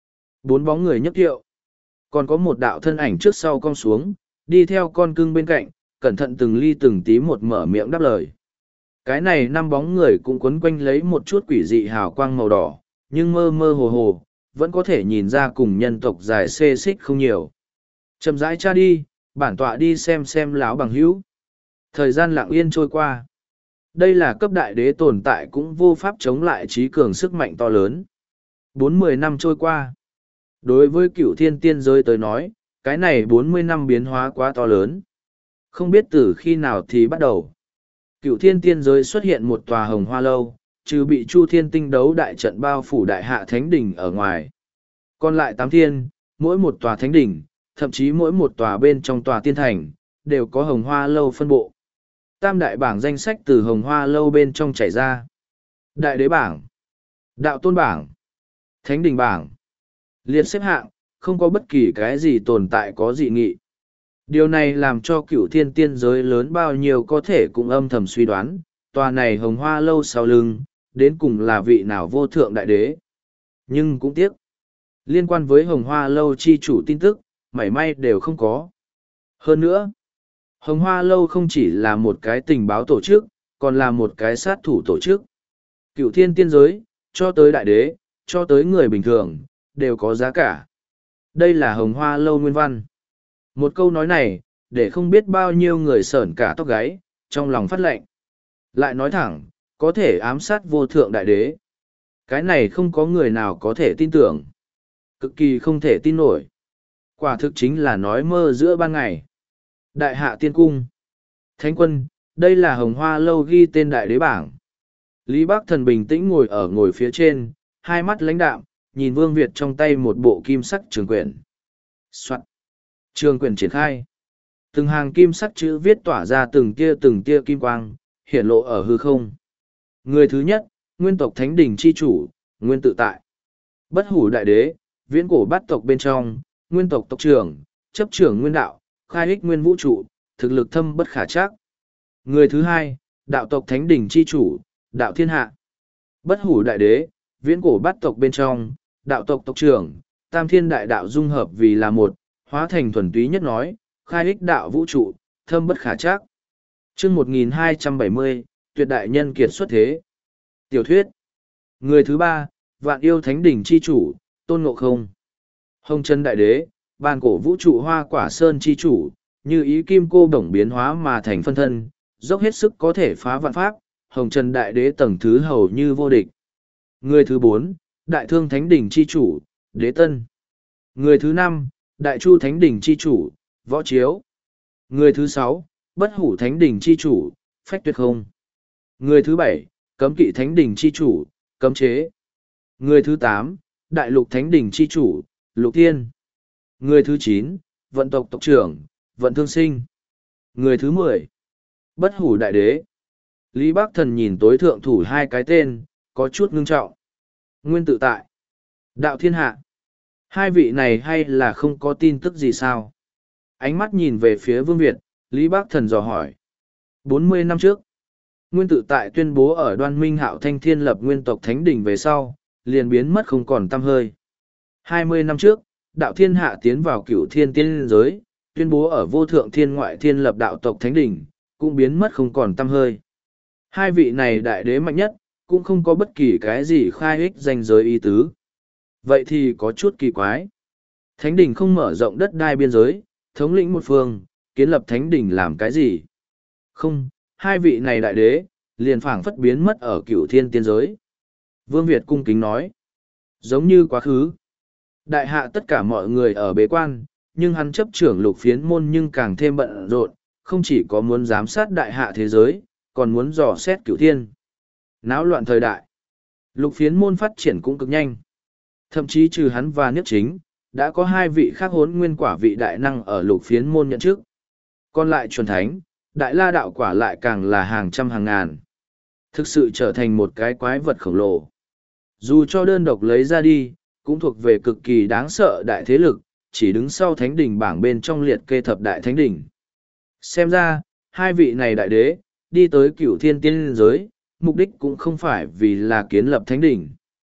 Bốn bóng người nhấc kiệu. Còn có một đạo thân ảnh trước sau cong xuống, đi theo con cưng bên cạnh, cẩn thận từng ly từng tí một mở miệng đáp lời. Cái này năm bóng người cũng quấn quanh lấy một chút quỷ dị hào quang màu đỏ, nhưng mơ mơ hồ hồ, vẫn có thể nhìn ra cùng nhân tộc dài xê xích không nhiều. Chậm rãi cha đi, bản tọa đi xem xem láo bằng hữu. Thời gian lặng yên trôi qua. Đây là cấp đại đế tồn tại cũng vô pháp chống lại trí cường sức mạnh to lớn. Bốn mươi năm trôi qua. Đối với cựu thiên tiên giới tới nói, cái này bốn mươi năm biến hóa quá to lớn. Không biết từ khi nào thì bắt đầu. Cựu thiên tiên giới xuất hiện một tòa hồng hoa lâu, trừ bị Chu Thiên tinh đấu đại trận bao phủ đại hạ thánh đỉnh ở ngoài. Còn lại tám thiên, mỗi một tòa thánh đỉnh, thậm chí mỗi một tòa bên trong tòa tiên thành, đều có hồng hoa lâu phân bộ. Tam đại bảng danh sách từ hồng hoa lâu bên trong chảy ra. Đại đế bảng, đạo tôn bảng, thánh đỉnh bảng. Liệt xếp hạng, không có bất kỳ cái gì tồn tại có dị nghị. Điều này làm cho cựu thiên tiên giới lớn bao nhiêu có thể cũng âm thầm suy đoán, tòa này hồng hoa lâu sau lưng, đến cùng là vị nào vô thượng đại đế. Nhưng cũng tiếc, liên quan với hồng hoa lâu chi chủ tin tức, mảy may đều không có. Hơn nữa, hồng hoa lâu không chỉ là một cái tình báo tổ chức, còn là một cái sát thủ tổ chức. Cựu thiên tiên giới, cho tới đại đế, cho tới người bình thường, đều có giá cả. Đây là hồng hoa lâu nguyên văn. Một câu nói này, để không biết bao nhiêu người sởn cả tóc gáy, trong lòng phát lệnh. Lại nói thẳng, có thể ám sát vô thượng đại đế. Cái này không có người nào có thể tin tưởng. Cực kỳ không thể tin nổi. Quả thực chính là nói mơ giữa ban ngày. Đại hạ tiên cung. Thánh quân, đây là hồng hoa lâu ghi tên đại đế bảng. Lý Bắc Thần bình tĩnh ngồi ở ngồi phía trên, hai mắt lãnh đạm, nhìn Vương Việt trong tay một bộ kim sắc trường quyển. Soạn. Trường quyển triển khai. Từng hàng kim sắc chữ viết tỏa ra từng tia từng tia kim quang, hiển lộ ở hư không. Người thứ nhất, nguyên tộc thánh đỉnh chi chủ, nguyên tự tại. Bất hủ đại đế, viễn cổ bát tộc bên trong, nguyên tộc tộc trưởng, chấp trưởng nguyên đạo, khai ích nguyên vũ trụ, thực lực thâm bất khả trắc. Người thứ hai, đạo tộc thánh đỉnh chi chủ, đạo thiên hạ. Bất hủ đại đế, viễn cổ bát tộc bên trong, đạo tộc tộc trưởng, tam thiên đại đạo dung hợp vì là một, hóa thành thuần túy nhất nói, khai ích đạo vũ trụ, thâm bất khả trắc. Chương một nghìn hai trăm bảy mươi, tuyệt đại nhân kiệt xuất thế. Tiểu thuyết. Người thứ ba, vạn yêu thánh đỉnh chi chủ, tôn ngộ không. Hồng chân đại đế, bàn cổ vũ trụ hoa quả sơn chi chủ, như ý kim cô đồng biến hóa mà thành phân thân, dốc hết sức có thể phá vạn pháp, hồng trần đại đế tầng thứ hầu như vô địch. Người thứ bốn, đại thương thánh đỉnh chi chủ, đế tân. Người thứ năm, đại chu thánh đỉnh chi chủ, võ chiếu. Người thứ sáu, bất hủ thánh đỉnh chi chủ, phách tuyệt không. Người thứ bảy, cấm kỵ thánh đỉnh chi chủ, cấm chế. Người thứ tám, đại lục thánh đỉnh chi chủ, lục thiên. Người thứ chín, vận tộc tộc trưởng, vận thương sinh. Người thứ mười, bất hủ đại đế. Lý Bắc Thần nhìn tối thượng thủ hai cái tên, có chút ngưng trọng. Nguyên tự tại, đạo thiên hạ. Hai vị này hay là không có tin tức gì sao? Ánh mắt nhìn về phía Vương Việt, Lý Bắc Thần dò hỏi. bốn mươi năm trước, Nguyên tự tại tuyên bố ở Đoan Minh Hạo Thanh Thiên lập nguyên tộc thánh đỉnh về sau, liền biến mất không còn tăm hơi. hai mươi năm trước, đạo thiên hạ tiến vào cửu thiên tiên giới, tuyên bố ở vô thượng thiên ngoại thiên lập đạo tộc thánh đỉnh, cũng biến mất không còn tăm hơi. Hai vị này đại đế mạnh nhất, cũng không có bất kỳ cái gì khai ích danh giới ý tứ. Vậy thì có chút kỳ quái. Thánh đỉnh không mở rộng đất đai biên giới, thống lĩnh một phương, kiến lập thánh đỉnh làm cái gì? Không, hai vị này đại đế, liền phảng phất biến mất ở cửu thiên tiên giới. Vương Việt cung kính nói. Giống như quá khứ. Đại hạ tất cả mọi người ở bế quan, nhưng hắn chấp trưởng lục phiến môn nhưng càng thêm bận rộn, không chỉ có muốn giám sát đại hạ thế giới, còn muốn dò xét cửu thiên. Náo loạn thời đại. Lục phiến môn phát triển cũng cực nhanh. Thậm chí trừ hắn và Niếp Chính, đã có hai vị khác hốn nguyên quả vị đại năng ở lục phiến môn nhận chức. Còn lại chuẩn thánh, đại la đạo quả lại càng là hàng trăm hàng ngàn. Thực sự trở thành một cái quái vật khổng lồ. Dù cho đơn độc lấy ra đi, cũng thuộc về cực kỳ đáng sợ đại thế lực, chỉ đứng sau thánh đỉnh bảng bên trong liệt kê thập đại thánh đỉnh. Xem ra, hai vị này đại đế, đi tới cửu thiên tiên giới, mục đích cũng không phải vì là kiến lập thánh đỉnh.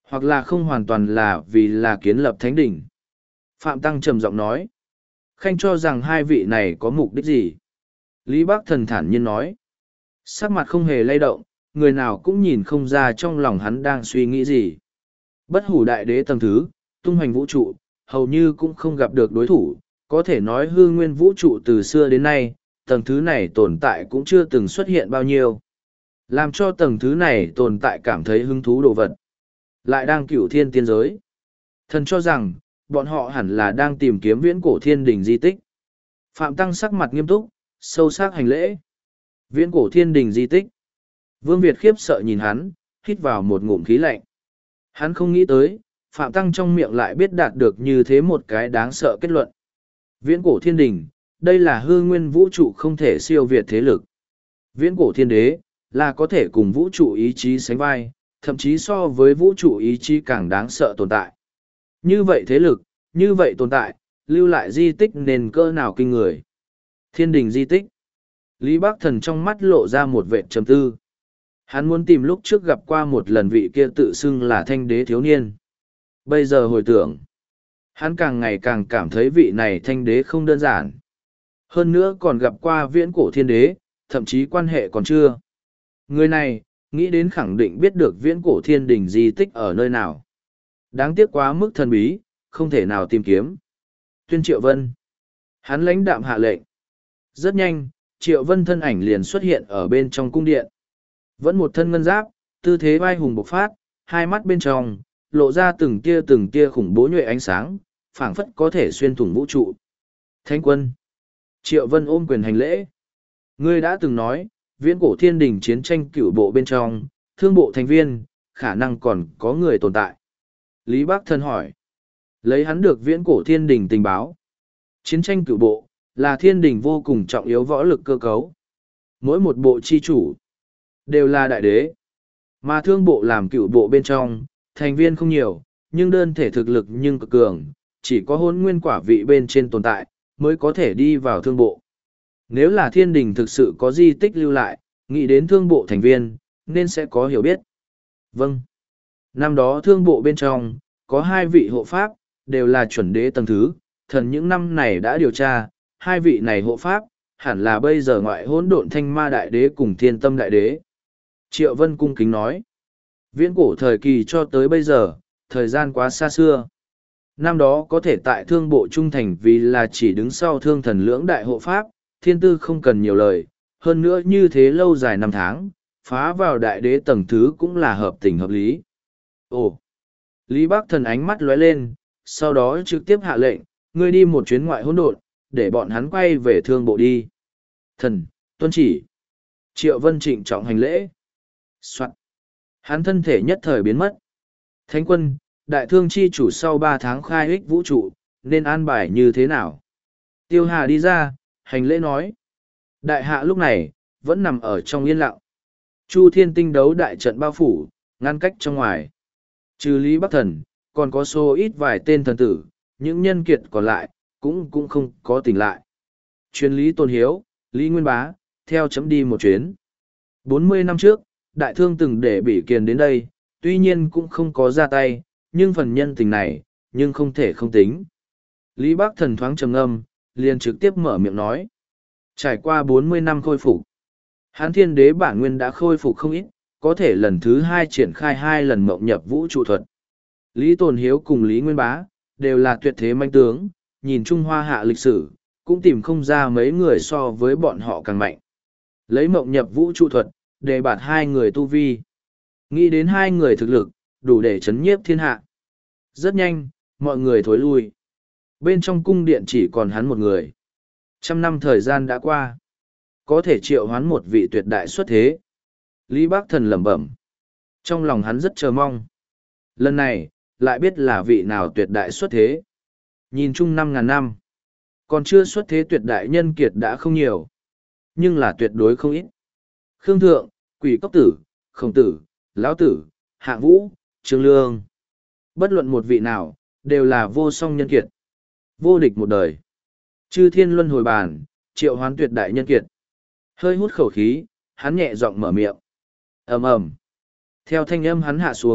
Hoặc là không hoàn toàn là vì là kiến lập thánh đỉnh. Phạm Tăng trầm giọng nói. Khanh cho rằng hai vị này có mục đích gì? Lý Bác Thần thản nhiên nói. Sắc mặt không hề lay động, người nào cũng nhìn không ra trong lòng hắn đang suy nghĩ gì. Bất hủ đại đế tầng thứ, tung hoành vũ trụ, hầu như cũng không gặp được đối thủ, có thể nói hư nguyên vũ trụ từ xưa đến nay, tầng thứ này tồn tại cũng chưa từng xuất hiện bao nhiêu. Làm cho tầng thứ này tồn tại cảm thấy hứng thú đồ vật. Lại đang cửu thiên tiên giới. Thần cho rằng, bọn họ hẳn là đang tìm kiếm viễn cổ thiên đình di tích. Phạm Tăng sắc mặt nghiêm túc, sâu sắc hành lễ. Viễn cổ thiên đình di tích. Vương Việt khiếp sợ nhìn hắn, hít vào một ngụm khí lạnh. Hắn không nghĩ tới, Phạm Tăng trong miệng lại biết đạt được như thế một cái đáng sợ kết luận. Viễn cổ thiên đình, đây là hư nguyên vũ trụ không thể siêu việt thế lực. Viễn cổ thiên đế, là có thể cùng vũ trụ ý chí sánh vai, thậm chí so với vũ trụ ý chí càng đáng sợ tồn tại. Như vậy thế lực, như vậy tồn tại, lưu lại di tích nền cỡ nào kinh người. Thiên đình di tích. Lý Bác Thần trong mắt lộ ra một vệ trầm tư. Hắn muốn tìm lúc trước gặp qua một lần vị kia tự xưng là thanh đế thiếu niên. Bây giờ hồi tưởng, hắn càng ngày càng cảm thấy vị này thanh đế không đơn giản. Hơn nữa còn gặp qua viễn cổ thiên đế, thậm chí quan hệ còn chưa. Người này, nghĩ đến khẳng định biết được viễn cổ thiên đình di tích ở nơi nào. Đáng tiếc quá mức thần bí, không thể nào tìm kiếm. Tuyên Triệu Vân. Hắn lãnh đạm hạ lệnh. Rất nhanh, Triệu Vân thân ảnh liền xuất hiện ở bên trong cung điện. Vẫn một thân ngân giáp, tư thế vai hùng bộc phát, hai mắt bên trong, lộ ra từng tia từng tia khủng bố nhuệ ánh sáng, phảng phất có thể xuyên thủng vũ trụ. Thánh quân. Triệu Vân ôm quyền hành lễ. Ngươi đã từng nói, viễn cổ thiên đình chiến tranh cửu bộ bên trong, thương bộ thành viên, khả năng còn có người tồn tại. Lý Bác Thần hỏi. Lấy hắn được viễn cổ thiên đình tình báo. Chiến tranh cửu bộ, là thiên đình vô cùng trọng yếu võ lực cơ cấu. Mỗi một bộ chi chủ, đều là đại đế. Mà thương bộ làm cửu bộ bên trong, thành viên không nhiều, nhưng đơn thể thực lực nhưng cực cường, chỉ có hôn nguyên quả vị bên trên tồn tại, mới có thể đi vào thương bộ. Nếu là thiên đình thực sự có di tích lưu lại, nghĩ đến thương bộ thành viên, nên sẽ có hiểu biết. Vâng. Năm đó thương bộ bên trong, có hai vị hộ pháp, đều là chuẩn đế tầng thứ, thần những năm này đã điều tra, hai vị này hộ pháp, hẳn là bây giờ ngoại hỗn độn thanh ma đại đế cùng thiên tâm đại đế. Triệu Vân cung kính nói, viễn cổ thời kỳ cho tới bây giờ, thời gian quá xa xưa. Năm đó có thể tại thương bộ trung thành vì là chỉ đứng sau thương thần lưỡng đại hộ pháp, thiên tư không cần nhiều lời, hơn nữa như thế lâu dài năm tháng, phá vào đại đế tầng thứ cũng là hợp tình hợp lý. Ồ! Lý Bác Thần ánh mắt lóe lên, sau đó trực tiếp hạ lệnh, ngươi đi một chuyến ngoại hỗn độn, để bọn hắn quay về thương bộ đi. Thần, tuân chỉ. Triệu Vân trịnh trọng hành lễ. Soạn. Hắn thân thể nhất thời biến mất. Thánh quân, đại thương chi chủ sau ba tháng khai ích vũ trụ, nên an bài như thế nào? Tiêu Hà đi ra, hành lễ nói. Đại hạ lúc này, vẫn nằm ở trong yên lặng. Chu thiên tinh đấu đại trận bao phủ, ngăn cách trong ngoài. Trừ Lý Bắc Thần, còn có số ít vài tên thần tử, những nhân kiệt còn lại, cũng cũng không có tỉnh lại. Chuyên Lý Tôn Hiếu, Lý Nguyên Bá, theo chấm đi một chuyến. bốn mươi năm trước, đại thương từng để Bỉ Kiền đến đây, tuy nhiên cũng không có ra tay, nhưng phần nhân tình này, nhưng không thể không tính. Lý Bắc Thần thoáng trầm ngâm, liền trực tiếp mở miệng nói. Trải qua bốn mươi năm khôi phục, Hán Thiên Đế bản nguyên đã khôi phục không ít, có thể lần thứ hai triển khai hai lần mộng nhập vũ trụ thuật. Lý Tồn Hiếu cùng Lý Nguyên Bá, đều là tuyệt thế manh tướng, nhìn Trung Hoa hạ lịch sử, cũng tìm không ra mấy người so với bọn họ càng mạnh. Lấy mộng nhập vũ trụ thuật, để bạt hai người tu vi. Nghĩ đến hai người thực lực, đủ để chấn nhiếp thiên hạ. Rất nhanh, mọi người thối lui. Bên trong cung điện chỉ còn hắn một người. Trăm năm thời gian đã qua. Có thể triệu hoán một vị tuyệt đại xuất thế. Lý Bác Thần lẩm bẩm. Trong lòng hắn rất chờ mong. Lần này, lại biết là vị nào tuyệt đại xuất thế. Nhìn chung năm ngàn năm. Còn chưa xuất thế tuyệt đại nhân kiệt đã không nhiều. Nhưng là tuyệt đối không ít. Khương Thượng, Quỷ Cốc Tử, Khổng Tử, Lão Tử, Hạng Vũ, Trương Lương. Bất luận một vị nào, đều là vô song nhân kiệt. Vô địch một đời. Chư thiên luân hồi bàn, triệu hoán tuyệt đại nhân kiệt. Hơi hút khẩu khí, hắn nhẹ giọng mở miệng. Ầm ầm. Theo thanh âm hắn hạ xuống,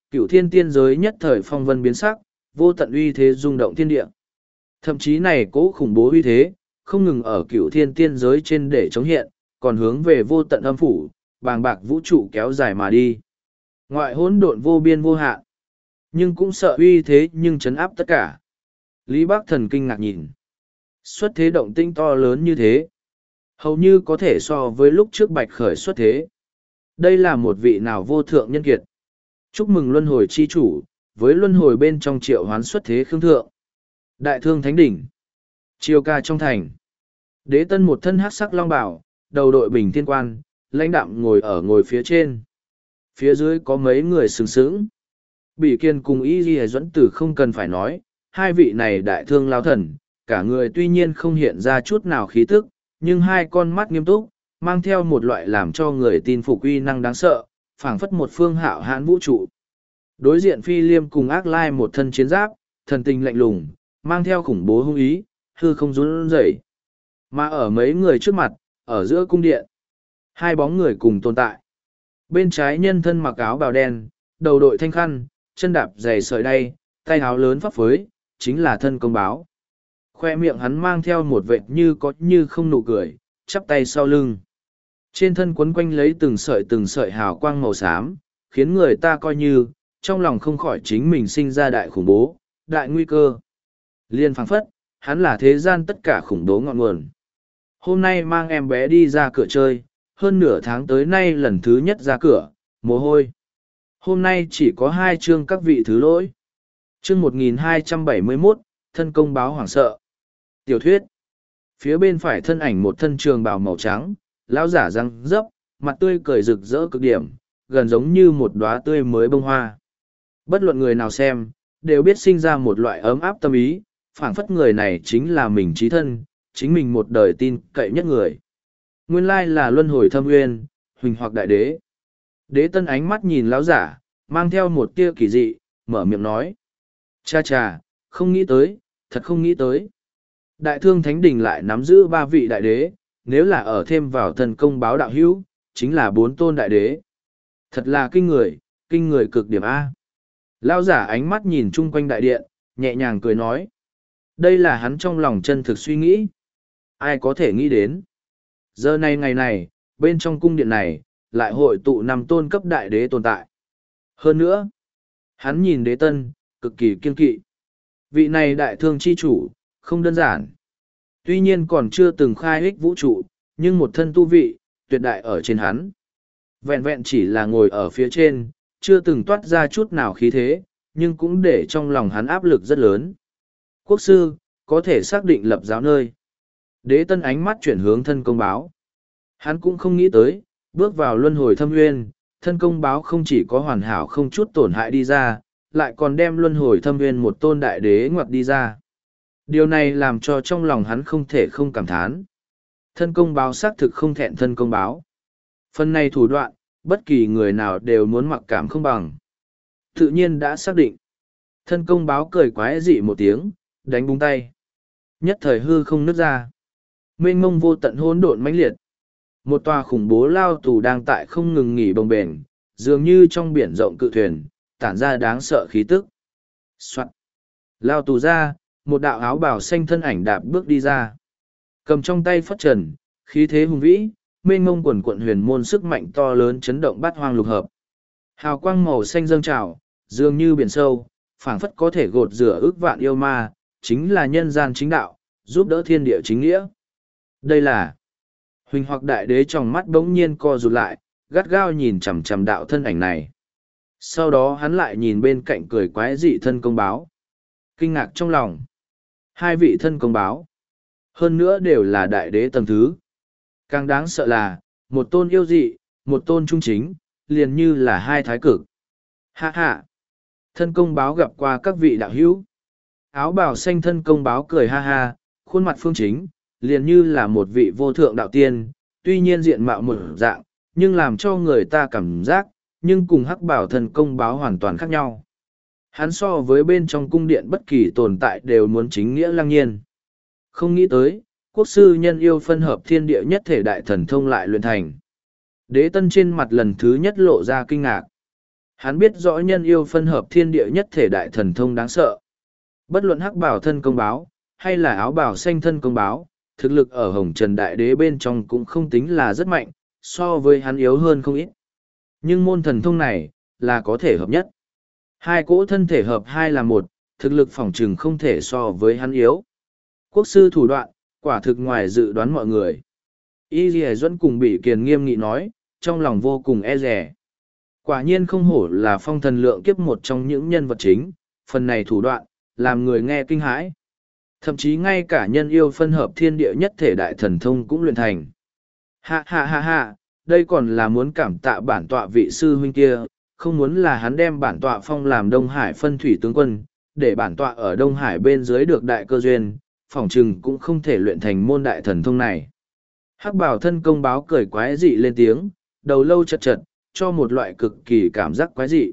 Cửu thiên tiên giới nhất thời phong vân biến sắc, vô tận uy thế rung động thiên địa. Thậm chí này cố khủng bố uy thế, không ngừng ở cửu thiên tiên giới trên để chống hiện, còn hướng về vô tận âm phủ, bàng bạc vũ trụ kéo dài mà đi. Ngoại hỗn độn vô biên vô hạn, nhưng cũng sợ uy thế nhưng chấn áp tất cả. Lý Bác Thần kinh ngạc nhìn. Xuất thế động tinh to lớn như thế. Hầu như có thể so với lúc trước Bạch Khởi xuất thế. Đây là một vị nào vô thượng nhân kiệt. Chúc mừng luân hồi chi chủ, với luân hồi bên trong triệu hoán xuất thế khương thượng. Đại thương thánh đỉnh. Triều ca trong thành. Đế tân một thân hắc sắc long bảo, đầu đội bình thiên quan, lãnh đạm ngồi ở ngồi phía trên. Phía dưới có mấy người sừng sững. Bỉ Kiên cùng Y Ghi Duẫn Tử không cần phải nói, hai vị này đại thương lao thần, cả người tuy nhiên không hiện ra chút nào khí tức, nhưng hai con mắt nghiêm túc, mang theo một loại làm cho người tin phục uy năng đáng sợ, phảng phất một phương hạo hãn vũ trụ. Đối diện Phi Liêm cùng Ác Lai một thân chiến giáp, thần tình lạnh lùng, mang theo khủng bố hung ý, hư không run rẩy. Mà ở mấy người trước mặt, ở giữa cung điện, hai bóng người cùng tồn tại. Bên trái nhân thân mặc áo bào đen, đầu đội thanh khăn, chân đạp giày sợi đay, tay áo lớn phấp phới, chính là thân công báo. Khoe miệng hắn mang theo một vệt như có như không nụ cười, chắp tay sau lưng. Trên thân quấn quanh lấy từng sợi từng sợi hào quang màu xám, khiến người ta coi như, trong lòng không khỏi chính mình sinh ra đại khủng bố, đại nguy cơ. Liên phảng phất, hắn là thế gian tất cả khủng bố ngọn nguồn. Hôm nay mang em bé đi ra cửa chơi, hơn nửa tháng tới nay lần thứ nhất ra cửa, mồ hôi. Hôm nay chỉ có hai chương các vị thứ lỗi. Chương một nghìn hai trăm bảy mươi mốt, thân công báo hoảng sợ. Tiểu thuyết. Phía bên phải thân ảnh một thân trường bào màu trắng, lão giả răng dấp, mặt tươi cười rực rỡ cực điểm, gần giống như một đóa tươi mới bông hoa. Bất luận người nào xem, đều biết sinh ra một loại ấm áp tâm ý, phảng phất người này chính là mình chí thân, chính mình một đời tin cậy nhất người. Nguyên lai là luân hồi thâm uyên, huỳnh hoặc đại đế. Đế tân ánh mắt nhìn lão giả, mang theo một tia kỳ dị, mở miệng nói. Cha cha, không nghĩ tới, thật không nghĩ tới. Đại thương thánh đình lại nắm giữ ba vị đại đế, nếu là ở thêm vào thần công báo đạo hữu, chính là bốn tôn đại đế. Thật là kinh người, kinh người cực điểm A. Lão giả ánh mắt nhìn chung quanh đại điện, nhẹ nhàng cười nói. Đây là hắn trong lòng chân thực suy nghĩ. Ai có thể nghĩ đến. Giờ này ngày này, bên trong cung điện này, lại hội tụ năm tôn cấp đại đế tồn tại. Hơn nữa, hắn nhìn đế tân, cực kỳ kiên kỵ. Vị này đại thương chi chủ, không đơn giản. Tuy nhiên còn chưa từng khai ích vũ trụ, nhưng một thân tu vị, tuyệt đại ở trên hắn. Vẹn vẹn chỉ là ngồi ở phía trên, chưa từng toát ra chút nào khí thế, nhưng cũng để trong lòng hắn áp lực rất lớn. Quốc sư, có thể xác định lập giáo nơi. Đế tân ánh mắt chuyển hướng thân công báo. Hắn cũng không nghĩ tới, bước vào luân hồi thâm nguyên, thân công báo không chỉ có hoàn hảo không chút tổn hại đi ra, lại còn đem luân hồi thâm nguyên một tôn đại đế ngoặt đi ra. Điều này làm cho trong lòng hắn không thể không cảm thán. Thân công báo xác thực không thẹn thân công báo. Phần này thủ đoạn, bất kỳ người nào đều muốn mặc cảm không bằng. Tự nhiên đã xác định. Thân công báo cười quái dị một tiếng, đánh búng tay. Nhất thời hư không nứt ra. Mênh mông vô tận hỗn độn mãnh liệt. Một tòa khủng bố lao tù đang tại không ngừng nghỉ bồng bềnh, dường như trong biển rộng cự thuyền, tản ra đáng sợ khí tức. Soạn. Lao tù ra, một đạo áo bào xanh thân ảnh đạp bước đi ra. Cầm trong tay phất trần, khí thế hùng vĩ, mênh mông quần quận huyền môn sức mạnh to lớn chấn động bát hoang lục hợp. Hào quang màu xanh dâng trào, dường như biển sâu, phảng phất có thể gột rửa ước vạn yêu ma, chính là nhân gian chính đạo, giúp đỡ thiên địa chính nghĩa. Đây là huỳnh hoặc đại đế trong mắt bỗng nhiên co rụt lại, gắt gao nhìn chằm chằm đạo thân ảnh này. Sau đó hắn lại nhìn bên cạnh cười quái dị thân công báo. Kinh ngạc trong lòng. Hai vị thân công báo. Hơn nữa đều là đại đế tầng thứ. Càng đáng sợ là, một tôn yêu dị, một tôn trung chính, liền như là hai thái cực. Hạ hạ. Thân công báo gặp qua các vị đạo hữu. Áo bào xanh thân công báo cười ha ha, khuôn mặt phương chính, liền như là một vị vô thượng đạo tiên, tuy nhiên diện mạo một dạng, nhưng làm cho người ta cảm giác, nhưng cùng hắc bảo thần công báo hoàn toàn khác nhau. Hắn so với bên trong cung điện bất kỳ tồn tại đều muốn chính nghĩa lăng nhiên. Không nghĩ tới, quốc sư nhân yêu phân hợp thiên địa nhất thể đại thần thông lại luyện thành. Đế tân trên mặt lần thứ nhất lộ ra kinh ngạc. Hắn biết rõ nhân yêu phân hợp thiên địa nhất thể đại thần thông đáng sợ. Bất luận hắc bảo thân công báo, hay là áo bảo xanh thân công báo, thực lực ở Hồng Trần Đại Đế bên trong cũng không tính là rất mạnh, so với hắn yếu hơn không ít. Nhưng môn thần thông này, là có thể hợp nhất. Hai cỗ thân thể hợp hai là một, thực lực phỏng trừng không thể so với hắn yếu. Quốc sư thủ đoạn, quả thực ngoài dự đoán mọi người. Y Dì Duẫn cùng Bỉ Kiền nghiêm nghị nói, trong lòng vô cùng e rè. Quả nhiên không hổ là phong thần lượng kiếp một trong những nhân vật chính, phần này thủ đoạn, làm người nghe kinh hãi. Thậm chí ngay cả nhân yêu phân hợp thiên địa nhất thể đại thần thông cũng luyện thành. Ha ha ha ha, đây còn là muốn cảm tạ bản tọa vị sư huynh kia, không muốn là hắn đem bản tọa phong làm Đông Hải phân thủy tướng quân, để bản tọa ở Đông Hải bên dưới được đại cơ duyên, phỏng chừng cũng không thể luyện thành môn đại thần thông này. Hắc bảo thân công báo cười quái dị lên tiếng, đầu lâu chật chật, cho một loại cực kỳ cảm giác quái dị.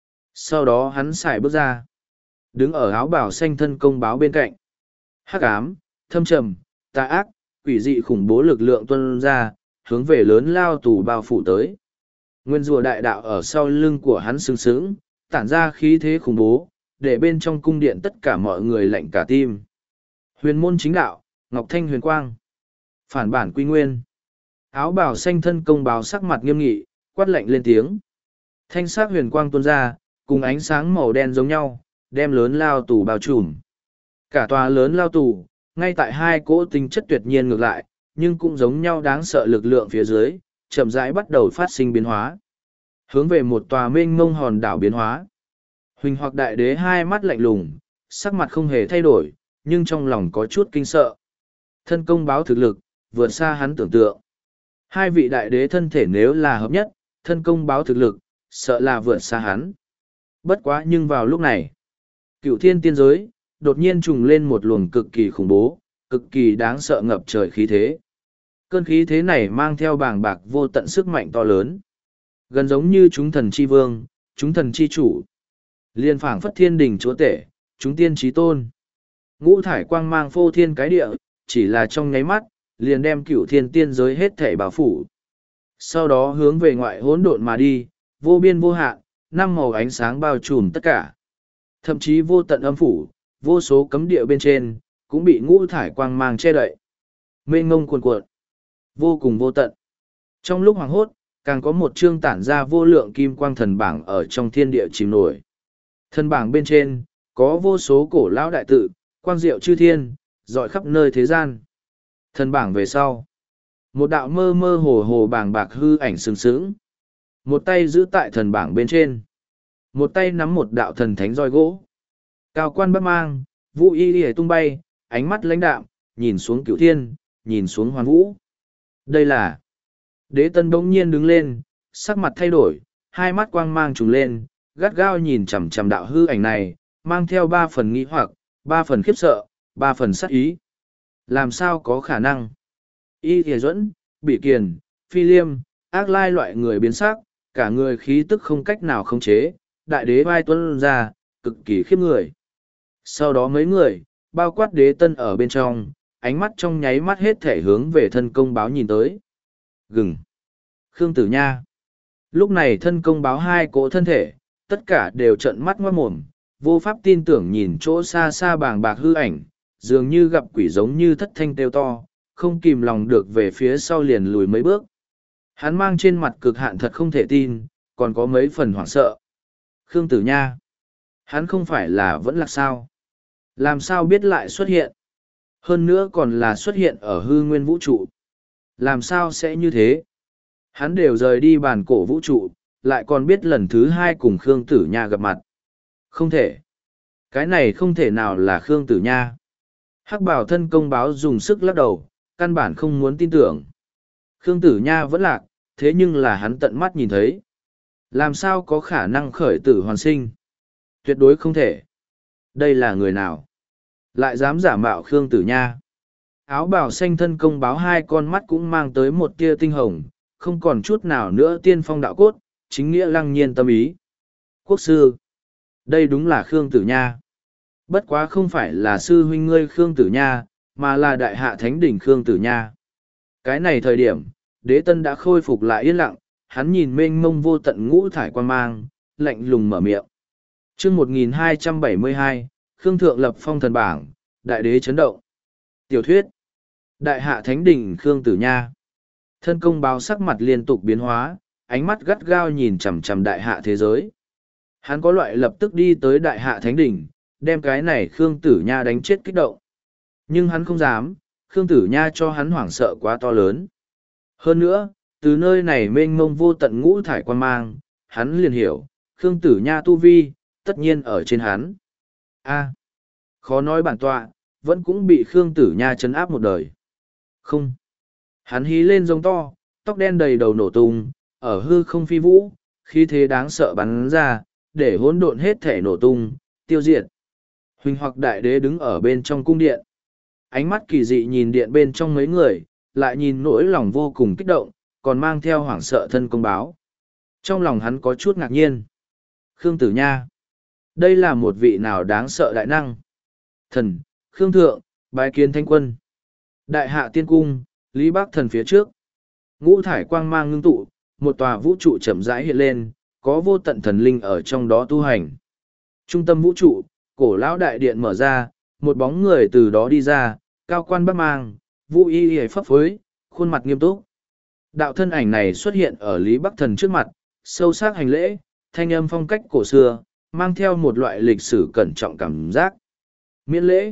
Sau đó hắn xài bước ra, đứng ở áo bảo xanh thân công báo bên cạnh. Hắc ám, thâm trầm, tà ác, quỷ dị khủng bố lực lượng tuôn ra, hướng về lớn lao tù bao phủ tới. Nguyên rùa đại đạo ở sau lưng của hắn sừng sững, tản ra khí thế khủng bố, để bên trong cung điện tất cả mọi người lạnh cả tim. Huyền môn chính đạo, Ngọc Thanh huyền quang. Phản bản quy nguyên. Áo bào xanh thân công báo sắc mặt nghiêm nghị, quát lạnh lên tiếng. Thanh sắc huyền quang tuôn ra, cùng ánh sáng màu đen giống nhau, đem lớn lao tù bao trùm. Cả tòa lớn lao tù, ngay tại hai cỗ tính chất tuyệt nhiên ngược lại, nhưng cũng giống nhau đáng sợ lực lượng phía dưới, chậm rãi bắt đầu phát sinh biến hóa. Hướng về một tòa mênh mông hòn đảo biến hóa. Huỳnh hoặc đại đế hai mắt lạnh lùng, sắc mặt không hề thay đổi, nhưng trong lòng có chút kinh sợ. Thân công báo thực lực, vượt xa hắn tưởng tượng. Hai vị đại đế thân thể nếu là hợp nhất, thân công báo thực lực, sợ là vượt xa hắn. Bất quá nhưng vào lúc này, cựu thiên tiên giới, đột nhiên trùng lên một luồng cực kỳ khủng bố, cực kỳ đáng sợ ngập trời khí thế. Cơn khí thế này mang theo bàng bạc vô tận sức mạnh to lớn. Gần giống như chúng thần chi vương, chúng thần chi chủ. Liên phảng phất thiên đình chúa tể, chúng tiên trí tôn. Ngũ thải quang mang phô thiên cái địa, chỉ là trong nháy mắt, liền đem cửu thiên tiên giới hết thể bao phủ. Sau đó hướng về ngoại hỗn độn mà đi, vô biên vô hạn, năm màu ánh sáng bao trùm tất cả. Thậm chí vô tận âm phủ, vô số cấm địa bên trên, cũng bị ngũ thải quang mang che đậy. Mênh ngông cuồn cuộn, vô cùng vô tận. Trong lúc hoàng hốt, càng có một chương tản ra vô lượng kim quang thần bảng ở trong thiên địa chìm nổi. Thần bảng bên trên, có vô số cổ lão đại tự, quang diệu chư thiên, dọi khắp nơi thế gian. Thần bảng về sau. Một đạo mơ mơ hồ hồ bàng bạc hư ảnh sừng sững. Một tay giữ tại thần bảng bên trên. Một tay nắm một đạo thần thánh roi gỗ. Cao quan bắc mang, vũ y y tung bay, ánh mắt lãnh đạm, nhìn xuống cửu thiên, nhìn xuống hoàn vũ. Đây là... Đế tân bỗng nhiên đứng lên, sắc mặt thay đổi, hai mắt quang mang trùng lên, gắt gao nhìn chằm chằm đạo hư ảnh này, mang theo ba phần nghi hoặc, ba phần khiếp sợ, ba phần sắc ý. Làm sao có khả năng? Y Thìa Duẫn, Bỉ Kiền, Phi Liêm, Ác Lai loại người biến sắc, cả người khí tức không cách nào khống chế, đại đế vai tuân ra, cực kỳ khiếp người. Sau đó mấy người, bao quát đế tân ở bên trong, ánh mắt trong nháy mắt hết thể hướng về thân công báo nhìn tới. Gừng! Khương Tử Nha! Lúc này thân công báo hai cỗ thân thể, tất cả đều trợn mắt ngoát mồm, vô pháp tin tưởng nhìn chỗ xa xa bàng bạc hư ảnh, dường như gặp quỷ giống như thất thanh kêu to, không kìm lòng được về phía sau liền lùi mấy bước. Hắn mang trên mặt cực hạn thật không thể tin, còn có mấy phần hoảng sợ. Khương Tử Nha! Hắn không phải là vẫn là sao? Làm sao biết lại xuất hiện? Hơn nữa còn là xuất hiện ở hư nguyên vũ trụ. Làm sao sẽ như thế? Hắn đều rời đi bàn cổ vũ trụ, lại còn biết lần thứ hai cùng Khương Tử Nha gặp mặt. Không thể. Cái này không thể nào là Khương Tử Nha. Hắc bảo thân công báo dùng sức lắc đầu, căn bản không muốn tin tưởng. Khương Tử Nha vẫn lạc, thế nhưng là hắn tận mắt nhìn thấy. Làm sao có khả năng khởi tử hoàn sinh? Tuyệt đối không thể. Đây là người nào? Lại dám giả mạo Khương Tử Nha. Áo bào xanh thân công báo hai con mắt cũng mang tới một tia tinh hồng, không còn chút nào nữa tiên phong đạo cốt, chính nghĩa lăng nhiên tâm ý. Quốc sư! Đây đúng là Khương Tử Nha. Bất quá không phải là sư huynh ngươi Khương Tử Nha, mà là đại hạ thánh đỉnh Khương Tử Nha. Cái này thời điểm, đế tân đã khôi phục lại yên lặng, hắn nhìn mênh mông vô tận ngũ thải quan mang, lạnh lùng mở miệng. chương một nghìn hai trăm bảy mươi hai, Khương Thượng lập phong thần bảng, đại đế chấn động. Tiểu thuyết. Đại hạ thánh đỉnh Khương Tử Nha. Thân công báo sắc mặt liên tục biến hóa, ánh mắt gắt gao nhìn chằm chằm đại hạ thế giới. Hắn có loại lập tức đi tới đại hạ thánh đỉnh, đem cái này Khương Tử Nha đánh chết kích động. Nhưng hắn không dám, Khương Tử Nha cho hắn hoảng sợ quá to lớn. Hơn nữa, từ nơi này mênh mông vô tận ngũ thải quan mang, hắn liền hiểu, Khương Tử Nha tu vi, tất nhiên ở trên hắn. A, khó nói bản tọa, vẫn cũng bị Khương Tử Nha trấn áp một đời. Không. Hắn hí lên giống to, tóc đen đầy đầu nổ tung, ở hư không phi vũ, khí thế đáng sợ bắn ra, để hỗn độn hết thể nổ tung, tiêu diệt. Huỳnh hoặc đại đế đứng ở bên trong cung điện. Ánh mắt kỳ dị nhìn điện bên trong mấy người, lại nhìn nỗi lòng vô cùng kích động, còn mang theo hoảng sợ thân công báo. Trong lòng hắn có chút ngạc nhiên. Khương Tử Nha. Đây là một vị nào đáng sợ đại năng. Thần, Khương Thượng, bái kiến thánh quân. Đại hạ tiên cung, Lý Bắc Thần phía trước. Ngũ thải quang mang ngưng tụ, một tòa vũ trụ chậm rãi hiện lên, có vô tận thần linh ở trong đó tu hành. Trung tâm vũ trụ, cổ lão đại điện mở ra, một bóng người từ đó đi ra, cao quan bắc mang, vũ y y phấp phới, khuôn mặt nghiêm túc. Đạo thân ảnh này xuất hiện ở Lý Bắc Thần trước mặt, sâu sắc hành lễ, thanh âm phong cách cổ xưa, mang theo một loại lịch sử cẩn trọng cảm giác. Miễn lễ.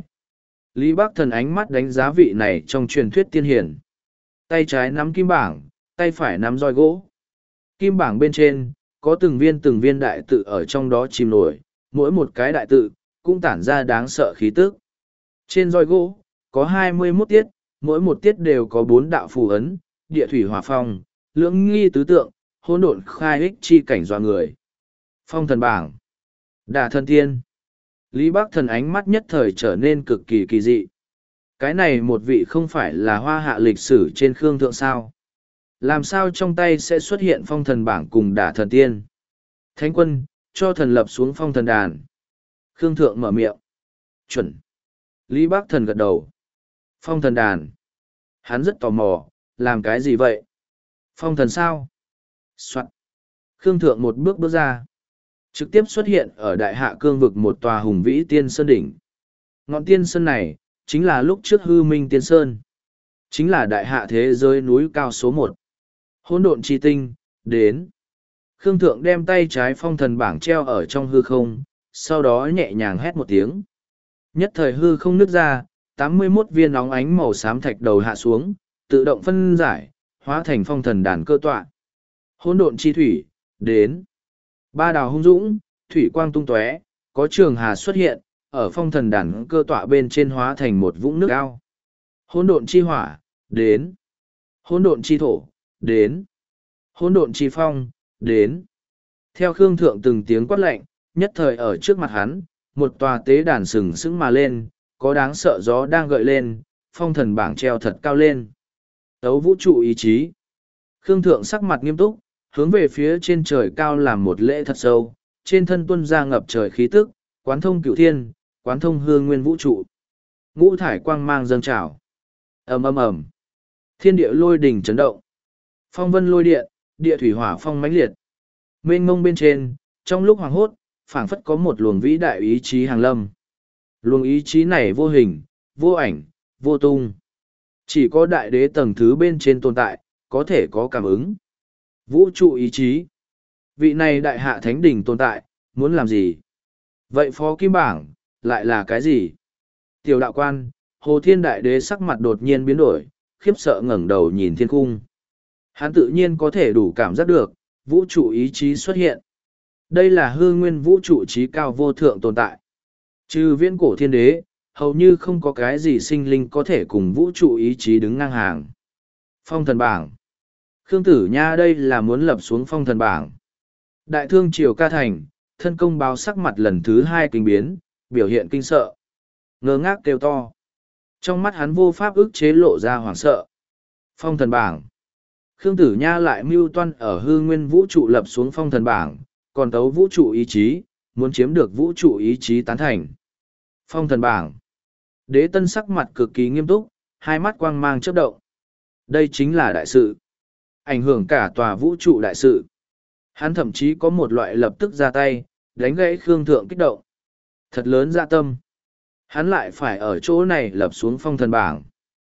Lý Bắc Thần ánh mắt đánh giá vị này trong truyền thuyết tiên hiển. Tay trái nắm kim bảng, tay phải nắm roi gỗ. Kim bảng bên trên, có từng viên từng viên đại tự ở trong đó chìm nổi, mỗi một cái đại tự, cũng tản ra đáng sợ khí tức. Trên roi gỗ, có hai mươi mốt tiết, mỗi một tiết đều có bốn đạo phù ấn, địa thủy hỏa phong, lưỡng nghi tứ tượng, hỗn độn khai ích chi cảnh dọa người. Phong thần bảng. Đả thần tiên. Lý Bắc Thần ánh mắt nhất thời trở nên cực kỳ kỳ dị. Cái này một vị không phải là hoa hạ lịch sử trên Khương Thượng sao? Làm sao trong tay sẽ xuất hiện phong thần bảng cùng đả thần tiên? Thánh quân, cho thần lập xuống phong thần đàn. Khương Thượng mở miệng. Chuẩn. Lý Bắc Thần gật đầu. Phong thần đàn. Hắn rất tò mò, làm cái gì vậy? Phong thần sao? Soạn. Khương Thượng một bước bước ra. Trực tiếp xuất hiện ở đại hạ cương vực một tòa hùng vĩ tiên sơn đỉnh. Ngọn tiên sơn này, chính là lúc trước hư minh tiên sơn. Chính là đại hạ thế giới núi cao số một. Hỗn độn chi tinh, đến. Khương Thượng đem tay trái phong thần bảng treo ở trong hư không, sau đó nhẹ nhàng hét một tiếng. Nhất thời hư không nứt ra, tám mươi mốt viên óng ánh màu xám thạch đầu hạ xuống, tự động phân giải, hóa thành phong thần đàn cơ tọa. Hỗn độn chi thủy, đến. Ba đào hung dũng, thủy quang tung tóe, có trường hà xuất hiện, ở phong thần đàn cơ tọa bên trên hóa thành một vũng nước ao. Hỗn độn chi hỏa, đến. Hỗn độn chi thổ, đến. Hỗn độn chi phong, đến. Theo Khương Thượng từng tiếng quát lệnh, nhất thời ở trước mặt hắn, một tòa tế đàn sừng sững mà lên, có đáng sợ gió đang gợi lên, phong thần bảng treo thật cao lên. Tấu vũ trụ ý chí. Khương Thượng sắc mặt nghiêm túc, hướng về phía trên trời cao làm một lễ thật sâu, trên thân tuân ra ngập trời khí tức, quán thông cửu thiên, quán thông hương nguyên vũ trụ. Ngũ thải quang mang dâng trào. Ầm ầm ầm. Thiên địa lôi đỉnh chấn động. Phong vân lôi điện, địa thủy hỏa phong mãnh liệt. Mênh mông bên trên, trong lúc hoàng hốt, phảng phất có một luồng vĩ đại ý chí hàng lâm. Luồng ý chí này vô hình, vô ảnh, vô tung. Chỉ có đại đế tầng thứ bên trên tồn tại, có thể có cảm ứng. Vũ trụ ý chí. Vị này đại hạ thánh đỉnh tồn tại, muốn làm gì? Vậy phó kim bảng, lại là cái gì? Tiểu đạo quan, Hồ Thiên Đại Đế sắc mặt đột nhiên biến đổi, khiếp sợ ngẩng đầu nhìn thiên cung. Hắn tự nhiên có thể đủ cảm giác được, vũ trụ ý chí xuất hiện. Đây là hư nguyên vũ trụ trí cao vô thượng tồn tại. Trừ viễn cổ thiên đế, hầu như không có cái gì sinh linh có thể cùng vũ trụ ý chí đứng ngang hàng. Phong thần bảng. Khương Tử Nha đây là muốn lập xuống phong thần bảng. Đại thương triều ca thành, thân công báo sắc mặt lần thứ hai kinh biến, biểu hiện kinh sợ. Ngơ ngác kêu to. Trong mắt hắn vô pháp ức chế lộ ra hoảng sợ. Phong thần bảng. Khương Tử Nha lại mưu toan ở hư nguyên vũ trụ lập xuống phong thần bảng, còn tấu vũ trụ ý chí, muốn chiếm được vũ trụ ý chí tán thành. Phong thần bảng. Đế tân sắc mặt cực kỳ nghiêm túc, hai mắt quang mang chớp động. Đây chính là đại sự. Ảnh hưởng cả tòa vũ trụ đại sự. Hắn thậm chí có một loại lập tức ra tay, đánh gãy Khương Thượng kích động. Thật lớn dạ tâm. Hắn lại phải ở chỗ này lập xuống phong thần bảng.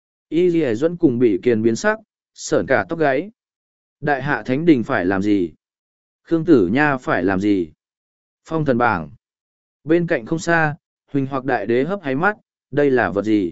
Y Lì Duẫn cùng bị kiền biến sắc, sởn cả tóc gáy. Đại hạ thánh đình phải làm gì? Khương Tử Nha phải làm gì? Phong thần bảng. Bên cạnh không xa, Huỳnh hoặc đại đế hấp háy mắt, đây là vật gì?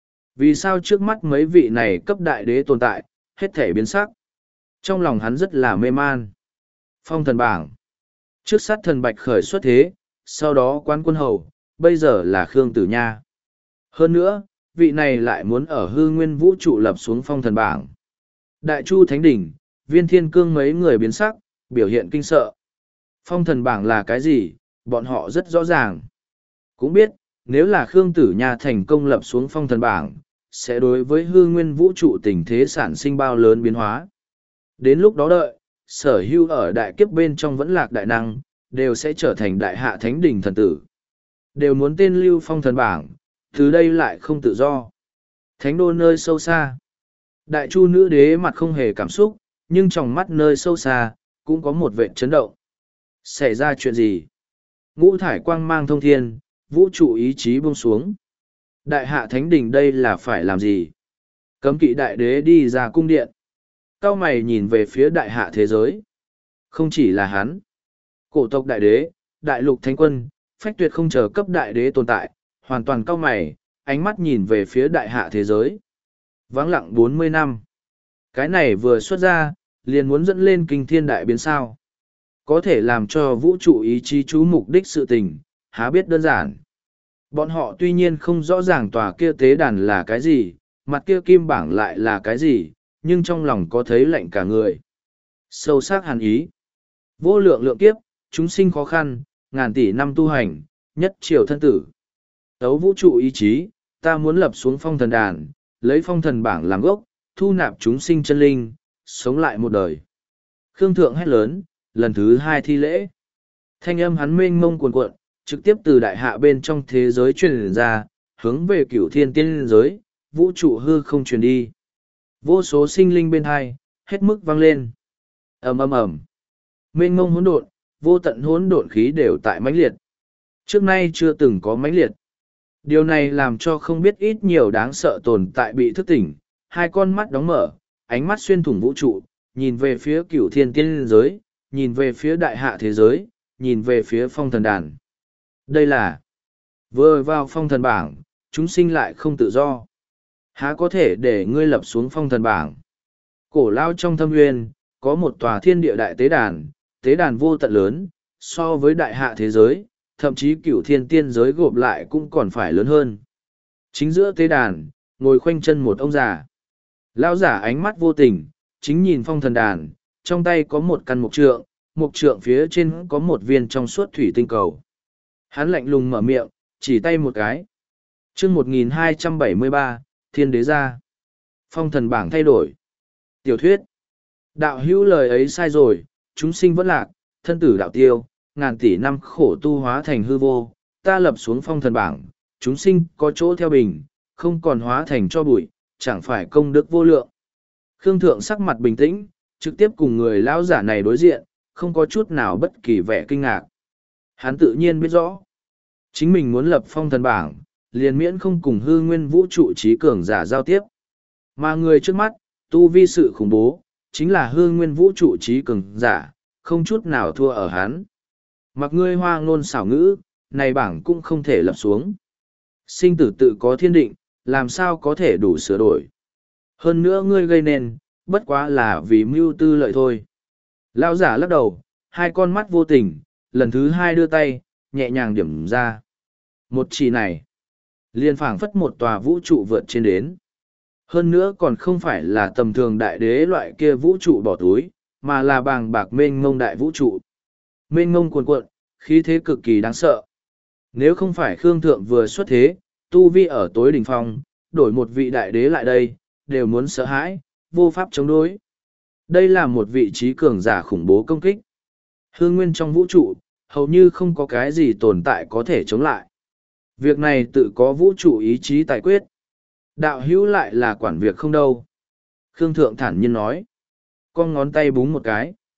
Vì sao trước mắt mấy vị này cấp đại đế tồn tại, hết thể biến sắc? Trong lòng hắn rất là mê man. Phong thần bảng. Trước sát thần bạch khởi xuất thế, sau đó quan quân hầu, bây giờ là Khương Tử Nha. Hơn nữa, vị này lại muốn ở hư nguyên vũ trụ lập xuống phong thần bảng. Đại Chu Thánh Đỉnh, Viên Thiên Cương mấy người biến sắc, biểu hiện kinh sợ. Phong thần bảng là cái gì, bọn họ rất rõ ràng. Cũng biết, nếu là Khương Tử Nha thành công lập xuống phong thần bảng, sẽ đối với hư nguyên vũ trụ tình thế sản sinh bao lớn biến hóa. Đến lúc đó đợi, sở hữu ở đại kiếp bên trong vẫn lạc đại năng, đều sẽ trở thành đại hạ thánh đỉnh thần tử. Đều muốn tên lưu phong thần bảng, từ đây lại không tự do. Thánh đô nơi sâu xa. Đại Chu nữ đế mặt không hề cảm xúc, nhưng trong mắt nơi sâu xa, cũng có một vệ chấn động. Xảy ra chuyện gì? Ngũ thải quang mang thông thiên, vũ trụ ý chí buông xuống. Đại hạ thánh đình đây là phải làm gì? Cấm kỵ đại đế đi ra cung điện. Cao mày nhìn về phía đại hạ thế giới. Không chỉ là hắn. Cổ tộc đại đế, đại lục thánh quân, phách tuyệt không chờ cấp đại đế tồn tại, hoàn toàn cao mày, ánh mắt nhìn về phía đại hạ thế giới. Vắng lặng bốn mươi năm. Cái này vừa xuất ra, liền muốn dẫn lên kinh thiên đại biến sao. Có thể làm cho vũ trụ ý chí chú mục đích sự tình, há biết đơn giản. Bọn họ tuy nhiên không rõ ràng tòa kia tế đàn là cái gì, mặt kia kim bảng lại là cái gì, nhưng trong lòng có thấy lạnh cả người. Sâu sắc hàn ý. Vô lượng lượng kiếp, chúng sinh khó khăn, ngàn tỷ năm tu hành, nhất triều thân tử. Tấu vũ trụ ý chí, ta muốn lập xuống phong thần đàn, lấy phong thần bảng làm gốc, thu nạp chúng sinh chân linh, sống lại một đời. Khương Thượng hét lớn, lần thứ hai thi lễ. Thanh âm hắn mênh mông cuồn cuộn, trực tiếp từ đại hạ bên trong thế giới truyền ra, hướng về cửu thiên tiên giới, vũ trụ hư không truyền đi. Vô số sinh linh bên hai, hết mức vang lên. ầm ầm ầm, mênh mông hỗn độn, vô tận hỗn độn khí đều tại mãnh liệt. Trước nay chưa từng có mãnh liệt. Điều này làm cho không biết ít nhiều đáng sợ tồn tại bị thức tỉnh, hai con mắt đóng mở, ánh mắt xuyên thủng vũ trụ, nhìn về phía cửu thiên tiên giới, nhìn về phía đại hạ thế giới, nhìn về phía phong thần đàn. Đây là vừa vào phong thần bảng, chúng sinh lại không tự do. Há có thể để ngươi lập xuống phong thần bảng. Cổ lao trong thâm nguyên, có một tòa thiên địa đại tế đàn, tế đàn vô tận lớn, so với đại hạ thế giới, thậm chí cửu thiên tiên giới gộp lại cũng còn phải lớn hơn. Chính giữa tế đàn, ngồi khoanh chân một ông già. Lão giả ánh mắt vô tình, chính nhìn phong thần đàn, trong tay có một căn mục trượng, mục trượng phía trên có một viên trong suốt thủy tinh cầu. Hắn lạnh lùng mở miệng, chỉ tay một cái. chương một nghìn hai trăm bảy mươi ba, Thiên Đế Gia. Phong thần bảng thay đổi. Tiểu thuyết. Đạo hữu lời ấy sai rồi, chúng sinh vẫn lạc, thân tử đạo tiêu, ngàn tỷ năm khổ tu hóa thành hư vô, ta lập xuống phong thần bảng, chúng sinh có chỗ theo bình, không còn hóa thành cho bụi, chẳng phải công đức vô lượng. Khương Thượng sắc mặt bình tĩnh, trực tiếp cùng người lão giả này đối diện, không có chút nào bất kỳ vẻ kinh ngạc. Hắn tự nhiên biết rõ, chính mình muốn lập phong thần bảng, liền miễn không cùng hư nguyên vũ trụ trí cường giả giao tiếp. Mà người trước mắt, tu vi sự khủng bố, chính là hư nguyên vũ trụ trí cường giả, không chút nào thua ở hắn. Mặc ngươi hoa ngôn xảo ngữ, này bảng cũng không thể lập xuống. Sinh tử tự có thiên định, làm sao có thể đủ sửa đổi. Hơn nữa ngươi gây nên, bất quá là vì mưu tư lợi thôi. Lão giả lắc đầu, hai con mắt vô tình, lần thứ hai đưa tay, nhẹ nhàng điểm ra. Một chỉ này, liền phảng phất một tòa vũ trụ vượt trên đến. Hơn nữa còn không phải là tầm thường đại đế loại kia vũ trụ bỏ túi, mà là bàng bạc mênh mông đại vũ trụ. Mênh mông cuồn cuộn, khí thế cực kỳ đáng sợ. Nếu không phải Khương Thượng vừa xuất thế, tu vi ở tối đỉnh phong, đổi một vị đại đế lại đây, đều muốn sợ hãi, vô pháp chống đối. Đây là một vị trí cường giả khủng bố công kích. Hương nguyên trong vũ trụ, hầu như không có cái gì tồn tại có thể chống lại. Việc này tự có vũ trụ ý chí tài quyết. Đạo hữu lại là quản việc không đâu. Khương Thượng thản nhiên nói. Con ngón tay búng một cái.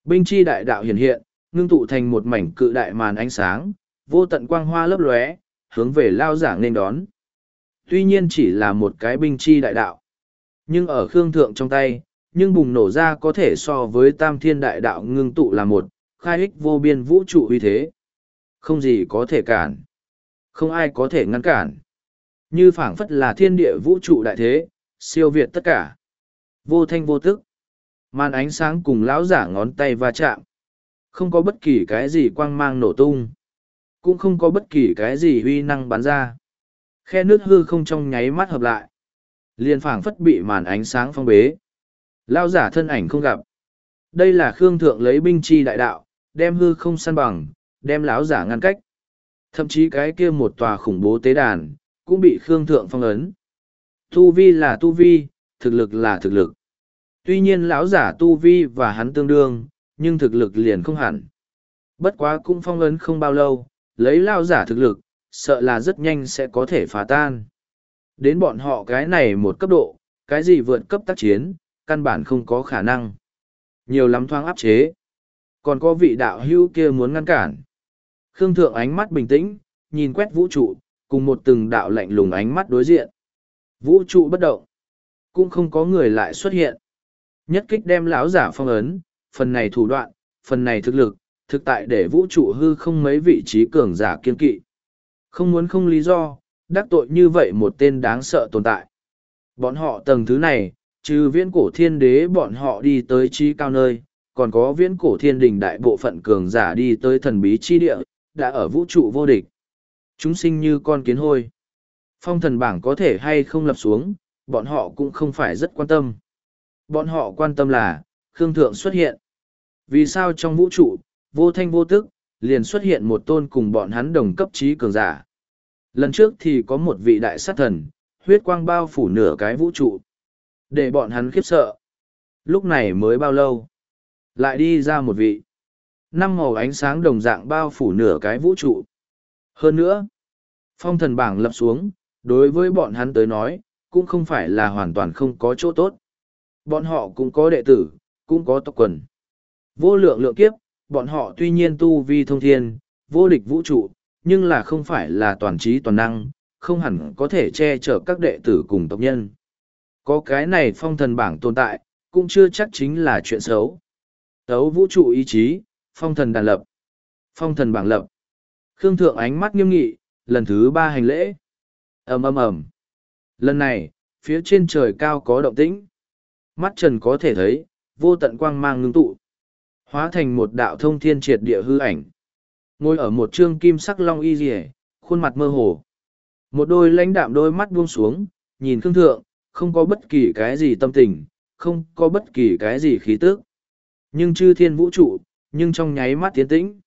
Binh chi đại đạo hiện hiện, ngưng tụ thành một mảnh cự đại màn ánh sáng, vô tận quang hoa lấp lóe, hướng về lao giả nên đón. Tuy nhiên chỉ là một cái binh chi đại đạo, nhưng ở Khương Thượng trong tay, nhưng bùng nổ ra có thể so với tam thiên đại đạo ngưng tụ là một, khai ích vô biên vũ trụ uy thế. Không gì có thể cản, không ai có thể ngăn cản. Như phảng phất là thiên địa vũ trụ đại thế, siêu việt tất cả. Vô thanh vô tức, màn ánh sáng cùng lão giả ngón tay va chạm. Không có bất kỳ cái gì quang mang nổ tung, cũng không có bất kỳ cái gì huy năng bắn ra. Khe nước hư không trong nháy mắt hợp lại, liền phảng phất bị màn ánh sáng phong bế. Lão giả thân ảnh không gặp. Đây là Khương Thượng lấy binh chi đại đạo, đem hư không săn bằng, đem lão giả ngăn cách. Thậm chí cái kia một tòa khủng bố tế đàn, cũng bị Khương Thượng phong ấn. Tu vi là tu vi, thực lực là thực lực. Tuy nhiên lão giả tu vi và hắn tương đương, nhưng thực lực liền không hẳn. Bất quá cũng phong ấn không bao lâu, lấy lão giả thực lực, sợ là rất nhanh sẽ có thể phá tan. Đến bọn họ cái này một cấp độ, cái gì vượt cấp tác chiến, căn bản không có khả năng. Nhiều lắm thoáng áp chế. Còn có vị đạo hữu kia muốn ngăn cản. Khương Thượng ánh mắt bình tĩnh, nhìn quét vũ trụ, cùng một từng đạo lạnh lùng ánh mắt đối diện. Vũ trụ bất động, cũng không có người lại xuất hiện. Nhất kích đem lão giả phong ấn, phần này thủ đoạn, phần này thực lực, thực tại để vũ trụ hư không mấy vị trí cường giả kiên kỵ. Không muốn không lý do, đắc tội như vậy một tên đáng sợ tồn tại. Bọn họ tầng thứ này, trừ viễn cổ thiên đế bọn họ đi tới trí cao nơi, còn có viễn cổ thiên đình đại bộ phận cường giả đi tới thần bí chi địa, đã ở vũ trụ vô địch. Chúng sinh như con kiến hôi. Phong thần bảng có thể hay không lập xuống, bọn họ cũng không phải rất quan tâm. Bọn họ quan tâm là, Khương Thượng xuất hiện. Vì sao trong vũ trụ, vô thanh vô tức, liền xuất hiện một tôn cùng bọn hắn đồng cấp trí cường giả. Lần trước thì có một vị đại sát thần, huyết quang bao phủ nửa cái vũ trụ. Để bọn hắn khiếp sợ. Lúc này mới bao lâu? Lại đi ra một vị. Năm màu ánh sáng đồng dạng bao phủ nửa cái vũ trụ. Hơn nữa, phong thần bảng lập xuống, đối với bọn hắn tới nói, cũng không phải là hoàn toàn không có chỗ tốt. Bọn họ cũng có đệ tử, cũng có tộc quần. Vô lượng lượng kiếp, bọn họ tuy nhiên tu vi thông thiên, vô địch vũ trụ, nhưng là không phải là toàn trí toàn năng, không hẳn có thể che chở các đệ tử cùng tộc nhân. Có cái này phong thần bảng tồn tại, cũng chưa chắc chính là chuyện xấu. Tấu vũ trụ ý chí, phong thần đàn lập. Phong thần bảng lập. Khương Thượng ánh mắt nghiêm nghị, lần thứ ba hành lễ. ầm ầm ầm. Lần này, phía trên trời cao có động tĩnh. Mắt trần có thể thấy, vô tận quang mang ngưng tụ. Hóa thành một đạo thông thiên triệt địa hư ảnh. Ngồi ở một trương kim sắc long y rìa, khuôn mặt mơ hồ. Một đôi lãnh đạm đôi mắt buông xuống, nhìn Khương Thượng, không có bất kỳ cái gì tâm tình, không có bất kỳ cái gì khí tức. Nhưng chư thiên vũ trụ, nhưng trong nháy mắt tiến tĩnh.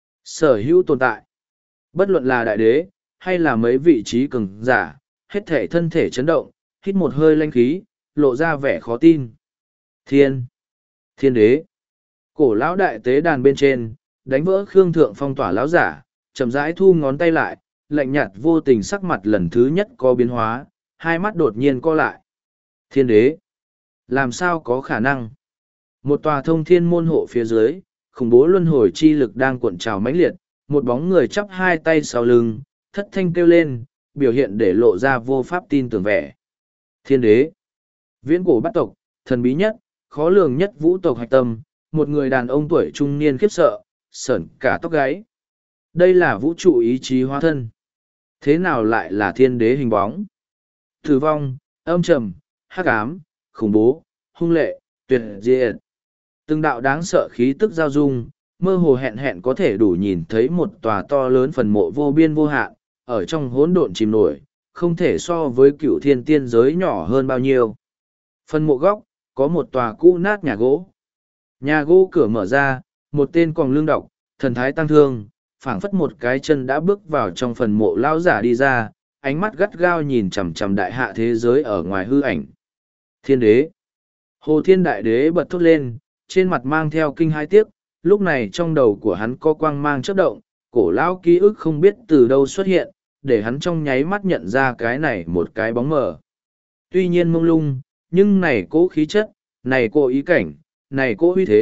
Sở hữu tồn tại. Bất luận là đại đế, hay là mấy vị trí cường giả, hết thể thân thể chấn động, hít một hơi lanh khí, lộ ra vẻ khó tin. Thiên. Thiên đế. Cổ lão đại tế đàn bên trên, đánh vỡ Khương Thượng phong tỏa lão giả, chậm rãi thu ngón tay lại, lạnh nhạt vô tình sắc mặt lần thứ nhất có biến hóa, hai mắt đột nhiên co lại. Thiên đế. Làm sao có khả năng? Một tòa thông thiên môn hộ phía dưới, khủng bố luân hồi chi lực đang cuộn trào mãnh liệt, một bóng người chắp hai tay sau lưng, thất thanh kêu lên, biểu hiện để lộ ra vô pháp tin tưởng vẻ. Thiên đế. Viễn cổ bát tộc, thần bí nhất, khó lường nhất vũ tộc hạch tâm, một người đàn ông tuổi trung niên khiếp sợ, sởn cả tóc gáy. Đây là vũ trụ ý chí hóa thân. Thế nào lại là thiên đế hình bóng? Tử vong, âm trầm, hắc ám, khủng bố, hung lệ, tuyệt diệt. Từng đạo đáng sợ khí tức giao dung, mơ hồ hẹn hẹn có thể đủ nhìn thấy một tòa to lớn phần mộ vô biên vô hạn, ở trong hỗn độn chìm nổi, không thể so với cựu thiên tiên giới nhỏ hơn bao nhiêu. Phần mộ góc, có một tòa cũ nát nhà gỗ. Nhà gỗ cửa mở ra, một tên còn lương đọc, thần thái tăng thương, phảng phất một cái chân đã bước vào trong phần mộ lao giả đi ra, ánh mắt gắt gao nhìn chằm chằm đại hạ thế giới ở ngoài hư ảnh. Thiên đế. Hồ Thiên Đại Đế bật thốt lên, trên mặt mang theo kinh hai tiếc, lúc này trong đầu của hắn có quang mang chớp động, cổ lão ký ức không biết từ đâu xuất hiện, để hắn trong nháy mắt nhận ra cái này một cái bóng mờ. Tuy nhiên mông lung, nhưng này cố khí chất, này cố ý cảnh, này cố uy thế,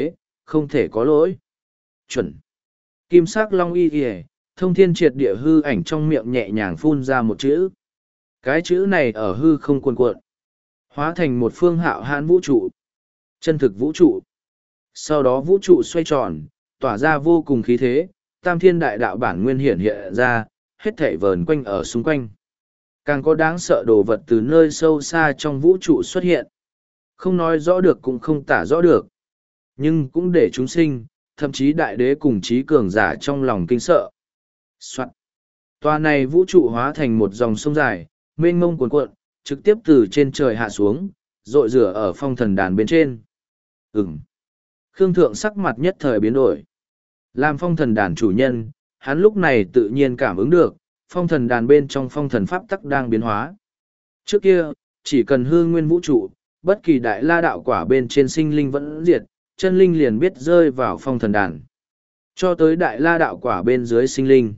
không thể có lỗi. Chuẩn. Kim sắc long y kìa, thông thiên triệt địa hư ảnh trong miệng nhẹ nhàng phun ra một chữ. Cái chữ này ở hư không cuồn cuộn, hóa thành một phương hạo hãn vũ trụ. Chân thực vũ trụ. Sau đó vũ trụ xoay tròn, tỏa ra vô cùng khí thế, tam thiên đại đạo bản nguyên hiển hiện ra, hết thảy vờn quanh ở xung quanh. Càng có đáng sợ đồ vật từ nơi sâu xa trong vũ trụ xuất hiện. Không nói rõ được cũng không tả rõ được. Nhưng cũng để chúng sinh, thậm chí đại đế cùng trí cường giả trong lòng kinh sợ. Soạn. Tòa này vũ trụ hóa thành một dòng sông dài, mênh mông cuồn cuộn, trực tiếp từ trên trời hạ xuống, rội rửa ở phong thần đàn bên trên. Ừm. Khương Thượng sắc mặt nhất thời biến đổi. Làm phong thần đàn chủ nhân, hắn lúc này tự nhiên cảm ứng được, phong thần đàn bên trong phong thần pháp tắc đang biến hóa. Trước kia, chỉ cần hư nguyên vũ trụ, bất kỳ đại la đạo quả bên trên sinh linh vẫn diệt, chân linh liền biết rơi vào phong thần đàn. Cho tới đại la đạo quả bên dưới sinh linh.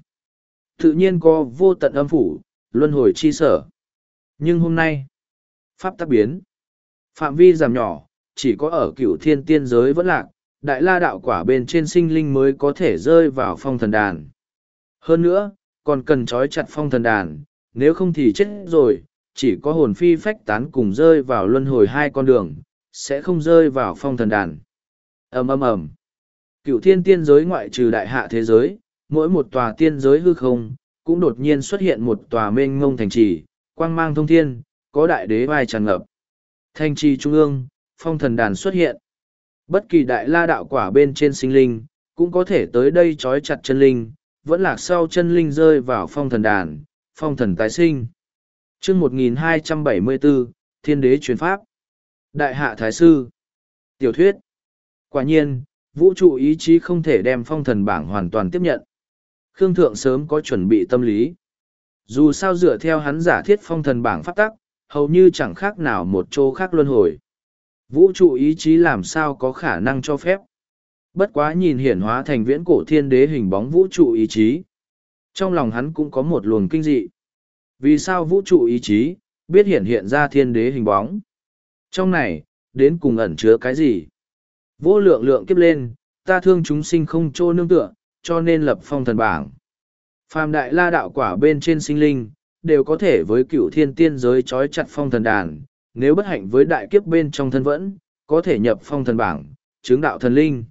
Tự nhiên có vô tận âm phủ, luân hồi chi sở. Nhưng hôm nay, pháp tắc biến. Phạm vi giảm nhỏ, chỉ có ở cửu thiên tiên giới vẫn lạc, đại la đạo quả bên trên sinh linh mới có thể rơi vào phong thần đàn. Hơn nữa, còn cần trói chặt phong thần đàn, nếu không thì chết rồi, chỉ có hồn phi phách tán cùng rơi vào luân hồi hai con đường, sẽ không rơi vào phong thần đàn. Ầm ầm ầm. Cửu thiên tiên giới ngoại trừ đại hạ thế giới, mỗi một tòa tiên giới hư không, cũng đột nhiên xuất hiện một tòa mênh ngông thành trì, quang mang thông thiên, có đại đế vai tràn ngập. Thành trì trung ương, phong thần đàn xuất hiện. Bất kỳ đại la đạo quả bên trên sinh linh, cũng có thể tới đây trói chặt chân linh, vẫn lạc sau chân linh rơi vào phong thần đàn, phong thần tái sinh. chương một nghìn hai trăm bảy mươi bốn, Thiên đế truyền pháp. Đại hạ Thái Sư. Tiểu thuyết. Quả nhiên, vũ trụ ý chí không thể đem phong thần bảng hoàn toàn tiếp nhận. Khương Thượng sớm có chuẩn bị tâm lý. Dù sao dựa theo hắn giả thiết phong thần bảng pháp tắc, hầu như chẳng khác nào một chỗ khác luân hồi. Vũ trụ ý chí làm sao có khả năng cho phép. Bất quá nhìn hiển hóa thành viễn cổ thiên đế hình bóng vũ trụ ý chí. Trong lòng hắn cũng có một luồng kinh dị. Vì sao vũ trụ ý chí, biết hiển hiện ra thiên đế hình bóng? Trong này, đến cùng ẩn chứa cái gì? Vô lượng lượng kiếp lên, ta thương chúng sinh không trô nương tựa, cho nên lập phong thần bảng. Phàm đại la đạo quả bên trên sinh linh, đều có thể với cựu thiên tiên giới trói chặt phong thần đàn, nếu bất hạnh với đại kiếp bên trong thân vẫn, có thể nhập phong thần bảng, chứng đạo thần linh.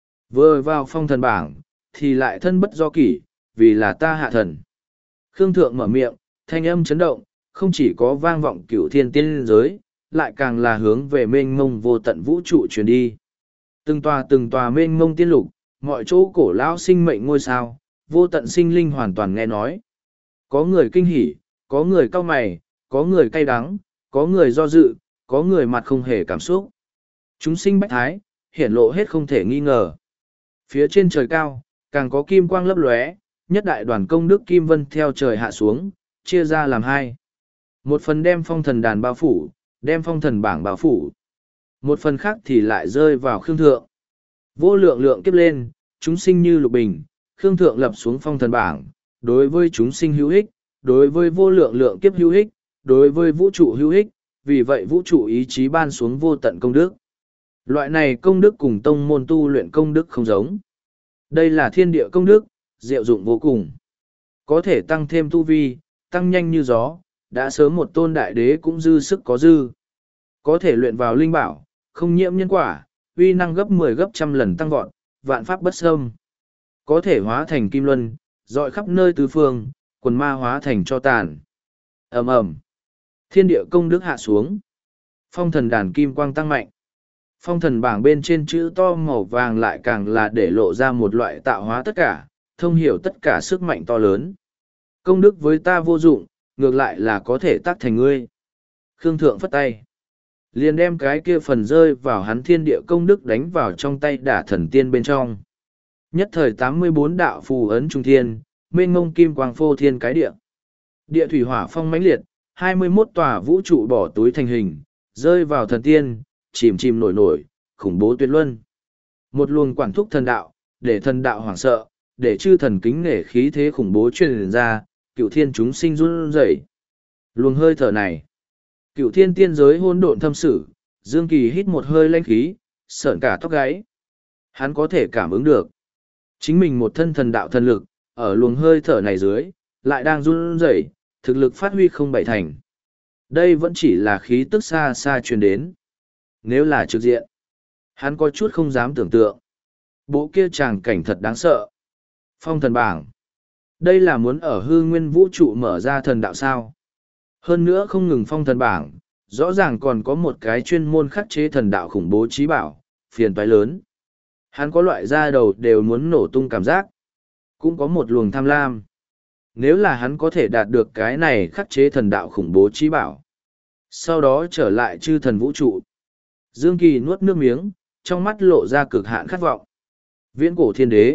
Vừa vào phong thần bảng, thì lại thân bất do kỷ, vì là ta hạ thần. Khương Thượng mở miệng, thanh âm chấn động, không chỉ có vang vọng cựu thiên tiên giới, lại càng là hướng về mênh mông vô tận vũ trụ truyền đi. Từng tòa từng tòa mênh mông tiên lục, mọi chỗ cổ lão sinh mệnh ngôi sao, vô tận sinh linh hoàn toàn nghe nói. Có người kinh hỉ, có người cau mày, có người cay đắng, có người do dự, có người mặt không hề cảm xúc. Chúng sinh bách thái, hiển lộ hết không thể nghi ngờ. Phía trên trời cao, càng có kim quang lấp lóe, nhất đại đoàn công đức kim vân theo trời hạ xuống, chia ra làm hai. Một phần đem phong thần đàn bao phủ, đem phong thần bảng bao phủ. Một phần khác thì lại rơi vào Khương Thượng. Vô lượng lượng kiếp lên, chúng sinh như lục bình, Khương Thượng lập xuống phong thần bảng, đối với chúng sinh hữu ích, đối với vô lượng lượng kiếp hữu ích, đối với vũ trụ hữu ích, vì vậy vũ trụ ý chí ban xuống vô tận công đức. Loại này công đức cùng tông môn tu luyện công đức không giống. Đây là thiên địa công đức, diệu dụng vô cùng. Có thể tăng thêm tu vi, tăng nhanh như gió, đã sớm một tôn đại đế cũng dư sức có dư. Có thể luyện vào linh bảo, không nhiễm nhân quả, uy năng gấp mười gấp trăm lần tăng vọt, vạn pháp bất xâm. Có thể hóa thành kim luân, dọi khắp nơi tứ phương, quần ma hóa thành cho tàn. Ầm ầm. Thiên địa công đức hạ xuống. Phong thần đàn kim quang tăng mạnh. Phong thần bảng bên trên chữ to màu vàng lại càng là để lộ ra một loại tạo hóa tất cả, thông hiểu tất cả sức mạnh to lớn. Công đức với ta vô dụng, ngược lại là có thể tác thành ngươi. Khương Thượng phất tay. Liền đem cái kia phần rơi vào hắn thiên địa công đức đánh vào trong tay đả thần tiên bên trong. Nhất thời tám mươi bốn đạo phù ấn trung thiên, mênh mông kim quang phô thiên cái địa. Địa thủy hỏa phong mãnh liệt, hai mươi mốt tòa vũ trụ bỏ túi thành hình, rơi vào thần tiên, chìm chìm nổi nổi, khủng bố tuyệt luân. Một luồng quản thúc thần đạo, để thần đạo hoảng sợ, để chư thần kính nể khí thế khủng bố truyền ra, cựu thiên chúng sinh run rẩy. Luồng hơi thở này, cựu thiên tiên giới hôn độn thâm sử, Dương Kỳ hít một hơi lanh khí, sởn cả tóc gáy. Hắn có thể cảm ứng được. Chính mình một thân thần đạo thần lực, ở luồng hơi thở này dưới, lại đang run rẩy, thực lực phát huy không bảy thành. Đây vẫn chỉ là khí tức xa xa truyền đến. Nếu là trực diện, hắn có chút không dám tưởng tượng. Bộ kia tràng cảnh thật đáng sợ. Phong thần bảng. Đây là muốn ở hư nguyên vũ trụ mở ra thần đạo sao. Hơn nữa không ngừng phong thần bảng, rõ ràng còn có một cái chuyên môn khắc chế thần đạo khủng bố trí bảo, phiền toái lớn. Hắn có loại da đầu đều muốn nổ tung cảm giác. Cũng có một luồng tham lam. Nếu là hắn có thể đạt được cái này khắc chế thần đạo khủng bố trí bảo. Sau đó trở lại chư thần vũ trụ. Dương Kỳ nuốt nước miếng, trong mắt lộ ra cực hạn khát vọng. Viễn cổ thiên đế.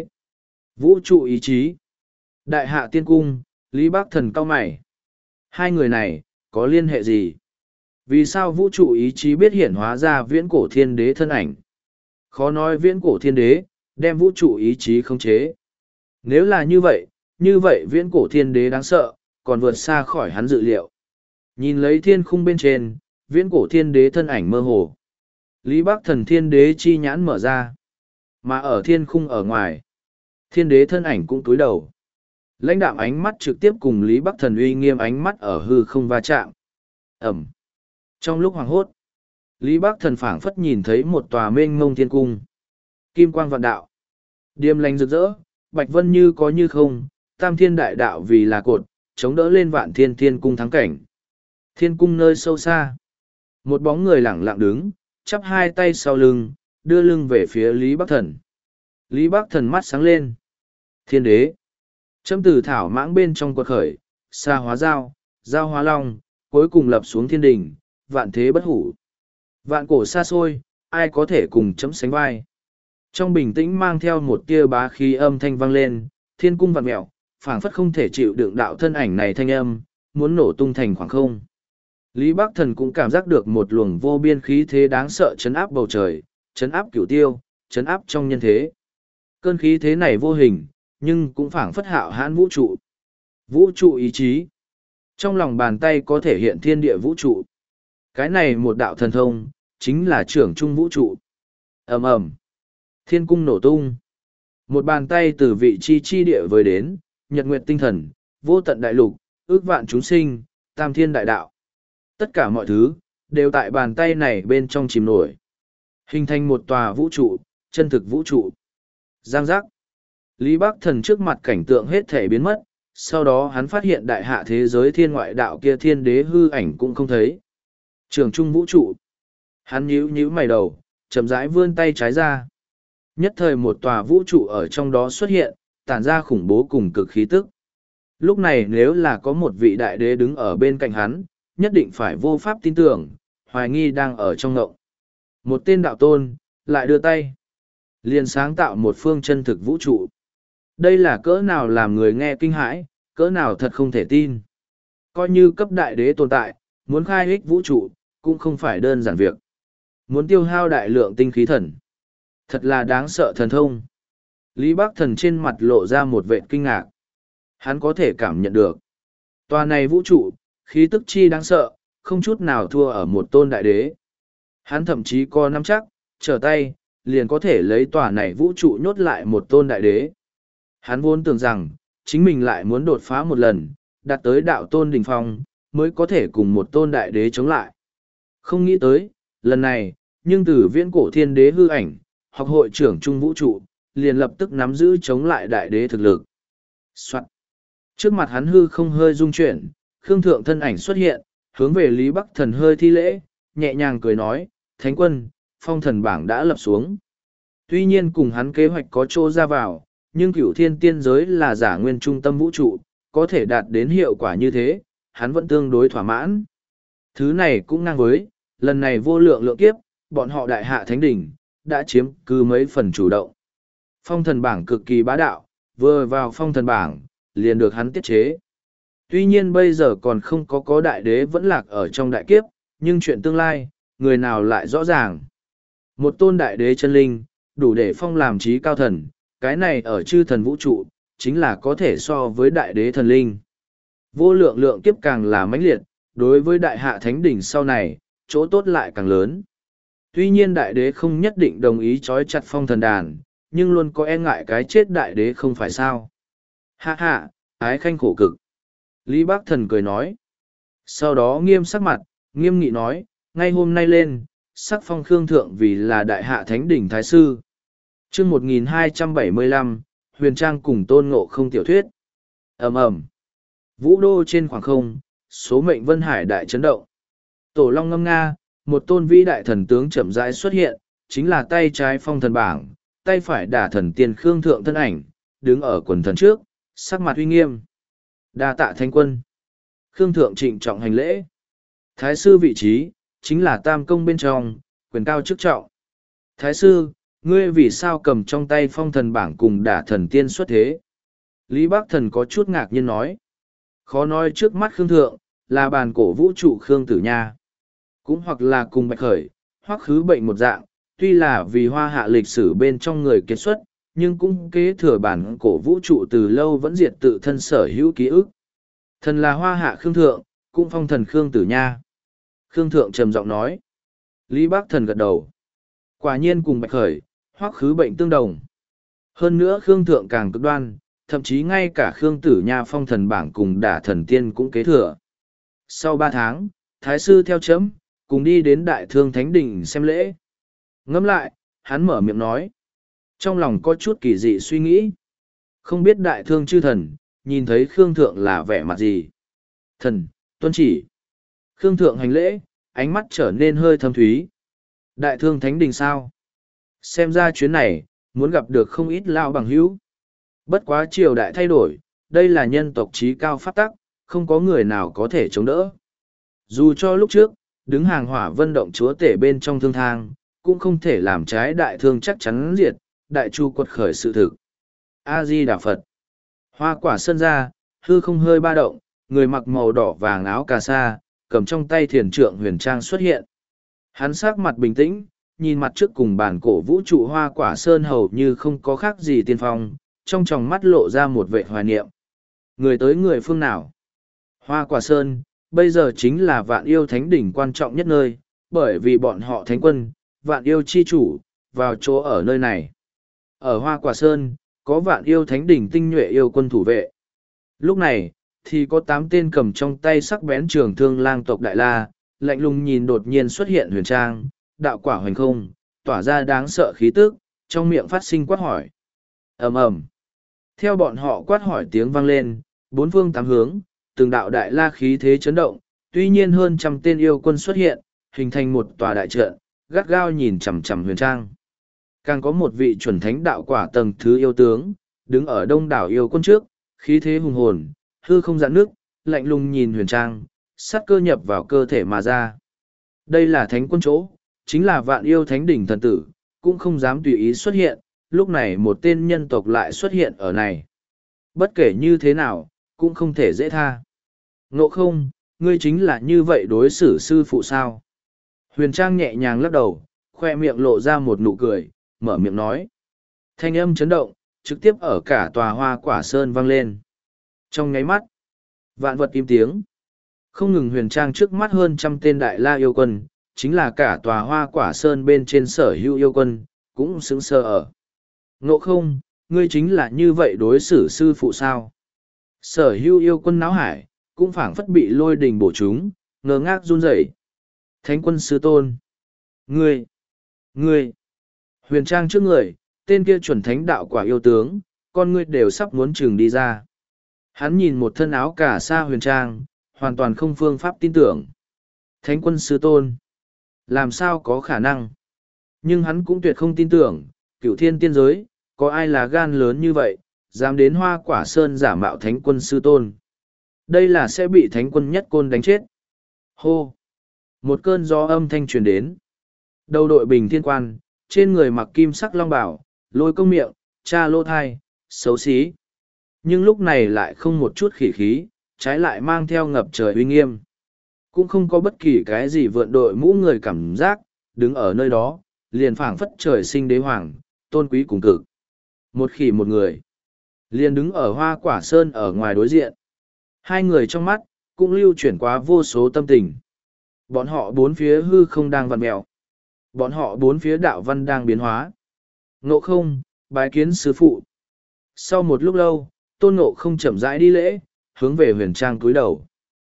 Vũ trụ ý chí. Đại hạ tiên cung, Lý Bác Thần cao mày. Hai người này, có liên hệ gì? Vì sao vũ trụ ý chí biết hiển hóa ra viễn cổ thiên đế thân ảnh? Khó nói viễn cổ thiên đế, đem vũ trụ ý chí khống chế. Nếu là như vậy, như vậy viễn cổ thiên đế đáng sợ, còn vượt xa khỏi hắn dự liệu. Nhìn lấy thiên khung bên trên, viễn cổ thiên đế thân ảnh mơ hồ. Lý Bác Thần thiên đế chi nhãn mở ra. Mà ở thiên khung ở ngoài, thiên đế thân ảnh cũng cúi đầu. Lãnh đạm ánh mắt trực tiếp cùng Lý Bắc Thần uy nghiêm ánh mắt ở hư không va chạm. Ẩm. Trong lúc hoàng hốt, Lý Bắc Thần phảng phất nhìn thấy một tòa mênh mông thiên cung. Kim quang vạn đạo. Điềm lành rực rỡ, bạch vân như có như không, tam thiên đại đạo vì là cột, chống đỡ lên vạn thiên thiên cung thắng cảnh. Thiên cung nơi sâu xa. Một bóng người lẳng lặng đứng, chắp hai tay sau lưng, đưa lưng về phía Lý Bắc Thần. Lý Bắc Thần mắt sáng lên. Thiên đế. Châm từ thảo mãng bên trong quật khởi, xa hóa dao, dao hóa long, cuối cùng lập xuống thiên đình, vạn thế bất hủ. Vạn cổ xa xôi, ai có thể cùng chấm sánh vai. Trong bình tĩnh mang theo một tia bá khí âm thanh vang lên, thiên cung vạn mẹo, phảng phất không thể chịu đựng đạo thân ảnh này thanh âm, muốn nổ tung thành khoảng không. Lý Bắc Thần cũng cảm giác được một luồng vô biên khí thế đáng sợ chấn áp bầu trời, chấn áp cửu tiêu, chấn áp trong nhân thế. Cơn khí thế này vô hình, nhưng cũng phảng phất hạo hãn vũ trụ. Vũ trụ ý chí. Trong lòng bàn tay có thể hiện thiên địa vũ trụ. Cái này một đạo thần thông, chính là trưởng trung vũ trụ. Ầm ầm. Thiên cung nổ tung. Một bàn tay từ vị chi chi địa với đến, nhật nguyệt tinh thần, vô tận đại lục, ước vạn chúng sinh, tam thiên đại đạo. Tất cả mọi thứ, đều tại bàn tay này bên trong chìm nổi. Hình thành một tòa vũ trụ, chân thực vũ trụ. Giang giác. Lý Bắc Thần trước mặt cảnh tượng hết thể biến mất, sau đó hắn phát hiện đại hạ thế giới thiên ngoại đạo kia thiên đế hư ảnh cũng không thấy. Trường trung vũ trụ. Hắn nhíu nhíu mày đầu, chậm rãi vươn tay trái ra. Nhất thời một tòa vũ trụ ở trong đó xuất hiện, tản ra khủng bố cùng cực khí tức. Lúc này nếu là có một vị đại đế đứng ở bên cạnh hắn, nhất định phải vô pháp tin tưởng, hoài nghi đang ở trong ngộng. Một tên đạo tôn, lại đưa tay. Liền sáng tạo một phương chân thực vũ trụ. Đây là cỡ nào làm người nghe kinh hãi, cỡ nào thật không thể tin. Coi như cấp đại đế tồn tại, muốn khai ích vũ trụ, cũng không phải đơn giản việc. Muốn tiêu hao đại lượng tinh khí thần. Thật là đáng sợ thần thông. Lý Bắc Thần trên mặt lộ ra một vệt kinh ngạc. Hắn có thể cảm nhận được. Tòa này vũ trụ, khí tức chi đáng sợ, không chút nào thua ở một tôn đại đế. Hắn thậm chí có nắm chắc, trở tay, liền có thể lấy tòa này vũ trụ nhốt lại một tôn đại đế. Hắn vốn tưởng rằng, chính mình lại muốn đột phá một lần, đạt tới đạo tôn đỉnh phong, mới có thể cùng một tôn đại đế chống lại. Không nghĩ tới, lần này, nhưng từ viễn cổ thiên đế hư ảnh, học hội trưởng trung vũ trụ, liền lập tức nắm giữ chống lại đại đế thực lực. Soạn. Trước mặt hắn hư không hơi rung chuyển, Khương Thượng thân ảnh xuất hiện, hướng về Lý Bắc Thần hơi thi lễ, nhẹ nhàng cười nói, Thánh quân, phong thần bảng đã lập xuống. Tuy nhiên cùng hắn kế hoạch có chỗ ra vào, nhưng cửu thiên tiên giới là giả nguyên trung tâm vũ trụ, có thể đạt đến hiệu quả như thế, hắn vẫn tương đối thỏa mãn. Thứ này cũng ngang với, lần này vô lượng lượng kiếp, bọn họ đại hạ thánh đỉnh, đã chiếm cứ mấy phần chủ động. Phong thần bảng cực kỳ bá đạo, vừa vào phong thần bảng, liền được hắn tiết chế. Tuy nhiên bây giờ còn không có có đại đế vẫn lạc ở trong đại kiếp, nhưng chuyện tương lai, người nào lại rõ ràng. Một tôn đại đế chân linh, đủ để phong làm trí cao thần, cái này ở chư thần vũ trụ, chính là có thể so với đại đế thần linh. Vô lượng lượng kiếp càng là mãnh liệt, đối với đại hạ thánh đỉnh sau này, chỗ tốt lại càng lớn. Tuy nhiên đại đế không nhất định đồng ý trói chặt phong thần đàn, nhưng luôn có e ngại cái chết đại đế không phải sao. Hạ hạ, ái khanh khổ cực. Lý Bác Thần cười nói. Sau đó nghiêm sắc mặt, nghiêm nghị nói, ngay hôm nay lên, sắc phong Khương Thượng vì là đại hạ thánh đỉnh thái sư. chương một nghìn hai trăm bảy mươi lăm, Huyền Trang cùng Tôn Ngộ Không tiểu thuyết. ầm ầm, vũ đô trên khoảng không, số mệnh Vân Hải đại chấn động. Tổ Long ngâm nga, một tôn vĩ đại thần tướng chậm rãi xuất hiện, chính là tay trái phong thần bảng, tay phải đả thần tiên Khương Thượng thân ảnh, đứng ở quần thần trước, sắc mặt uy nghiêm. Đa tạ thánh quân. Khương Thượng trịnh trọng hành lễ. Thái sư vị trí, chính là tam công bên trong, quyền cao chức trọng. Thái sư, ngươi vì sao cầm trong tay phong thần bảng cùng đả thần tiên xuất thế? Lý Bác Thần có chút ngạc nhiên nói. Khó nói trước mắt Khương Thượng, là bàn cổ vũ trụ Khương Tử Nha. Cũng hoặc là cùng Bạch Khởi, hoặc khứ bệnh một dạng, tuy là vì hoa hạ lịch sử bên trong người kết xuất, nhưng cũng kế thừa bản cổ vũ trụ từ lâu vẫn diệt tự thân sở hữu ký ức. Thần là hoa hạ Khương Thượng, cũng phong thần Khương Tử Nha. Khương Thượng trầm giọng nói. Lý Bác Thần gật đầu. Quả nhiên cùng Bạch Khởi, hoặc khứ bệnh tương đồng. Hơn nữa Khương Thượng càng cực đoan, thậm chí ngay cả Khương Tử Nha phong thần bảng cùng đả thần tiên cũng kế thừa. Sau ba tháng, Thái sư theo chấm, cùng đi đến Đại Thương Thánh Đình xem lễ. Ngẫm lại, hắn mở miệng nói. Trong lòng có chút kỳ dị suy nghĩ. Không biết Đại Thương chư thần, nhìn thấy Khương Thượng là vẻ mặt gì? Thần, tuân chỉ. Khương Thượng hành lễ, ánh mắt trở nên hơi thâm thúy. Đại Thương Thánh Đình sao? Xem ra chuyến này, muốn gặp được không ít lao bằng hữu. Bất quá triều đại thay đổi, đây là nhân tộc trí cao pháp tắc, không có người nào có thể chống đỡ. Dù cho lúc trước, đứng hàng hỏa vân động chúa tể bên trong thương thang, cũng không thể làm trái đại thương chắc chắn diệt, đại chu quật khởi sự thực. A-di-đà Phật. Hoa quả sơn ra, hư không hơi ba động, người mặc màu đỏ vàng áo cà sa, cầm trong tay thiền trượng huyền trang xuất hiện. Hắn sắc mặt bình tĩnh, nhìn mặt trước cùng bản cổ vũ trụ hoa quả sơn hầu như không có khác gì tiên phong, trong tròng mắt lộ ra một vệ hoài niệm. Người tới người phương nào? Hoa quả sơn, bây giờ chính là vạn yêu thánh đỉnh quan trọng nhất nơi, bởi vì bọn họ thánh quân, vạn yêu chi chủ, vào chỗ ở nơi này. Ở Hoa Quả Sơn, có vạn yêu thánh đỉnh tinh nhuệ yêu quân thủ vệ. Lúc này, thì có tám tên cầm trong tay sắc bén trường thương lang tộc Đại La, lạnh lùng nhìn đột nhiên xuất hiện huyền trang, đạo quả hoành không, tỏa ra đáng sợ khí tức, trong miệng phát sinh quát hỏi. ầm ầm. Theo bọn họ quát hỏi tiếng vang lên, bốn phương tám hướng, từng đạo Đại La khí thế chấn động, tuy nhiên hơn trăm tên yêu quân xuất hiện, hình thành một tòa đại trận, gắt gao nhìn chằm chằm huyền trang. Càng có một vị chuẩn thánh đạo quả tầng thứ yêu tướng, đứng ở đông đảo yêu quân trước, khí thế hùng hồn, hư không dạn nước, lạnh lùng nhìn huyền trang, sát cơ nhập vào cơ thể mà ra. Đây là thánh quân chỗ, chính là vạn yêu thánh đỉnh thần tử, cũng không dám tùy ý xuất hiện, lúc này một tên nhân tộc lại xuất hiện ở này. Bất kể như thế nào, cũng không thể dễ tha. Ngộ không, ngươi chính là như vậy đối xử sư phụ sao? Huyền Trang nhẹ nhàng lắc đầu, khoe miệng lộ ra một nụ cười, mở miệng nói. Thanh âm chấn động, trực tiếp ở cả tòa hoa quả sơn vang lên. Trong nháy mắt, vạn vật im tiếng. Không ngừng Huyền Trang trước mắt hơn trăm tên đại la yêu quân, chính là cả tòa hoa quả sơn bên trên sở hữu yêu quân, cũng sững sờ ở. Ngộ không, ngươi chính là như vậy đối xử sư phụ sao? Sở hữu yêu quân náo hải, cũng phảng phất bị lôi đình bổ chúng, ngơ ngác run rẩy. Thánh quân sư tôn. Ngươi. Ngươi. Huyền Trang trước người, tên kia chuẩn thánh đạo quả yêu tướng, con ngươi đều sắp muốn chừng đi ra. Hắn nhìn một thân áo cà sa Huyền Trang, hoàn toàn không phương pháp tin tưởng. Thánh quân sư tôn. Làm sao có khả năng? Nhưng hắn cũng tuyệt không tin tưởng, cửu thiên tiên giới, có ai là gan lớn như vậy, dám đến hoa quả sơn giả mạo thánh quân sư tôn. Đây là sẽ bị thánh quân nhất côn đánh chết. Hô! Một cơn gió âm thanh truyền đến. Đầu đội bình thiên quan, trên người mặc kim sắc long bảo, lôi công miệng, cha lô thai, xấu xí. Nhưng lúc này lại không một chút khỉ khí, trái lại mang theo ngập trời uy nghiêm. Cũng không có bất kỳ cái gì vượn đội mũ người cảm giác, đứng ở nơi đó, liền phảng phất trời sinh đế hoàng, tôn quý cùng cực. Một khỉ một người, liền đứng ở hoa quả sơn ở ngoài đối diện. Hai người trong mắt, cũng lưu chuyển qua vô số tâm tình. Bọn họ bốn phía hư không đang vặn mèo. Bọn họ bốn phía đạo văn đang biến hóa. Ngộ không, bái kiến sư phụ. Sau một lúc lâu, Tôn Ngộ không chậm rãi đi lễ, hướng về huyền trang cúi đầu.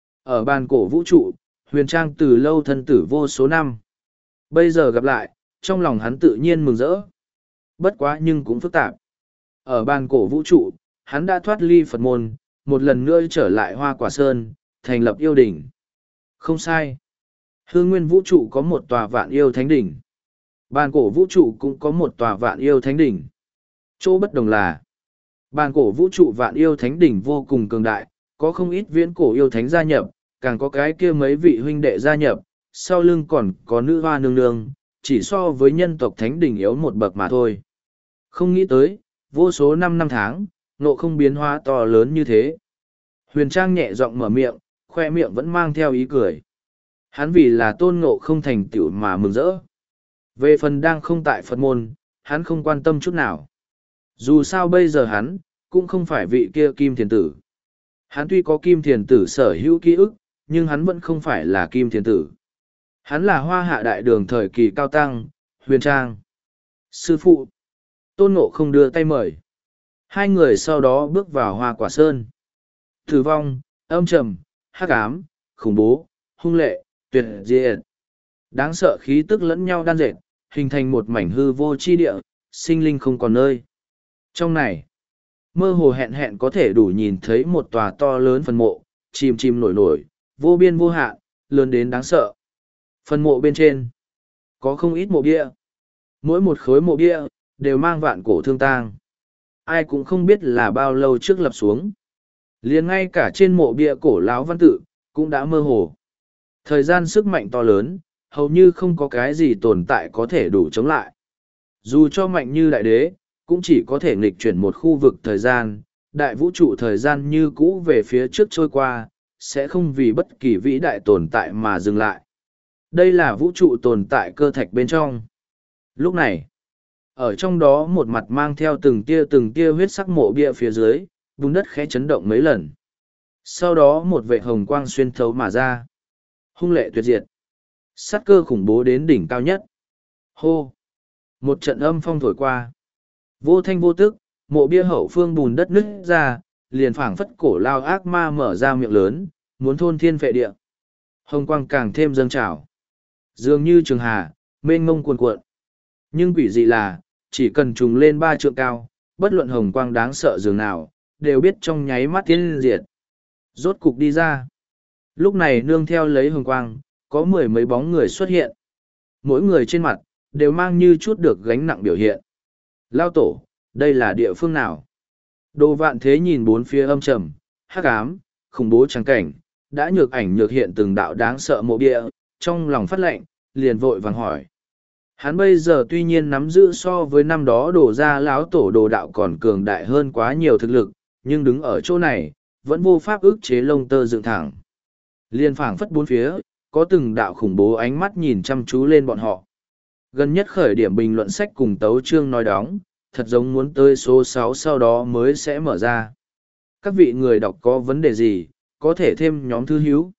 Ở bàn cổ vũ trụ, huyền trang từ lâu thân tử vô số năm. Bây giờ gặp lại, trong lòng hắn tự nhiên mừng rỡ. Bất quá nhưng cũng phức tạp. Ở bàn cổ vũ trụ, hắn đã thoát ly Phật môn, một lần nữa trở lại Hoa Quả Sơn, thành lập yêu đỉnh. Không sai. Hương nguyên vũ trụ có một tòa vạn yêu thánh đỉnh. Bàn cổ vũ trụ cũng có một tòa vạn yêu thánh đỉnh. Chỗ bất đồng là, bàn cổ vũ trụ vạn yêu thánh đỉnh vô cùng cường đại, có không ít viễn cổ yêu thánh gia nhập, càng có cái kia mấy vị huynh đệ gia nhập, sau lưng còn có nữ hoa nương nương, chỉ so với nhân tộc thánh đỉnh yếu một bậc mà thôi. Không nghĩ tới, vô số năm năm tháng, nộ không biến hóa to lớn như thế. Huyền Trang nhẹ giọng mở miệng, khoe miệng vẫn mang theo ý cười. Hắn vì là tôn ngộ không thành tựu mà mừng rỡ. Về phần đang không tại Phật môn, hắn không quan tâm chút nào. Dù sao bây giờ hắn, cũng không phải vị kia kim thiền tử. Hắn tuy có kim thiền tử sở hữu ký ức, nhưng hắn vẫn không phải là kim thiền tử. Hắn là hoa hạ đại đường thời kỳ cao tăng, Huyền Trang. Sư phụ, Tôn Ngộ không đưa tay mời. Hai người sau đó bước vào Hoa Quả Sơn. Tử vong, âm trầm, hắc ám, khủng bố, hung lệ, tuyệt diệt. Đáng sợ khí tức lẫn nhau đan dệt, hình thành một mảnh hư vô chi địa, sinh linh không còn nơi. Trong này, mơ hồ hẹn hẹn có thể đủ nhìn thấy một tòa to lớn phần mộ, chìm chìm nổi nổi, vô biên vô hạn, lớn đến đáng sợ. Phần mộ bên trên, có không ít mộ bia. Mỗi một khối mộ bia, đều mang vạn cổ thương tang. Ai cũng không biết là bao lâu trước lập xuống. Liền ngay cả trên mộ bia cổ lão văn tự, cũng đã mơ hồ. Thời gian sức mạnh to lớn, hầu như không có cái gì tồn tại có thể đủ chống lại. Dù cho mạnh như đại đế, cũng chỉ có thể nghịch chuyển một khu vực thời gian, đại vũ trụ thời gian như cũ về phía trước trôi qua, sẽ không vì bất kỳ vĩ đại tồn tại mà dừng lại. Đây là vũ trụ tồn tại cơ thạch bên trong. Lúc này, ở trong đó một mặt mang theo từng tia từng tia huyết sắc mộ bia phía dưới, vùng đất khẽ chấn động mấy lần. Sau đó một vệt hồng quang xuyên thấu mà ra. Hung lệ tuyệt diệt. Sát cơ khủng bố đến đỉnh cao nhất. Hô! Một trận âm phong thổi qua. Vô thanh vô tức, mộ bia hậu phương bùn đất nứt ra, liền phảng phất cổ lao ác ma mở ra miệng lớn, muốn thôn thiên phệ địa. Hồng quang càng thêm dâng trào. Dường như trường hà, mênh mông cuồn cuộn. Nhưng quỷ dị là, chỉ cần trùng lên ba trượng cao, bất luận hồng quang đáng sợ dường nào, đều biết trong nháy mắt tiên diệt. Rốt cục đi ra. Lúc này nương theo lấy hồng quang, có mười mấy bóng người xuất hiện. Mỗi người trên mặt, đều mang như chút được gánh nặng biểu hiện. Lao tổ, đây là địa phương nào? Đồ Vạn Thế nhìn bốn phía âm trầm, hắc ám, khủng bố trắng cảnh, đã nhược ảnh nhược hiện từng đạo đáng sợ mộ bia, trong lòng phát lệnh, liền vội vàng hỏi. Hắn bây giờ tuy nhiên nắm giữ so với năm đó đổ ra láo tổ đồ đạo còn cường đại hơn quá nhiều thực lực, nhưng đứng ở chỗ này, vẫn vô pháp ức chế lông tơ dựng thẳng. Liên phảng phất bốn phía, có từng đạo khủng bố ánh mắt nhìn chăm chú lên bọn họ. Gần nhất khởi điểm bình luận sách cùng tấu chương nói đóng, thật giống muốn tới số sáu sau đó mới sẽ mở ra. Các vị người đọc có vấn đề gì, có thể thêm nhóm thư hữu.